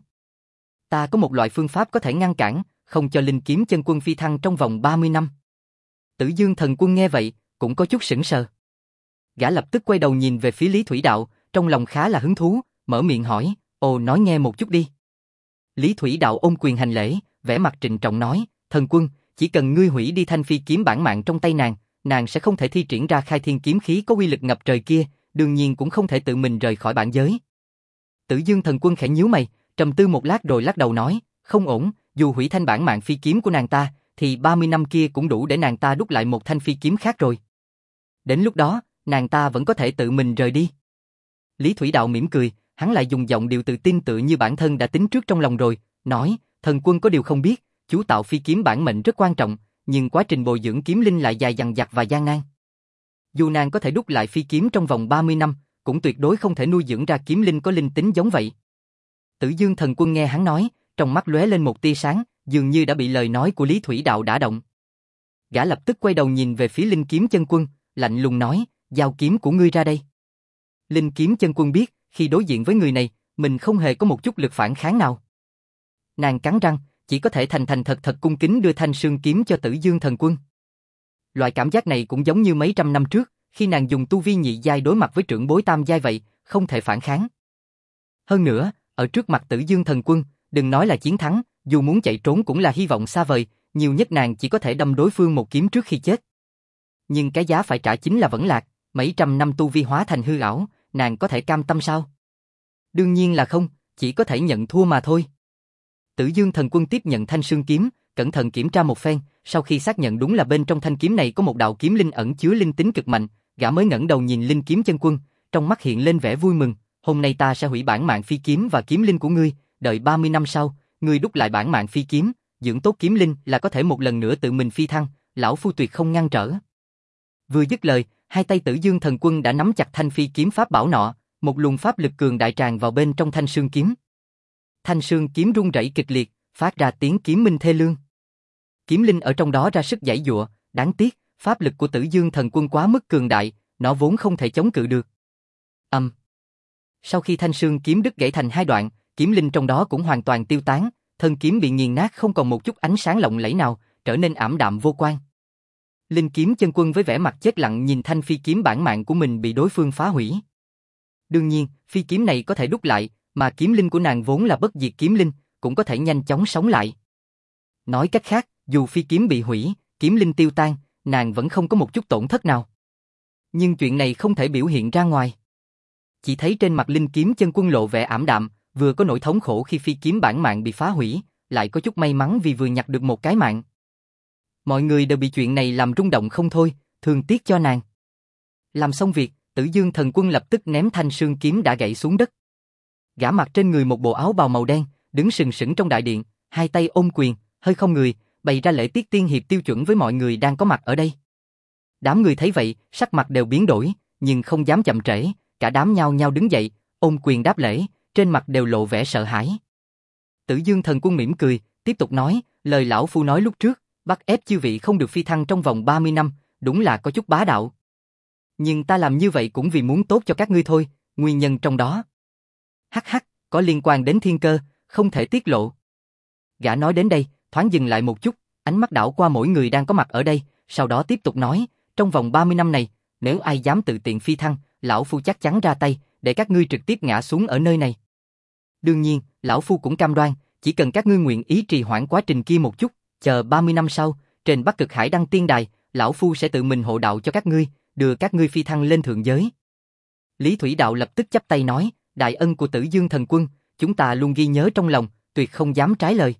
Ta có một loại phương pháp có thể ngăn cản, không cho Linh Kiếm Chân Quân phi thăng trong vòng ba mươi năm. Tử Dương thần quân nghe vậy, cũng có chút sững sờ. Gã lập tức quay đầu nhìn về phía Lý Thủy Đạo, trong lòng khá là hứng thú, mở miệng hỏi, ồ nói nghe một chút đi. Lý Thủy Đạo ôm quyền hành lễ, vẻ mặt trịnh trọng nói, thần quân, chỉ cần ngươi hủy đi thanh phi kiếm bản mạng trong tay nàng, nàng sẽ không thể thi triển ra khai thiên kiếm khí có uy lực ngập trời kia, đương nhiên cũng không thể tự mình rời khỏi bản giới. Tử Dương thần quân khẽ nhíu mày, trầm tư một lát rồi lắc đầu nói, không ổn, dù hủy thanh bản mạng phi kiếm của nàng ta, thì ba mươi năm kia cũng đủ để nàng ta đúc lại một thanh phi kiếm khác rồi. Đến lúc đó, nàng ta vẫn có thể tự mình rời đi. Lý Thủy Đạo mỉm cười, hắn lại dùng giọng điệu tự tin tựa như bản thân đã tính trước trong lòng rồi, nói, thần quân có điều không biết, chú tạo phi kiếm bản mệnh rất quan trọng, nhưng quá trình bồi dưỡng kiếm linh lại dài dằng dặc và gian nan. Dù nàng có thể đúc lại phi kiếm trong vòng ba mươi năm, cũng tuyệt đối không thể nuôi dưỡng ra kiếm linh có linh tính giống vậy. Tử Dương thần quân nghe hắn nói, trong mắt lóe lên một tia sáng, dường như đã bị lời nói của Lý Thủy Đạo đả động. Gã lập tức quay đầu nhìn về phía Linh Kiếm Chân Quân, lạnh lùng nói, giao kiếm của ngươi ra đây. Linh Kiếm Chân Quân biết, khi đối diện với người này, mình không hề có một chút lực phản kháng nào. Nàng cắn răng, chỉ có thể thành thành thật thật cung kính đưa thanh sương kiếm cho Tử Dương thần quân. Loại cảm giác này cũng giống như mấy trăm năm trước, khi nàng dùng tu vi nhị giai đối mặt với trưởng bối tam giai vậy, không thể phản kháng. Hơn nữa, ở trước mặt Tử Dương thần quân, đừng nói là chiến thắng, dù muốn chạy trốn cũng là hy vọng xa vời, nhiều nhất nàng chỉ có thể đâm đối phương một kiếm trước khi chết. Nhưng cái giá phải trả chính là vẫn lạc, mấy trăm năm tu vi hóa thành hư ảo, nàng có thể cam tâm sao? Đương nhiên là không, chỉ có thể nhận thua mà thôi. Tử Dương thần quân tiếp nhận thanh sương kiếm, cẩn thận kiểm tra một phen, sau khi xác nhận đúng là bên trong thanh kiếm này có một đạo kiếm linh ẩn chứa linh tính cực mạnh, gã mới ngẩng đầu nhìn Linh Kiếm Chân Quân, trong mắt hiện lên vẻ vui mừng, hôm nay ta sẽ hủy bản mạng phi kiếm và kiếm linh của ngươi, đợi ba mươi năm sau, ngươi đúc lại bản mạng phi kiếm, dưỡng tốt kiếm linh là có thể một lần nữa tự mình phi thăng, lão phu tuyệt không ngăn trở. Vừa dứt lời, hai tay Tử Dương thần quân đã nắm chặt thanh phi kiếm pháp bảo nọ, một luồng pháp lực cường đại tràn vào bên trong thanh sương kiếm. Thanh sương kiếm rung rẩy kịch liệt, phát ra tiếng kiếm minh thê lương. Kiếm linh ở trong đó ra sức giãy giụa, đáng tiếc, pháp lực của Tử Dương thần quân quá mức cường đại, nó vốn không thể chống cự được. Ầm. Um. Sau khi thanh sương kiếm đứt gãy thành hai đoạn, kiếm linh trong đó cũng hoàn toàn tiêu tán, thân kiếm bị nghiền nát không còn một chút ánh sáng lộng lẫy nào, trở nên ảm đạm vô quang. Linh Kiếm Chân Quân với vẻ mặt chết lặng nhìn thanh phi kiếm bản mạng của mình bị đối phương phá hủy. Đương nhiên, phi kiếm này có thể đúc lại, mà kiếm linh của nàng vốn là bất diệt kiếm linh, cũng có thể nhanh chóng sống lại. Nói cách khác, dù phi kiếm bị hủy, kiếm linh tiêu tan, nàng vẫn không có một chút tổn thất nào. Nhưng chuyện này không thể biểu hiện ra ngoài. Chỉ thấy trên mặt Linh Kiếm Chân Quân lộ vẻ ảm đạm, vừa có nỗi thống khổ khi phi kiếm bản mạng bị phá hủy, lại có chút may mắn vì vừa nhặt được một cái mạng. Mọi người đều bị chuyện này làm rung động không thôi, thương tiếc cho nàng. Làm xong việc, Tử Dương thần quân lập tức ném thanh sương kiếm đã gãy xuống đất. Gã mặc trên người một bộ áo bào màu đen, đứng sừng sững trong đại điện, hai tay ôm quyền, hơi không người, bày ra lễ tiết tiên hiệp tiêu chuẩn với mọi người đang có mặt ở đây. Đám người thấy vậy, sắc mặt đều biến đổi, nhưng không dám chậm trễ, cả đám nhao nhao đứng dậy, ôm quyền đáp lễ, trên mặt đều lộ vẻ sợ hãi. Tử Dương thần quân mỉm cười, tiếp tục nói, lời lão phu nói lúc trước, bắt ép chư vị không được phi thăng trong vòng ba mươi năm, đúng là có chút bá đạo. Nhưng ta làm như vậy cũng vì muốn tốt cho các ngươi thôi, nguyên nhân trong đó. Hắc hắc, có liên quan đến thiên cơ, không thể tiết lộ. Gã nói đến đây, thoáng dừng lại một chút, ánh mắt đảo qua mỗi người đang có mặt ở đây, sau đó tiếp tục nói, trong vòng ba mươi năm này, nếu ai dám tự tiện phi thăng, lão phu chắc chắn ra tay, để các ngươi trực tiếp ngã xuống ở nơi này. Đương nhiên, lão phu cũng cam đoan, chỉ cần các ngươi nguyện ý trì hoãn quá trình kia một chút, chờ ba mươi năm sau, trên Bắc Cực Hải Đăng Tiên Đài, lão phu sẽ tự mình hộ đạo cho các ngươi, đưa các ngươi phi thăng lên thượng giới. Lý Thủy Đạo lập tức chắp tay nói, đại ân của Tử Dương thần quân, chúng ta luôn ghi nhớ trong lòng, tuyệt không dám trái lời.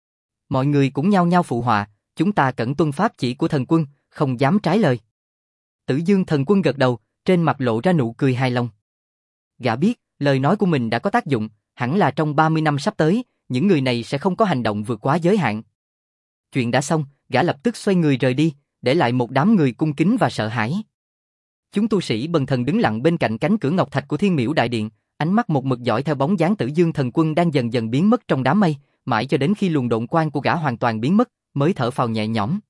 Mọi người cũng nhao nhao phụ họa, chúng ta cẩn tuân pháp chỉ của thần quân, không dám trái lời. Tử Dương thần quân gật đầu, trên mặt lộ ra nụ cười hài lòng. Gã biết, lời nói của mình đã có tác dụng, hẳn là trong ba mươi năm sắp tới, những người này sẽ không có hành động vượt quá giới hạn. Chuyện đã xong, gã lập tức xoay người rời đi, để lại một đám người cung kính và sợ hãi. Chúng tu sĩ bần thần đứng lặng bên cạnh cánh cửa ngọc thạch của Thiên Miễu Đại Điện, ánh mắt một mực dõi theo bóng dáng Tử Dương Thần Quân đang dần dần biến mất trong đám mây, mãi cho đến khi luồng độn quang của gã hoàn toàn biến mất, mới thở phào nhẹ nhõm.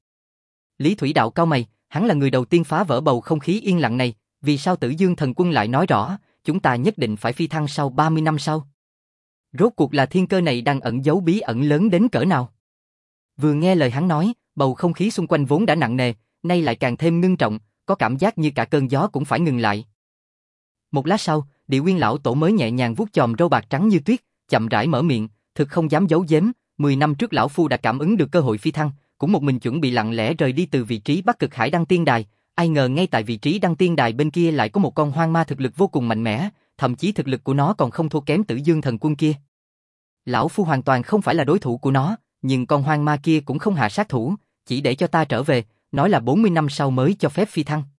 Lý Thủy Đạo cau mày, hắn là người đầu tiên phá vỡ bầu không khí yên lặng này, vì sao Tử Dương Thần Quân lại nói rõ, chúng ta nhất định phải phi thăng sau ba mươi năm sau? Rốt cuộc là thiên cơ này đang ẩn giấu bí ẩn lớn đến cỡ nào? Vừa nghe lời hắn nói, bầu không khí xung quanh vốn đã nặng nề, nay lại càng thêm ngưng trọng, có cảm giác như cả cơn gió cũng phải ngừng lại. Một lát sau, Địa Nguyên lão tổ mới nhẹ nhàng vuốt chòm râu bạc trắng như tuyết, chậm rãi mở miệng, thực không dám giấu giếm, mười năm trước lão phu đã cảm ứng được cơ hội phi thăng, cũng một mình chuẩn bị lặng lẽ rời đi từ vị trí Bắc Cực Hải Đăng Tiên Đài, ai ngờ ngay tại vị trí Đăng Tiên Đài bên kia lại có một con hoang ma thực lực vô cùng mạnh mẽ, thậm chí thực lực của nó còn không thua kém Tử Dương Thần Quân kia. Lão phu hoàn toàn không phải là đối thủ của nó, nhưng con hoang ma kia cũng không hạ sát thủ, chỉ để cho ta trở về, nói là bốn mươi năm sau mới cho phép phi thăng.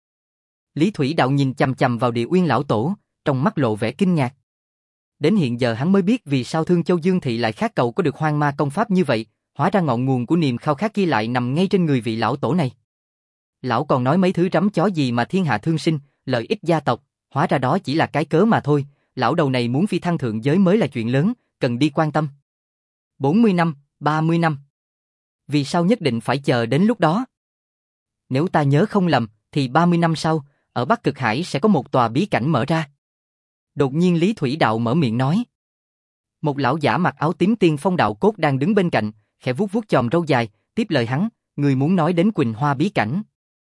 Lý Thủy Đạo nhìn chằm chằm vào Địa Nguyên lão tổ, trong mắt lộ vẻ kinh ngạc. Đến hiện giờ hắn mới biết vì sao Thương Châu Dương Thị lại khát cầu có được hoang ma công pháp như vậy, hóa ra ngọn nguồn của niềm khao khát kia lại nằm ngay trên người vị lão tổ này. Lão còn nói mấy thứ rắm chó gì mà thiên hạ thương sinh, lợi ích gia tộc, hóa ra đó chỉ là cái cớ mà thôi, lão đầu này muốn phi thăng thượng giới mới là chuyện lớn, cần đi quan tâm. bốn mươi năm, ba mươi năm. Vì sao nhất định phải chờ đến lúc đó? Nếu ta nhớ không lầm, thì ba mươi năm sau, ở Bắc Cực Hải sẽ có một tòa bí cảnh mở ra. Đột nhiên Lý Thủy Đạo mở miệng nói. Một lão giả mặc áo tím Tiên Phong đạo cốt đang đứng bên cạnh, khẽ vuốt vuốt chòm râu dài, tiếp lời hắn, người muốn nói đến Quỳnh Hoa bí cảnh.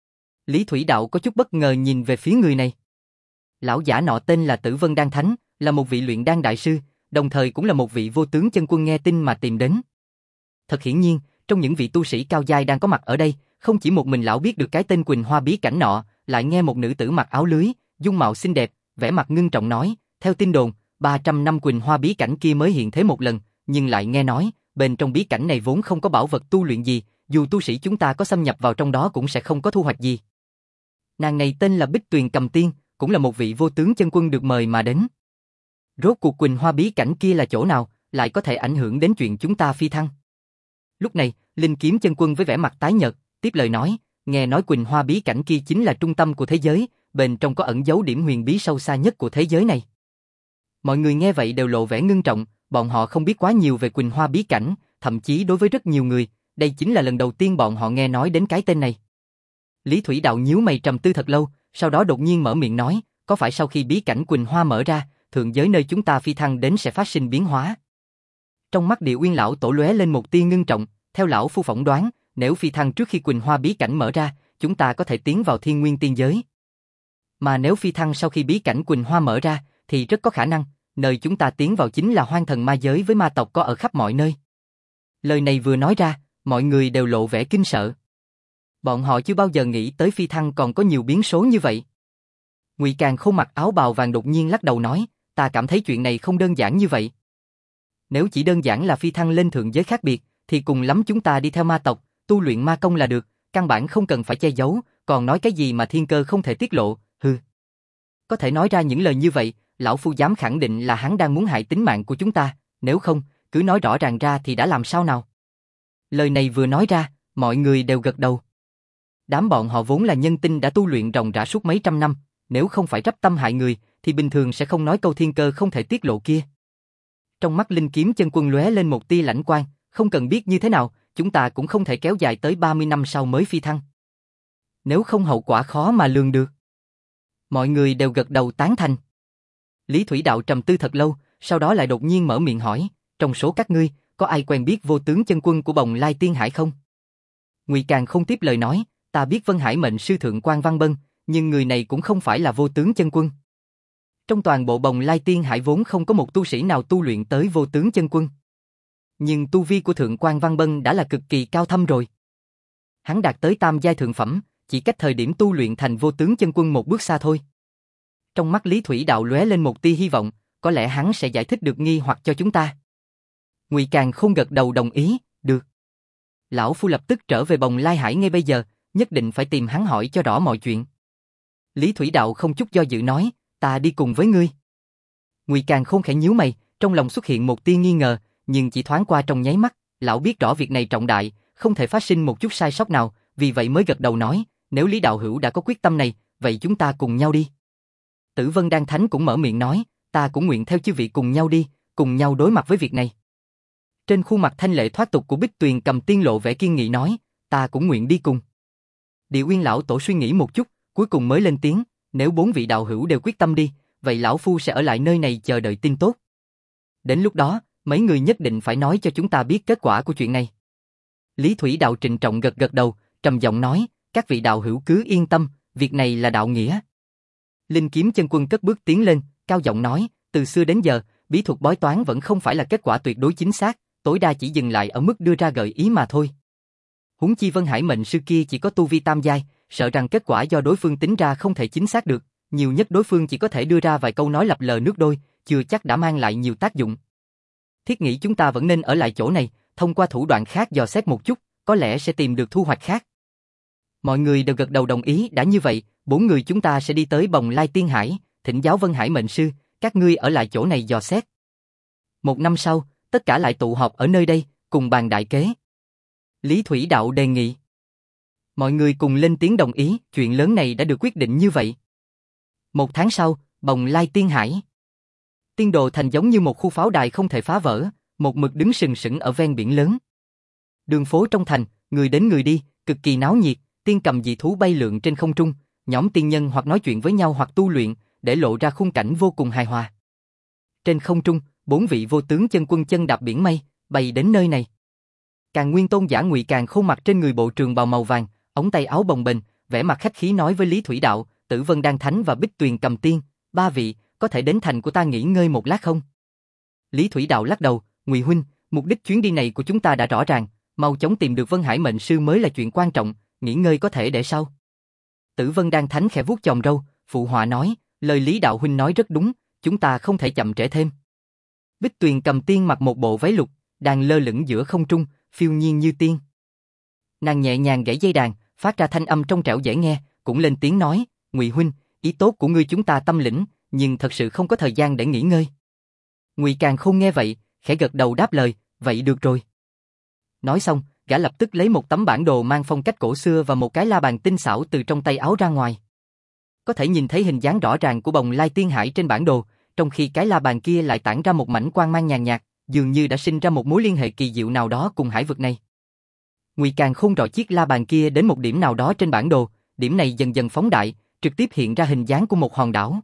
Lý Thủy Đạo có chút bất ngờ nhìn về phía người này. Lão giả nọ tên là Tử Vân Đan Thánh, là một vị luyện đan đại sư, đồng thời cũng là một vị vô tướng chân quân nghe tin mà tìm đến. Thật hiển nhiên, trong những vị tu sĩ cao giai đang có mặt ở đây, không chỉ một mình lão biết được cái tên Quỳnh Hoa bí cảnh nọ, lại nghe một nữ tử mặc áo lưới, dung mạo xinh đẹp, vẻ mặt ngưng trọng nói, theo tin đồn, ba trăm năm Quỳnh Hoa bí cảnh kia mới hiện thế một lần, nhưng lại nghe nói, bên trong bí cảnh này vốn không có bảo vật tu luyện gì, dù tu sĩ chúng ta có xâm nhập vào trong đó cũng sẽ không có thu hoạch gì. Nàng này tên là Bích Tuyền Cầm Tiên, cũng là một vị vô tướng chân quân được mời mà đến. Rốt cuộc Quỳnh Hoa bí cảnh kia là chỗ nào, lại có thể ảnh hưởng đến chuyện chúng ta phi thăng? Lúc này, Linh Kiếm chân quân với vẻ mặt tái nhợt, tiếp lời nói, nghe nói Quỳnh Hoa bí cảnh kia chính là trung tâm của thế giới, bên trong có ẩn giấu điểm huyền bí sâu xa nhất của thế giới này. Mọi người nghe vậy đều lộ vẻ ngưng trọng, bọn họ không biết quá nhiều về Quỳnh Hoa bí cảnh, thậm chí đối với rất nhiều người, đây chính là lần đầu tiên bọn họ nghe nói đến cái tên này. Lý Thủy Đạo nhíu mày trầm tư thật lâu, sau đó đột nhiên mở miệng nói, có phải sau khi bí cảnh Quỳnh Hoa mở ra, thượng giới nơi chúng ta phi thăng đến sẽ phát sinh biến hóa? Trong mắt Địa Nguyên lão tổ lóe lên một tia ngưng trọng, theo lão phu phỏng đoán, nếu phi thăng trước khi Quỳnh Hoa bí cảnh mở ra, chúng ta có thể tiến vào Thiên Nguyên tiên giới. Mà nếu phi thăng sau khi bí cảnh Quỳnh Hoa mở ra, thì rất có khả năng, nơi chúng ta tiến vào chính là Hoang Thần ma giới với ma tộc có ở khắp mọi nơi. Lời này vừa nói ra, mọi người đều lộ vẻ kinh sợ. Bọn họ chưa bao giờ nghĩ tới phi thăng còn có nhiều biến số như vậy. Ngụy Càn Khôn mặc áo bào vàng đột nhiên lắc đầu nói, ta cảm thấy chuyện này không đơn giản như vậy. Nếu chỉ đơn giản là phi thăng lên thượng giới khác biệt, thì cùng lắm chúng ta đi theo ma tộc, tu luyện ma công là được, căn bản không cần phải che giấu, còn nói cái gì mà thiên cơ không thể tiết lộ, hừ. Có thể nói ra những lời như vậy, lão phu dám khẳng định là hắn đang muốn hại tính mạng của chúng ta, nếu không, cứ nói rõ ràng ra thì đã làm sao nào. Lời này vừa nói ra, mọi người đều gật đầu. Đám bọn họ vốn là nhân tinh đã tu luyện ròng rã suốt mấy trăm năm, nếu không phải trắp tâm hại người, thì bình thường sẽ không nói câu thiên cơ không thể tiết lộ kia. Trong mắt Linh Kiếm chân quân lóe lên một tia lãnh quang, không cần biết như thế nào, chúng ta cũng không thể kéo dài tới ba mươi năm sau mới phi thăng. Nếu không hậu quả khó mà lường được. Mọi người đều gật đầu tán thành. Lý Thủy Đạo trầm tư thật lâu, sau đó lại đột nhiên mở miệng hỏi, trong số các ngươi, có ai quen biết vô tướng chân quân của Bồng Lai Tiên Hải không? Ngụy Càn không tiếp lời nói, ta biết Vân Hải mệnh sư thượng quan Văn Bân, nhưng người này cũng không phải là vô tướng chân quân. Trong toàn bộ Bồng Lai Tiên Hải vốn không có một tu sĩ nào tu luyện tới vô tướng chân quân. Nhưng tu vi của thượng quan Văn Bân đã là cực kỳ cao thâm rồi. Hắn đạt tới tam giai thượng phẩm, chỉ cách thời điểm tu luyện thành vô tướng chân quân một bước xa thôi. Trong mắt Lý Thủy Đạo lóe lên một tia hy vọng, có lẽ hắn sẽ giải thích được nghi hoặc cho chúng ta. Ngụy Càn không gật đầu đồng ý, được. Lão phu lập tức trở về Bồng Lai Hải ngay bây giờ, nhất định phải tìm hắn hỏi cho rõ mọi chuyện. Lý Thủy Đạo không chút do dự nói, ta đi cùng với ngươi. Ngụy Càn Khôn khẽ nhíu mày, trong lòng xuất hiện một tia nghi ngờ, nhưng chỉ thoáng qua trong nháy mắt, lão biết rõ việc này trọng đại, không thể phát sinh một chút sai sót nào, vì vậy mới gật đầu nói, nếu Lý đạo hữu đã có quyết tâm này, vậy chúng ta cùng nhau đi. Tử Vân Đan Thánh cũng mở miệng nói, ta cũng nguyện theo chư vị cùng nhau đi, cùng nhau đối mặt với việc này. Trên khuôn mặt thanh lệ thoát tục của Bích Tuyền Cầm Tiên lộ vẻ kiên nghị nói, ta cũng nguyện đi cùng. Địa Uyên lão tổ suy nghĩ một chút, cuối cùng mới lên tiếng, nếu bốn vị đạo hữu đều quyết tâm đi, vậy lão phu sẽ ở lại nơi này chờ đợi tin tốt. Đến lúc đó, mấy người nhất định phải nói cho chúng ta biết kết quả của chuyện này. Lý Thủy Đạo trịnh trọng gật gật đầu, trầm giọng nói, các vị đạo hữu cứ yên tâm, việc này là đạo nghĩa. Linh Kiếm Chân Quân cất bước tiến lên, cao giọng nói, từ xưa đến giờ, bí thuật bói toán vẫn không phải là kết quả tuyệt đối chính xác, tối đa chỉ dừng lại ở mức đưa ra gợi ý mà thôi. Huống chi Vân Hải mệnh sư kia chỉ có tu vi tam giai, sợ rằng kết quả do đối phương tính ra không thể chính xác được, nhiều nhất đối phương chỉ có thể đưa ra vài câu nói lập lờ nước đôi, chưa chắc đã mang lại nhiều tác dụng. Thiết nghĩ chúng ta vẫn nên ở lại chỗ này, thông qua thủ đoạn khác dò xét một chút, có lẽ sẽ tìm được thu hoạch khác. Mọi người đều gật đầu đồng ý, đã như vậy, bốn người chúng ta sẽ đi tới Bồng Lai Tiên Hải, thỉnh giáo Vân Hải mệnh sư, các ngươi ở lại chỗ này dò xét. Một năm sau, tất cả lại tụ họp ở nơi đây, cùng bàn đại kế. Lý Thủy Đạo đề nghị. Mọi người cùng lên tiếng đồng ý, chuyện lớn này đã được quyết định như vậy. Một tháng sau, Bồng Lai Tiên Hải. Tiên Đồ Thành giống như một khu pháo đài không thể phá vỡ, một mực đứng sừng sững ở ven biển lớn. Đường phố trong thành, người đến người đi, cực kỳ náo nhiệt, tiên cầm dị thú bay lượn trên không trung, nhóm tiên nhân hoặc nói chuyện với nhau hoặc tu luyện, để lộ ra khung cảnh vô cùng hài hòa. Trên không trung, bốn vị vô tướng chân quân chân đạp biển mây, bay đến nơi này. Càn Nguyên Tôn giả Ngụy Càn Khôn mặc trên người bộ trường bào màu vàng, ống tay áo bồng bềnh, vẻ mặt khách khí nói với Lý Thủy Đạo, Tử Vân Đan Thánh và Bích Tuyền Cầm Tiên, ba vị, có thể đến thành của ta nghỉ ngơi một lát không? Lý Thủy Đạo lắc đầu, Ngụy huynh, mục đích chuyến đi này của chúng ta đã rõ ràng, mau chóng tìm được Vân Hải mệnh sư mới là chuyện quan trọng, nghỉ ngơi có thể để sau. Tử Vân Đan Thánh khẽ vuốt chòm râu, phụ họa nói, lời Lý đạo huynh nói rất đúng, chúng ta không thể chậm trễ thêm. Bích Tuyền Cầm Tiên mặc một bộ váy lục, đang lơ lửng giữa không trung, phiêu nhiên như tiên. Nàng nhẹ nhàng gãy dây đàn, phát ra thanh âm trong trẻo dễ nghe, cũng lên tiếng nói, Ngụy huynh, ý tốt của ngươi chúng ta tâm lĩnh, nhưng thật sự không có thời gian để nghỉ ngơi. Ngụy Càn Khôn nghe vậy, khẽ gật đầu đáp lời, vậy được rồi. Nói xong, gã lập tức lấy một tấm bản đồ mang phong cách cổ xưa và một cái la bàn tinh xảo từ trong tay áo ra ngoài. Có thể nhìn thấy hình dáng rõ ràng của Bồng Lai Tiên Hải trên bản đồ, trong khi cái la bàn kia lại tản ra một mảnh quang mang nhàn nhạt, dường như đã sinh ra một mối liên hệ kỳ diệu nào đó cùng hải vực này. Ngụy Càn Khôn rọi chiếc la bàn kia đến một điểm nào đó trên bản đồ, điểm này dần dần phóng đại, trực tiếp hiện ra hình dáng của một hòn đảo.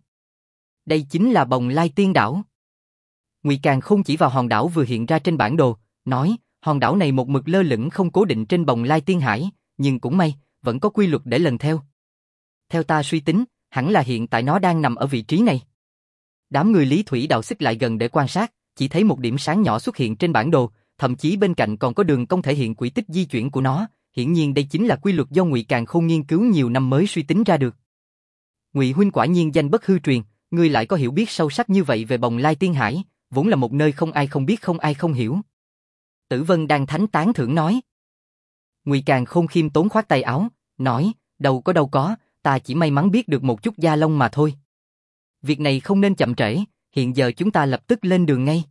Đây chính là Bồng Lai Tiên Đảo. Ngụy Càn Khôn chỉ vào hòn đảo vừa hiện ra trên bản đồ, nói, hòn đảo này một mực lơ lửng không cố định trên Bồng Lai Tiên Hải, nhưng cũng may, vẫn có quy luật để lần theo. Theo ta suy tính, hẳn là hiện tại nó đang nằm ở vị trí này. Đám người Lý Thủy Đạo xích lại gần để quan sát, chỉ thấy một điểm sáng nhỏ xuất hiện trên bản đồ, thậm chí bên cạnh còn có đường cong thể hiện quỹ tích di chuyển của nó, hiển nhiên đây chính là quy luật do Ngụy Càn Khôn nghiên cứu nhiều năm mới suy tính ra được. Ngụy huynh quả nhiên danh bất hư truyền, ngươi lại có hiểu biết sâu sắc như vậy về Bồng Lai Tiên Hải, vốn là một nơi không ai không biết không ai không hiểu. Tử Vân Đan Thánh tán thưởng nói. Ngụy Càn Khôn khiêm tốn khoát tay áo, nói, đâu có đâu có, ta chỉ may mắn biết được một chút da lông mà thôi. Việc này không nên chậm trễ, hiện giờ chúng ta lập tức lên đường ngay.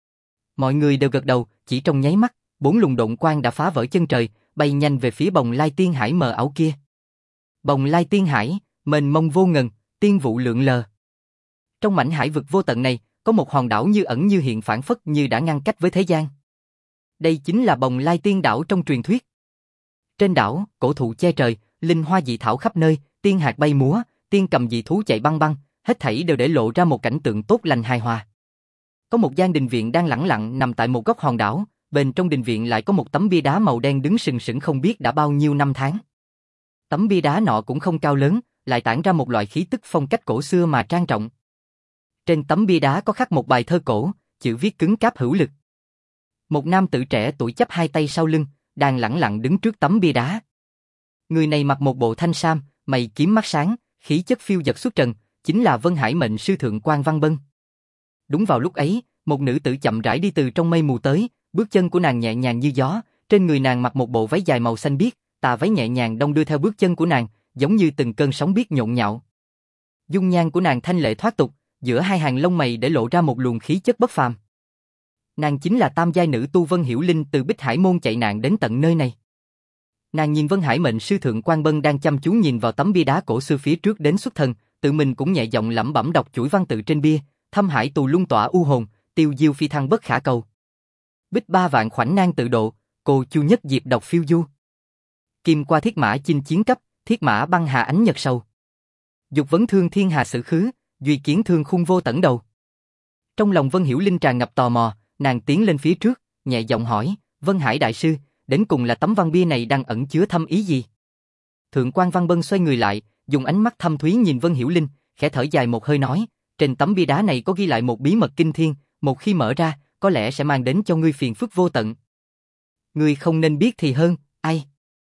Mọi người đều gật đầu, chỉ trong nháy mắt, bốn luồng độn quang đã phá vỡ chân trời, bay nhanh về phía Bồng Lai Tiên Hải mờ ảo kia. Bồng Lai Tiên Hải, mênh mông vô ngần, tiên vụ lượn lờ. Trong mảnh hải vực vô tận này, có một hòn đảo như ẩn như hiện phảng phất như đã ngăn cách với thế gian. Đây chính là Bồng Lai Tiên Đảo trong truyền thuyết. Trên đảo, cổ thụ che trời, linh hoa dị thảo khắp nơi, tiên hạt bay múa, tiên cầm dị thú chạy băng băng, hết thảy đều để lộ ra một cảnh tượng tốt lành hài hòa. Có một gian đình viện đang lẳng lặng nằm tại một góc hòn đảo, bên trong đình viện lại có một tấm bia đá màu đen đứng sừng sững không biết đã bao nhiêu năm tháng. Tấm bia đá nọ cũng không cao lớn, lại tản ra một loại khí tức phong cách cổ xưa mà trang trọng. Trên tấm bia đá có khắc một bài thơ cổ, chữ viết cứng cáp hữu lực. Một nam tử trẻ tuổi chắp hai tay sau lưng, đang lẳng lặng đứng trước tấm bia đá. Người này mặc một bộ thanh sam, mày kiếm mắt sáng, khí chất phiêu dật xuất trần, chính là Vân Hải mệnh sư thượng quan Văn Bân. Đúng vào lúc ấy, một nữ tử chậm rãi đi từ trong mây mù tới, bước chân của nàng nhẹ nhàng như gió, trên người nàng mặc một bộ váy dài màu xanh biếc, tà váy nhẹ nhàng đong đưa theo bước chân của nàng, giống như từng cơn sóng biếc nhộn nhạo. Dung nhan của nàng thanh lệ thoát tục, giữa hai hàng lông mày để lộ ra một luồng khí chất bất phàm. Nàng chính là tam giai nữ tu Vân Hiểu Linh từ Bích Hải môn chạy nạn đến tận nơi này. Nàng nhìn Vân Hải mệnh sư Thượng Quan Bân đang chăm chú nhìn vào tấm bia đá cổ xưa phía trước đến xuất thần, tự mình cũng nhẹ giọng lẩm bẩm đọc chuỗi văn tự trên bia, thâm hải tù lung tỏa u hồn, tiêu diêu phi thăng bất khả cầu. Bích ba vạn khoảnh nang tự độ, cô chu nhất diệp độc phiêu du. Kim qua thiết mã chinh chiến cấp, thiết mã băng hà ánh nhật sầu. Dục vấn thương thiên hà sử khứ, duy kiến thương khung vô tẩn đầu. Trong lòng Vân Hiểu Linh tràn ngập tò mò, nàng tiến lên phía trước, nhẹ giọng hỏi, Vân Hải đại sư, đến cùng là tấm văn bia này đang ẩn chứa thâm ý gì? Thượng quan Văn Bân xoay người lại, dùng ánh mắt thâm thúy nhìn Vân Hiểu Linh, khẽ thở dài một hơi nói, trên tấm bia đá này có ghi lại một bí mật kinh thiên, một khi mở ra, có lẽ sẽ mang đến cho ngươi phiền phức vô tận. Ngươi không nên biết thì hơn, ai?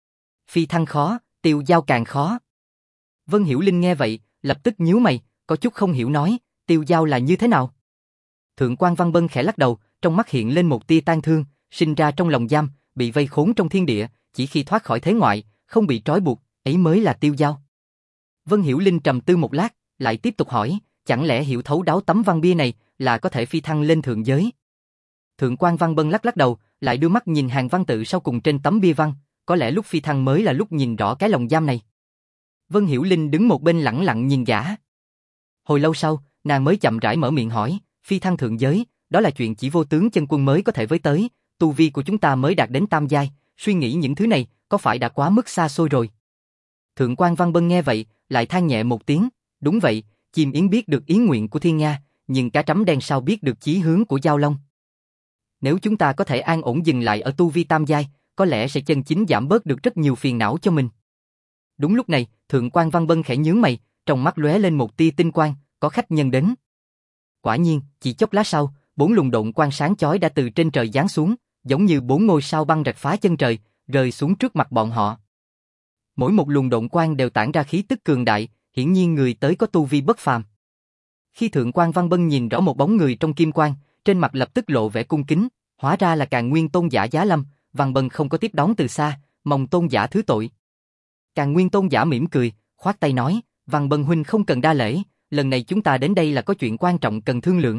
Phi thăng khó, tiêu giao càng khó. Vân Hiểu Linh nghe vậy, lập tức nhíu mày, có chút không hiểu nói, tiêu giao là như thế nào? Thượng quan Văn Bân khẽ lắc đầu, trong mắt hiện lên một tia tang thương, sinh ra trong lòng giam, bị vây khốn trong thiên địa, chỉ khi thoát khỏi thế ngoại, không bị trói buộc, ấy mới là tiêu giao. Vân Hiểu Linh trầm tư một lát, lại tiếp tục hỏi, chẳng lẽ hiểu thấu đáo tấm văn bia này là có thể phi thăng lên thượng giới? Thượng quan Văn Bân lắc lắc đầu, lại đưa mắt nhìn hàng văn tự sau cùng trên tấm bia văn, có lẽ lúc phi thăng mới là lúc nhìn rõ cái lồng giam này. Vân Hiểu Linh đứng một bên lẳng lặng nhìn gã. Hồi lâu sau, nàng mới chậm rãi mở miệng hỏi, phi thăng thượng giới, đó là chuyện chỉ vô tướng chân quân mới có thể với tới, tu vi của chúng ta mới đạt đến tam giai, suy nghĩ những thứ này, có phải đã quá mức xa xôi rồi? Thượng quan Văn Bân nghe vậy, lại than nhẹ một tiếng, đúng vậy, chim yến biết được ý nguyện của thiên nga, nhưng cá trắm đen sao biết được chí hướng của giao long. Nếu chúng ta có thể an ổn dừng lại ở tu vi tam giai, có lẽ sẽ chân chính giảm bớt được rất nhiều phiền não cho mình. Đúng lúc này, Thượng quan Văn Bân khẽ nhướng mày, trong mắt lóe lên một tia tinh quang, có khách nhân đến. Quả nhiên, chỉ chốc lát sau, bốn luồng độn quang sáng chói đã từ trên trời giáng xuống, giống như bốn ngôi sao băng rạch phá chân trời, rơi xuống trước mặt bọn họ. Mỗi một luồng độn quang đều tản ra khí tức cường đại, hiển nhiên người tới có tu vi bất phàm. Khi Thượng quan Văn Bân nhìn rõ một bóng người trong kim quang, trên mặt lập tức lộ vẻ cung kính, hóa ra là Càn Nguyên Tôn giả Giá Lâm. Văn Bân không có tiếp đón từ xa, mong tôn giả thứ tội. Càn Nguyên Tôn giả mỉm cười, khoát tay nói, Văn Bân huynh không cần đa lễ, lần này chúng ta đến đây là có chuyện quan trọng cần thương lượng.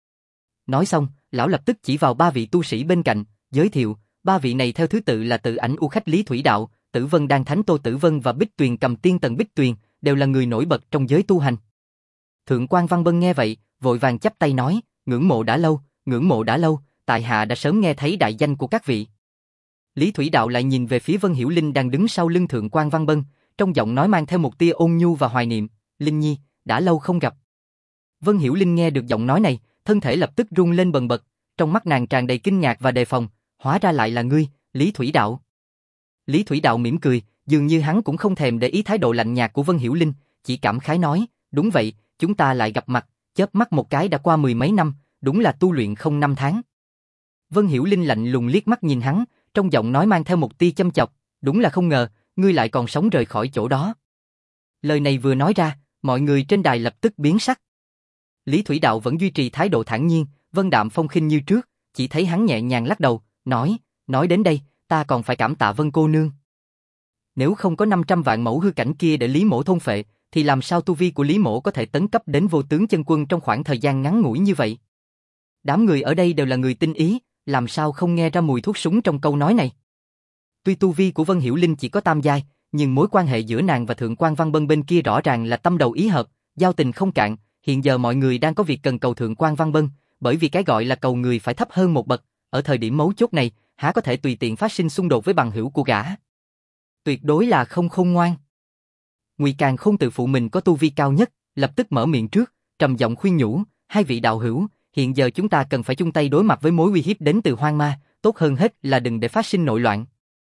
Nói xong, lão lập tức chỉ vào ba vị tu sĩ bên cạnh, giới thiệu, ba vị này theo thứ tự là Tự Ảnh U Khách Lý Thủy Đạo, Tử Vân Đan Thánh Tô Tử Vân và Bích Tuyền Cầm Tiên Tần Bích Tuyền, đều là người nổi bật trong giới tu hành. Thượng quan Văn Bân nghe vậy, vội vàng chắp tay nói, ngưỡng mộ đã lâu, ngưỡng mộ đã lâu, tại hạ đã sớm nghe thấy đại danh của các vị. Lý Thủy Đạo lại nhìn về phía Vân Hiểu Linh đang đứng sau lưng Thượng quan Văn Bân, trong giọng nói mang theo một tia ôn nhu và hoài niệm, Linh Nhi, đã lâu không gặp. Vân Hiểu Linh nghe được giọng nói này, thân thể lập tức rung lên bần bật, trong mắt nàng tràn đầy kinh ngạc và đề phòng, hóa ra lại là ngươi, Lý Thủy Đạo. Lý Thủy Đạo mỉm cười, dường như hắn cũng không thèm để ý thái độ lạnh nhạt của Vân Hiểu Linh, chỉ cảm khái nói, đúng vậy, chúng ta lại gặp mặt, chớp mắt một cái đã qua mười mấy năm, đúng là tu luyện không năm tháng. Vân Hiểu Linh lạnh lùng liếc mắt nhìn hắn, trong giọng nói mang theo một tia châm chọc, đúng là không ngờ, ngươi lại còn sống rời khỏi chỗ đó. Lời này vừa nói ra, mọi người trên đài lập tức biến sắc. Lý Thủy Đạo vẫn duy trì thái độ thản nhiên, vân đạm phong khinh như trước, chỉ thấy hắn nhẹ nhàng lắc đầu, nói, nói đến đây, ta còn phải cảm tạ Vân cô nương. Nếu không có năm trăm vạn mẫu hư cảnh kia để Lý Mỗ thôn phệ, thì làm sao tu vi của Lý Mỗ có thể tấn cấp đến vô tướng chân quân trong khoảng thời gian ngắn ngủi như vậy? Đám người ở đây đều là người tinh ý, làm sao không nghe ra mùi thuốc súng trong câu nói này? Tuy tu vi của Vân Hiểu Linh chỉ có tam giai, nhưng mối quan hệ giữa nàng và Thượng quan Văn Bân bên kia rõ ràng là tâm đầu ý hợp, giao tình không cạn. Hiện giờ mọi người đang có việc cần cầu Thượng quan Văn Bân, bởi vì cái gọi là cầu người phải thấp hơn một bậc. Ở thời điểm mấu chốt này, há có thể tùy tiện phát sinh xung đột với bằng hữu của gã? Tuyệt đối là không khôn ngoan. Ngụy Càn Khôn tự phụ mình có tu vi cao nhất, lập tức mở miệng trước, trầm giọng khuyên nhủ, hai vị đạo hữu, hiện giờ chúng ta cần phải chung tay đối mặt với mối uy hiếp đến từ hoang ma, tốt hơn hết là đừng để phát sinh nội loạn.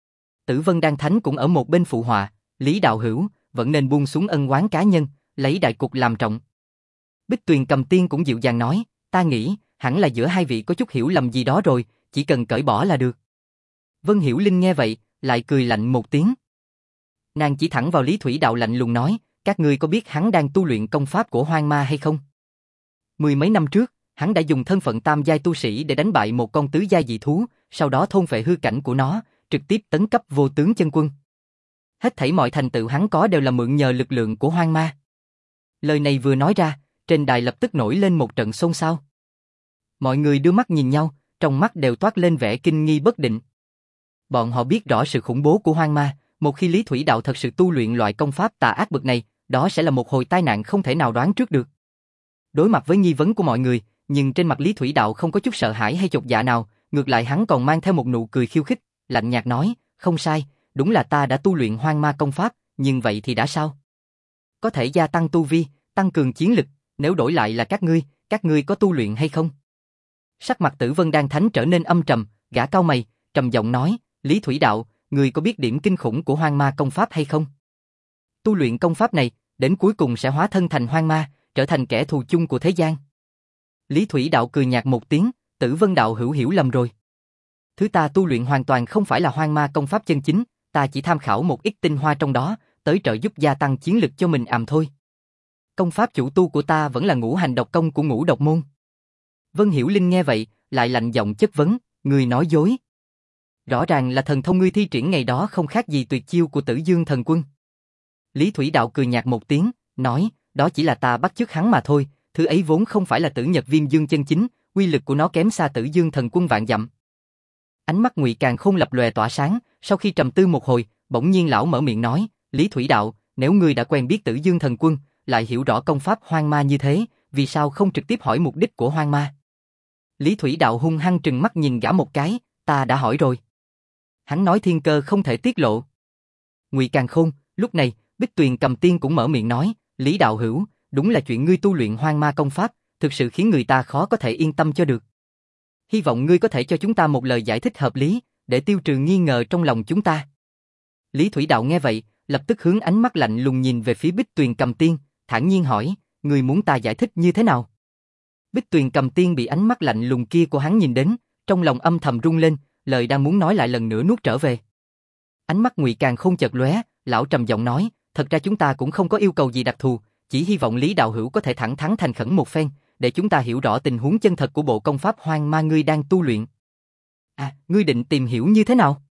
Tử Vân Đan Thánh cũng ở một bên phụ họa, Lý đạo hữu, vẫn nên buông xuống ân oán cá nhân, lấy đại cục làm trọng. Bích Tuyền Cầm Tiên cũng dịu dàng nói, ta nghĩ, hẳn là giữa hai vị có chút hiểu lầm gì đó rồi, chỉ cần cởi bỏ là được. Vân Hiểu Linh nghe vậy, lại cười lạnh một tiếng. Nàng chỉ thẳng vào Lý Thủy Đạo lạnh lùng nói, các ngươi có biết hắn đang tu luyện công pháp của hoang ma hay không? Mười mấy năm trước, hắn đã dùng thân phận tam giai tu sĩ để đánh bại một con tứ giai dị thú, sau đó thôn phệ hư cảnh của nó, trực tiếp tấn cấp vô tướng chân quân. Hết thảy mọi thành tựu hắn có đều là mượn nhờ lực lượng của hoang ma. Lời này vừa nói ra, trên đài lập tức nổi lên một trận xôn xao. Mọi người đưa mắt nhìn nhau, trong mắt đều toát lên vẻ kinh nghi bất định. Bọn họ biết rõ sự khủng bố của hoang ma, một khi Lý Thủy Đạo thật sự tu luyện loại công pháp tà ác bậc này, đó sẽ là một hồi tai nạn không thể nào đoán trước được. Đối mặt với nghi vấn của mọi người, nhưng trên mặt Lý Thủy Đạo không có chút sợ hãi hay chột dạ nào, ngược lại hắn còn mang theo một nụ cười khiêu khích, lạnh nhạt nói, không sai, đúng là ta đã tu luyện hoang ma công pháp, nhưng vậy thì đã sao? Có thể gia tăng tu vi, tăng cường chiến lực, nếu đổi lại là các ngươi, các ngươi có tu luyện hay không? Sắc mặt Tử Vân Đan Thánh trở nên âm trầm, gã cau mày, trầm giọng nói, Lý Thủy Đạo, ngươi có biết điểm kinh khủng của hoang ma công pháp hay không? Tu luyện công pháp này, đến cuối cùng sẽ hóa thân thành hoang ma, trở thành kẻ thù chung của thế gian. Lý Thủy Đạo cười nhạt một tiếng, Tử Vân Đạo hữu hiểu lầm rồi. Thứ ta tu luyện hoàn toàn không phải là hoang ma công pháp chân chính, ta chỉ tham khảo một ít tinh hoa trong đó, tới trợ giúp gia tăng chiến lực cho mình àm thôi. Công pháp chủ tu của ta vẫn là ngũ hành độc công của ngũ độc môn. Vân Hiểu Linh nghe vậy, lại lạnh giọng chất vấn, ngươi nói dối. Rõ ràng là thần thông ngươi thi triển ngày đó không khác gì tuyệt chiêu của Tử Dương Thần Quân. Lý Thủy Đạo cười nhạt một tiếng, nói, đó chỉ là ta bắt chước hắn mà thôi, thứ ấy vốn không phải là Tử Nhật Viêm Dương chân chính, uy lực của nó kém xa Tử Dương Thần Quân vạn dặm. Ánh mắt Ngụy Càn Khôn lập lòe tỏa sáng, sau khi trầm tư một hồi, bỗng nhiên lão mở miệng nói, Lý Thủy Đạo, nếu ngươi đã quen biết Tử Dương Thần Quân, lại hiểu rõ công pháp hoang ma như thế, vì sao không trực tiếp hỏi mục đích của hoang ma? Lý Thủy Đạo hung hăng trừng mắt nhìn gã một cái, ta đã hỏi rồi. Hắn nói thiên cơ không thể tiết lộ. Ngụy Càn Khôn, lúc này, Bích Tuyền Cầm Tiên cũng mở miệng nói, Lý Đạo hữu, đúng là chuyện ngươi tu luyện hoang ma công pháp, thực sự khiến người ta khó có thể yên tâm cho được. Hy vọng ngươi có thể cho chúng ta một lời giải thích hợp lý, để tiêu trừ nghi ngờ trong lòng chúng ta. Lý Thủy Đạo nghe vậy, lập tức hướng ánh mắt lạnh lùng nhìn về phía Bích Tuyền Cầm Tiên, thản nhiên hỏi, ngươi muốn ta giải thích như thế nào? Bích Tuyền Cầm Tiên bị ánh mắt lạnh lùng kia của hắn nhìn đến, trong lòng âm thầm rung lên, lời đang muốn nói lại lần nữa nuốt trở về. Ánh mắt Ngụy Càn Khôn chợt lóe, lão trầm giọng nói, thật ra chúng ta cũng không có yêu cầu gì đặc thù, chỉ hy vọng Lý Đạo hữu có thể thẳng thắn thành khẩn một phen, để chúng ta hiểu rõ tình huống chân thật của bộ công pháp hoang ma ngươi đang tu luyện. À, ngươi định tìm hiểu như thế nào?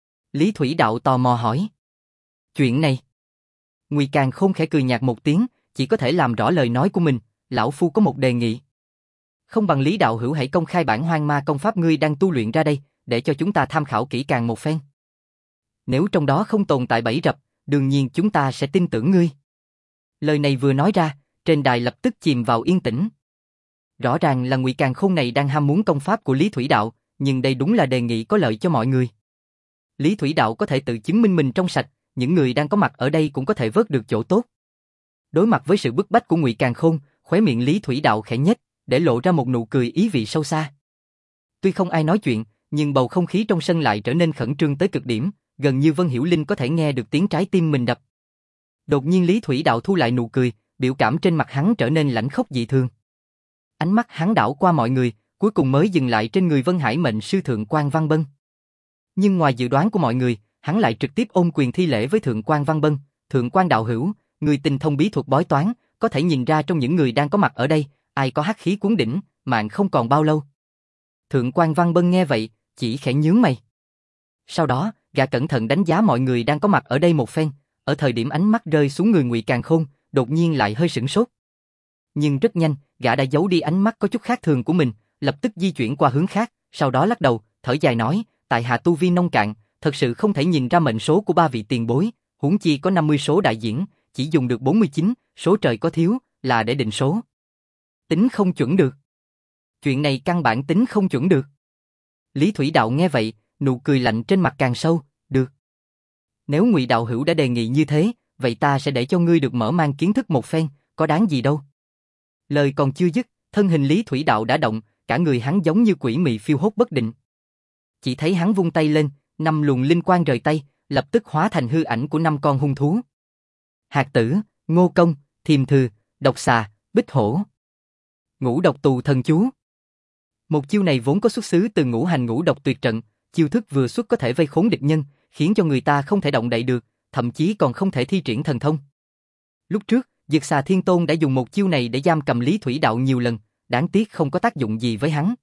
Lý Thủy Đạo tò mò hỏi. Chuyện này. Ngụy Càn Khôn khẽ cười nhạt một tiếng, chỉ có thể làm rõ lời nói của mình, lão phu có một đề nghị. Không bằng Lý Đạo hữu hãy công khai bản hoang ma công pháp ngươi đang tu luyện ra đây, để cho chúng ta tham khảo kỹ càng một phen. Nếu trong đó không tồn tại bẫy rập, đương nhiên chúng ta sẽ tin tưởng ngươi. Lời này vừa nói ra, trên đài lập tức chìm vào yên tĩnh. Rõ ràng là Ngụy Càn Khôn này đang ham muốn công pháp của Lý Thủy Đạo, nhưng đây đúng là đề nghị có lợi cho mọi người. Lý Thủy Đạo có thể tự chứng minh mình trong sạch, những người đang có mặt ở đây cũng có thể vớt được chỗ tốt. Đối mặt với sự bức bách của Ngụy Càn Khôn, khóe miệng Lý Thủy Đạo khẽ nhếch, để lộ ra một nụ cười ý vị sâu xa. Tuy không ai nói chuyện, nhưng bầu không khí trong sân lại trở nên khẩn trương tới cực điểm, gần như Vân Hiểu Linh có thể nghe được tiếng trái tim mình đập. Đột nhiên Lý Thủy Đạo thu lại nụ cười, biểu cảm trên mặt hắn trở nên lãnh khốc dị thường. Ánh mắt hắn đảo qua mọi người, cuối cùng mới dừng lại trên người Vân Hải mệnh sư Thượng Quan Văn Bân. Nhưng ngoài dự đoán của mọi người, hắn lại trực tiếp ôm quyền thi lễ với Thượng Quan Văn Bân, Thượng Quan đạo hữu, người tinh thông bí thuật bói toán, có thể nhìn ra trong những người đang có mặt ở đây, ai có hắc khí cuốn đỉnh, mạng không còn bao lâu. Thượng Quan Văn Bân nghe vậy, chỉ khẽ nhướng mày. Sau đó, gã cẩn thận đánh giá mọi người đang có mặt ở đây một phen, ở thời điểm ánh mắt rơi xuống người Ngụy Càn Khôn, đột nhiên lại hơi sửng sốt. Nhưng rất nhanh, gã đã giấu đi ánh mắt có chút khác thường của mình, lập tức di chuyển qua hướng khác, sau đó lắc đầu, thở dài nói, tại hạ tu vi nông cạn, thật sự không thể nhìn ra mệnh số của ba vị tiền bối, huống chi có năm mươi số đại diễn, chỉ dùng được bốn mươi chín, số trời có thiếu, là để định số. Tính không chuẩn được. Chuyện này căn bản tính không chuẩn được. Lý Thủy Đạo nghe vậy, nụ cười lạnh trên mặt càng sâu, được. Nếu Ngụy đạo hữu đã đề nghị như thế, vậy ta sẽ để cho ngươi được mở mang kiến thức một phen, có đáng gì đâu. Lời còn chưa dứt, thân hình Lý Thủy Đạo đã động, cả người hắn giống như quỷ mị phiêu hốt bất định. Chỉ thấy hắn vung tay lên, năm luồng linh quang rời tay, lập tức hóa thành hư ảnh của năm con hung thú. Hạt tử, ngô công, thiềm thư, độc xà, bích hổ. Ngũ độc tù thần chú. Một chiêu này vốn có xuất xứ từ ngũ hành ngũ độc tuyệt trận, chiêu thức vừa xuất có thể vây khốn địch nhân, khiến cho người ta không thể động đậy được, thậm chí còn không thể thi triển thần thông. Lúc trước, Dực Xà Thiên Tôn đã dùng một chiêu này để giam cầm Lý Thủy Đạo nhiều lần, đáng tiếc không có tác dụng gì với hắn.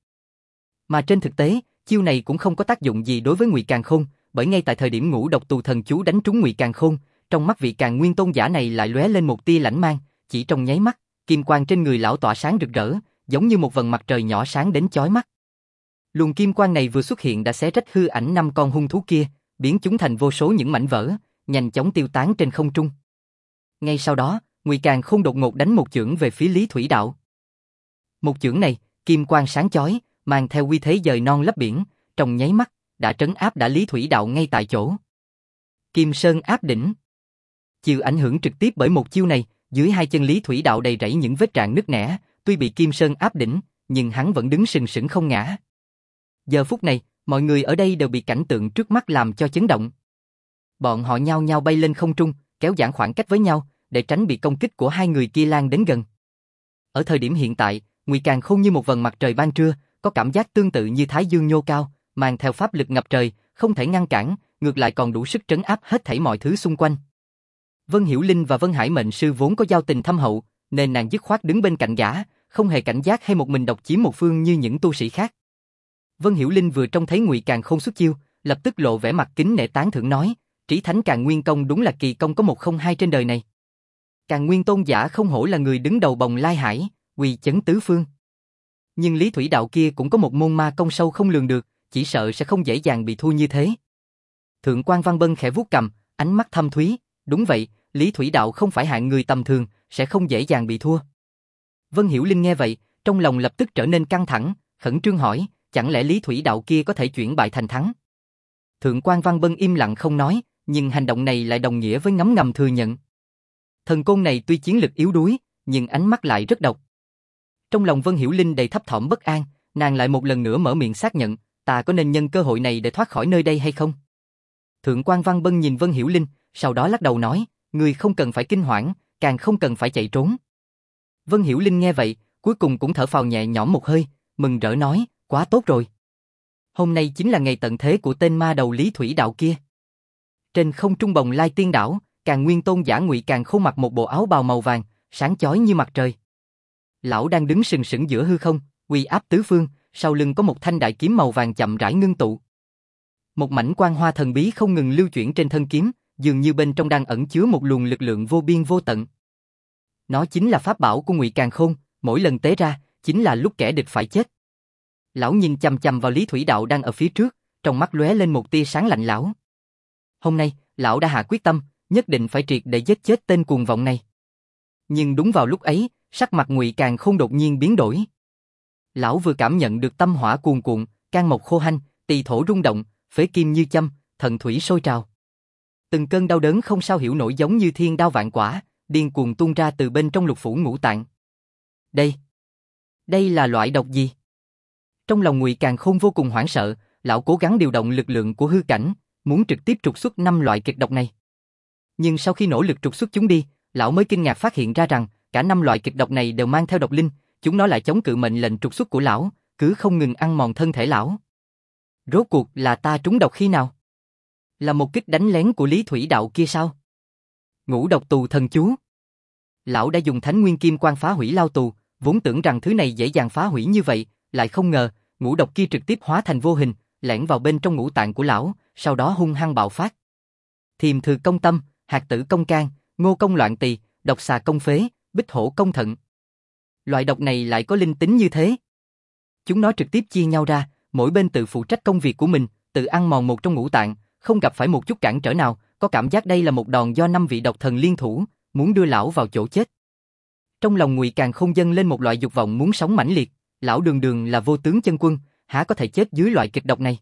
Mà trên thực tế, chiêu này cũng không có tác dụng gì đối với Ngụy Càn Khôn, bởi ngay tại thời điểm ngũ độc tù thần chú đánh trúng Ngụy Càn Khôn, trong mắt vị Càn Nguyên Tôn giả này lại lóe lên một tia lãnh mang, chỉ trong nháy mắt, kim quang trên người lão tỏa sáng rực rỡ, giống như một vầng mặt trời nhỏ sáng đến chói mắt. Luồng kim quang này vừa xuất hiện đã xé rách hư ảnh năm con hung thú kia, biến chúng thành vô số những mảnh vỡ, nhanh chóng tiêu tán trên không trung. Ngay sau đó, Ngụy Càn Khôn đột ngột đánh một chưởng về phía Lý Thủy Đạo. Một chưởng này, kim quang sáng chói, mang theo uy thế dời non lấp biển, trong nháy mắt đã trấn áp đã Lý Thủy Đạo ngay tại chỗ. Kim Sơn áp đỉnh. Chịu ảnh hưởng trực tiếp bởi một chiêu này, dưới hai chân Lý Thủy Đạo đầy rẫy những vết rạn nứt nẻ, tuy bị Kim Sơn áp đỉnh, nhưng hắn vẫn đứng sừng sững không ngã. Giờ phút này, mọi người ở đây đều bị cảnh tượng trước mắt làm cho chấn động. Bọn họ nhao nhao bay lên không trung, kéo giãn khoảng cách với nhau, để tránh bị công kích của hai người kia lan đến gần. Ở thời điểm hiện tại, Ngụy Càn Khôn như một vầng mặt trời ban trưa, có cảm giác tương tự như Thái Dương nhô cao, mang theo pháp lực ngập trời, không thể ngăn cản, ngược lại còn đủ sức trấn áp hết thảy mọi thứ xung quanh. Vân Hiểu Linh và Vân Hải Mệnh Sư vốn có giao tình thâm hậu, nên nàng dứt khoát đứng bên cạnh gã, không hề cảnh giác hay một mình độc chiếm một phương như những tu sĩ khác. Vân Hiểu Linh vừa trông thấy Ngụy Càn Khôn xuất chiêu, lập tức lộ vẻ mặt kính nể tán thưởng nói, Trí Thánh Càn Nguyên Công đúng là kỳ công có một không hai trên đời này. Càn Nguyên Tôn giả không hổ là người đứng đầu Bồng Lai Hải, uy chấn tứ phương. Nhưng Lý Thủy Đạo kia cũng có một môn ma công sâu không lường được, chỉ sợ sẽ không dễ dàng bị thua như thế. Thượng quan Văn Bân khẽ vuốt cằm, ánh mắt thâm thúy, đúng vậy, Lý Thủy Đạo không phải hạng người tầm thường, sẽ không dễ dàng bị thua. Vân Hiểu Linh nghe vậy, trong lòng lập tức trở nên căng thẳng, khẩn trương hỏi, chẳng lẽ Lý Thủy Đạo kia có thể chuyển bại thành thắng? Thượng quan Văn Bân im lặng không nói, nhưng hành động này lại đồng nghĩa với ngấm ngầm thừa nhận. Thần côn này tuy chiến lực yếu đuối, nhưng ánh mắt lại rất độc. Trong lòng Vân Hiểu Linh đầy thấp thỏm bất an, nàng lại một lần nữa mở miệng xác nhận, ta có nên nhân cơ hội này để thoát khỏi nơi đây hay không? Thượng quan Văn Bân nhìn Vân Hiểu Linh, sau đó lắc đầu nói, người không cần phải kinh hoảng, càng không cần phải chạy trốn. Vân Hiểu Linh nghe vậy, cuối cùng cũng thở phào nhẹ nhõm một hơi, mừng rỡ nói, quá tốt rồi. Hôm nay chính là ngày tận thế của tên ma đầu Lý Thủy Đạo kia. Trên không trung Bồng Lai Tiên Đảo, Càn Nguyên Tôn giả Ngụy Càn Khôn mặc một bộ áo bào màu vàng, sáng chói như mặt trời. Lão đang đứng sừng sững giữa hư không, uy áp tứ phương, sau lưng có một thanh đại kiếm màu vàng chậm rãi ngưng tụ. Một mảnh quang hoa thần bí không ngừng lưu chuyển trên thân kiếm, dường như bên trong đang ẩn chứa một luồng lực lượng vô biên vô tận. Nó chính là pháp bảo của Ngụy Càn Khôn, mỗi lần tế ra, chính là lúc kẻ địch phải chết. Lão nhìn chằm chằm vào Lý Thủy Đạo đang ở phía trước, trong mắt lóe lên một tia sáng lạnh lão. Hôm nay, lão đã hạ quyết tâm, nhất định phải triệt để giết chết tên cuồng vọng này. Nhưng đúng vào lúc ấy, sắc mặt Ngụy Càn Khôn đột nhiên biến đổi. Lão vừa cảm nhận được tâm hỏa cuồn cuộn, can mộc khô hanh, tỳ thổ rung động, phế kim như châm, thận thủy sôi trào. Từng cơn đau đớn không sao hiểu nổi giống như thiên đao vạn quả, điên cuồng tuôn ra từ bên trong lục phủ ngũ tạng. Đây, đây là loại độc gì? Trong lòng Ngụy Càn Khôn vô cùng hoảng sợ, lão cố gắng điều động lực lượng của hư cảnh, muốn trực tiếp trục xuất năm loại kịch độc này. Nhưng sau khi nỗ lực trục xuất chúng đi, lão mới kinh ngạc phát hiện ra rằng cả năm loại kịch độc này đều mang theo độc linh, chúng nó lại chống cự mệnh lệnh trục xuất của lão, cứ không ngừng ăn mòn thân thể lão. Rốt cuộc là ta trúng độc khi nào? Là một kích đánh lén của Lý Thủy Đạo kia sao? Ngũ độc tù thần chú. Lão đã dùng Thánh Nguyên Kim Quang phá hủy lao tù, vốn tưởng rằng thứ này dễ dàng phá hủy như vậy, lại không ngờ, ngũ độc kia trực tiếp hóa thành vô hình, lẻn vào bên trong ngũ tạng của lão, sau đó hung hăng bạo phát. Thiềm Thư Công Tâm, Hạt Tử Công Can, Ngô Công Loạn Tỳ, Độc Xà Công Phế, Bích Hổ Công Thận. Loại độc này lại có linh tính như thế. Chúng nó trực tiếp chia nhau ra, mỗi bên tự phụ trách công việc của mình, tự ăn mòn một trong ngũ tạng, không gặp phải một chút cản trở nào, có cảm giác đây là một đòn do năm vị độc thần liên thủ, muốn đưa lão vào chỗ chết. Trong lòng Ngụy Càn Khôn dâng lên một loại dục vọng muốn sống mãnh liệt, lão đường đường là vô tướng chân quân, há có thể chết dưới loại kịch độc này.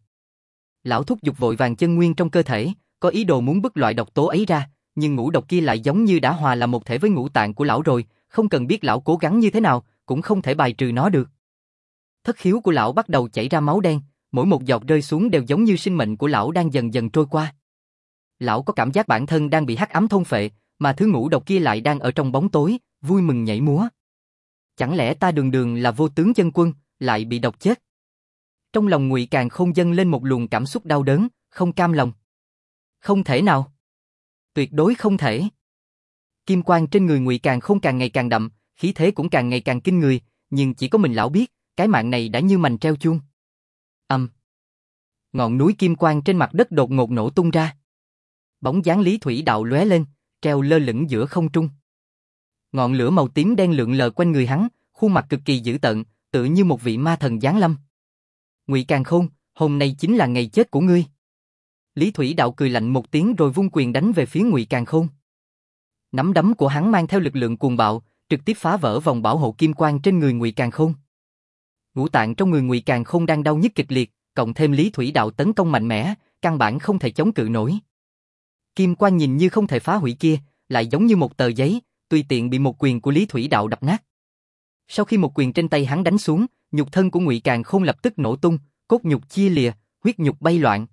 Lão thúc giục vội vàng chân nguyên trong cơ thể, có ý đồ muốn bức loại độc tố ấy ra, nhưng ngũ độc kia lại giống như đã hòa làm một thể với ngũ tạng của lão rồi, không cần biết lão cố gắng như thế nào, cũng không thể bài trừ nó được. Thất khiếu của lão bắt đầu chảy ra máu đen, mỗi một giọt rơi xuống đều giống như sinh mệnh của lão đang dần dần trôi qua. Lão có cảm giác bản thân đang bị hắc ám thôn phệ, mà thứ ngũ độc kia lại đang ở trong bóng tối, vui mừng nhảy múa. Chẳng lẽ ta đường đường là vô tướng chân quân, lại bị độc chết? Trong lòng Ngụy Càn Khôn dâng lên một luồng cảm xúc đau đớn, không cam lòng. Không thể nào. Tuyệt đối không thể. Kim quang trên người Ngụy Càn Khôn càng ngày càng đậm, khí thế cũng càng ngày càng kinh người, nhưng chỉ có mình lão biết, cái mạng này đã như mành treo chuông. Ầm. Ngọn núi kim quang trên mặt đất đột ngột nổ tung ra. Bóng dáng Lý Thủy Đạo lóe lên, treo lơ lửng giữa không trung. Ngọn lửa màu tím đen lượn lờ quanh người hắn, khuôn mặt cực kỳ dữ tợn, tựa như một vị ma thần giáng lâm. Ngụy Càn Khôn, hôm nay chính là ngày chết của ngươi. Lý Thủy Đạo cười lạnh một tiếng rồi vung quyền đánh về phía Ngụy Càn Khôn. Nắm đấm của hắn mang theo lực lượng cuồng bạo, trực tiếp phá vỡ vòng bảo hộ kim quang trên người Ngụy Càn Khôn. Ngũ tạng trong người Ngụy Càn Khôn đang đau nhức kịch liệt, cộng thêm Lý Thủy Đạo tấn công mạnh mẽ, căn bản không thể chống cự nổi. Kim quang nhìn như không thể phá hủy kia, lại giống như một tờ giấy, tùy tiện bị một quyền của Lý Thủy Đạo đập nát. Sau khi một quyền trên tay hắn đánh xuống, nhục thân của Ngụy Càn Khôn lập tức nổ tung, cốt nhục chia lìa, huyết nhục bay loạn.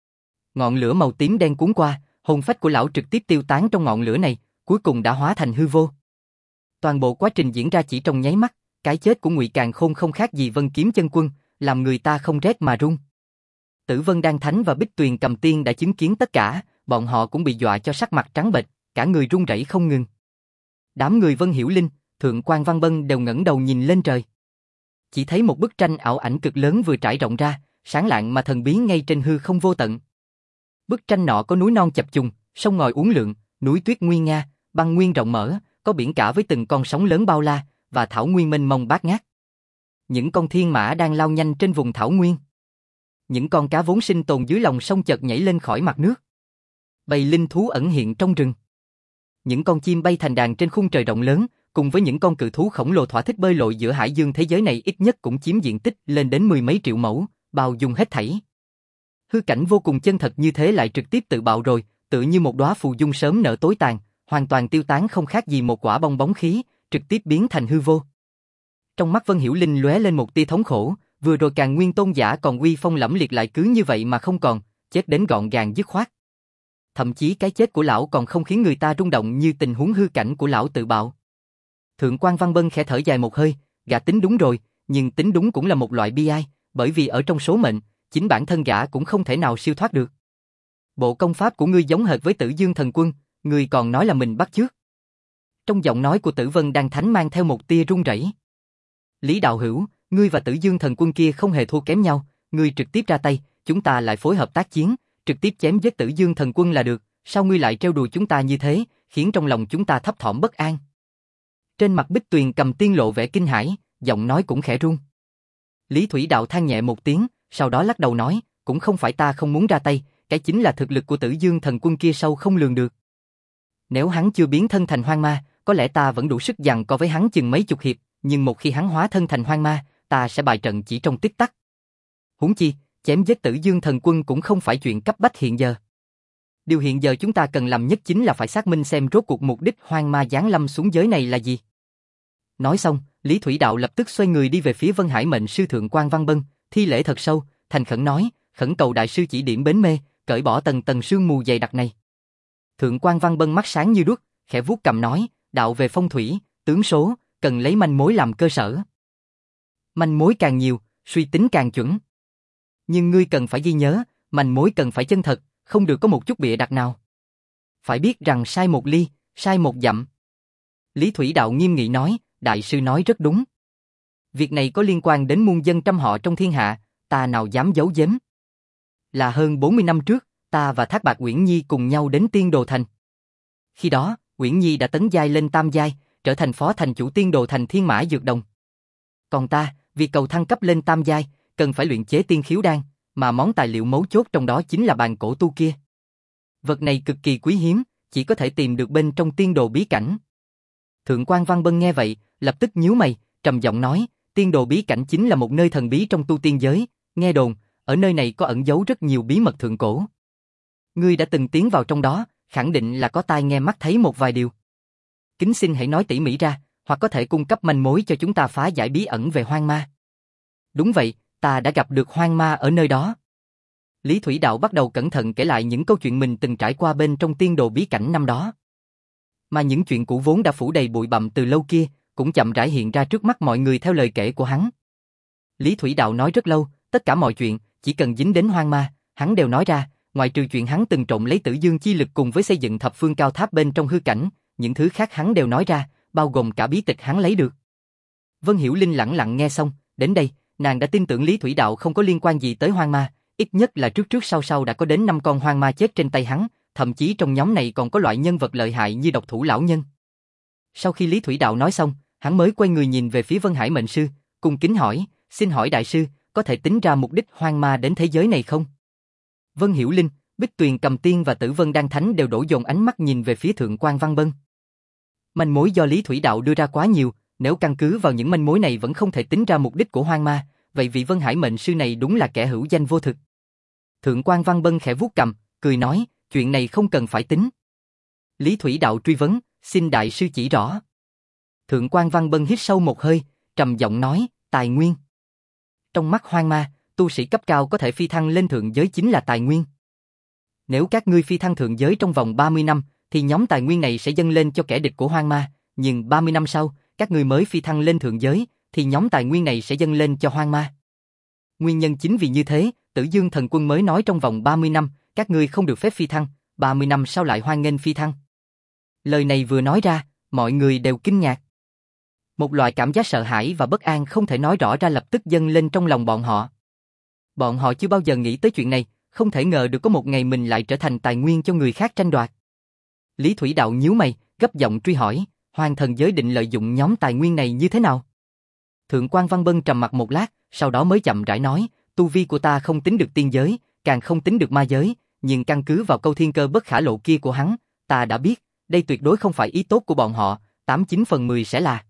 Ngọn lửa màu tím đen cuốn qua, hồn phách của lão trực tiếp tiêu tán trong ngọn lửa này, cuối cùng đã hóa thành hư vô. Toàn bộ quá trình diễn ra chỉ trong nháy mắt, cái chết của Ngụy Càn Khôn không khác gì Vân Kiếm Chân Quân, làm người ta không rét mà run. Tử Vân Đan Thánh và Bích Tuyền Cầm Tiên đã chứng kiến tất cả, bọn họ cũng bị dọa cho sắc mặt trắng bệch, cả người run rẩy không ngừng. Đám người Vân Hiểu Linh, Thượng Quan Văn Bân đều ngẩng đầu nhìn lên trời. Chỉ thấy một bức tranh ảo ảnh cực lớn vừa trải rộng ra, sáng lạng mà thần bí ngay trên hư không vô tận. Bức tranh nọ có núi non chập trùng, sông ngòi uốn lượn, núi tuyết nguy nga, băng nguyên rộng mở, có biển cả với từng con sóng lớn bao la, và thảo nguyên mênh mông bát ngát. Những con thiên mã đang lao nhanh trên vùng thảo nguyên. Những con cá vốn sinh tồn dưới lòng sông chợt nhảy lên khỏi mặt nước. Bầy linh thú ẩn hiện trong rừng. Những con chim bay thành đàn trên khung trời rộng lớn, cùng với những con cự thú khổng lồ thỏa thích bơi lội giữa hải dương thế giới này ít nhất cũng chiếm diện tích lên đến mười mấy triệu mẫu, bao dung hết thảy. Hư cảnh vô cùng chân thật như thế lại trực tiếp tự bạo rồi, tựa như một đóa phù dung sớm nở tối tàn, hoàn toàn tiêu tán không khác gì một quả bong bóng khí, trực tiếp biến thành hư vô. Trong mắt Vân Hiểu Linh lóe lên một tia thống khổ, vừa rồi Càn Nguyên Tôn giả còn uy phong lẫm liệt lại cứ như vậy mà không còn, chết đến gọn gàng dứt khoát. Thậm chí cái chết của lão còn không khiến người ta rung động như tình huống hư cảnh của lão tự bạo. Thượng quan Văn Bân khẽ thở dài một hơi, gã tính đúng rồi, nhưng tính đúng cũng là một loại bi ai, bởi vì ở trong số mệnh, chính bản thân gã cũng không thể nào siêu thoát được. Bộ công pháp của ngươi giống hệt với Tử Dương Thần Quân, ngươi còn nói là mình bắt chước. Trong giọng nói của Tử Vân Đan Thánh mang theo một tia run rẩy. Lý đạo hữu, ngươi và Tử Dương Thần Quân kia không hề thua kém nhau, ngươi trực tiếp ra tay, chúng ta lại phối hợp tác chiến, trực tiếp chém giết Tử Dương Thần Quân là được, sao ngươi lại trêu đùa chúng ta như thế, khiến trong lòng chúng ta thấp thỏm bất an. Trên mặt Bích Tuyền Cầm Tiên lộ vẻ kinh hãi, giọng nói cũng khẽ run. Lý Thủy Đạo than nhẹ một tiếng, sau đó lắc đầu nói, cũng không phải ta không muốn ra tay, cái chính là thực lực của Tử Dương Thần Quân kia sâu không lường được. Nếu hắn chưa biến thân thành hoang ma, có lẽ ta vẫn đủ sức giằng co với hắn chừng mấy chục hiệp, nhưng một khi hắn hóa thân thành hoang ma, ta sẽ bại trận chỉ trong tích tắc. Huống chi, chém giết Tử Dương Thần Quân cũng không phải chuyện cấp bách hiện giờ. Điều hiện giờ chúng ta cần làm nhất chính là phải xác minh xem rốt cuộc mục đích hoang ma giáng lâm xuống giới này là gì. Nói xong, Lý Thủy Đạo lập tức xoay người đi về phía Vân Hải Mệnh Sư Thượng quan Văn Bân, thi lễ thật sâu, thành khẩn nói, khẩn cầu đại sư chỉ điểm bến mê, cởi bỏ tầng tầng sương mù dày đặc này. Thượng quan Văn Bân mắt sáng như đuốc, khẽ vuốt cầm nói, đạo về phong thủy, tướng số, cần lấy manh mối làm cơ sở. Manh mối càng nhiều, suy tính càng chuẩn. Nhưng ngươi cần phải ghi nhớ, manh mối cần phải chân thật, không được có một chút bịa đặt nào. Phải biết rằng sai một ly, sai một dặm. Lý Thủy Đạo nghiêm nghị nói, đại sư nói rất đúng. Việc này có liên quan đến muôn dân trăm họ trong thiên hạ, ta nào dám giấu giếm. Là hơn bốn mươi năm trước, ta và Thác Bạt Uyển Nhi cùng nhau đến Tiên Đồ Thành. Khi đó, Uyển Nhi đã tấn giai lên tam giai, trở thành phó thành chủ Tiên Đồ Thành Thiên Mã Dược Đồng. Còn ta, vì cầu thăng cấp lên tam giai, cần phải luyện chế tiên khiếu đan, mà món tài liệu mấu chốt trong đó chính là bàn cổ tu kia. Vật này cực kỳ quý hiếm, chỉ có thể tìm được bên trong Tiên Đồ bí cảnh. Thượng quan Văn Bân nghe vậy, lập tức nhíu mày, trầm giọng nói, Tiên Đồ bí cảnh chính là một nơi thần bí trong tu tiên giới, nghe đồn, ở nơi này có ẩn giấu rất nhiều bí mật thượng cổ. Ngươi đã từng tiến vào trong đó, khẳng định là có tai nghe mắt thấy một vài điều. Kính xin hãy nói tỉ mỉ ra, hoặc có thể cung cấp manh mối cho chúng ta phá giải bí ẩn về hoang ma. Đúng vậy, ta đã gặp được hoang ma ở nơi đó. Lý Thủy Đạo bắt đầu cẩn thận kể lại những câu chuyện mình từng trải qua bên trong Tiên Đồ bí cảnh năm đó. Mà những chuyện cũ vốn đã phủ đầy bụi bặm từ lâu kia, cũng chậm rãi hiện ra trước mắt mọi người theo lời kể của hắn. Lý Thủy Đạo nói rất lâu, tất cả mọi chuyện, chỉ cần dính đến hoang ma, hắn đều nói ra, ngoài trừ chuyện hắn từng trộm lấy Tử Dương chi lực cùng với xây dựng thập phương cao tháp bên trong hư cảnh, những thứ khác hắn đều nói ra, bao gồm cả bí tịch hắn lấy được. Vân Hiểu Linh lặng lặng nghe xong, đến đây, nàng đã tin tưởng Lý Thủy Đạo không có liên quan gì tới hoang ma, ít nhất là trước trước sau sau đã có đến năm con hoang ma chết trên tay hắn, thậm chí trong nhóm này còn có loại nhân vật lợi hại như độc thủ lão nhân. Sau khi Lý Thủy Đạo nói xong, hắn mới quay người nhìn về phía Vân Hải Mệnh Sư, cung kính hỏi, xin hỏi đại sư, có thể tính ra mục đích hoang ma đến thế giới này không? Vân Hiểu Linh, Bích Tuyền Cầm Tiên và Tử Vân Đan Thánh đều đổ dồn ánh mắt nhìn về phía Thượng quan Văn Bân. Manh mối do Lý Thủy Đạo đưa ra quá nhiều, nếu căn cứ vào những manh mối này vẫn không thể tính ra mục đích của hoang ma, vậy vị Vân Hải Mệnh Sư này đúng là kẻ hữu danh vô thực. Thượng quan Văn Bân khẽ vuốt cằm, cười nói, chuyện này không cần phải tính. Lý Thủy Đạo truy vấn, xin đại sư chỉ rõ. Thượng quan Văn Bân hít sâu một hơi, trầm giọng nói, tài nguyên. Trong mắt hoang ma, tu sĩ cấp cao có thể phi thăng lên thượng giới chính là tài nguyên. Nếu các ngươi phi thăng thượng giới trong vòng ba mươi năm, thì nhóm tài nguyên này sẽ dâng lên cho kẻ địch của hoang ma, nhưng ba mươi năm sau, các ngươi mới phi thăng lên thượng giới, thì nhóm tài nguyên này sẽ dâng lên cho hoang ma. Nguyên nhân chính vì như thế, Tử Dương Thần Quân mới nói trong vòng ba mươi năm, các ngươi không được phép phi thăng, ba mươi năm sau lại hoan nghênh phi thăng. Lời này vừa nói ra, mọi người đều kinh ngạc. Một loại cảm giác sợ hãi và bất an không thể nói rõ ra lập tức dâng lên trong lòng bọn họ. Bọn họ chưa bao giờ nghĩ tới chuyện này, không thể ngờ được có một ngày mình lại trở thành tài nguyên cho người khác tranh đoạt. Lý Thủy Đạo nhíu mày, gấp giọng truy hỏi, Hoàng Thần giới định lợi dụng nhóm tài nguyên này như thế nào? Thượng quan Văn Bân trầm mặt một lát, sau đó mới chậm rãi nói, tu vi của ta không tính được tiên giới, càng không tính được ma giới, nhưng căn cứ vào câu thiên cơ bất khả lộ kia của hắn, ta đã biết, đây tuyệt đối không phải ý tốt của bọn họ, tám chín phần mười sẽ là.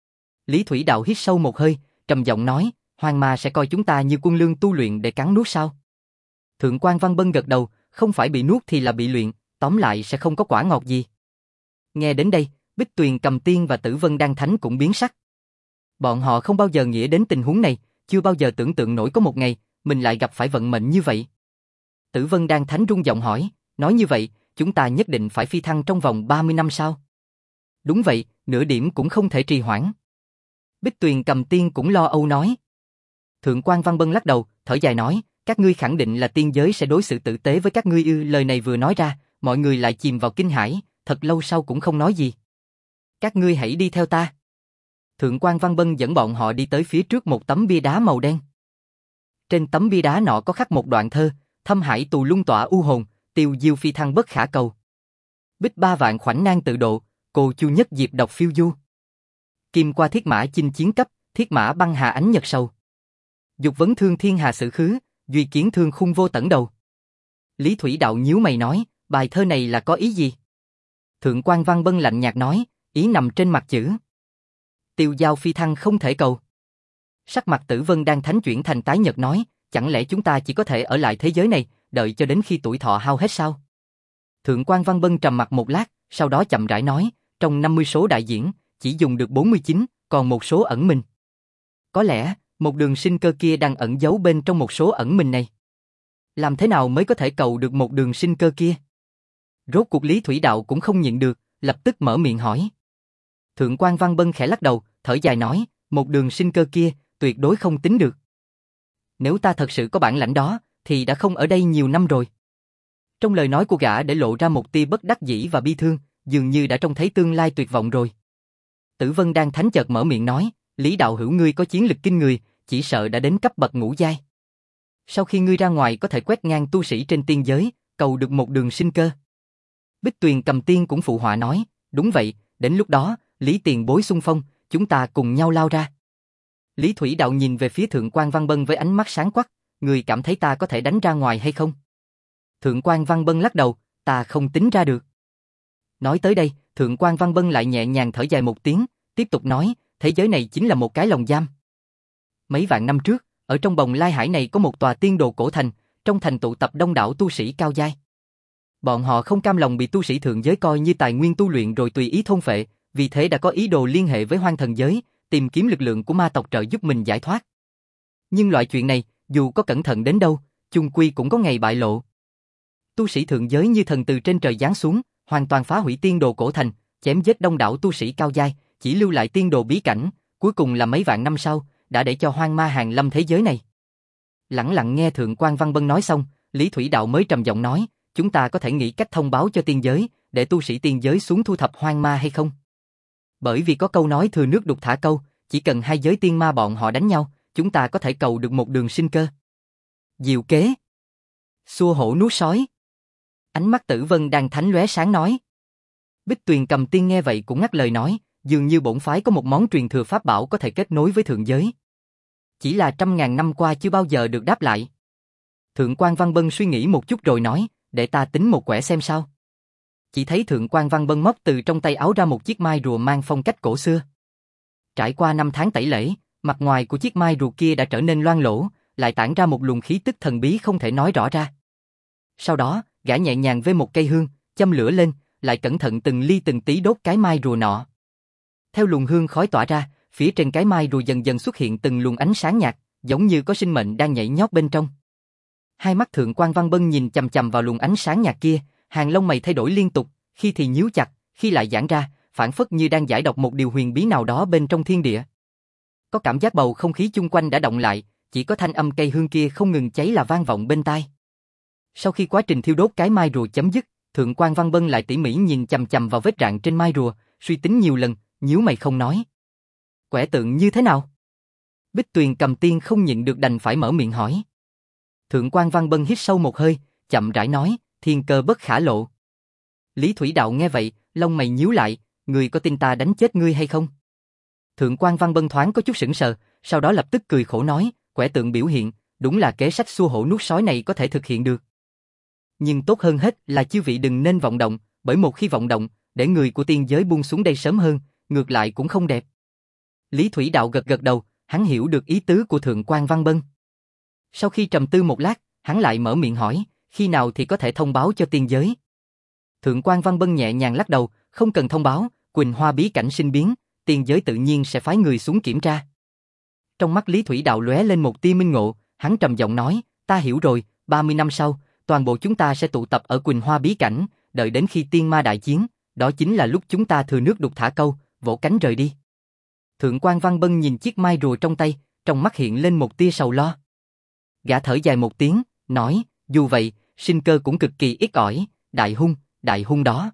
Lý Thủy Đạo hít sâu một hơi, trầm giọng nói, Hoàng ma sẽ coi chúng ta như quân lương tu luyện để cắn nuốt sao? Thượng quan Văn Bân gật đầu, không phải bị nuốt thì là bị luyện, tóm lại sẽ không có quả ngọt gì. Nghe đến đây, Bích Tuyền Cầm Tiên và Tử Vân Đan Thánh cũng biến sắc. Bọn họ không bao giờ nghĩ đến tình huống này, chưa bao giờ tưởng tượng nổi có một ngày, mình lại gặp phải vận mệnh như vậy. Tử Vân Đan Thánh rung giọng hỏi, nói như vậy, chúng ta nhất định phải phi thăng trong vòng ba mươi năm sao? Đúng vậy, nửa điểm cũng không thể trì hoãn. Bích Tuyền Cầm Tiên cũng lo âu nói. Thượng quan Văn Bân lắc đầu, thở dài nói, các ngươi khẳng định là tiên giới sẽ đối xử tử tế với các ngươi ư? Lời này vừa nói ra, mọi người lại chìm vào kinh hãi, thật lâu sau cũng không nói gì. Các ngươi hãy đi theo ta. Thượng quan Văn Bân dẫn bọn họ đi tới phía trước một tấm bia đá màu đen. Trên tấm bia đá nọ có khắc một đoạn thơ, thâm hải tù lung tỏa u hồn, tiêu diêu phi thăng bất khả cầu. Bích ba vạn khoảnh nang tự độ, cô chu nhất diệp độc phiêu du. Kim qua thiết mã chinh chiến cấp, thiết mã băng hà ánh nhật sầu. Dục vấn thương thiên hà sự khứ, duy kiến thương khung vô tận đầu. Lý Thủy Đạo nhíu mày nói, bài thơ này là có ý gì? Thượng quan Văn Bân lạnh nhạt nói, ý nằm trên mặt chữ. Tiêu giao phi thăng không thể cầu. Sắc mặt Tử Vân Đan Thánh chuyển thành tái nhợt nói, chẳng lẽ chúng ta chỉ có thể ở lại thế giới này, đợi cho đến khi tuổi thọ hao hết sao? Thượng quan Văn Bân trầm mặt một lát, sau đó chậm rãi nói, trong năm mươi số đại diễn, chỉ dùng được bốn mươi chín, còn một số ẩn mình. Có lẽ, một đường sinh cơ kia đang ẩn giấu bên trong một số ẩn mình này. Làm thế nào mới có thể cầu được một đường sinh cơ kia? Rốt cuộc Lý Thủy Đạo cũng không nhịn được, lập tức mở miệng hỏi. Thượng quan Văn Bân khẽ lắc đầu, thở dài nói, một đường sinh cơ kia, tuyệt đối không tính được. Nếu ta thật sự có bản lãnh đó, thì đã không ở đây nhiều năm rồi. Trong lời nói của gã để lộ ra một tia bất đắc dĩ và bi thương, dường như đã trông thấy tương lai tuyệt vọng rồi. Tử Vân Đan Thánh chợt mở miệng nói, Lý đạo hữu ngươi có chiến lực kinh người, chỉ sợ đã đến cấp bậc ngũ giai. Sau khi ngươi ra ngoài có thể quét ngang tu sĩ trên tiên giới, cầu được một đường sinh cơ. Bích Tuyền Cầm Tiên cũng phụ họa nói, đúng vậy, đến lúc đó, Lý tiền bối xung phong, chúng ta cùng nhau lao ra. Lý Thủy Đạo nhìn về phía Thượng quan Văn Bân với ánh mắt sáng quắc, người cảm thấy ta có thể đánh ra ngoài hay không? Thượng quan Văn Bân lắc đầu, ta không tính ra được. Nói tới đây, Thượng quan Văn Bân lại nhẹ nhàng thở dài một tiếng, tiếp tục nói, thế giới này chính là một cái lồng giam. Mấy vạn năm trước, ở trong bồng lai hải này có một tòa tiên đồ cổ thành, trong thành tụ tập đông đảo tu sĩ cao giai. Bọn họ không cam lòng bị tu sĩ thượng giới coi như tài nguyên tu luyện rồi tùy ý thôn phệ, vì thế đã có ý đồ liên hệ với Hoang Thần giới, tìm kiếm lực lượng của ma tộc trợ giúp mình giải thoát. Nhưng loại chuyện này, dù có cẩn thận đến đâu, chung quy cũng có ngày bại lộ. Tu sĩ thượng giới như thần từ trên trời giáng xuống, hoàn toàn phá hủy tiên đồ cổ thành, chém giết đông đảo tu sĩ cao giai, chỉ lưu lại tiên đồ bí cảnh, cuối cùng là mấy vạn năm sau, đã để cho hoang ma hàng lâm thế giới này. Lẳng lặng nghe Thượng quan Văn Bân nói xong, Lý Thủy Đạo mới trầm giọng nói, chúng ta có thể nghĩ cách thông báo cho tiên giới, để tu sĩ tiên giới xuống thu thập hoang ma hay không? Bởi vì có câu nói thừa nước đục thả câu, chỉ cần hai giới tiên ma bọn họ đánh nhau, chúng ta có thể cầu được một đường sinh cơ. Diệu kế. Xua hổ nuốt sói. Ánh mắt Tử Vân Đan Thánh lóe sáng nói. Bích Tuyền Cầm Tiên nghe vậy cũng ngắt lời nói, dường như bổn phái có một món truyền thừa pháp bảo có thể kết nối với thượng giới. Chỉ là trăm ngàn năm qua chưa bao giờ được đáp lại. Thượng quan Văn Bân suy nghĩ một chút rồi nói, để ta tính một quẻ xem sao. Chỉ thấy Thượng quan Văn Bân móc từ trong tay áo ra một chiếc mai rùa mang phong cách cổ xưa. Trải qua năm tháng tẩy lễ, mặt ngoài của chiếc mai rùa kia đã trở nên loang lổ, lại tản ra một luồng khí tức thần bí không thể nói rõ ra. Sau đó, gã nhẹ nhàng với một cây hương, châm lửa lên, lại cẩn thận từng ly từng tí đốt cái mai rùa nọ. Theo luồng hương khói tỏa ra, phía trên cái mai rùa dần dần xuất hiện từng luồng ánh sáng nhạt, giống như có sinh mệnh đang nhảy nhót bên trong. Hai mắt Thượng quan Văn Bân nhìn chằm chằm vào luồng ánh sáng nhạt kia, hàng lông mày thay đổi liên tục, khi thì nhíu chặt, khi lại giãn ra, phảng phất như đang giải đọc một điều huyền bí nào đó bên trong thiên địa. Có cảm giác bầu không khí chung quanh đã động lại, chỉ có thanh âm cây hương kia không ngừng cháy là vang vọng bên tai. Sau khi quá trình thiêu đốt cái mai rùa chấm dứt, Thượng quan Văn Bân lại tỉ mỉ nhìn chằm chằm vào vết rạn trên mai rùa, suy tính nhiều lần, nhíu mày không nói. Quẻ tượng như thế nào? Bích Tuyền Cầm Tiên không nhịn được đành phải mở miệng hỏi. Thượng quan Văn Bân hít sâu một hơi, chậm rãi nói, thiên cơ bất khả lộ. Lý Thủy Đạo nghe vậy, lông mày nhíu lại, ngươi có tin ta đánh chết ngươi hay không? Thượng quan Văn Bân thoáng có chút sững sờ, sau đó lập tức cười khổ nói, quẻ tượng biểu hiện, đúng là kế sách xua hổ nuốt sói này có thể thực hiện được. Nhưng tốt hơn hết là chư vị đừng nên vọng động, bởi một khi vọng động, để người của tiên giới buông xuống đây sớm hơn, ngược lại cũng không đẹp. Lý Thủy Đạo gật gật đầu, hắn hiểu được ý tứ của Thượng quan Văn Bân. Sau khi trầm tư một lát, hắn lại mở miệng hỏi, khi nào thì có thể thông báo cho tiên giới? Thượng quan Văn Bân nhẹ nhàng lắc đầu, không cần thông báo, Quỳnh Hoa bí cảnh sinh biến, tiên giới tự nhiên sẽ phái người xuống kiểm tra. Trong mắt Lý Thủy Đạo lóe lên một tia minh ngộ, hắn trầm giọng nói, ta hiểu rồi, ba mươi năm sau, toàn bộ chúng ta sẽ tụ tập ở Quỳnh Hoa bí cảnh, đợi đến khi tiên ma đại chiến, đó chính là lúc chúng ta thừa nước đục thả câu, vỗ cánh rời đi. Thượng quan Văn Bân nhìn chiếc mai rùa trong tay, trong mắt hiện lên một tia sầu lo. Gã thở dài một tiếng, nói, dù vậy, sinh cơ cũng cực kỳ ít ỏi, đại hung, đại hung đó.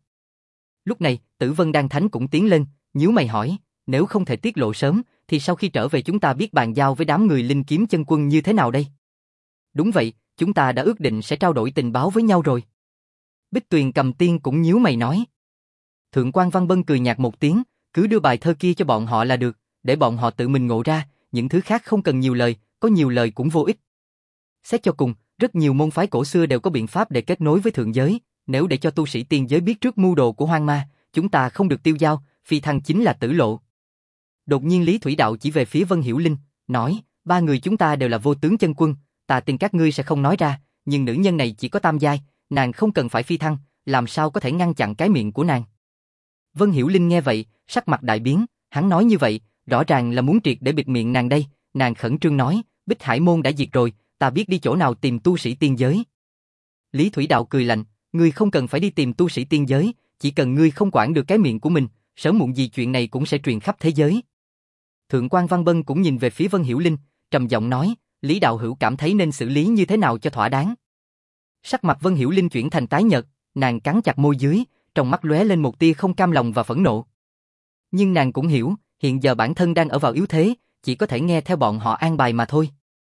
Lúc này, Tử Vân Đan Thánh cũng tiến lên, nhíu mày hỏi, nếu không thể tiết lộ sớm, thì sau khi trở về chúng ta biết bàn giao với đám người Linh Kiếm Chân Quân như thế nào đây? Đúng vậy, chúng ta đã ước định sẽ trao đổi tình báo với nhau rồi. Bích Tuyền Cầm Tiên cũng nhíu mày nói. Thượng quan Văn Bân cười nhạt một tiếng, cứ đưa bài thơ kia cho bọn họ là được, để bọn họ tự mình ngộ ra, những thứ khác không cần nhiều lời, có nhiều lời cũng vô ích. Xét cho cùng, rất nhiều môn phái cổ xưa đều có biện pháp để kết nối với thượng giới, nếu để cho tu sĩ tiên giới biết trước mưu đồ của Hoang Ma, chúng ta không được tiêu dao, phi thăng chính là tử lộ. Đột nhiên Lý Thủy Đạo chỉ về phía Vân Hiểu Linh, nói, ba người chúng ta đều là vô tướng chân quân, ta tin các ngươi sẽ không nói ra, nhưng nữ nhân này chỉ có tam giai, nàng không cần phải phi thăng, làm sao có thể ngăn chặn cái miệng của nàng. Vân Hiểu Linh nghe vậy, sắc mặt đại biến, hắn nói như vậy, rõ ràng là muốn triệt để bịt miệng nàng đây, nàng khẩn trương nói, Bích Hải Môn đã diệt rồi, ta biết đi chỗ nào tìm tu sĩ tiên giới. Lý Thủy Đạo cười lạnh, ngươi không cần phải đi tìm tu sĩ tiên giới, chỉ cần ngươi không quản được cái miệng của mình, sớm muộn gì chuyện này cũng sẽ truyền khắp thế giới. Thượng quan Văn Bân cũng nhìn về phía Vân Hiểu Linh, trầm giọng nói, Lý đạo hữu cảm thấy nên xử lý như thế nào cho thỏa đáng. Sắc mặt Vân Hiểu Linh chuyển thành tái nhợt, nàng cắn chặt môi dưới, trong mắt lóe lên một tia không cam lòng và phẫn nộ. Nhưng nàng cũng hiểu, hiện giờ bản thân đang ở vào yếu thế, chỉ có thể nghe theo bọn họ an bài mà thôi.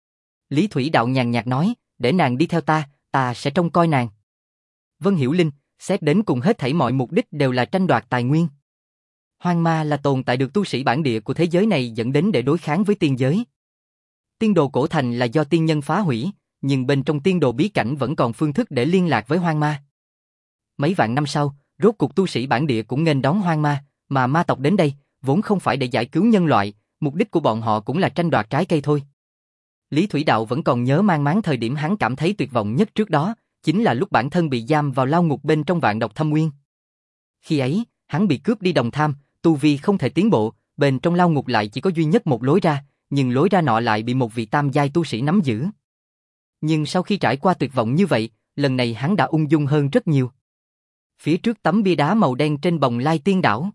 Lý Thủy Đạo nhàn nhạt nói, để nàng đi theo ta, ta sẽ trông coi nàng. Vân Hiểu Linh, xét đến cùng hết thảy mọi mục đích đều là tranh đoạt tài nguyên. Hoang Ma là tồn tại được tu sĩ bản địa của thế giới này dẫn đến để đối kháng với tiên giới. Tiên đồ cổ thành là do tiên nhân phá hủy, nhưng bên trong tiên đồ bí cảnh vẫn còn phương thức để liên lạc với Hoang Ma. Mấy vạn năm sau, rốt cuộc tu sĩ bản địa cũng nghênh đón Hoang Ma, mà ma tộc đến đây, vốn không phải để giải cứu nhân loại, mục đích của bọn họ cũng là tranh đoạt trái cây thôi. Lý Thủy Đạo vẫn còn nhớ mang máng thời điểm hắn cảm thấy tuyệt vọng nhất trước đó, chính là lúc bản thân bị giam vào lao ngục bên trong vạn độc thâm nguyên. Khi ấy, hắn bị cướp đi đồng tham, tu vi không thể tiến bộ, bên trong lao ngục lại chỉ có duy nhất một lối ra, nhưng lối ra nọ lại bị một vị tam giai tu sĩ nắm giữ. Nhưng sau khi trải qua tuyệt vọng như vậy, lần này hắn đã ung dung hơn rất nhiều. Phía trước tấm bia đá màu đen trên bồng lai tiên đảo.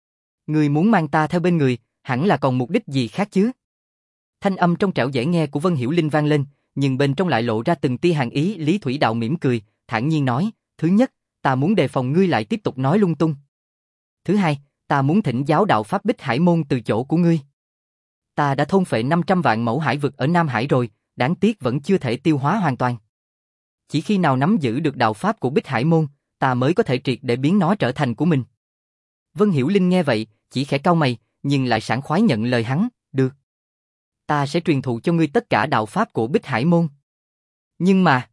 Người muốn mang ta theo bên người, hẳn là còn mục đích gì khác chứ? Thanh âm trong trẻo dễ nghe của Vân Hiểu Linh vang lên, nhưng bên trong lại lộ ra từng tia hàn ý. Lý Thủy Đạo mỉm cười, thản nhiên nói, thứ nhất, ta muốn đề phòng ngươi lại tiếp tục nói lung tung. Thứ hai, ta muốn thỉnh giáo đạo pháp Bích Hải Môn từ chỗ của ngươi. Ta đã thôn phệ năm trăm vạn mẫu hải vực ở Nam Hải rồi, đáng tiếc vẫn chưa thể tiêu hóa hoàn toàn. Chỉ khi nào nắm giữ được đạo pháp của Bích Hải Môn, ta mới có thể triệt để biến nó trở thành của mình. Vân Hiểu Linh nghe vậy, chỉ khẽ cau mày, nhưng lại sảng khoái nhận lời hắn, được. Ta sẽ truyền thụ cho ngươi tất cả đạo pháp của Bích Hải Môn. Nhưng mà...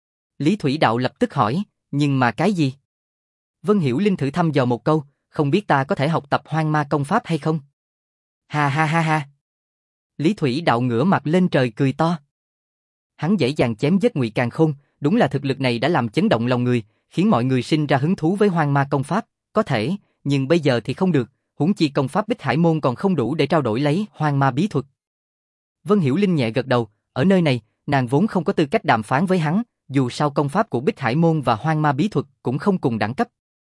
Lý Thủy Đạo lập tức hỏi, nhưng mà cái gì? Vân Hiểu Linh thử thăm dò một câu, không biết ta có thể học tập Hoang Ma công pháp hay không? Ha ha ha ha. Lý Thủy Đạo ngửa mặt lên trời cười to. Hắn dễ dàng chém giết Ngụy Càn Khôn, đúng là thực lực này đã làm chấn động lòng người, khiến mọi người sinh ra hứng thú với Hoang Ma công pháp, có thể, nhưng bây giờ thì không được, huống chi công pháp Bích Hải Môn còn không đủ để trao đổi lấy Hoang Ma bí thuật. Vân Hiểu Linh nhẹ gật đầu, ở nơi này, nàng vốn không có tư cách đàm phán với hắn, dù sao công pháp của Bích Hải Môn và Hoang Ma bí thuật cũng không cùng đẳng cấp.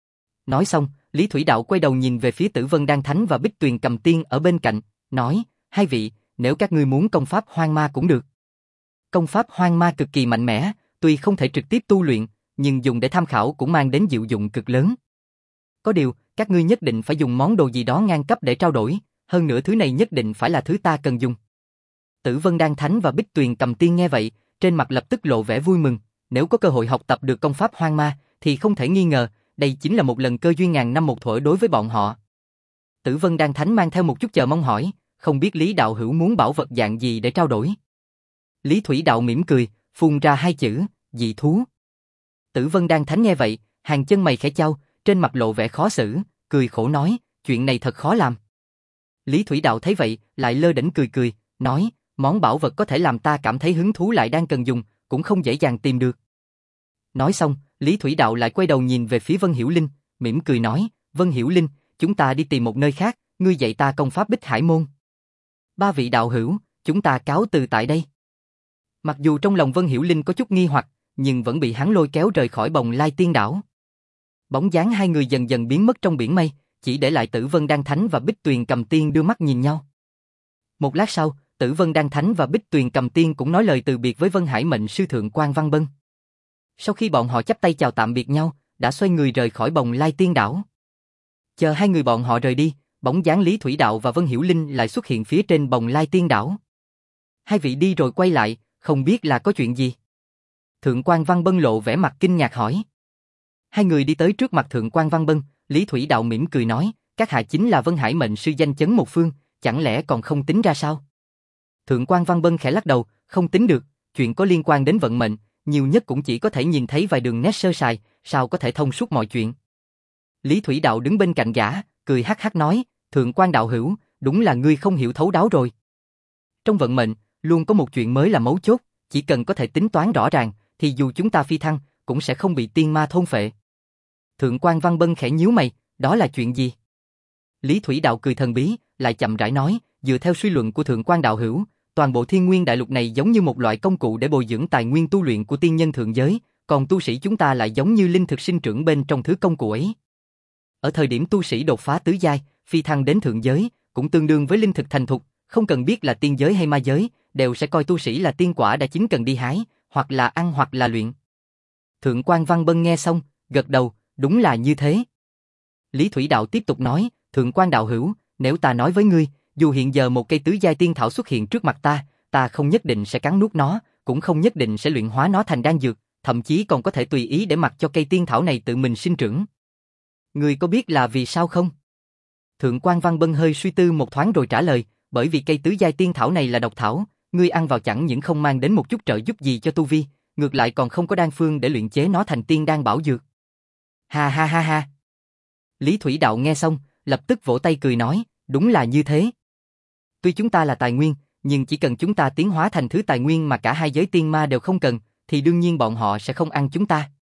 Nói xong, Lý Thủy Đạo quay đầu nhìn về phía Tử Vân Đan Thánh và Bích Tuyền Cầm Tiên ở bên cạnh, nói, hai vị, nếu các ngươi muốn công pháp Hoang Ma cũng được. Công pháp Hoang Ma cực kỳ mạnh mẽ, tuy không thể trực tiếp tu luyện, nhưng dùng để tham khảo cũng mang đến diệu dụng cực lớn. Có điều, các ngươi nhất định phải dùng món đồ gì đó ngang cấp để trao đổi, hơn nữa thứ này nhất định phải là thứ ta cần dùng. Tử Vân Đan Thánh và Bích Tuyền Cầm Tiên nghe vậy, trên mặt lập tức lộ vẻ vui mừng, nếu có cơ hội học tập được công pháp Hoang Ma, thì không thể nghi ngờ, đây chính là một lần cơ duyên ngàn năm một thuở đối với bọn họ. Tử Vân Đan Thánh mang theo một chút chờ mong hỏi, không biết Lý đạo hữu muốn bảo vật dạng gì để trao đổi. Lý Thủy Đạo mỉm cười, phun ra hai chữ, dị thú. Tử Vân Đan Thánh nghe vậy, hàng chân mày khẽ chau, trên mặt lộ vẻ khó xử, cười khổ nói, chuyện này thật khó làm. Lý Thủy Đạo thấy vậy, lại lơ đễnh cười cười, nói, món bảo vật có thể làm ta cảm thấy hứng thú lại đang cần dùng, cũng không dễ dàng tìm được. Nói xong, Lý Thủy Đạo lại quay đầu nhìn về phía Vân Hiểu Linh, mỉm cười nói, Vân Hiểu Linh, chúng ta đi tìm một nơi khác, ngươi dạy ta công pháp Bích Hải Môn. Ba vị đạo hữu, chúng ta cáo từ tại đây. Mặc dù trong lòng Vân Hiểu Linh có chút nghi hoặc, nhưng vẫn bị hắn lôi kéo rời khỏi Bồng Lai Tiên Đảo. Bóng dáng hai người dần dần biến mất trong biển mây, chỉ để lại Tử Vân Đan Thánh và Bích Tuyền Cầm Tiên đưa mắt nhìn nhau. Một lát sau, Tử Vân Đan Thánh và Bích Tuyền Cầm Tiên cũng nói lời từ biệt với Vân Hải Mệnh sư thượng quan Văn Bân. Sau khi bọn họ chắp tay chào tạm biệt nhau, đã xoay người rời khỏi Bồng Lai Tiên Đảo. Chờ hai người bọn họ rời đi, bóng dáng Lý Thủy Đạo và Vân Hiểu Linh lại xuất hiện phía trên Bồng Lai Tiên Đảo. Hai vị đi rồi quay lại, không biết là có chuyện gì. Thượng quan Văn Bân lộ vẻ mặt kinh ngạc hỏi. Hai người đi tới trước mặt Thượng quan Văn Bân, Lý Thủy Đạo mỉm cười nói, các hạ chính là Vân Hải Mệnh sư danh chấn một phương, chẳng lẽ còn không tính ra sao? Thượng quan Văn Bân khẽ lắc đầu, không tính được, chuyện có liên quan đến vận mệnh, nhiều nhất cũng chỉ có thể nhìn thấy vài đường nét sơ sài, sao có thể thông suốt mọi chuyện. Lý Thủy Đạo đứng bên cạnh gã, cười hắc hắc nói, Thượng quan đạo hữu, đúng là ngươi không hiểu thấu đáo rồi. Trong vận mệnh, luôn có một chuyện mới là mấu chốt, chỉ cần có thể tính toán rõ ràng, thì dù chúng ta phi thăng, cũng sẽ không bị tiên ma thôn phệ. Thượng quan Văn Bân khẽ nhíu mày, đó là chuyện gì? Lý Thủy Đạo cười thần bí, lại chậm rãi nói, dựa theo suy luận của Thượng quan đạo hữu, toàn bộ Thiên Nguyên Đại Lục này giống như một loại công cụ để bồi dưỡng tài nguyên tu luyện của tiên nhân thượng giới, còn tu sĩ chúng ta lại giống như linh thực sinh trưởng bên trong thứ công cụ ấy. Ở thời điểm tu sĩ đột phá tứ giai, phi thăng đến thượng giới, cũng tương đương với linh thực thành thục, không cần biết là tiên giới hay ma giới, đều sẽ coi tu sĩ là tiên quả đã chín cần đi hái, hoặc là ăn hoặc là luyện. Thượng quan Văn Bân nghe xong, gật đầu, đúng là như thế. Lý Thủy Đạo tiếp tục nói, Thượng quan đạo hữu, nếu ta nói với ngươi, dù hiện giờ một cây tứ giai tiên thảo xuất hiện trước mặt ta, ta không nhất định sẽ cắn nuốt nó, cũng không nhất định sẽ luyện hóa nó thành đan dược, thậm chí còn có thể tùy ý để mặc cho cây tiên thảo này tự mình sinh trưởng. Ngươi có biết là vì sao không? Thượng quan Văn Bân hơi suy tư một thoáng rồi trả lời, bởi vì cây tứ giai tiên thảo này là độc thảo, ngươi ăn vào chẳng những không mang đến một chút trợ giúp gì cho tu vi, ngược lại còn không có đan phương để luyện chế nó thành tiên đan bảo dược. Ha ha ha ha. Lý Thủy Đạo nghe xong, lập tức vỗ tay cười nói, đúng là như thế. Tuy chúng ta là tài nguyên, nhưng chỉ cần chúng ta tiến hóa thành thứ tài nguyên mà cả hai giới tiên ma đều không cần, thì đương nhiên bọn họ sẽ không ăn chúng ta.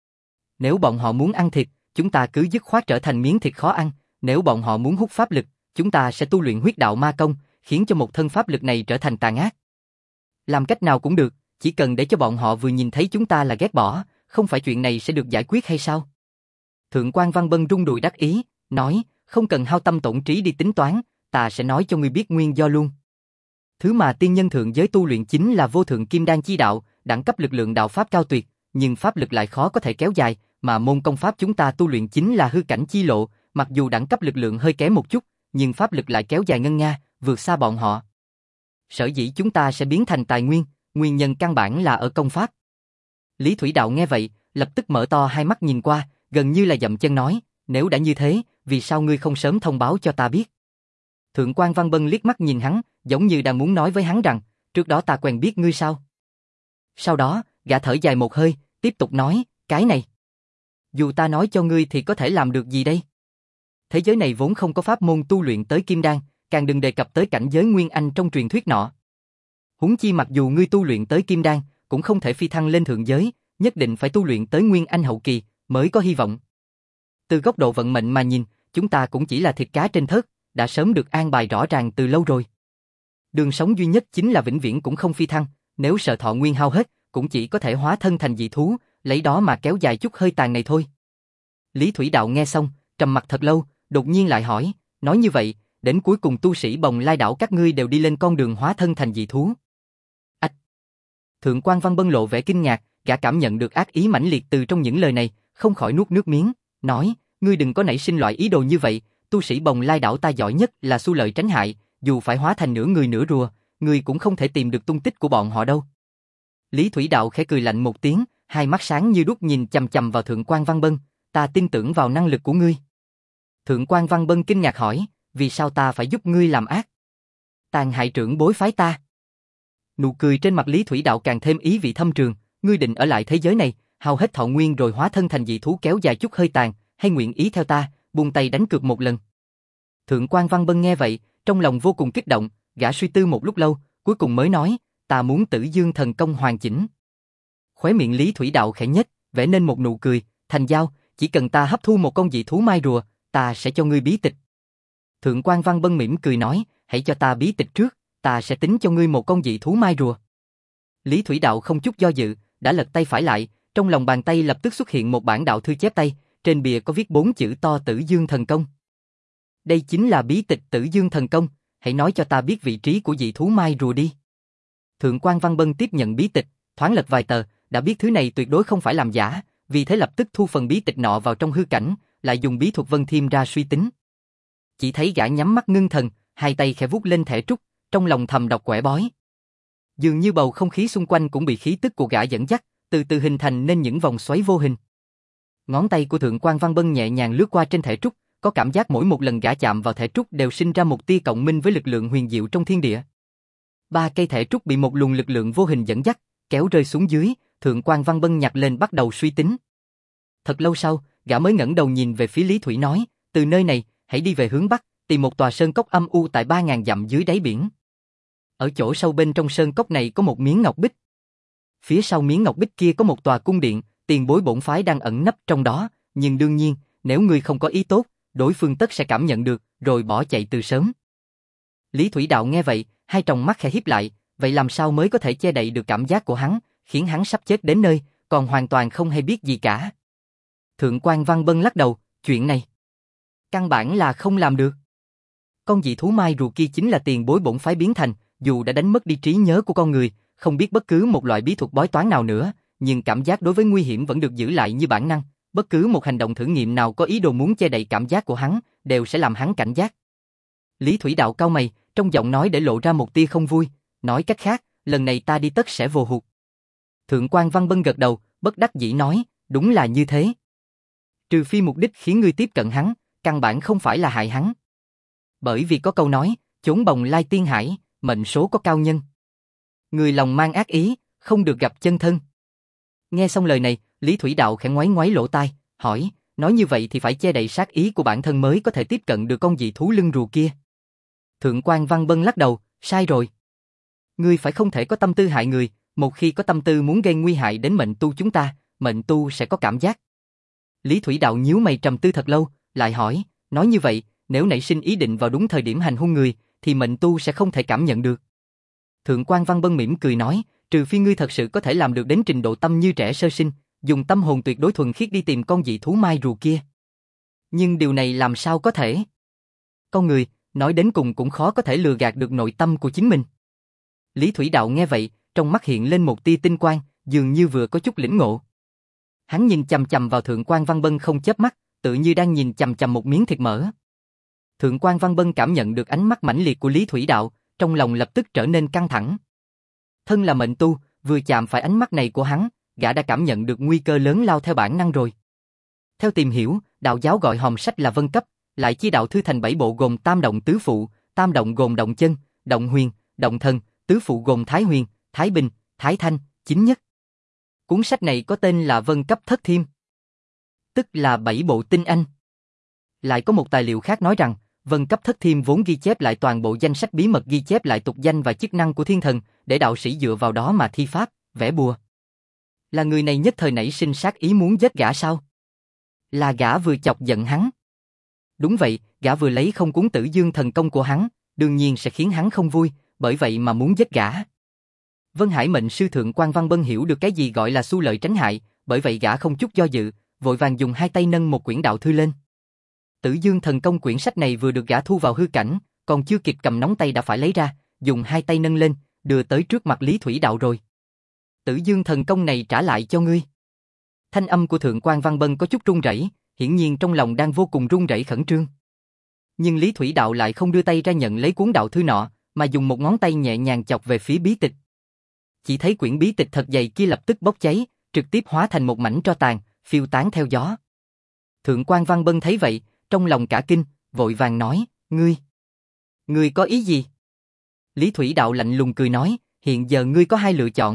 Nếu bọn họ muốn ăn thịt, chúng ta cứ dứt khoát trở thành miếng thịt khó ăn, nếu bọn họ muốn hút pháp lực, chúng ta sẽ tu luyện huyết đạo ma công, khiến cho một thân pháp lực này trở thành tàn ác. Làm cách nào cũng được, chỉ cần để cho bọn họ vừa nhìn thấy chúng ta là ghét bỏ, không phải chuyện này sẽ được giải quyết hay sao? Thượng quan Văn Bân rung đùi đắc ý, nói, không cần hao tâm tổn trí đi tính toán, ta sẽ nói cho ngươi biết nguyên do luôn. Thứ mà tiên nhân thượng giới tu luyện chính là vô thượng kim đan chi đạo, đẳng cấp lực lượng đạo pháp cao tuyệt, nhưng pháp lực lại khó có thể kéo dài, mà môn công pháp chúng ta tu luyện chính là hư cảnh chi lộ, mặc dù đẳng cấp lực lượng hơi kém một chút, nhưng pháp lực lại kéo dài ngân nga, vượt xa bọn họ. Sở dĩ chúng ta sẽ biến thành tài nguyên, nguyên nhân căn bản là ở công pháp. Lý Thủy Đạo nghe vậy, lập tức mở to hai mắt nhìn qua, gần như là dậm chân nói, nếu đã như thế, vì sao ngươi không sớm thông báo cho ta biết? Thượng quan Văn Bân liếc mắt nhìn hắn, giống như đang muốn nói với hắn rằng, trước đó ta quen biết ngươi sao? Sau đó, gã thở dài một hơi, tiếp tục nói, cái này. Dù ta nói cho ngươi thì có thể làm được gì đây? Thế giới này vốn không có pháp môn tu luyện tới kim đan, càng đừng đề cập tới cảnh giới Nguyên Anh trong truyền thuyết nọ. Huống chi mặc dù ngươi tu luyện tới kim đan, cũng không thể phi thăng lên thượng giới, nhất định phải tu luyện tới Nguyên Anh hậu kỳ, mới có hy vọng. Từ góc độ vận mệnh mà nhìn, chúng ta cũng chỉ là thịt cá trên thớt, đã sớm được an bài rõ ràng từ lâu rồi. Đường sống duy nhất chính là vĩnh viễn cũng không phi thăng, nếu sợ thọ nguyên hao hết, cũng chỉ có thể hóa thân thành dị thú, lấy đó mà kéo dài chút hơi tàn này thôi. Lý Thủy Đạo nghe xong, trầm mặt thật lâu, đột nhiên lại hỏi, nói như vậy, đến cuối cùng tu sĩ Bồng Lai đảo các ngươi đều đi lên con đường hóa thân thành dị thú. Ách! Thượng quan Văn Bân lộ vẻ kinh ngạc, gã cảm nhận được ác ý mãnh liệt từ trong những lời này, không khỏi nuốt nước miếng, nói, ngươi đừng có nảy sinh loại ý đồ như vậy, tu sĩ Bồng Lai đảo ta giỏi nhất là xu lợi tránh hại, dù phải hóa thành nửa người nửa rùa, ngươi cũng không thể tìm được tung tích của bọn họ đâu. Lý Thủy Đạo khẽ cười lạnh một tiếng, hai mắt sáng như đuốc nhìn chằm chằm vào Thượng quan Văn Bân, ta tin tưởng vào năng lực của ngươi. Thượng quan Văn Bân kinh ngạc hỏi, vì sao ta phải giúp ngươi làm ác? Tàn hại trưởng bối phái ta. Nụ cười trên mặt Lý Thủy Đạo càng thêm ý vị thâm trường, ngươi định ở lại thế giới này, hao hết thọ nguyên rồi hóa thân thành dị thú kéo dài chút hơi tàn, hay nguyện ý theo ta, buông tay đánh cược một lần. Thượng quan Văn Bân nghe vậy, trong lòng vô cùng kích động, gã suy tư một lúc lâu, cuối cùng mới nói, ta muốn Tử Dương thần công hoàn chỉnh. Khóe miệng Lý Thủy Đạo khẽ nhếch, vẽ nên một nụ cười, thành giao, chỉ cần ta hấp thu một con dị thú mai rùa, ta sẽ cho ngươi bí tịch. Thượng quan Văn Bân mỉm cười nói, hãy cho ta bí tịch trước, ta sẽ tính cho ngươi một con dị thú mai rùa. Lý Thủy Đạo không chút do dự, đã lật tay phải lại, trong lòng bàn tay lập tức xuất hiện một bản đạo thư chép tay, trên bìa có viết bốn chữ to Tử Dương thần công. Đây chính là bí tịch Tử Dương thần công, hãy nói cho ta biết vị trí của dị thú mai rùa đi. Thượng quan Văn Bân tiếp nhận bí tịch, thoáng lật vài tờ, đã biết thứ này tuyệt đối không phải làm giả, vì thế lập tức thu phần bí tịch nọ vào trong hư cảnh, lại dùng bí thuật Vân Thiêm ra suy tính. Chỉ thấy gã nhắm mắt ngưng thần, hai tay khẽ vuốt lên thẻ trúc, trong lòng thầm đọc quẻ bói. Dường như bầu không khí xung quanh cũng bị khí tức của gã dẫn dắt, từ từ hình thành nên những vòng xoáy vô hình. Ngón tay của Thượng quan Văn Bân nhẹ nhàng lướt qua trên thẻ trúc, có cảm giác mỗi một lần gã chạm vào thẻ trúc đều sinh ra một tia cộng minh với lực lượng huyền diệu trong thiên địa. Ba cây thẻ trúc bị một luồng lực lượng vô hình dẫn dắt, kéo rơi xuống dưới, Thượng quan Văn Bân nhặt lên bắt đầu suy tính. Thật lâu sau, gã mới ngẩng đầu nhìn về phía Lý Thủy nói, từ nơi này, hãy đi về hướng bắc, tìm một tòa sơn cốc âm u tại ba ngàn dặm dưới đáy biển. Ở chỗ sâu bên trong sơn cốc này có một miếng ngọc bích. Phía sau miếng ngọc bích kia có một tòa cung điện, tiền bối bổn phái đang ẩn nấp trong đó, nhưng đương nhiên, nếu ngươi không có ý tốt, đối phương tất sẽ cảm nhận được, rồi bỏ chạy từ sớm. Lý Thủy Đạo nghe vậy, hai tròng mắt khẽ híp lại, vậy làm sao mới có thể che đậy được cảm giác của hắn, khiến hắn sắp chết đến nơi, còn hoàn toàn không hay biết gì cả. Thượng quan Văn Bân lắc đầu, chuyện này căn bản là không làm được. Con dị thú mai rùa kia chính là tiền bối bổn phái biến thành, dù đã đánh mất đi trí nhớ của con người, không biết bất cứ một loại bí thuật bói toán nào nữa, nhưng cảm giác đối với nguy hiểm vẫn được giữ lại như bản năng, bất cứ một hành động thử nghiệm nào có ý đồ muốn che đậy cảm giác của hắn, đều sẽ làm hắn cảnh giác. Lý Thủy Đạo cau mày, trong giọng nói để lộ ra một tia không vui, nói cách khác, lần này ta đi tất sẽ vô hụt. Thượng quan Văn Bân gật đầu, bất đắc dĩ nói, đúng là như thế. Trừ phi mục đích khiến ngươi tiếp cận hắn, căn bản không phải là hại hắn. Bởi vì có câu nói, chốn bồng lai tiên hải, mệnh số có cao nhân. Người lòng mang ác ý, không được gặp chân thân. Nghe xong lời này, Lý Thủy Đạo khẽ ngoáy ngoáy lỗ tai, hỏi, nói như vậy thì phải che đậy sát ý của bản thân mới có thể tiếp cận được con dị thú lưng rùa kia. Thượng quan Văn Bân lắc đầu, sai rồi. Ngươi phải không thể có tâm tư hại người, một khi có tâm tư muốn gây nguy hại đến mệnh tu chúng ta, mệnh tu sẽ có cảm giác. Lý Thủy Đạo nhíu mày trầm tư thật lâu, lại hỏi, nói như vậy, nếu nảy sinh ý định vào đúng thời điểm hành hung người, thì mệnh tu sẽ không thể cảm nhận được. Thượng quan Văn Bân mỉm cười nói, trừ phi ngươi thật sự có thể làm được đến trình độ tâm như trẻ sơ sinh, dùng tâm hồn tuyệt đối thuần khiết đi tìm con dị thú mai rùa kia. Nhưng điều này làm sao có thể? Con người, nói đến cùng cũng khó có thể lừa gạt được nội tâm của chính mình. Lý Thủy Đạo nghe vậy, trong mắt hiện lên một tia tinh quang, dường như vừa có chút lĩnh ngộ. Hắn nhìn chằm chằm vào Thượng quan Văn Bân không chớp mắt, tự như đang nhìn chằm chằm một miếng thịt mỡ. Thượng quan Văn Bân cảm nhận được ánh mắt mãnh liệt của Lý Thủy Đạo, trong lòng lập tức trở nên căng thẳng. Thân là mệnh tu, vừa chạm phải ánh mắt này của hắn, gã đã cảm nhận được nguy cơ lớn lao theo bản năng rồi. Theo tìm hiểu, đạo giáo gọi hòm sách là vân cấp, lại chia đạo thư thành bảy bộ gồm tam động tứ phụ, tam động gồm động chân, động huyền, động thần, tứ phụ gồm thái huyền, thái bình, thái thanh, chính nhất. Cuốn sách này có tên là vân cấp thất thiêm, tức là bảy bộ tinh anh. Lại có một tài liệu khác nói rằng, vân cấp thất thiêm vốn ghi chép lại toàn bộ danh sách bí mật ghi chép lại tục danh và chức năng của thiên thần, để đạo sĩ dựa vào đó mà thi pháp, vẽ bùa. Là người này nhất thời nảy sinh sát ý muốn giết gã sao? Là gã vừa chọc giận hắn. Đúng vậy, gã vừa lấy không cuốn Tử Dương thần công của hắn, đương nhiên sẽ khiến hắn không vui, bởi vậy mà muốn giết gã. Vân Hải mệnh sư thượng quan Văn Bân hiểu được cái gì gọi là xu lợi tránh hại, bởi vậy gã không chút do dự, vội vàng dùng hai tay nâng một quyển đạo thư lên. Tử Dương thần công quyển sách này vừa được gã thu vào hư cảnh, còn chưa kịp cầm nóng tay đã phải lấy ra, dùng hai tay nâng lên, đưa tới trước mặt Lý Thủy Đạo rồi. Tử Dương thần công này trả lại cho ngươi. Thanh âm của thượng quan Văn Bân có chút run rẩy, hiển nhiên trong lòng đang vô cùng run rẩy khẩn trương. Nhưng Lý Thủy Đạo lại không đưa tay ra nhận lấy cuốn đạo thư nọ, mà dùng một ngón tay nhẹ nhàng chọc về phía bí tịch. Chỉ thấy quyển bí tịch thật dày kia lập tức bốc cháy, trực tiếp hóa thành một mảnh tro tàn, phiêu tán theo gió. Thượng quan Văn Bân thấy vậy, trong lòng cả kinh, vội vàng nói, ngươi, ngươi có ý gì? Lý Thủy Đạo lạnh lùng cười nói, hiện giờ ngươi có hai lựa chọn.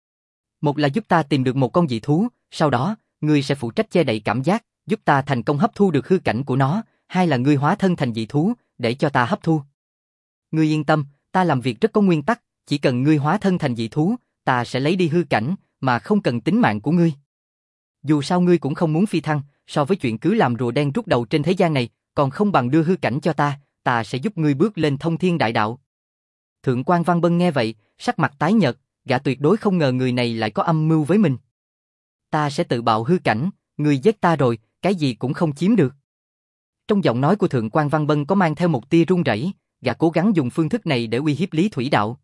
Một là giúp ta tìm được một con dị thú, sau đó, ngươi sẽ phụ trách che đậy cảm giác, giúp ta thành công hấp thu được hư cảnh của nó, hai là ngươi hóa thân thành dị thú, để cho ta hấp thu. Ngươi yên tâm, ta làm việc rất có nguyên tắc, chỉ cần ngươi hóa thân thành dị thú, ta sẽ lấy đi hư cảnh, mà không cần tính mạng của ngươi. Dù sao ngươi cũng không muốn phi thăng, so với chuyện cứ làm rùa đen rút đầu trên thế gian này, còn không bằng đưa hư cảnh cho ta, ta sẽ giúp ngươi bước lên thông thiên đại đạo. Thượng quan Văn Bân nghe vậy, sắc mặt tái nhợt, gã tuyệt đối không ngờ người này lại có âm mưu với mình. Ta sẽ tự bạo hư cảnh, ngươi giết ta rồi, cái gì cũng không chiếm được. Trong giọng nói của thượng quan Văn Bân có mang theo một tia run rẩy, gã cố gắng dùng phương thức này để uy hiếp Lý Thủy Đạo.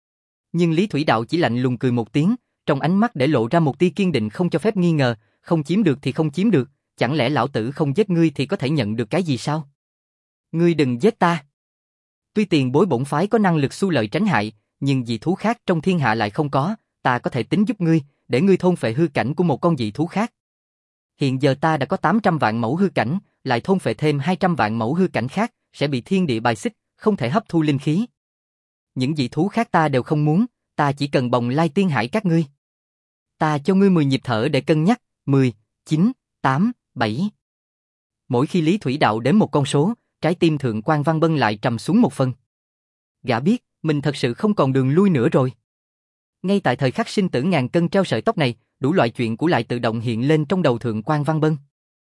Nhưng Lý Thủy Đạo chỉ lạnh lùng cười một tiếng, trong ánh mắt để lộ ra một tia kiên định không cho phép nghi ngờ, không chiếm được thì không chiếm được, chẳng lẽ lão tử không giết ngươi thì có thể nhận được cái gì sao? Ngươi đừng giết ta. Tuy tiền bối bổn phái có năng lực xu lợi tránh hại, nhưng dị thú khác trong thiên hạ lại không có, ta có thể tính giúp ngươi, để ngươi thôn phệ hư cảnh của một con dị thú khác. Hiện giờ ta đã có tám trăm vạn mẫu hư cảnh, lại thôn phệ thêm hai trăm vạn mẫu hư cảnh khác, sẽ bị thiên địa bài xích, không thể hấp thu linh khí. Những dị thú khác ta đều không muốn, ta chỉ cần bồng lai tiên hải các ngươi. Ta cho ngươi mười nhịp thở để cân nhắc, mười, chín, tám, bảy. Mỗi khi Lý Thủy Đạo đếm một con số, trái tim thượng quan Văn Bân lại trầm xuống một phần. Gã biết, mình thật sự không còn đường lui nữa rồi. Ngay tại thời khắc sinh tử ngàn cân treo sợi tóc này, đủ loại chuyện của lại tự động hiện lên trong đầu thượng quan Văn Bân.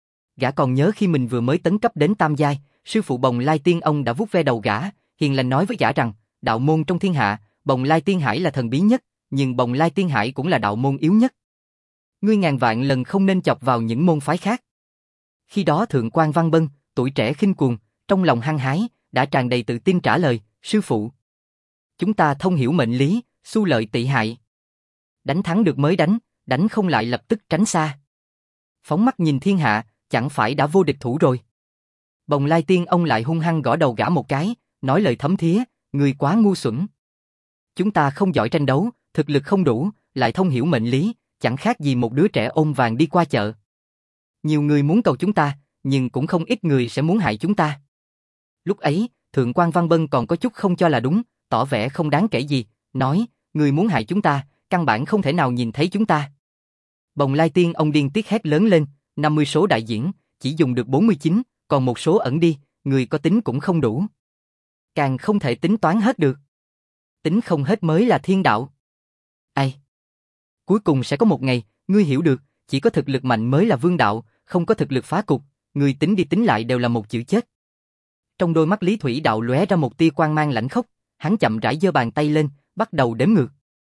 Gã còn nhớ khi mình vừa mới tấn cấp đến tam giai, sư phụ Bồng Lai Tiên ông đã vuốt ve đầu gã, hiền lành nói với gã rằng, đạo môn trong thiên hạ, Bồng Lai Tiên Hải là thần bí nhất, nhưng Bồng Lai Tiên Hải cũng là đạo môn yếu nhất. Ngươi ngàn vạn lần không nên chọc vào những môn phái khác. Khi đó thượng quan Văn Bân, tuổi trẻ khinh cuồng, trong lòng hăng hái, đã tràn đầy tự tin trả lời, sư phụ. Chúng ta thông hiểu mệnh lý, xu lợi tị hại. Đánh thắng được mới đánh, đánh không lại lập tức tránh xa. Phóng mắt nhìn thiên hạ, chẳng phải đã vô địch thủ rồi. Bồng Lai Tiên ông lại hung hăng gõ đầu gã một cái, nói lời thấm thía, ngươi quá ngu xuẩn. Chúng ta không giỏi tranh đấu, thực lực không đủ, lại thông hiểu mệnh lý, chẳng khác gì một đứa trẻ ôm vàng đi qua chợ. Nhiều người muốn cầu chúng ta, nhưng cũng không ít người sẽ muốn hại chúng ta. Lúc ấy, thượng quan Văn Bân còn có chút không cho là đúng, tỏ vẻ không đáng kể gì, nói, người muốn hại chúng ta, căn bản không thể nào nhìn thấy chúng ta. Bồng Lai Tiên ông điên tiết hét lớn lên, năm mươi số đại diễn, chỉ dùng được bốn mươi chín, còn một số ẩn đi, người có tính cũng không đủ. Càng không thể tính toán hết được. Tính không hết mới là thiên đạo. Ai? Cuối cùng sẽ có một ngày, ngươi hiểu được, chỉ có thực lực mạnh mới là vương đạo, không có thực lực phá cục, ngươi tính đi tính lại đều là một chữ chết. Trong đôi mắt Lý Thủy Đạo lóe ra một tia quang mang lãnh khốc, hắn chậm rãi giơ bàn tay lên, bắt đầu đếm ngược.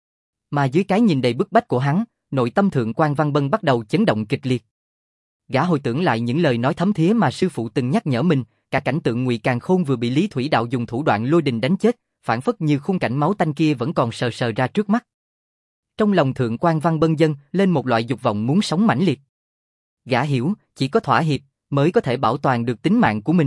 Mà dưới cái nhìn đầy bức bách của hắn, nội tâm thượng quan Văn Bân bắt đầu chấn động kịch liệt. Gã hồi tưởng lại những lời nói thấm thía mà sư phụ từng nhắc nhở mình, cả cảnh tượng Ngụy Càn Khôn vừa bị Lý Thủy Đạo dùng thủ đoạn lôi đình đánh chết, phản phất như khung cảnh máu tanh kia vẫn còn sờ sờ ra trước mắt. Trong lòng thượng quan Văn Bân dâng lên một loại dục vọng muốn sống mãnh liệt. Gã hiểu, chỉ có thỏa hiệp mới có thể bảo toàn được tính mạng của mình.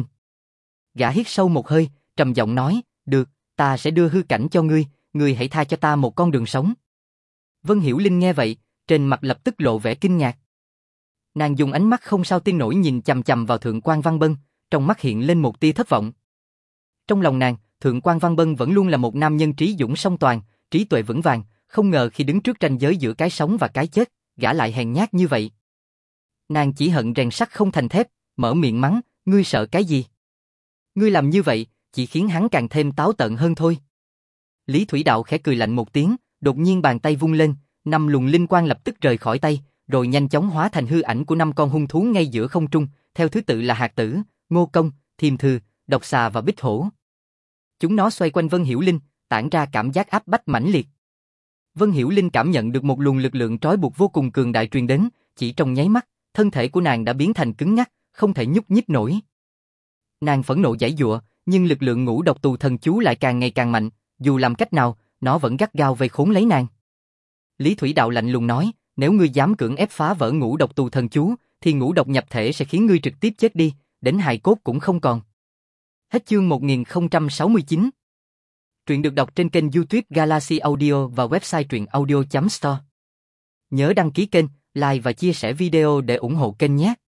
Gã hít sâu một hơi, trầm giọng nói, được, ta sẽ đưa hư cảnh cho ngươi, ngươi hãy tha cho ta một con đường sống. Vân Hiểu Linh nghe vậy, trên mặt lập tức lộ vẻ kinh ngạc. Nàng dùng ánh mắt không sao tin nổi nhìn chằm chằm vào Thượng quan Văn Bân, trong mắt hiện lên một tia thất vọng. Trong lòng nàng, Thượng quan Văn Bân vẫn luôn là một nam nhân trí dũng song toàn, trí tuệ vững vàng, không ngờ khi đứng trước ranh giới giữa cái sống và cái chết, gã lại hèn nhát như vậy. Nàng chỉ hận rèn sắt không thành thép, mở miệng mắng, ngươi sợ cái gì? Ngươi làm như vậy, chỉ khiến hắn càng thêm táo tợn hơn thôi. Lý Thủy Đạo khẽ cười lạnh một tiếng, đột nhiên bàn tay vung lên, năm luồng linh quang lập tức rời khỏi tay, rồi nhanh chóng hóa thành hư ảnh của năm con hung thú ngay giữa không trung, theo thứ tự là Hạt Tử, Ngô Công, Thiềm Thư, Độc Xà và Bích Hổ. Chúng nó xoay quanh Vân Hiểu Linh, tản ra cảm giác áp bách mãnh liệt. Vân Hiểu Linh cảm nhận được một luồng lực lượng trói buộc vô cùng cường đại truyền đến, chỉ trong nháy mắt, thân thể của nàng đã biến thành cứng ngắc, không thể nhúc nhích nổi. Nàng phẫn nộ giãy giụa, nhưng lực lượng ngũ độc tù thần chú lại càng ngày càng mạnh, dù làm cách nào, nó vẫn gắt gao vây khốn lấy nàng. Lý Thủy Đạo lạnh lùng nói, nếu ngươi dám cưỡng ép phá vỡ ngũ độc tù thần chú, thì ngũ độc nhập thể sẽ khiến ngươi trực tiếp chết đi, đến hài cốt cũng không còn. Hết chương một nghìn không trăm sáu mươi chín. Truyện được đọc trên kênh YouTube Galaxy Audio và website truyện audio chấm store. Nhớ đăng ký kênh, like và chia sẻ video để ủng hộ kênh nhé.